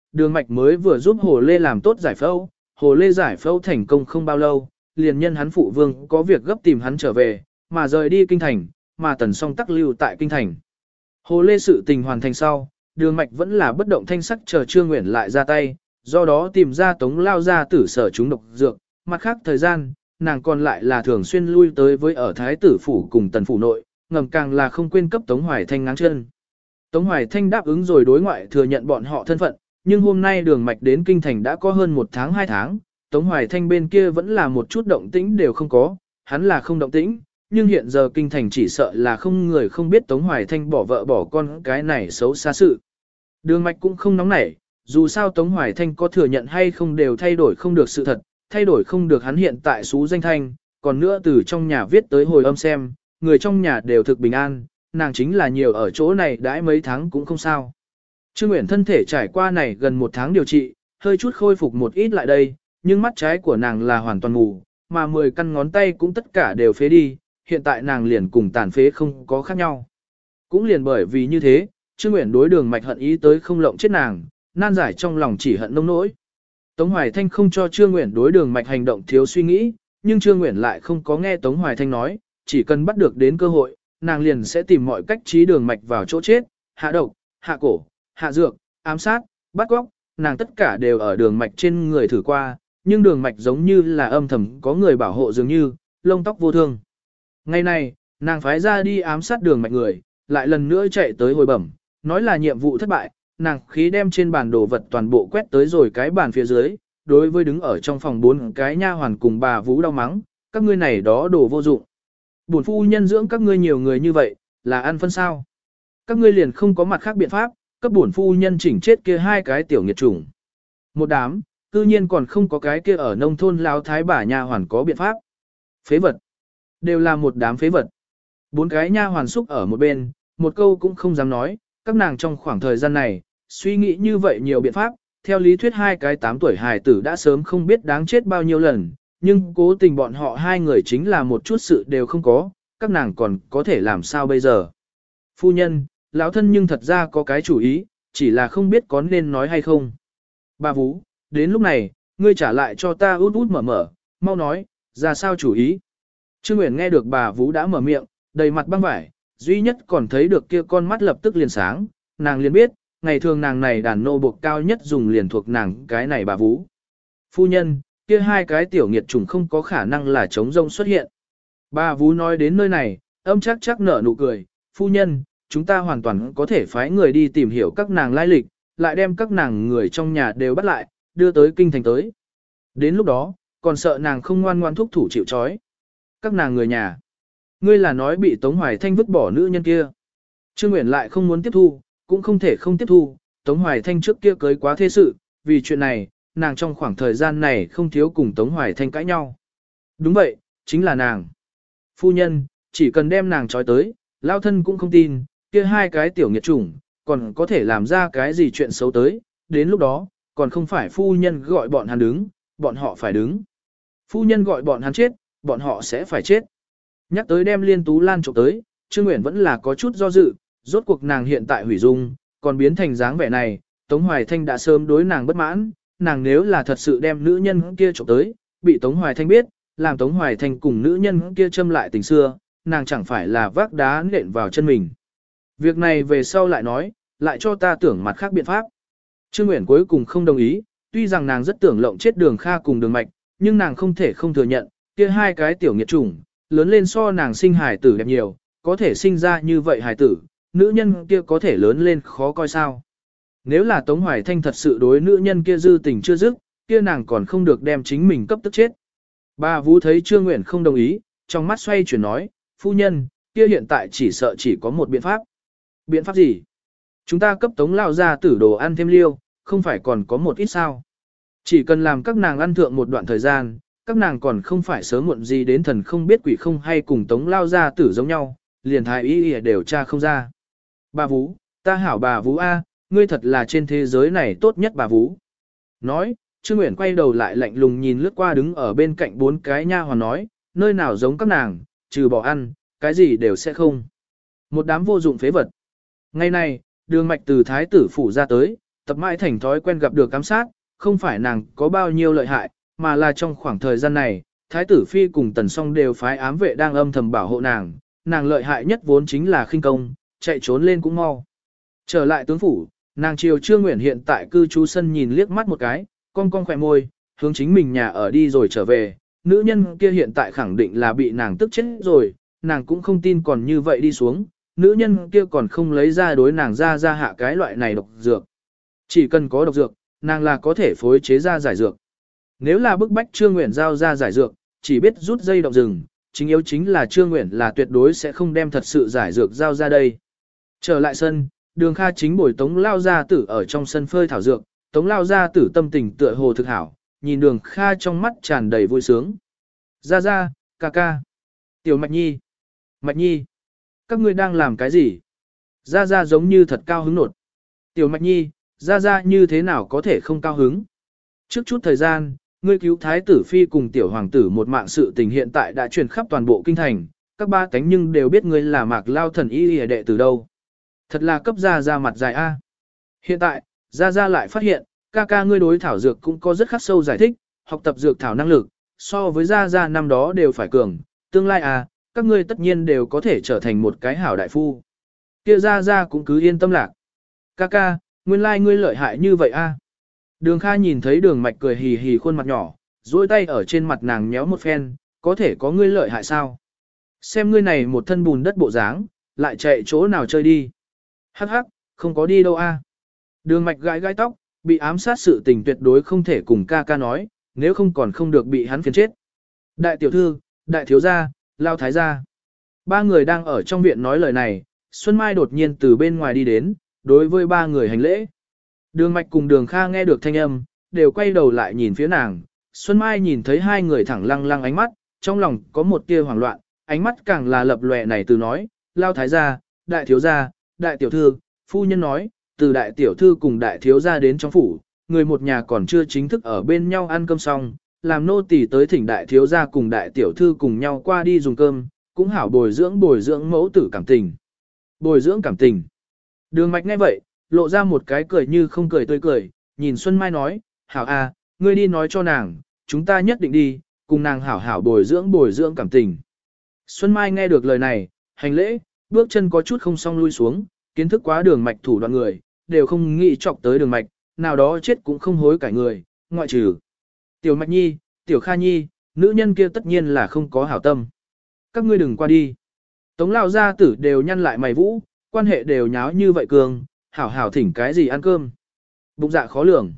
đường mạch mới vừa giúp Hồ Lê làm tốt giải phẫu, Hồ Lê giải phẫu thành công không bao lâu, liền nhân hắn phụ vương có việc gấp tìm hắn trở về, mà rời đi kinh thành, mà Tần Song tắc lưu tại kinh thành. Hồ Lê sự tình hoàn thành sau, đường mạch vẫn là bất động thanh sắc chờ Trương Nguyện lại ra tay, do đó tìm ra Tống lao ra tử sở chúng độc dược, mặt khác thời gian, nàng còn lại là thường xuyên lui tới với ở Thái tử phủ cùng Tần phủ nội, ngầm càng là không quên cấp Tống Hoài Thanh ngáng chân. Tống Hoài Thanh đáp ứng rồi đối ngoại thừa nhận bọn họ thân phận, nhưng hôm nay đường mạch đến kinh thành đã có hơn 1 tháng 2 tháng, Tống Hoài Thanh bên kia vẫn là một chút động tĩnh đều không có, hắn là không động tĩnh, nhưng hiện giờ kinh thành chỉ sợ là không người không biết Tống Hoài Thanh bỏ vợ bỏ con cái này xấu xa sự. Đường mạch cũng không nóng nảy, dù sao Tống Hoài Thanh có thừa nhận hay không đều thay đổi không được sự thật, thay đổi không được hắn hiện tại xú danh thanh, còn nữa từ trong nhà viết tới hồi âm xem, người trong nhà đều thực bình an, nàng chính là nhiều ở chỗ này đãi mấy tháng cũng không sao. Trương Nguyễn thân thể trải qua này gần 1 tháng điều trị, hơi chút khôi phục một ít lại đây, nhưng mắt trái của nàng là hoàn toàn mù, mà 10 căn ngón tay cũng tất cả đều phế đi, hiện tại nàng liền cùng tàn phế không có khác nhau. Cũng liền bởi vì như thế, Trương Nguyễn đối đường mạch hận ý tới không lộng chết nàng, nan giải trong lòng chỉ hận nông nỗi. Tống Hoài Thanh không cho Trương Nguyễn đối đường mạch hành động thiếu suy nghĩ, nhưng Trương Nguyễn lại không có nghe Tống Hoài Thanh nói, chỉ cần bắt được đến cơ hội, nàng liền sẽ tìm mọi cách trí đường mạch vào chỗ chết, hạ độc, hạ cổ, hạ dược, ám sát, bắt cóc, nàng tất cả đều ở đường mạch trên người thử qua, nhưng đường mạch giống như là âm thầm có người bảo hộ dường như, lông tóc vô thương. Ngày này, nàng phái ra đi ám sát đường mạch người, lại lần nữa chạy tới hồi bẩm, nói là nhiệm vụ thất bại, nàng khí đem trên bàn đồ vật toàn bộ quét tới rồi cái bàn phía dưới, đối với đứng ở trong phòng 4 cái nha hoàn cùng bà Vũ đau mắng, các ngươi này đó đồ vô dụng. Bổn phu nhân dưỡng các ngươi nhiều người như vậy, là ăn phân sao? Các ngươi liền không có mặt khác biện pháp, cấp bổn phu nhân chỉnh chết kia 2 cái tiểu nghiệt chủng. Một đám, cư nhiên còn không có cái kia ở nông thôn lão thái bà nha hoàn có biện pháp. Phế vật. Đều là một đám phế vật. 4 cái nha hoàn xúc ở một bên, một câu cũng không dám nói, các nàng trong khoảng thời gian này, suy nghĩ như vậy nhiều biện pháp, theo lý thuyết 2 cái 8 tuổi hài tử đã sớm không biết đáng chết bao nhiêu lần, nhưng cố tình bọn họ 2 người chính là một chút sự đều không có, các nàng còn có thể làm sao bây giờ. Phu nhân, lão thân nhưng thật ra có cái chủ ý, chỉ là không biết có nên nói hay không. Bà Vũ, đến lúc này, ngươi trả lại cho ta út út mở mở, mau nói, ra sao chủ ý. Trương Nguyễn nghe được bà Vũ đã mở miệng, đầy mặt băng vải, duy nhất còn thấy được kia con mắt lập tức liền sáng, nàng liền biết, ngày thường nàng này đàn nô buộc cao nhất dùng liền thuộc nàng cái này bà Vũ. Phu nhân, kia 2 cái tiểu nghiệt chủng không có khả năng là chống rông xuất hiện. Bà Vũ nói đến nơi này, âm chắc chắc nở nụ cười, phu nhân, chúng ta hoàn toàn có thể phái người đi tìm hiểu các nàng lai lịch, lại đem các nàng người trong nhà đều bắt lại, đưa tới kinh thành tới. Đến lúc đó, còn sợ nàng không ngoan ngoan thúc thủ chịu trói. Các nàng người nhà. Ngươi là nói bị Tống Hoài Thanh vứt bỏ nữ nhân kia. Trương Nguyễn lại không muốn tiếp thu, cũng không thể không tiếp thu, Tống Hoài Thanh trước kia cưới quá thế sự, vì chuyện này, nàng trong khoảng thời gian này không thiếu cùng Tống Hoài Thanh cãi nhau. Đúng vậy, chính là nàng. Phu nhân, chỉ cần đem nàng trói tới, lao thân cũng không tin, kia 2 cái tiểu nghiệt chủng, còn có thể làm ra cái gì chuyện xấu tới, đến lúc đó, còn không phải phu nhân gọi bọn hắn đứng, bọn họ phải đứng. Phu nhân gọi bọn hắn chết, bọn họ sẽ phải chết. Nhắc tới đem Liên Tú Lan trộm tới, Trương Nguyễn vẫn là có chút do dự, rốt cuộc nàng hiện tại hủy dung, còn biến thành dáng vẻ này, Tống Hoài Thanh đã sớm đối nàng bất mãn, nàng nếu là thật sự đem nữ nhân kia trộm tới, bị Tống Hoài Thanh biết, làm Tống Hoài Thanh cùng nữ nhân kia châm lại tình xưa, nàng chẳng phải là vác đá nện vào chân mình. Việc này về sau lại nói, lại cho ta tưởng mặt khác biện pháp. Trương Nguyễn cuối cùng không đồng ý, tuy rằng nàng rất tưởng lộng chết Đường Kha cùng Đường Mạch, nhưng nàng không thể không thừa nhận, kia 2 cái tiểu nghiệt chủng, lớn lên so nàng sinh hài tử đẹp nhiều, có thể sinh ra như vậy hài tử, nữ nhân kia có thể lớn lên khó coi sao. Nếu là Tống Hoài Thanh thật sự đối nữ nhân kia dư tình chưa dứt, kia nàng còn không được đem chính mình cấp tức chết. Bà Vũ thấy Trương Nguyễn không đồng ý, trong mắt xoay chuyển nói, phu nhân, kia hiện tại chỉ sợ chỉ có một biện pháp. Biện pháp gì? Chúng ta cấp Tống lao ra tử đồ ăn thêm liêu, không phải còn có một ít sao. Chỉ cần làm các nàng ăn thượng một đoạn thời gian, các nàng còn không phải sớm muộn gì đến thần không biết quỷ không hay cùng Tống lao ra tử giống nhau, liền thái y đều tra không ra. Bà Vũ, ta hảo bà Vũ A, ngươi thật là trên thế giới này tốt nhất bà Vũ. Nói, Trương Nguyễn quay đầu lại lạnh lùng nhìn lướt qua đứng ở bên cạnh 4 cái nha hoàn nói, nơi nào giống các nàng, trừ bỏ ăn, cái gì đều sẽ không. Một đám vô dụng phế vật. Ngày này, Đường Mạch từ thái tử phủ ra tới, tập mãi thành thói quen gặp được ám sát, không phải nàng có bao nhiêu lợi hại, mà là trong khoảng thời gian này, Thái tử Phi cùng Tần Song đều phái ám vệ đang âm thầm bảo hộ nàng lợi hại nhất vốn chính là khinh công, chạy trốn lên cũng mau. Trở lại tướng phủ, nàng chiều Trương Nguyện hiện tại cư trú sân nhìn liếc mắt một cái, cong cong khỏe môi, hướng chính mình nhà ở đi rồi trở về, nữ nhân kia hiện tại khẳng định là bị nàng tức chết rồi, nàng cũng không tin còn như vậy đi xuống, nữ nhân kia còn không lấy ra đối nàng ra hạ cái loại này độc dược. Chỉ cần có độc dược, nàng là có thể phối chế ra giải dược. Nếu là bức bách Trương Nguyện giao ra giải dược, chỉ biết rút dây động rừng, chính yếu chính là Trương Nguyện là tuyệt đối sẽ không đem thật sự giải dược giao ra đây. Trở lại sân, Đường Kha chính bồi Tống Lao Gia Tử ở trong sân phơi thảo dược, Tống Lao Gia Tử tâm tình tựa hồ thực hảo, nhìn Đường Kha trong mắt tràn đầy vui sướng. Ra ra, ca ca. Tiểu Mạch Nhi. Mạch Nhi. Các ngươi đang làm cái gì? Ra ra giống như thật cao hứng nột. Tiểu Mạch Nhi, ra ra như thế nào có thể không cao hứng? Trước chút thời gian, ngươi cứu Thái tử Phi cùng Tiểu Hoàng tử một mạng sự tình hiện tại đã truyền khắp toàn bộ kinh thành, các ba cánh nhưng đều biết ngươi là Mạc Lao thần y đệ từ đâu. Thật là cấp ra mặt dài A. Hiện tại, ra lại phát hiện, ca ca ngươi đối thảo dược cũng có rất khắc sâu giải thích, học tập dược thảo năng lực, so với ra năm đó đều phải cường, tương lai các ngươi tất nhiên đều có thể trở thành một cái hảo đại phu. Kia ra cũng cứ yên tâm lạc. Ca ca, nguyên lai ngươi lợi hại như vậy a. Đường Kha nhìn thấy Đường Mạch cười hì hì khuôn mặt nhỏ, duỗi tay ở trên mặt nàng nhéo một phen, có thể có ngươi lợi hại sao? Xem ngươi này một thân bùn đất bộ dáng, lại chạy chỗ nào chơi đi? Hắc hắc, không có đi đâu a. Đường Mạch gãi tóc, bị ám sát sự tình tuyệt đối không thể cùng ca ca nói, nếu không còn không được bị hắn phiền chết. Đại tiểu thư, đại thiếu gia, Lao thái gia. Ba người đang ở trong viện nói lời này, Xuân Mai đột nhiên từ bên ngoài đi đến, đối với ba người hành lễ. Đường Mạch cùng Đường Kha nghe được thanh âm, đều quay đầu lại nhìn phía nàng. Xuân Mai nhìn thấy hai người thẳng lăng ánh mắt, trong lòng có một tia hoảng loạn, ánh mắt càng là lập lòe này từ nói, Lao thái gia, đại thiếu gia, đại tiểu thư, phu nhân nói, từ đại tiểu thư cùng đại thiếu gia đến trong phủ, người một nhà còn chưa chính thức ở bên nhau ăn cơm xong, làm nô tỳ tới thỉnh đại thiếu gia cùng đại tiểu thư cùng nhau qua đi dùng cơm, cũng hảo bồi dưỡng mẫu tử cảm tình. Bồi dưỡng cảm tình. Đường Mạch nghe vậy, lộ ra một cái cười như không cười tươi cười, nhìn Xuân Mai nói, hảo ngươi đi nói cho nàng, chúng ta nhất định đi, cùng nàng hảo bồi dưỡng cảm tình. Xuân Mai nghe được lời này, hành lễ, bước chân có chút không song lui xuống, kiến thức quá Đường Mạch thủ đoạn người, đều không nghĩ chọc tới Đường Mạch, nào đó chết cũng không hối cải người, ngoại trừ Tiểu Mạch Nhi, Tiểu Kha Nhi, nữ nhân kia tất nhiên là không có hảo tâm. Các ngươi đừng qua đi. Tống Lao Gia Tử đều nhăn lại mày vũ, quan hệ đều nháo như vậy cường, hảo thỉnh cái gì ăn cơm. Bụng dạ khó lường.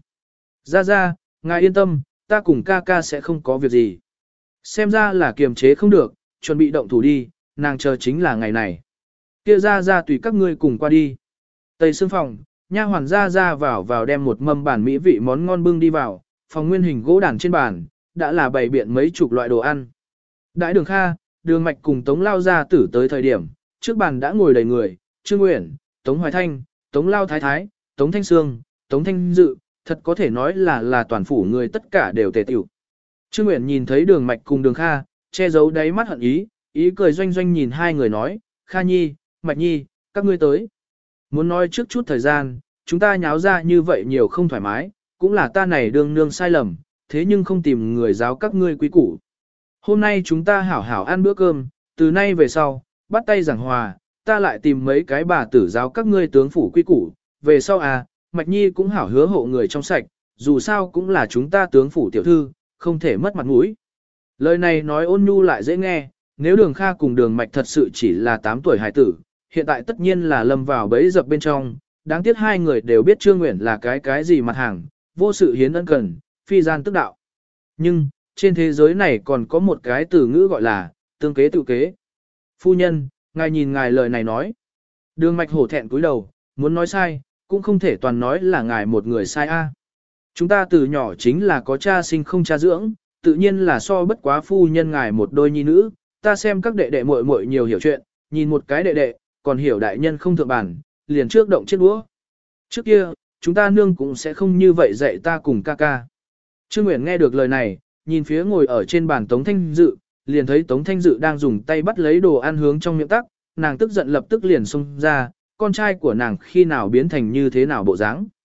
Ra, ngài yên tâm, ta cùng ca ca sẽ không có việc gì. Xem ra là kiềm chế không được, chuẩn bị động thủ đi, nàng chờ chính là ngày này. Kia ra tùy các ngươi cùng qua đi. Tây Sương phòng, nha hoàn ra vào đem một mâm bản mỹ vị món ngon bưng đi vào, phòng nguyên hình gỗ đàn trên bàn, đã là bày biện mấy chục loại đồ ăn. Đãi Đường Kha, Đường Mạch cùng Tống Lao Gia Tử tới thời điểm, trước bàn đã ngồi đầy người, Trương Uyển, Tống Hoài Thanh, Tống Lao Thái Thái, Tống Thanh Sương, Tống Thanh Dự, thật có thể nói là toàn phủ người tất cả đều tề tiểu. Trương Uyển nhìn thấy Đường Mạch cùng Đường Kha, che giấu đáy mắt hận ý cười doanh nhìn hai người nói, Kha Nhi, Mạch Nhi, các ngươi tới. Muốn nói trước chút thời gian, chúng ta nháo ra như vậy nhiều không thoải mái, cũng là ta này đương nương sai lầm, thế nhưng không tìm người giáo các ngươi quý củ. Hôm nay chúng ta hảo ăn bữa cơm, từ nay về sau, bắt tay giảng hòa, ta lại tìm mấy cái bà tử giáo các ngươi tướng phủ quý củ, về sau Mạch Nhi cũng hảo hứa hộ người trong sạch, dù sao cũng là chúng ta tướng phủ tiểu thư, không thể mất mặt mũi. Lời này nói ôn nhu lại dễ nghe, nếu Đường Kha cùng Đường Mạch thật sự chỉ là 8 tuổi hài tử, hiện tại tất nhiên là lâm vào bẫy dập bên trong, đáng tiếc hai người đều biết Trương Nguyện là cái gì mặt hàng, vô sự hiến ân cần, phi gian tức đạo. Nhưng, trên thế giới này còn có một cái từ ngữ gọi là, tương kế tự kế. Phu nhân, ngài nhìn ngài lời này nói. Đường Mạch hổ thẹn cúi đầu, muốn nói sai, cũng không thể toàn nói là ngài một người sai Chúng ta từ nhỏ chính là có cha sinh không cha dưỡng, tự nhiên là so bất quá phu nhân ngài một đôi nhi nữ, ta xem các đệ đệ muội muội nhiều hiểu chuyện, nhìn một cái đệ đệ, còn hiểu đại nhân không thượng bản, liền trước động chết đũa. Trước kia, chúng ta nương cũng sẽ không như vậy dạy ta cùng ca ca. Trương Nguyễn nghe được lời này, nhìn phía ngồi ở trên bàn Tống Thanh Dự, liền thấy Tống Thanh Dự đang dùng tay bắt lấy đồ ăn hướng trong miệng tắc, nàng tức giận lập tức liền xông ra, con trai của nàng khi nào biến thành như thế nào bộ dáng.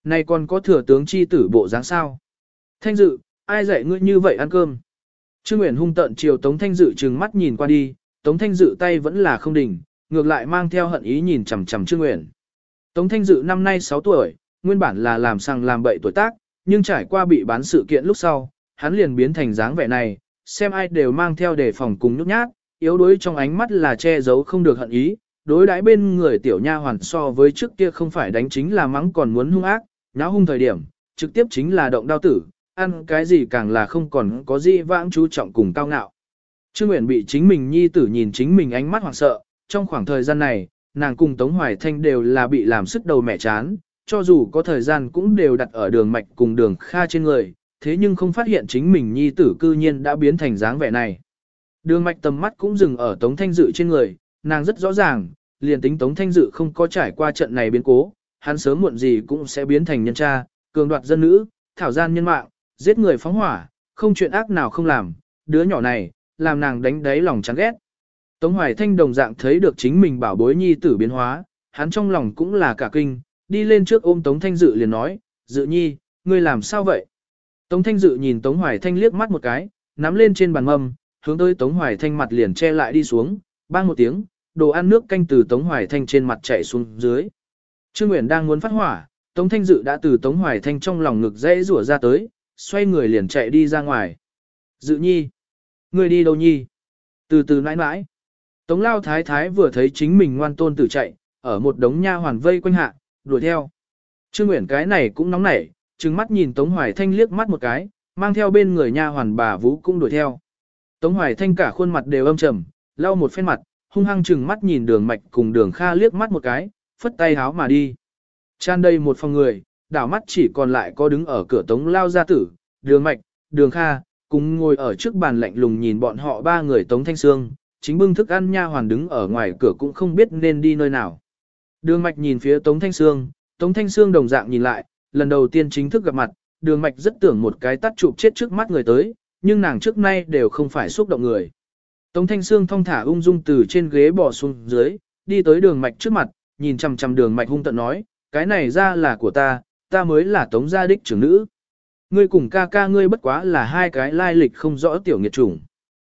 Này còn có thừa tướng chi tử bộ dáng sao? Thanh Dự, ai dạy ngươi như vậy ăn cơm? Trương Uyển hung tợn chiều Tống Thanh Dự trừng mắt nhìn qua đi, Tống Thanh Dự tay vẫn là không đỉnh, ngược lại mang theo hận ý nhìn chằm chằm Trương Uyển. Tống Thanh Dự năm nay 6 tuổi, nguyên bản là làm sằng làm bậy tuổi tác, nhưng trải qua bị bán sự kiện lúc sau, hắn liền biến thành dáng vẻ này, xem ai đều mang theo đề phòng cùng nhút nhát, yếu đuối trong ánh mắt là che giấu không được hận ý, đối đãi bên người tiểu nha hoàn so với trước kia không phải đánh chính là mắng còn muốn hung ác, nháo hung thời điểm, trực tiếp chính là động đao tử, ăn cái gì càng là không còn có gì vãng chú trọng cùng cao ngạo. Trương Uyển bị chính mình nhi tử nhìn chính mình ánh mắt hoảng sợ, trong khoảng thời gian này, nàng cùng Tống Hoài Thanh đều là bị làm sức đầu mẹ chán, cho dù có thời gian cũng đều đặt ở đường mạch cùng đường kha trên người, thế nhưng không phát hiện chính mình nhi tử cư nhiên đã biến thành dáng vẻ này. Đường mạch tầm mắt cũng dừng ở Tống Thanh Dự trên người, nàng rất rõ ràng, liền tính Tống Thanh Dự không có trải qua trận này biến cố, hắn sớm muộn gì cũng sẽ biến thành nhân cha, cường đoạt dân nữ, thảo gian nhân mạng, giết người phóng hỏa, không chuyện ác nào không làm, đứa nhỏ này, làm nàng đánh đáy lòng chán ghét. Tống Hoài Thanh đồng dạng thấy được chính mình bảo bối nhi tử biến hóa, hắn trong lòng cũng là cả kinh, đi lên trước ôm Tống Thanh Dự liền nói, Dự nhi, ngươi làm sao vậy? Tống Thanh Dự nhìn Tống Hoài Thanh liếc mắt một cái, nắm lên trên bàn mâm, hướng tới Tống Hoài Thanh mặt liền che lại đi xuống, bang một tiếng, đồ ăn nước canh từ Tống Hoài Thanh trên mặt chảy xuống dưới. Trương Uyển đang muốn phát hỏa, Tống Thanh Dự đã từ Tống Hoài Thanh trong lòng ngực dễ rủa ra tới, xoay người liền chạy đi ra ngoài. Dự nhi, ngươi đi đâu nhi? Từ từ nãi nãi. Tống Lao Thái Thái vừa thấy chính mình ngoan tôn tử chạy, ở một đống nha hoàn vây quanh hạ, đuổi theo. Trương Uyển cái này cũng nóng nảy, trừng mắt nhìn Tống Hoài Thanh liếc mắt một cái, mang theo bên người nha hoàn bà Vũ cũng đuổi theo. Tống Hoài Thanh cả khuôn mặt đều âm trầm, lau một phen mặt, hung hăng trừng mắt nhìn Đường Mạch cùng Đường Kha liếc mắt một cái, phất tay háo mà đi. Tràn đầy một phòng người, đảo mắt chỉ còn lại có đứng ở cửa Tống Lao gia tử, Đường Mạch, Đường Kha, cùng ngồi ở trước bàn lạnh lùng nhìn bọn họ ba người Tống Thanh Sương, chính bưng thức ăn nha hoàn đứng ở ngoài cửa cũng không biết nên đi nơi nào. Đường Mạch nhìn phía Tống Thanh Sương đồng dạng nhìn lại, lần đầu tiên chính thức gặp mặt, Đường Mạch rất tưởng một cái tát chụp chết trước mắt người tới, nhưng nàng trước nay đều không phải xúc động người. Tống Thanh Sương thong thả ung dung từ trên ghế bò xuống dưới, đi tới Đường Mạch trước mặt, nhìn chằm chằm Đường Mạch hung tợn nói, cái này ra là của ta mới là Tống gia đích trưởng nữ. Ngươi cùng ca ca ngươi bất quá là hai cái lai lịch không rõ tiểu nghiệt chủng.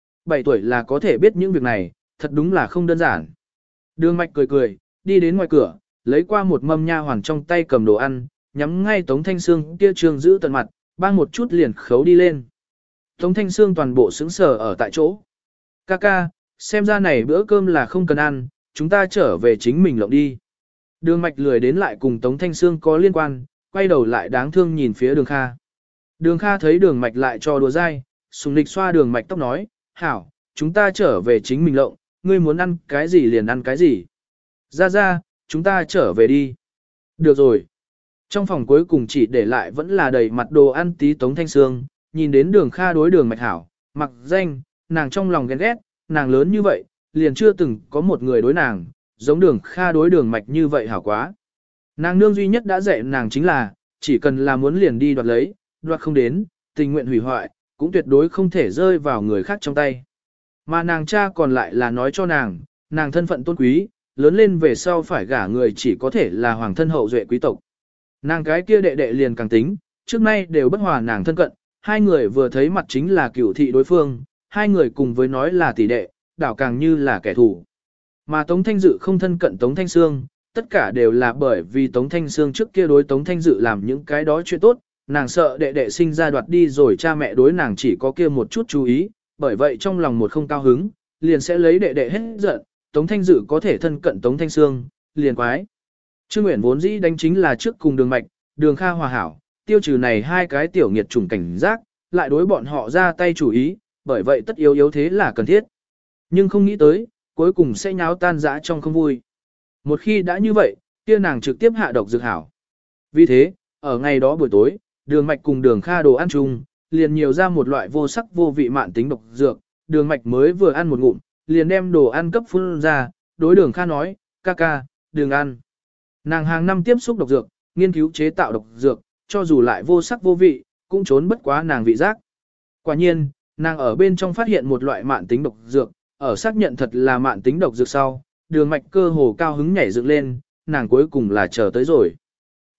7 tuổi là có thể biết những việc này, thật đúng là không đơn giản. Đường Mạch cười cười, đi đến ngoài cửa, lấy qua một mâm nha hoàn trong tay cầm đồ ăn, nhắm ngay Tống Thanh Sương kia trương giữ tận mặt, bang một chút liền khấu đi lên. Tống Thanh Sương toàn bộ sững sờ ở tại chỗ. Ca ca, xem ra này bữa cơm là không cần ăn, chúng ta trở về chính mình lộng đi. Đường Mạch lười đến lại cùng Tống Thanh Sương có liên quan, quay đầu lại đáng thương nhìn phía Đường Kha. Đường Kha thấy Đường Mạch lại cho đùa dai, sùng lịch xoa Đường Mạch tóc nói, hảo, chúng ta trở về chính mình lộng, ngươi muốn ăn cái gì liền ăn cái gì. Ra, chúng ta trở về đi. Được rồi. Trong phòng cuối cùng chỉ để lại vẫn là đầy mặt đồ ăn tí Tống Thanh Sương, nhìn đến Đường Kha đối Đường Mạch hảo, mặc danh, nàng trong lòng ghen ghét, nàng lớn như vậy, liền chưa từng có một người đối nàng, giống Đường Kha đối Đường Mạch như vậy hảo quá. Nàng nương duy nhất đã dạy nàng chính là, chỉ cần là muốn liền đi đoạt lấy, đoạt không đến, tình nguyện hủy hoại, cũng tuyệt đối không thể rơi vào người khác trong tay. Mà nàng cha còn lại là nói cho nàng thân phận tôn quý, lớn lên về sau phải gả người chỉ có thể là hoàng thân hậu duệ quý tộc. Nàng cái kia đệ đệ liền càng tính, trước nay đều bất hòa nàng thân cận, hai người vừa thấy mặt chính là cửu thị đối phương, hai người cùng với nói là tỷ đệ, đảo càng như là kẻ thù. Mà Tống Thanh Dự không thân cận Tống Thanh Sương, tất cả đều là bởi vì Tống Thanh Sương trước kia đối Tống Thanh Dự làm những cái đó chuyện tốt, nàng sợ đệ đệ sinh ra đoạt đi rồi cha mẹ đối nàng chỉ có kia một chút chú ý, bởi vậy trong lòng một không cao hứng, liền sẽ lấy đệ đệ hết giận, Tống Thanh Dự có thể thân cận Tống Thanh Sương, liền quái. Trương Uyển vốn dĩ đánh chính là trước cùng Đường Mạch, Đường Kha hòa hảo, tiêu trừ này hai cái tiểu nghiệt chủng cảnh giác, lại đối bọn họ ra tay chủ ý, bởi vậy tất yếu thế là cần thiết. Nhưng không nghĩ tới, cuối cùng sẽ nháo tan rã trong không vui. Một khi đã như vậy, kia nàng trực tiếp hạ độc dược hảo. Vì thế, ở ngày đó buổi tối, Đường Mạch cùng Đường Kha đồ ăn chung, liền nhiều ra một loại vô sắc vô vị mạn tính độc dược, Đường Mạch mới vừa ăn một ngụm, liền đem đồ ăn cấp phun ra, đối Đường Kha nói, ca, đừng ăn. Nàng hàng năm tiếp xúc độc dược, nghiên cứu chế tạo độc dược, cho dù lại vô sắc vô vị, cũng trốn bất quá nàng vị giác. Quả nhiên, nàng ở bên trong phát hiện một loại mạn tính độc dược, ở xác nhận thật là mạn tính độc dược sau, Đường Mạch cơ hồ cao hứng nhảy dựng lên, nàng cuối cùng là chờ tới rồi.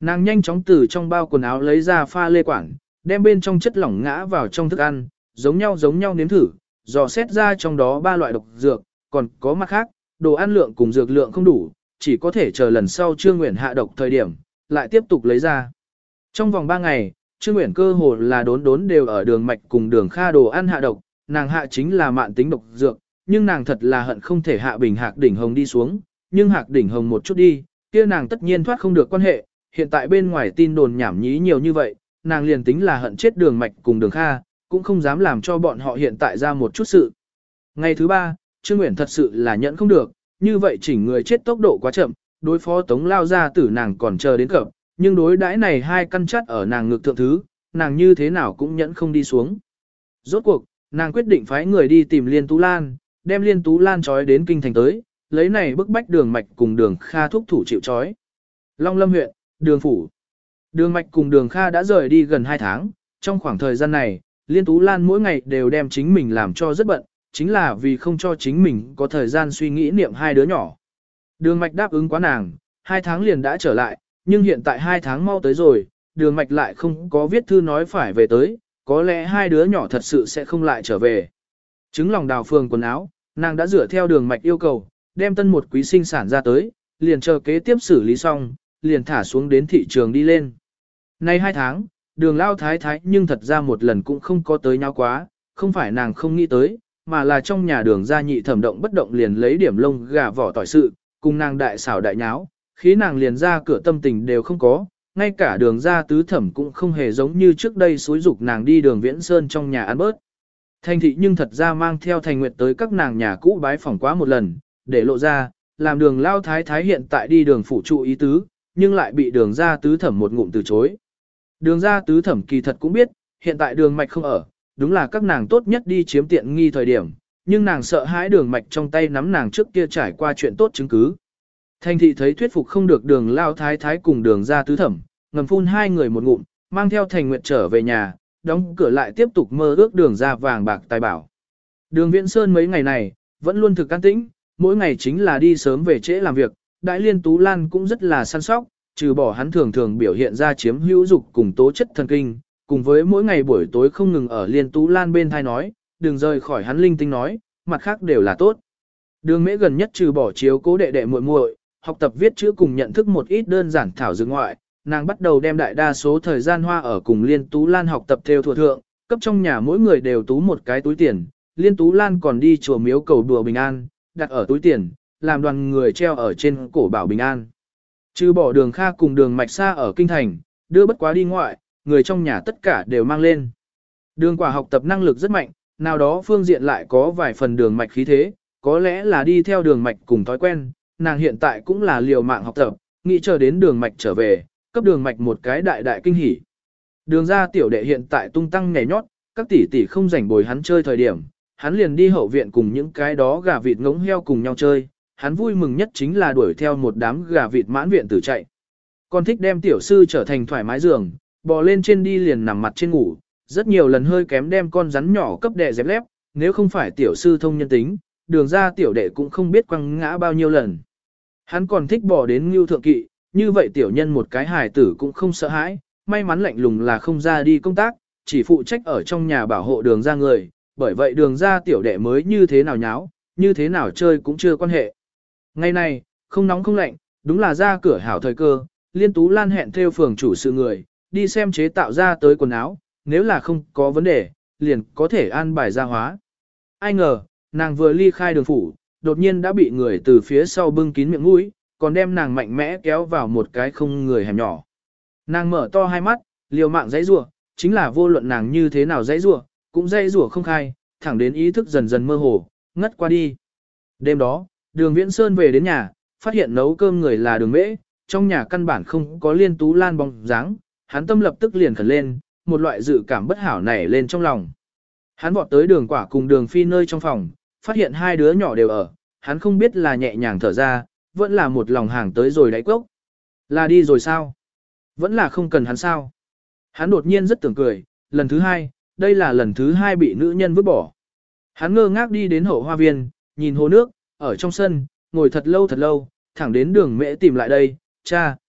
Nàng nhanh chóng từ trong bao quần áo lấy ra pha lê quản, đem bên trong chất lỏng ngã vào trong thức ăn, giống nhau nếm thử, dò xét ra trong đó 3 loại độc dược, còn có mặt khác, đồ ăn lượng cùng dược lượng không đủ, chỉ có thể chờ lần sau Trương Nguyễn hạ độc thời điểm, lại tiếp tục lấy ra. Trong vòng 3 ngày, Trương Nguyễn cơ hồ là đốn đều ở đường mạch cùng đường kha đồ ăn hạ độc, nàng hạ chính là mạn tính độc dược, nhưng nàng thật là hận không thể hạ bình hạc đỉnh hồng đi xuống, nhưng hạc đỉnh hồng một chút đi, kia nàng tất nhiên thoát không được quan hệ, hiện tại bên ngoài tin đồn nhảm nhí nhiều như vậy, nàng liền tính là hận chết đường mạch cùng đường kha, cũng không dám làm cho bọn họ hiện tại ra một chút sự. Ngày thứ 3, Trương Nguyễn thật sự là nhẫn không được, như vậy chỉnh người chết tốc độ quá chậm, đối phó Tống lao ra tử nàng còn chờ đến cập, nhưng đối đãi này 2 căn chắt ở nàng ngực thượng thứ, nàng như thế nào cũng nhẫn không đi xuống. Rốt cuộc, nàng quyết định phái người đi tìm Liên Tú Lan, đem Liên Tú Lan trói đến kinh thành tới, lấy này bức bách đường mạch cùng đường kha thúc thủ chịu trói. Long Lâm huyện, đường phủ. Đường mạch cùng đường kha đã rời đi gần 2 tháng, trong khoảng thời gian này, Liên Tú Lan mỗi ngày đều đem chính mình làm cho rất bận, chính là vì không cho chính mình có thời gian suy nghĩ niệm 2 đứa nhỏ. Đường mạch đáp ứng quá nàng, 2 tháng liền đã trở lại, nhưng hiện tại 2 tháng mau tới rồi, đường mạch lại không có viết thư nói phải về tới, có lẽ 2 đứa nhỏ thật sự sẽ không lại trở về. Trứng lòng đào phường quần áo, nàng đã dựa theo đường mạch yêu cầu, đem tân một quý sinh sản ra tới, liền chờ kế tiếp xử lý xong, liền thả xuống đến thị trường đi lên. Nay 2 tháng, đường lao thái thái nhưng thật ra một lần cũng không có tới nhau quá, không phải nàng không nghĩ tới, mà là trong nhà đường gia nhị thẩm động bất động liền lấy điểm lông gà vỏ tỏi sự, cùng nàng đại xảo đại nháo, khi nàng liền ra cửa tâm tình đều không có, ngay cả đường gia tứ thẩm cũng không hề giống như trước đây xúi dục nàng đi đường Viễn Sơn trong nhà ăn bớt. Thành thị nhưng thật ra mang theo Thành Nguyệt tới các nàng nhà cũ bái phỏng quá một lần, để lộ ra, làm đường lao thái thái hiện tại đi đường phủ trụ ý tứ, nhưng lại bị đường gia tứ thẩm một ngụm từ chối. Đường gia tứ thẩm kỳ thật cũng biết, hiện tại đường mạch không ở, đúng là các nàng tốt nhất đi chiếm tiện nghi thời điểm, nhưng nàng sợ hãi đường mạch trong tay nắm nàng trước kia trải qua chuyện tốt chứng cứ. Thành thị thấy thuyết phục không được đường lao thái thái cùng đường gia tứ thẩm, ngầm phun 2 người một ngụm, mang theo Thành Nguyệt trở về nhà, đóng cửa lại tiếp tục mơ ước đường ra vàng bạc tài bảo. Đường Viễn Sơn mấy ngày này, vẫn luôn thực an tĩnh, mỗi ngày chính là đi sớm về trễ làm việc, Đại Liên Tú Lan cũng rất là săn sóc, trừ bỏ hắn thường thường biểu hiện ra chiếm hữu dục cùng tố chất thần kinh, cùng với mỗi ngày buổi tối không ngừng ở Liên Tú Lan bên thai nói, đừng rời khỏi hắn linh tinh nói, mặt khác đều là tốt. Đường Mễ gần nhất trừ bỏ chiếu cố đệ đệ muội muội, học tập viết chữ cùng nhận thức một ít đơn giản thảo dược ngoại, nàng bắt đầu đem đại đa số thời gian hoa ở cùng Liên Tú Lan học tập theo thuộc thượng, cấp trong nhà mỗi người đều tú một cái túi tiền, Liên Tú Lan còn đi chùa miếu cầu đùa bình an, đặt ở túi tiền, làm đoàn người treo ở trên cổ bảo bình an. Trừ bỏ đường Kha cùng đường Mạch Sa ở kinh thành, đưa bất quá đi ngoại, người trong nhà tất cả đều mang lên. Đường Quả học tập năng lực rất mạnh, nào đó phương diện lại có vài phần đường Mạch khí thế, có lẽ là đi theo đường Mạch cùng thói quen, nàng hiện tại cũng là liều mạng học tập, nghĩ chờ đến đường Mạch trở về, cấp đường Mạch một cái đại đại kinh hỉ. Đường ra tiểu đệ hiện tại tung tăng nhảy nhót, các tỷ tỷ không rảnh bồi hắn chơi thời điểm, hắn liền đi hậu viện cùng những cái đó gà vịt ngỗng heo cùng nhau chơi, hắn vui mừng nhất chính là đuổi theo một đám gà vịt mãn viện tử chạy. Còn thích đem tiểu sư trở thành thoải mái giường, bò lên trên đi liền nằm mặt trên ngủ, rất nhiều lần hơi kém đem con rắn nhỏ cấp đè dẹp lép, nếu không phải tiểu sư thông nhân tính, đường ra tiểu đệ cũng không biết quăng ngã bao nhiêu lần. Hắn còn thích bò đến ngưu thượng kỵ, như vậy tiểu nhân một cái hài tử cũng không sợ hãi, may mắn lạnh lùng là không ra đi công tác, chỉ phụ trách ở trong nhà bảo hộ đường ra người, bởi vậy đường ra tiểu đệ mới như thế nào nháo, như thế nào chơi cũng chưa quan hệ. Ngày này, không nóng không lạnh, đúng là ra cửa hảo thời cơ, Liên Tú Lan hẹn theo phường chủ sự người, đi xem chế tạo ra tới quần áo, nếu là không có vấn đề, liền có thể an bài ra hóa. Ai ngờ, nàng vừa ly khai đường phủ, đột nhiên đã bị người từ phía sau bưng kín miệng mũi, còn đem nàng mạnh mẽ kéo vào một cái không người hẻm nhỏ. Nàng mở to hai mắt, liều mạng dãy rủa, chính là vô luận nàng như thế nào dãy rủa, cũng dãy rủa không khai, thẳng đến ý thức dần dần mơ hồ, ngất qua đi. Đêm đó, Đường Viễn Sơn về đến nhà, phát hiện nấu cơm người là Đường Mễ, trong nhà căn bản không có Liên Tú Lan bóng dáng, hắn tâm lập tức liền khẩn lên, một loại dự cảm bất hảo nảy lên trong lòng. Hắn vọt tới Đường Quả cùng Đường Phi nơi trong phòng, phát hiện 2 đứa nhỏ đều ở, hắn không biết là nhẹ nhàng thở ra, vẫn là một lòng hàng tới rồi đáy cốc. Là đi rồi sao? Vẫn là không cần hắn sao? Hắn đột nhiên rất tưởng cười, lần thứ 2, đây là lần thứ 2 bị nữ nhân vứt bỏ. Hắn ngơ ngác đi đến hậu hoa viên, nhìn hồ nước, ở trong sân, ngồi thật lâu, thẳng đến Đường Mễ tìm lại đây, cha,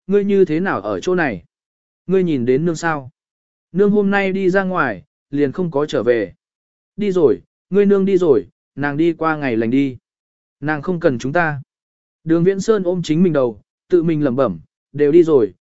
ngươi như thế nào ở chỗ này? Ngươi nhìn đến nương sao? Nương hôm nay đi ra ngoài, liền không có trở về. Đi rồi, ngươi nương đi rồi, nàng đi qua ngày lành đi. Nàng không cần chúng ta. Đường Viễn Sơn ôm chính mình đầu, tự mình lẩm bẩm, đều đi rồi,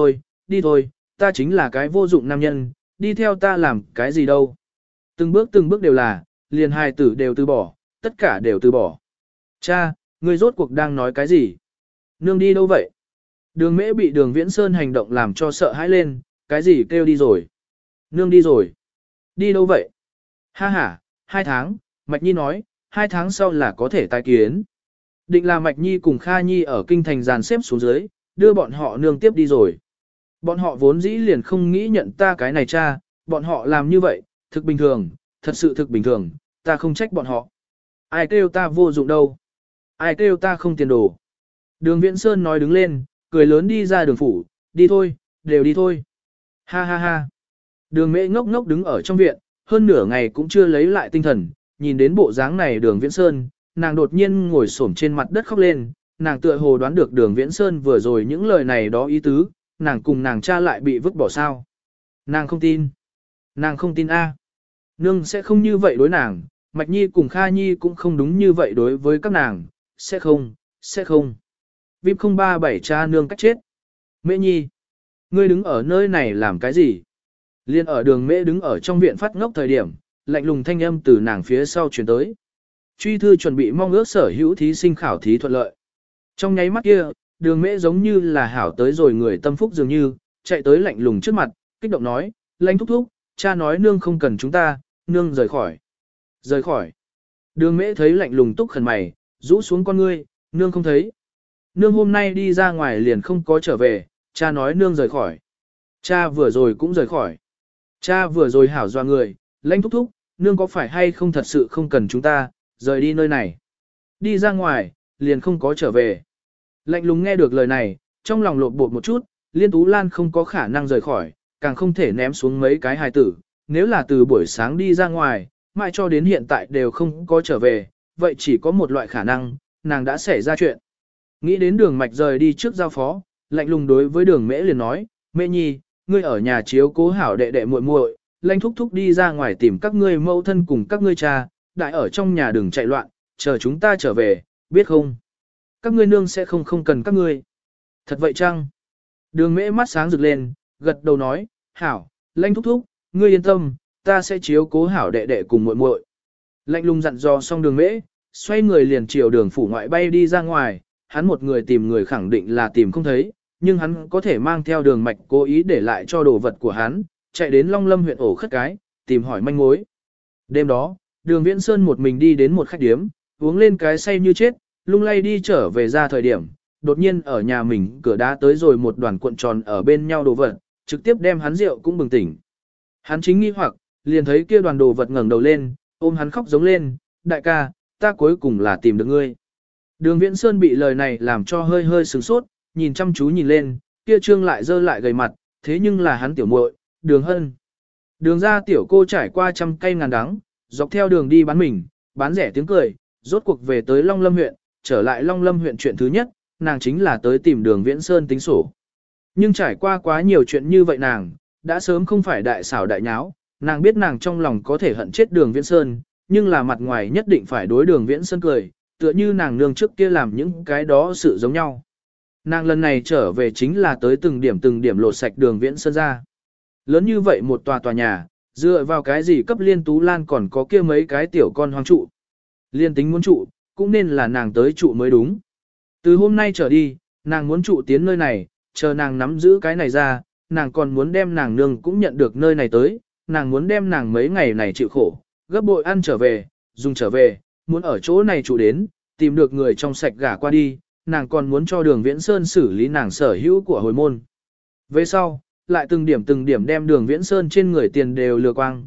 đi thôi, ta chính là cái vô dụng nam nhân, đi theo ta làm cái gì đâu. Từng bước đều là, liền hài tử đều từ bỏ, tất cả đều từ bỏ. Cha, ngươi rốt cuộc đang nói cái gì? Nương đi đâu vậy? Đường Mễ bị Đường Viễn Sơn hành động làm cho sợ hãi lên, cái gì kêu đi rồi? Nương đi rồi. Đi đâu vậy? Ha ha, 2 tháng, Mạch Nhi nói, 2 tháng sau là có thể tái kiến. Định là Mạch Nhi cùng Kha Nhi ở kinh thành dàn xếp xuống dưới, đưa bọn họ nương tiếp đi rồi. Bọn họ vốn dĩ liền không nghĩ nhận ta cái này cha, bọn họ làm như vậy, thực bình thường, thật sự thực bình thường, ta không trách bọn họ. Ai kêu ta vô dụng đâu? Ai kêu ta không tiền đồ? Đường Viễn Sơn nói đứng lên, cười lớn đi ra đường phủ, đi thôi, đều đi thôi. Ha ha ha. Đường Mễ ngốc ngốc đứng ở trong viện, hơn nửa ngày cũng chưa lấy lại tinh thần, nhìn đến bộ dáng này Đường Viễn Sơn, nàng đột nhiên ngồi xổm trên mặt đất khóc lên, nàng tựa hồ đoán được Đường Viễn Sơn vừa rồi những lời này đó ý tứ, nàng cùng nàng cha lại bị vứt bỏ sao. Nàng không tin. Nàng không tin a. Nương sẽ không như vậy đối nàng, Mạch Nhi cùng Kha Nhi cũng không đúng như vậy đối với các nàng, sẽ không. Vip 037 cha nương cách chết. Mễ Nhi, ngươi đứng ở nơi này làm cái gì? Liên ở Đường Mễ đứng ở trong viện phát ngốc thời điểm, lạnh lùng thanh âm từ nàng phía sau truyền tới. Truy thư chuẩn bị mong ước sở hữu thí sinh khảo thí thuận lợi. Trong nháy mắt kia, Đường Mễ giống như là hảo tới rồi người tâm phúc dường như, chạy tới lạnh lùng trước mặt, kích động nói, Lãnh thúc thúc, cha nói nương không cần chúng ta, nương rời khỏi. Rời khỏi. Đường Mễ thấy lạnh lùng túc khẩn mày, rũ xuống con ngươi, nương không thấy. Nương hôm nay đi ra ngoài liền không có trở về, cha nói nương rời khỏi. Cha vừa rồi cũng rời khỏi. Cha vừa rồi hảo doa người, Lãnh thúc thúc, nương có phải hay không thật sự không cần chúng ta, rời đi nơi này. Đi ra ngoài, liền không có trở về. Lạnh lùng nghe được lời này, trong lòng lộn bột một chút, Liên Tú Lan không có khả năng rời khỏi, càng không thể ném xuống mấy cái hài tử. Nếu là từ buổi sáng đi ra ngoài, mãi cho đến hiện tại đều không có trở về, vậy chỉ có một loại khả năng, nàng đã xảy ra chuyện. Nghĩ đến Đường Mạch rời đi trước giao phó, lạnh lùng đối với Đường Mễ liền nói, Mễ Nhi, ngươi ở nhà chiếu cố hảo đệ đệ muội muội, Lãnh thúc thúc đi ra ngoài tìm các ngươi mẫu thân cùng các ngươi cha, đại ở trong nhà đừng chạy loạn, chờ chúng ta trở về, biết không? Các ngươi nương sẽ không cần các ngươi. Thật vậy chăng? Đường Mễ mắt sáng rực lên, gật đầu nói, hảo, Lãnh thúc thúc, ngươi yên tâm, ta sẽ chiếu cố hảo đệ đệ cùng muội muội. Lạnh lùng dặn dò xong Đường Mễ, xoay người liền chiều Đường phủ ngoại bay đi ra ngoài, hắn một người tìm người khẳng định là tìm không thấy, nhưng hắn có thể mang theo Đường Mạch cố ý để lại cho đồ vật của hắn, chạy đến Long Lâm huyện ổ khất cái, tìm hỏi manh mối. Đêm đó, Đường Viễn Sơn một mình đi đến một khách điếm, uống lên cái say như chết, lung lay đi trở về ra thời điểm, đột nhiên ở nhà mình cửa đá tới rồi một đoàn cuộn tròn ở bên nhau đồ vật, trực tiếp đem hắn rượu cũng bừng tỉnh. Hắn chính nghi hoặc, liền thấy kia đoàn đồ vật ngẩng đầu lên, ôm hắn khóc giống lên, đại ca, ta cuối cùng là tìm được ngươi. Đường Viễn Sơn bị lời này làm cho hơi hơi sửng sốt, nhìn chăm chú nhìn lên, kia trương lại dơ lại gầy mặt, thế nhưng là hắn tiểu muội, Đường Hân. Đường ra tiểu cô trải qua trăm cây ngàn đắng, dọc theo đường đi bán mình, bán rẻ tiếng cười, rốt cuộc về tới Long Lâm huyện, trở lại Long Lâm huyện chuyện thứ nhất, nàng chính là tới tìm Đường Viễn Sơn tính sổ. Nhưng trải qua quá nhiều chuyện như vậy nàng, đã sớm không phải đại xảo đại nháo, nàng biết nàng trong lòng có thể hận chết Đường Viễn Sơn, nhưng là mặt ngoài nhất định phải đối Đường Viễn Sơn cười, tựa như nàng nương trước kia làm những cái đó sự giống nhau. Nàng lần này trở về chính là tới từng điểm lột sạch Đường Viễn Sơn ra. Lớn như vậy một tòa nhà, dựa vào cái gì cấp Liên Tú Lan còn có kia mấy cái tiểu con hoang trụ. Liên tính muốn trụ, cũng nên là nàng tới trụ mới đúng. Từ hôm nay trở đi, nàng muốn trụ tiến nơi này, chờ nàng nắm giữ cái này ra, nàng còn muốn đem nàng nương cũng nhận được nơi này tới, nàng muốn đem nàng mấy ngày này chịu khổ, gấp bội ăn trở về, dùng trở về, muốn ở chỗ này trụ đến, tìm được người trong sạch gả qua đi, nàng còn muốn cho Đường Viễn Sơn xử lý nàng sở hữu của hồi môn. Về sau, lại từng điểm đem Đường Viễn Sơn trên người tiền đều lừa quang,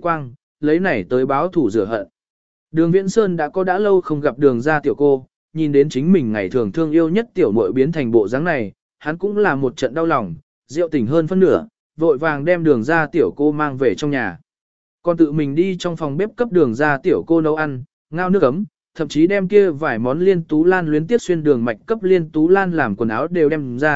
lấy này tới báo thủ rửa hận. Đường Viễn Sơn đã lâu không gặp Đường gia tiểu cô, nhìn đến chính mình ngày thường thương yêu nhất tiểu muội biến thành bộ dáng này, hắn cũng là một trận đau lòng, rượu tỉnh hơn phân nửa, vội vàng đem Đường gia tiểu cô mang về trong nhà. Còn tự mình đi trong phòng bếp cấp Đường gia tiểu cô nấu ăn, ngao nước ấm, thậm chí đem kia vài món Liên Tú Lan luyến tiếc xuyên đường mạch cấp Liên Tú Lan làm quần áo đều đem ra,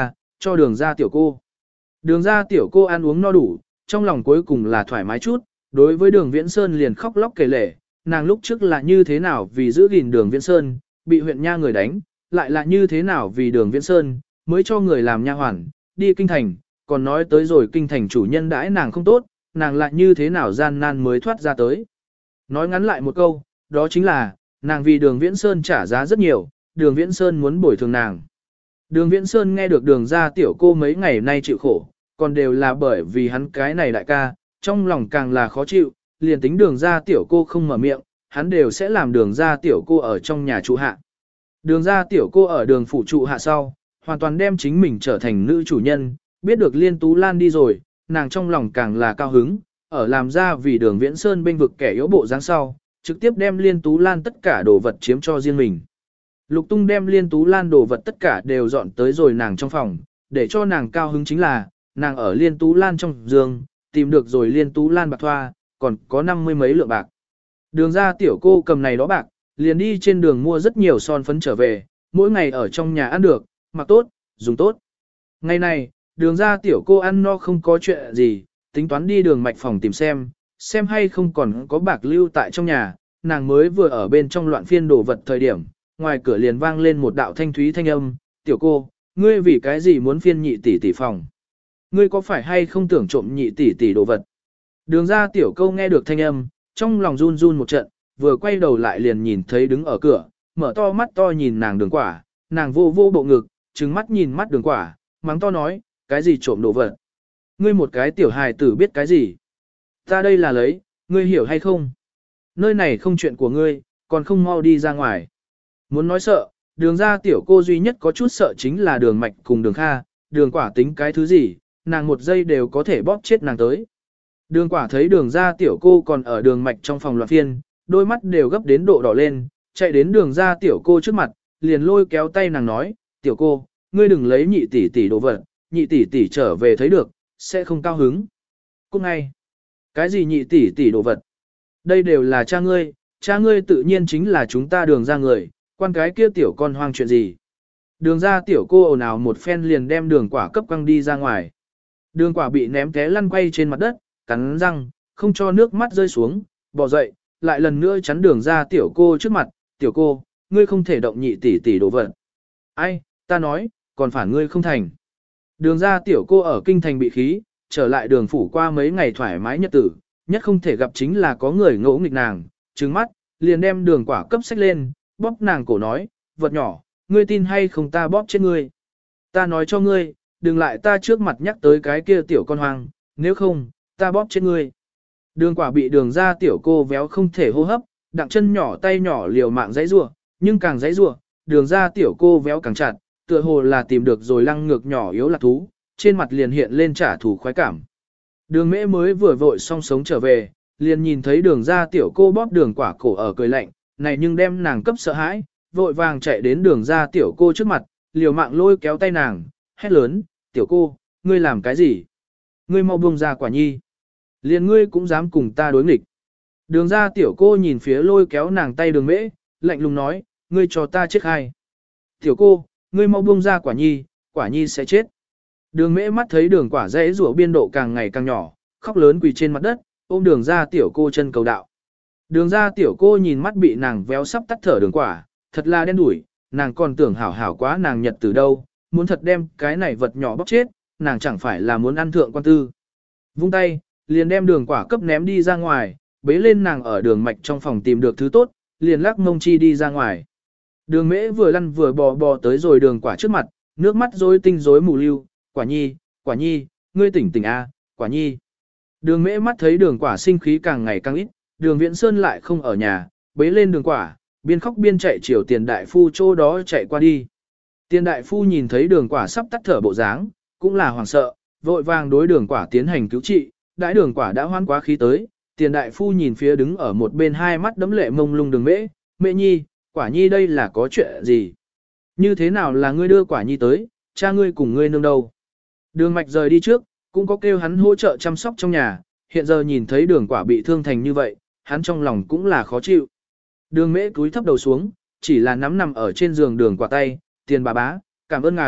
cho đường ra tiểu cô. Đường ra tiểu cô ăn uống no đủ, trong lòng cuối cùng là thoải mái chút, đối với đường Viễn Sơn liền khóc lóc kể lể, nàng lúc trước là như thế nào vì giữ gìn đường Viễn Sơn, bị huyện nha người đánh, lại là như thế nào vì đường Viễn Sơn, mới cho người làm nha hoàn, đi kinh thành, còn nói tới rồi kinh thành chủ nhân đãi nàng không tốt, nàng lại như thế nào gian nan mới thoát ra tới. Nói ngắn lại một câu, đó chính là, nàng vì đường Viễn Sơn trả giá rất nhiều, đường Viễn Sơn muốn bồi thường nàng. Đường Viễn Sơn nghe được đường ra tiểu cô mấy ngày nay chịu khổ, còn đều là bởi vì hắn cái này đại ca, trong lòng càng là khó chịu, liền tính đường ra tiểu cô không mở miệng, hắn đều sẽ làm đường ra tiểu cô ở trong nhà trụ hạ. Đường ra tiểu cô ở đường phủ trụ hạ sau, hoàn toàn đem chính mình trở thành nữ chủ nhân, biết được Liên Tú Lan đi rồi, nàng trong lòng càng là cao hứng, ở làm ra vì đường Viễn Sơn bênh vực kẻ yếu bộ dáng sau, trực tiếp đem Liên Tú Lan tất cả đồ vật chiếm cho riêng mình. Lục Tung đem Liên Tú Lan đồ vật tất cả đều dọn tới rồi nàng trong phòng, để cho nàng cao hứng chính là, nàng ở Liên Tú Lan trong giường, tìm được rồi Liên Tú Lan bạc thoa, còn có 50 mấy lượng bạc. Đường ra tiểu cô cầm này đó bạc, liền đi trên đường mua rất nhiều son phấn trở về, mỗi ngày ở trong nhà ăn được, mặc tốt, dùng tốt. Ngày này, đường ra tiểu cô ăn no không có chuyện gì, tính toán đi đường mạch phòng tìm xem hay không còn có bạc lưu tại trong nhà, nàng mới vừa ở bên trong loạn phiên đồ vật thời điểm, ngoài cửa liền vang lên một đạo thanh thúy thanh âm, tiểu cô, ngươi vì cái gì muốn phiên nhị tỷ tỷ phòng? Ngươi có phải hay không tưởng trộm nhị tỷ tỷ đồ vật? Đường ra tiểu câu nghe được thanh âm, trong lòng run run một trận, vừa quay đầu lại liền nhìn thấy đứng ở cửa, mở to mắt to nhìn nàng đường quả, nàng vô vô bộ ngực, trừng mắt nhìn mắt đường quả, mắng to nói, cái gì trộm đồ vật? Ngươi một cái tiểu hài tử biết cái gì? Ta đây là lấy, ngươi hiểu hay không? Nơi này không chuyện của ngươi, còn không mau đi ra ngoài. Muốn nói sợ, đường ra tiểu cô duy nhất có chút sợ chính là đường mạch cùng đường kha, đường quả tính cái thứ gì, nàng một giây đều có thể bóp chết nàng tới. Đường quả thấy đường ra tiểu cô còn ở đường mạch trong phòng loạn phiên, đôi mắt đều gấp đến độ đỏ lên, chạy đến đường ra tiểu cô trước mặt, liền lôi kéo tay nàng nói, tiểu cô, ngươi đừng lấy nhị tỷ tỷ đồ vật, nhị tỷ tỷ trở về thấy được, sẽ không cao hứng. Cút ngay. Cái gì nhị tỷ tỷ đồ vật? Đây đều là cha ngươi tự nhiên chính là chúng ta đường ra người, quan cái kia tiểu con hoang chuyện gì. Đường ra tiểu cô ồn ào một phen liền đem đường quả cấp quăng đi ra ngoài. Đường quả bị ném té lăn quay trên mặt đất, cắn răng, không cho nước mắt rơi xuống, bỏ dậy, lại lần nữa chắn đường ra tiểu cô trước mặt, tiểu cô, ngươi không thể động nhị tỷ tỷ đồ vật. Ai, ta nói, còn phản ngươi không thành. Đường ra tiểu cô ở kinh thành bị khí, trở lại đường phủ qua mấy ngày thoải mái nhật tử, nhất không thể gặp chính là có người ngỗ nghịch nàng, trừng mắt, liền đem đường quả cấp sách lên, bóp nàng cổ nói, vật nhỏ, ngươi tin hay không ta bóp chết ngươi. Ta nói cho ngươi, đừng lại ta trước mặt nhắc tới cái kia tiểu con hoang, nếu không, ta bóp chết ngươi. Đường quả bị đường ra tiểu cô véo không thể hô hấp, đặng chân nhỏ tay nhỏ liều mạng giãy giụa, nhưng càng giãy giụa, đường ra tiểu cô véo càng chặt, tựa hồ là tìm được rồi lăng ngược nhỏ yếu lạc thú, trên mặt liền hiện lên trả thù khoái cảm. Đường mễ mới vừa vội xong sống trở về, liền nhìn thấy đường ra tiểu cô bóp đường quả cổ ở cười lạnh, này nhưng đem nàng cấp sợ hãi, vội vàng chạy đến đường ra tiểu cô trước mặt, liều mạng lôi kéo tay nàng, hét lớn, tiểu cô, ngươi làm cái gì? Ngươi mau buông ra quả nhi. Liền ngươi cũng dám cùng ta đối nghịch. Đường ra tiểu cô nhìn phía lôi kéo nàng tay đường mễ, lạnh lùng nói, ngươi cho ta chết hay. Tiểu cô, ngươi mau buông ra quả nhi sẽ chết. Đường mễ mắt thấy đường quả rẽ rủa biên độ càng ngày càng nhỏ, khóc lớn quỳ trên mặt đất, ôm đường ra tiểu cô chân cầu đạo. Đường ra tiểu cô nhìn mắt bị nàng véo sắp tắt thở đường quả, thật là đen đủi, nàng còn tưởng hảo hảo quá nàng nhật từ đâu, muốn thật đem cái này vật nhỏ bóc chết, nàng chẳng phải là muốn ăn thượng quan tư. Vung tay, liền đem đường quả cấp ném đi ra ngoài, bế lên nàng ở đường mạch trong phòng tìm được thứ tốt, liền lắc mông chi đi ra ngoài. Đường mễ vừa lăn vừa bò tới rồi đường quả trước mặt, nước mắt rối tinh rối mù lưu, quả nhi, ngươi tỉnh tỉnh a, quả nhi. Đường mễ mắt thấy đường quả sinh khí càng ngày càng ít, đường Viễn Sơn lại không ở nhà, bế lên đường quả, biên khóc biên chạy chiều tiền đại phu chỗ đó chạy qua đi. Tiền đại phu nhìn thấy đường quả sắp tắt thở bộ dáng, cũng là hoảng sợ, vội vàng đối đường quả tiến hành cứu trị, đãi đường quả đã hoan quá khí tới, tiền đại phu nhìn phía đứng ở một bên hai mắt đấm lệ mông lung đường mễ, mẹ nhi, quả nhi đây là có chuyện gì? Như thế nào là ngươi đưa quả nhi tới, cha ngươi cùng ngươi nương đâu? Đường mạch rời đi trước, cũng có kêu hắn hỗ trợ chăm sóc trong nhà, hiện giờ nhìn thấy đường quả bị thương thành như vậy, hắn trong lòng cũng là khó chịu. Đường mễ cúi thấp đầu xuống, chỉ là nắm nằm ở trên giường đường quả tay, tiền bà bá, cảm ơn ngài,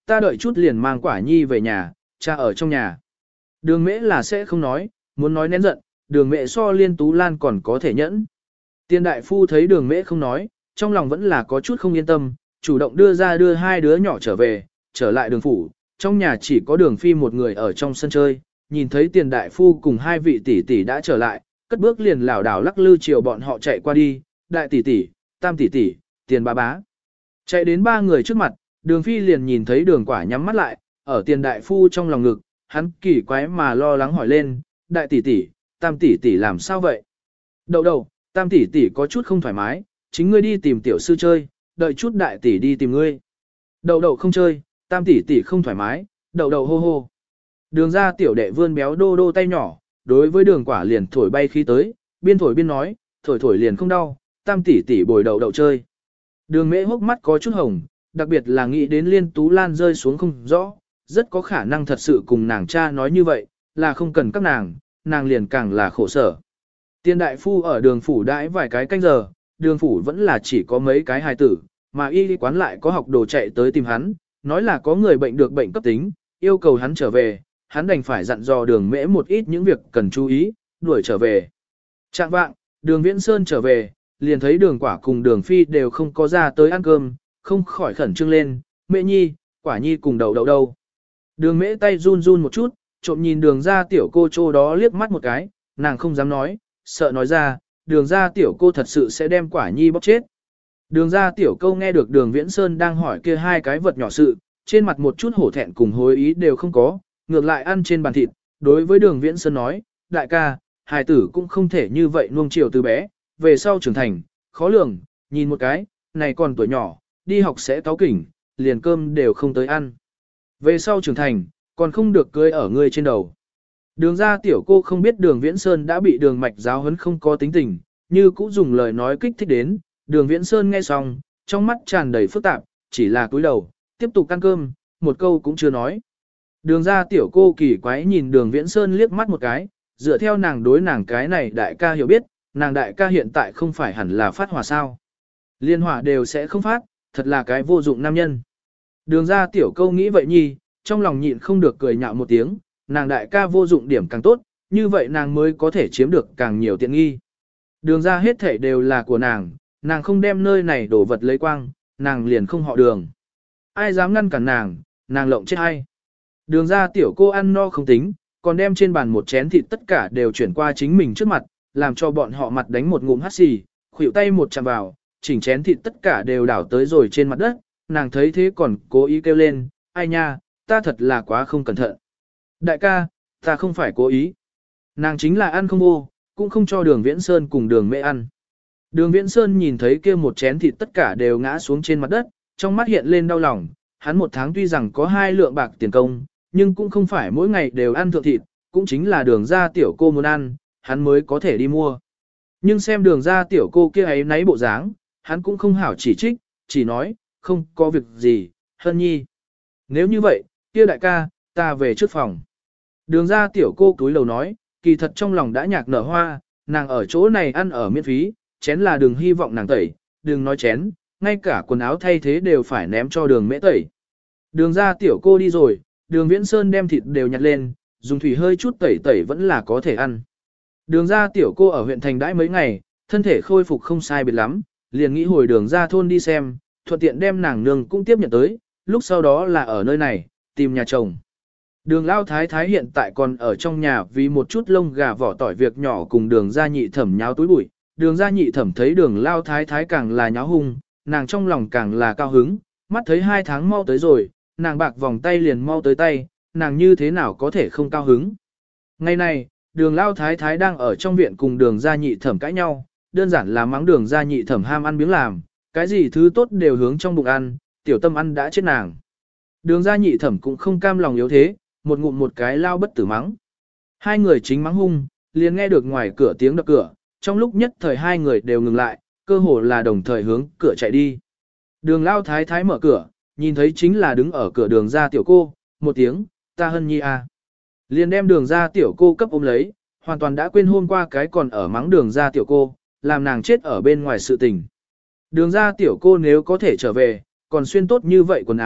ta đợi chút liền mang Quả Nhi về nhà, cha ở trong nhà. Đường Mễ là sẽ không nói, muốn nói nén giận, Đường Mễ so Liên Tú Lan còn có thể nhẫn. Tiền đại phu thấy Đường Mễ không nói, trong lòng vẫn là có chút không yên tâm, chủ động đưa hai đứa nhỏ trở lại Đường phủ, trong nhà chỉ có Đường Phi một người ở trong sân chơi, nhìn thấy Tiền đại phu cùng hai vị tỷ tỷ đã trở lại, cất bước liền lảo đảo lắc lư chiều bọn họ chạy qua đi, đại tỷ tỷ, tam tỷ tỷ, Tiền bá bá. Chạy đến ba người trước mặt, Đường Phi liền nhìn thấy Đường Quả nhắm mắt lại, ở Tiền đại phu trong lòng ngực, hắn kỳ quái mà lo lắng hỏi lên, đại tỷ tỷ, tam tỷ tỷ làm sao vậy? Đậu đậu, tam tỷ tỷ có chút không thoải mái, chính ngươi đi tìm tiểu sư chơi, đợi chút đại tỷ đi tìm ngươi. Đậu đậu không chơi, tam tỷ tỷ không thoải mái, đậu đậu hô hô. Đường ra tiểu đệ vươn béo đô đô tay nhỏ, đối với Đường Quả liền thổi bay khí tới, biên thổi biên nói, thổi thổi liền không đau, tam tỷ tỷ bồi đậu đậu chơi. Đường Mễ hốc mắt có chút hồng, đặc biệt là nghĩ đến Liên Tú Lan rơi xuống không rõ, rất có khả năng thật sự cùng nàng cha nói như vậy, là không cần các nàng liền càng là khổ sở. Tiên đại phu ở Đường phủ đãi vài cái canh giờ, Đường phủ vẫn là chỉ có mấy cái hài tử, mà y quán lại có học đồ chạy tới tìm hắn, nói là có người bệnh được bệnh cấp tính, yêu cầu hắn trở về, hắn đành phải dặn dò Đường Mễ một ít những việc cần chú ý, đuổi trở về. Trạng vạng, Đường Viễn Sơn trở về, liền thấy Đường Quả cùng Đường Phi đều không có ra tới ăn cơm, không khỏi khẩn trương lên, Mễ Nhi, Quả Nhi cùng đậu đậu đâu. Đường Mễ tay run run một chút, trộm nhìn Đường ra tiểu cô chỗ đó liếc mắt một cái, nàng không dám nói, sợ nói ra, Đường ra tiểu cô thật sự sẽ đem Quả Nhi bóc chết. Đường ra tiểu câu nghe được Đường Viễn Sơn đang hỏi kia hai cái vật nhỏ sự, trên mặt một chút hổ thẹn cùng hối ý đều không có, ngược lại ăn trên bàn thịt, đối với Đường Viễn Sơn nói, đại ca, hài tử cũng không thể như vậy nuông chiều từ bé, về sau trưởng thành, khó lường, nhìn một cái, này còn tuổi nhỏ, đi học sẽ cáu kỉnh, liền cơm đều không tới ăn. Về sau trưởng thành, còn không được cưới ở ngươi trên đầu. Đường ra tiểu cô không biết Đường Viễn Sơn đã bị Đường Mạch giáo huấn không có tính tình, như cũng dùng lời nói kích thích đến, Đường Viễn Sơn nghe xong, trong mắt tràn đầy phức tạp, chỉ là cúi đầu, tiếp tục ăn cơm, một câu cũng chưa nói. Đường ra tiểu cô kỳ quái nhìn Đường Viễn Sơn liếc mắt một cái, dựa theo nàng đối nàng cái này đại ca hiểu biết, nàng đại ca hiện tại không phải hẳn là phát hỏa sao. Liên hỏa đều sẽ không phát, thật là cái vô dụng nam nhân. Đường ra tiểu câu nghĩ vậy nhi, trong lòng nhịn không được cười nhạo một tiếng, nàng đại ca vô dụng điểm càng tốt, như vậy nàng mới có thể chiếm được càng nhiều tiện nghi. Đường ra hết thể đều là của nàng không đem nơi này đổ vật lấy quang, nàng liền không họ Đường. Ai dám ngăn cản nàng lộng chết hay. Đường ra tiểu cô ăn no không tính, còn đem trên bàn một chén thịt tất cả đều chuyển qua chính mình trước mặt, làm cho bọn họ mặt đánh một ngụm hắt xì, khuỷu tay một chạm vào, chỉnh chén thịt tất cả đều đảo tới rồi trên mặt đất, nàng thấy thế còn cố ý kêu lên, ai nha, ta thật là quá không cẩn thận. Đại ca, ta không phải cố ý. Nàng chính là ăn không vô, cũng không cho Đường Viễn Sơn cùng Đường Mễ ăn. Đường Viễn Sơn nhìn thấy kia một chén thịt tất cả đều ngã xuống trên mặt đất, trong mắt hiện lên đau lòng, hắn một tháng tuy rằng có 2 lượng bạc tiền công, nhưng cũng không phải mỗi ngày đều ăn thượng thịt, cũng chính là Đường ra tiểu cô muốn ăn, hắn mới có thể đi mua. Nhưng xem Đường ra tiểu cô kia ấy nấy bộ dáng, hắn cũng không hảo chỉ trích, chỉ nói, không có việc gì, Hân Nhi. Nếu như vậy, kia đại ca, ta về trước phòng. Đường ra tiểu cô túi lầu nói, kỳ thật trong lòng đã nhạc nở hoa, nàng ở chỗ này ăn ở miễn phí, chén là đừng hy vọng nàng tẩy, đừng nói chén, ngay cả quần áo thay thế đều phải ném cho Đường Mễ tẩy. Đường ra tiểu cô đi rồi, Đường Viễn Sơn đem thịt đều nhặt lên, dùng thủy hơi chút tẩy tẩy vẫn là có thể ăn. Đường ra tiểu cô ở huyện thành đãi mấy ngày, thân thể khôi phục không sai biệt lắm, liền nghĩ hồi Đường ra thôn đi xem, thuận tiện đem nàng nương cũng tiếp nhận tới, lúc sau đó là ở nơi này, tìm nhà chồng. Đường lao thái thái hiện tại còn ở trong nhà vì một chút lông gà vỏ tỏi việc nhỏ cùng Đường gia nhị thẩm nháo túi bụi. Đường gia nhị thẩm thấy Đường lao thái thái càng là nháo hung, nàng trong lòng càng là cao hứng, mắt thấy 2 tháng mau tới rồi, nàng bạc vòng tay liền mau tới tay, nàng như thế nào có thể không cao hứng. Ngày này, Đường lao thái thái đang ở trong viện cùng Đường gia nhị thẩm cãi nhau, đơn giản là mắng Đường gia nhị thẩm ham ăn biếng làm, cái gì thứ tốt đều hướng trong bụng ăn, tiểu tâm ăn đã chết nàng. Đường gia nhị thẩm cũng không cam lòng yếu thế, một ngụm một cái lao bất tử mắng. Hai người chính mắng hung, liền nghe được ngoài cửa tiếng đập cửa, trong lúc nhất thời hai người đều ngừng lại, cơ hồ là đồng thời hướng cửa chạy đi. Đường lao thái thái mở cửa, nhìn thấy chính là đứng ở cửa Đường gia tiểu cô, một tiếng, ta Hân Nhi à. Liền đem Đường gia tiểu cô cấp ôm lấy, hoàn toàn đã quên hôm qua cái còn ở mắng Đường gia tiểu cô, làm nàng chết ở bên ngoài sự tình. Đường gia tiểu cô nếu có thể trở về, còn xuyên tốt như vậy quần áo,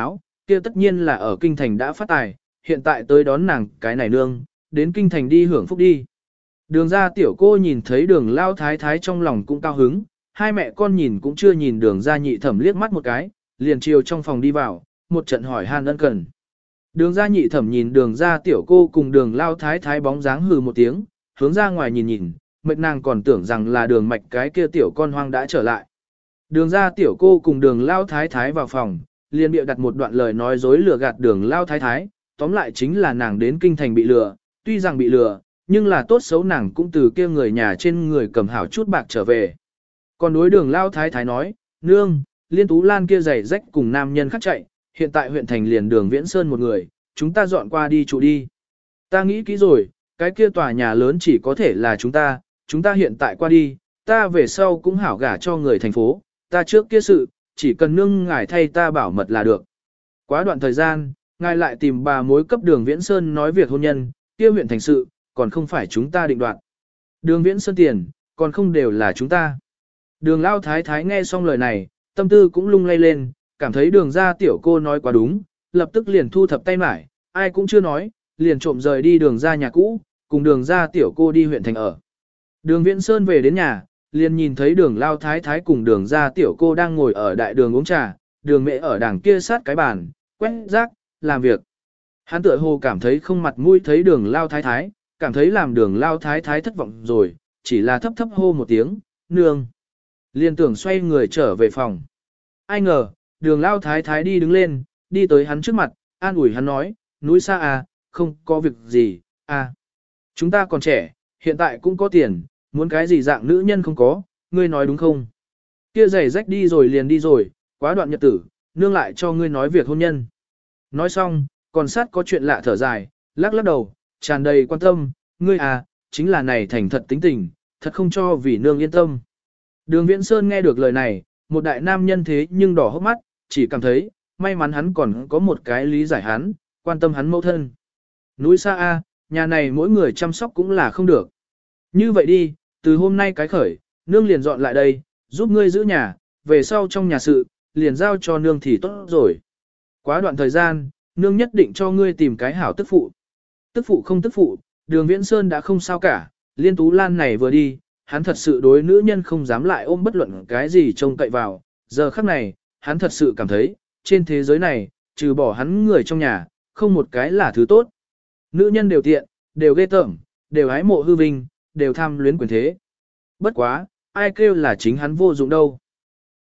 kia tất nhiên là ở kinh thành đã phát tài, hiện tại tới đón nàng cái này nương, đến kinh thành đi hưởng phúc đi. Đường ra tiểu cô nhìn thấy đường lao thái thái trong lòng cũng cao hứng, hai mẹ con nhìn cũng chưa nhìn đường ra nhị thẩm liếc mắt một cái, liền chiều trong phòng đi vào, một trận hỏi han ân cần. Đường ra nhị thẩm nhìn đường ra tiểu cô cùng đường lao thái thái bóng dáng hừ một tiếng, hướng ra ngoài nhìn nhìn, mệt nàng còn tưởng rằng là đường mạch cái kia tiểu con hoang đã trở lại. Đường ra tiểu cô cùng đường lao thái thái vào phòng, liền bịa đặt một đoạn lời nói dối lừa gạt đường lao thái thái, tóm lại chính là nàng đến kinh thành bị lừa, tuy rằng bị lừa, nhưng là tốt xấu nàng cũng từ kia người nhà trên người cầm hảo chút bạc trở về. Còn đối đường lao thái thái nói, nương, Liên Tú Lan kia giày rách cùng nam nhân khác chạy, hiện tại huyện thành liền đường Viễn Sơn một người, chúng ta dọn qua đi trụ đi. Ta nghĩ kỹ rồi, cái kia tòa nhà lớn chỉ có thể là chúng ta hiện tại qua đi, ta về sau cũng hảo gả cho người thành phố, ta trước kia sự, chỉ cần nương ngài thay ta bảo mật là được. Quá đoạn thời gian, ngài lại tìm bà mối cấp đường Viễn Sơn nói việc hôn nhân, kia huyện thành sự, còn không phải chúng ta định đoạt. Đường Viễn Sơn tiền, còn không đều là chúng ta. Đường Lao Thái Thái nghe xong lời này, tâm tư cũng lung lay lên, cảm thấy đường ra tiểu cô nói quá đúng, lập tức liền thu thập tay mải, ai cũng chưa nói, liền trộm rời đi đường ra nhà cũ, cùng đường ra tiểu cô đi huyện thành ở. Đường Viễn Sơn về đến nhà, liền nhìn thấy đường Lao Thái Thái cùng đường ra tiểu cô đang ngồi ở đại đường uống trà, đường mẹ ở đằng kia sát cái bàn, quét rác, làm việc. Hắn tựa hồ cảm thấy không mặt mũi thấy đường Lao Thái Thái, cảm thấy làm đường Lao Thái Thái thất vọng rồi, chỉ là thấp thấp hô một tiếng, nương. Liền tưởng xoay người trở về phòng. Ai ngờ, đường Lao Thái Thái đi đứng lên, đi tới hắn trước mặt, an ủi hắn nói, núi xa à, không có việc gì, à. Chúng ta còn trẻ, hiện tại cũng có tiền, muốn cái gì dạng nữ nhân không có, ngươi nói đúng không? Kia giày rách đi rồi liền đi rồi, quá đoạn nhật tử, nương lại cho ngươi nói việc hôn nhân. Nói xong, còn sát có chuyện lạ thở dài, lắc lắc đầu, tràn đầy quan tâm, ngươi à, chính là này thành thật tính tình, thật không cho vì nương yên tâm. Đường Viễn Sơn nghe được lời này, một đại nam nhân thế nhưng đỏ hốc mắt, chỉ cảm thấy, may mắn hắn còn có một cái lý giải hắn, quan tâm hắn mẫu thân. Núi xa a, nhà này mỗi người chăm sóc cũng là không được. Như vậy đi, từ hôm nay cái khởi, nương liền dọn lại đây, giúp ngươi giữ nhà, về sau trong nhà sự, liền giao cho nương thì tốt rồi. Quá đoạn thời gian, nương nhất định cho ngươi tìm cái hảo tức phụ. Tức phụ không tức phụ, đường Viễn Sơn đã không sao cả, Liên Tú Lan này vừa đi, hắn thật sự đối nữ nhân không dám lại ôm bất luận cái gì trông cậy vào. Giờ khắc này, hắn thật sự cảm thấy, trên thế giới này, trừ bỏ hắn người trong nhà, không một cái là thứ tốt. Nữ nhân đều tiện, đều ghê tởm, đều ái mộ hư vinh, đều tham luyến quyền thế. Bất quá, ai kêu là chính hắn vô dụng đâu.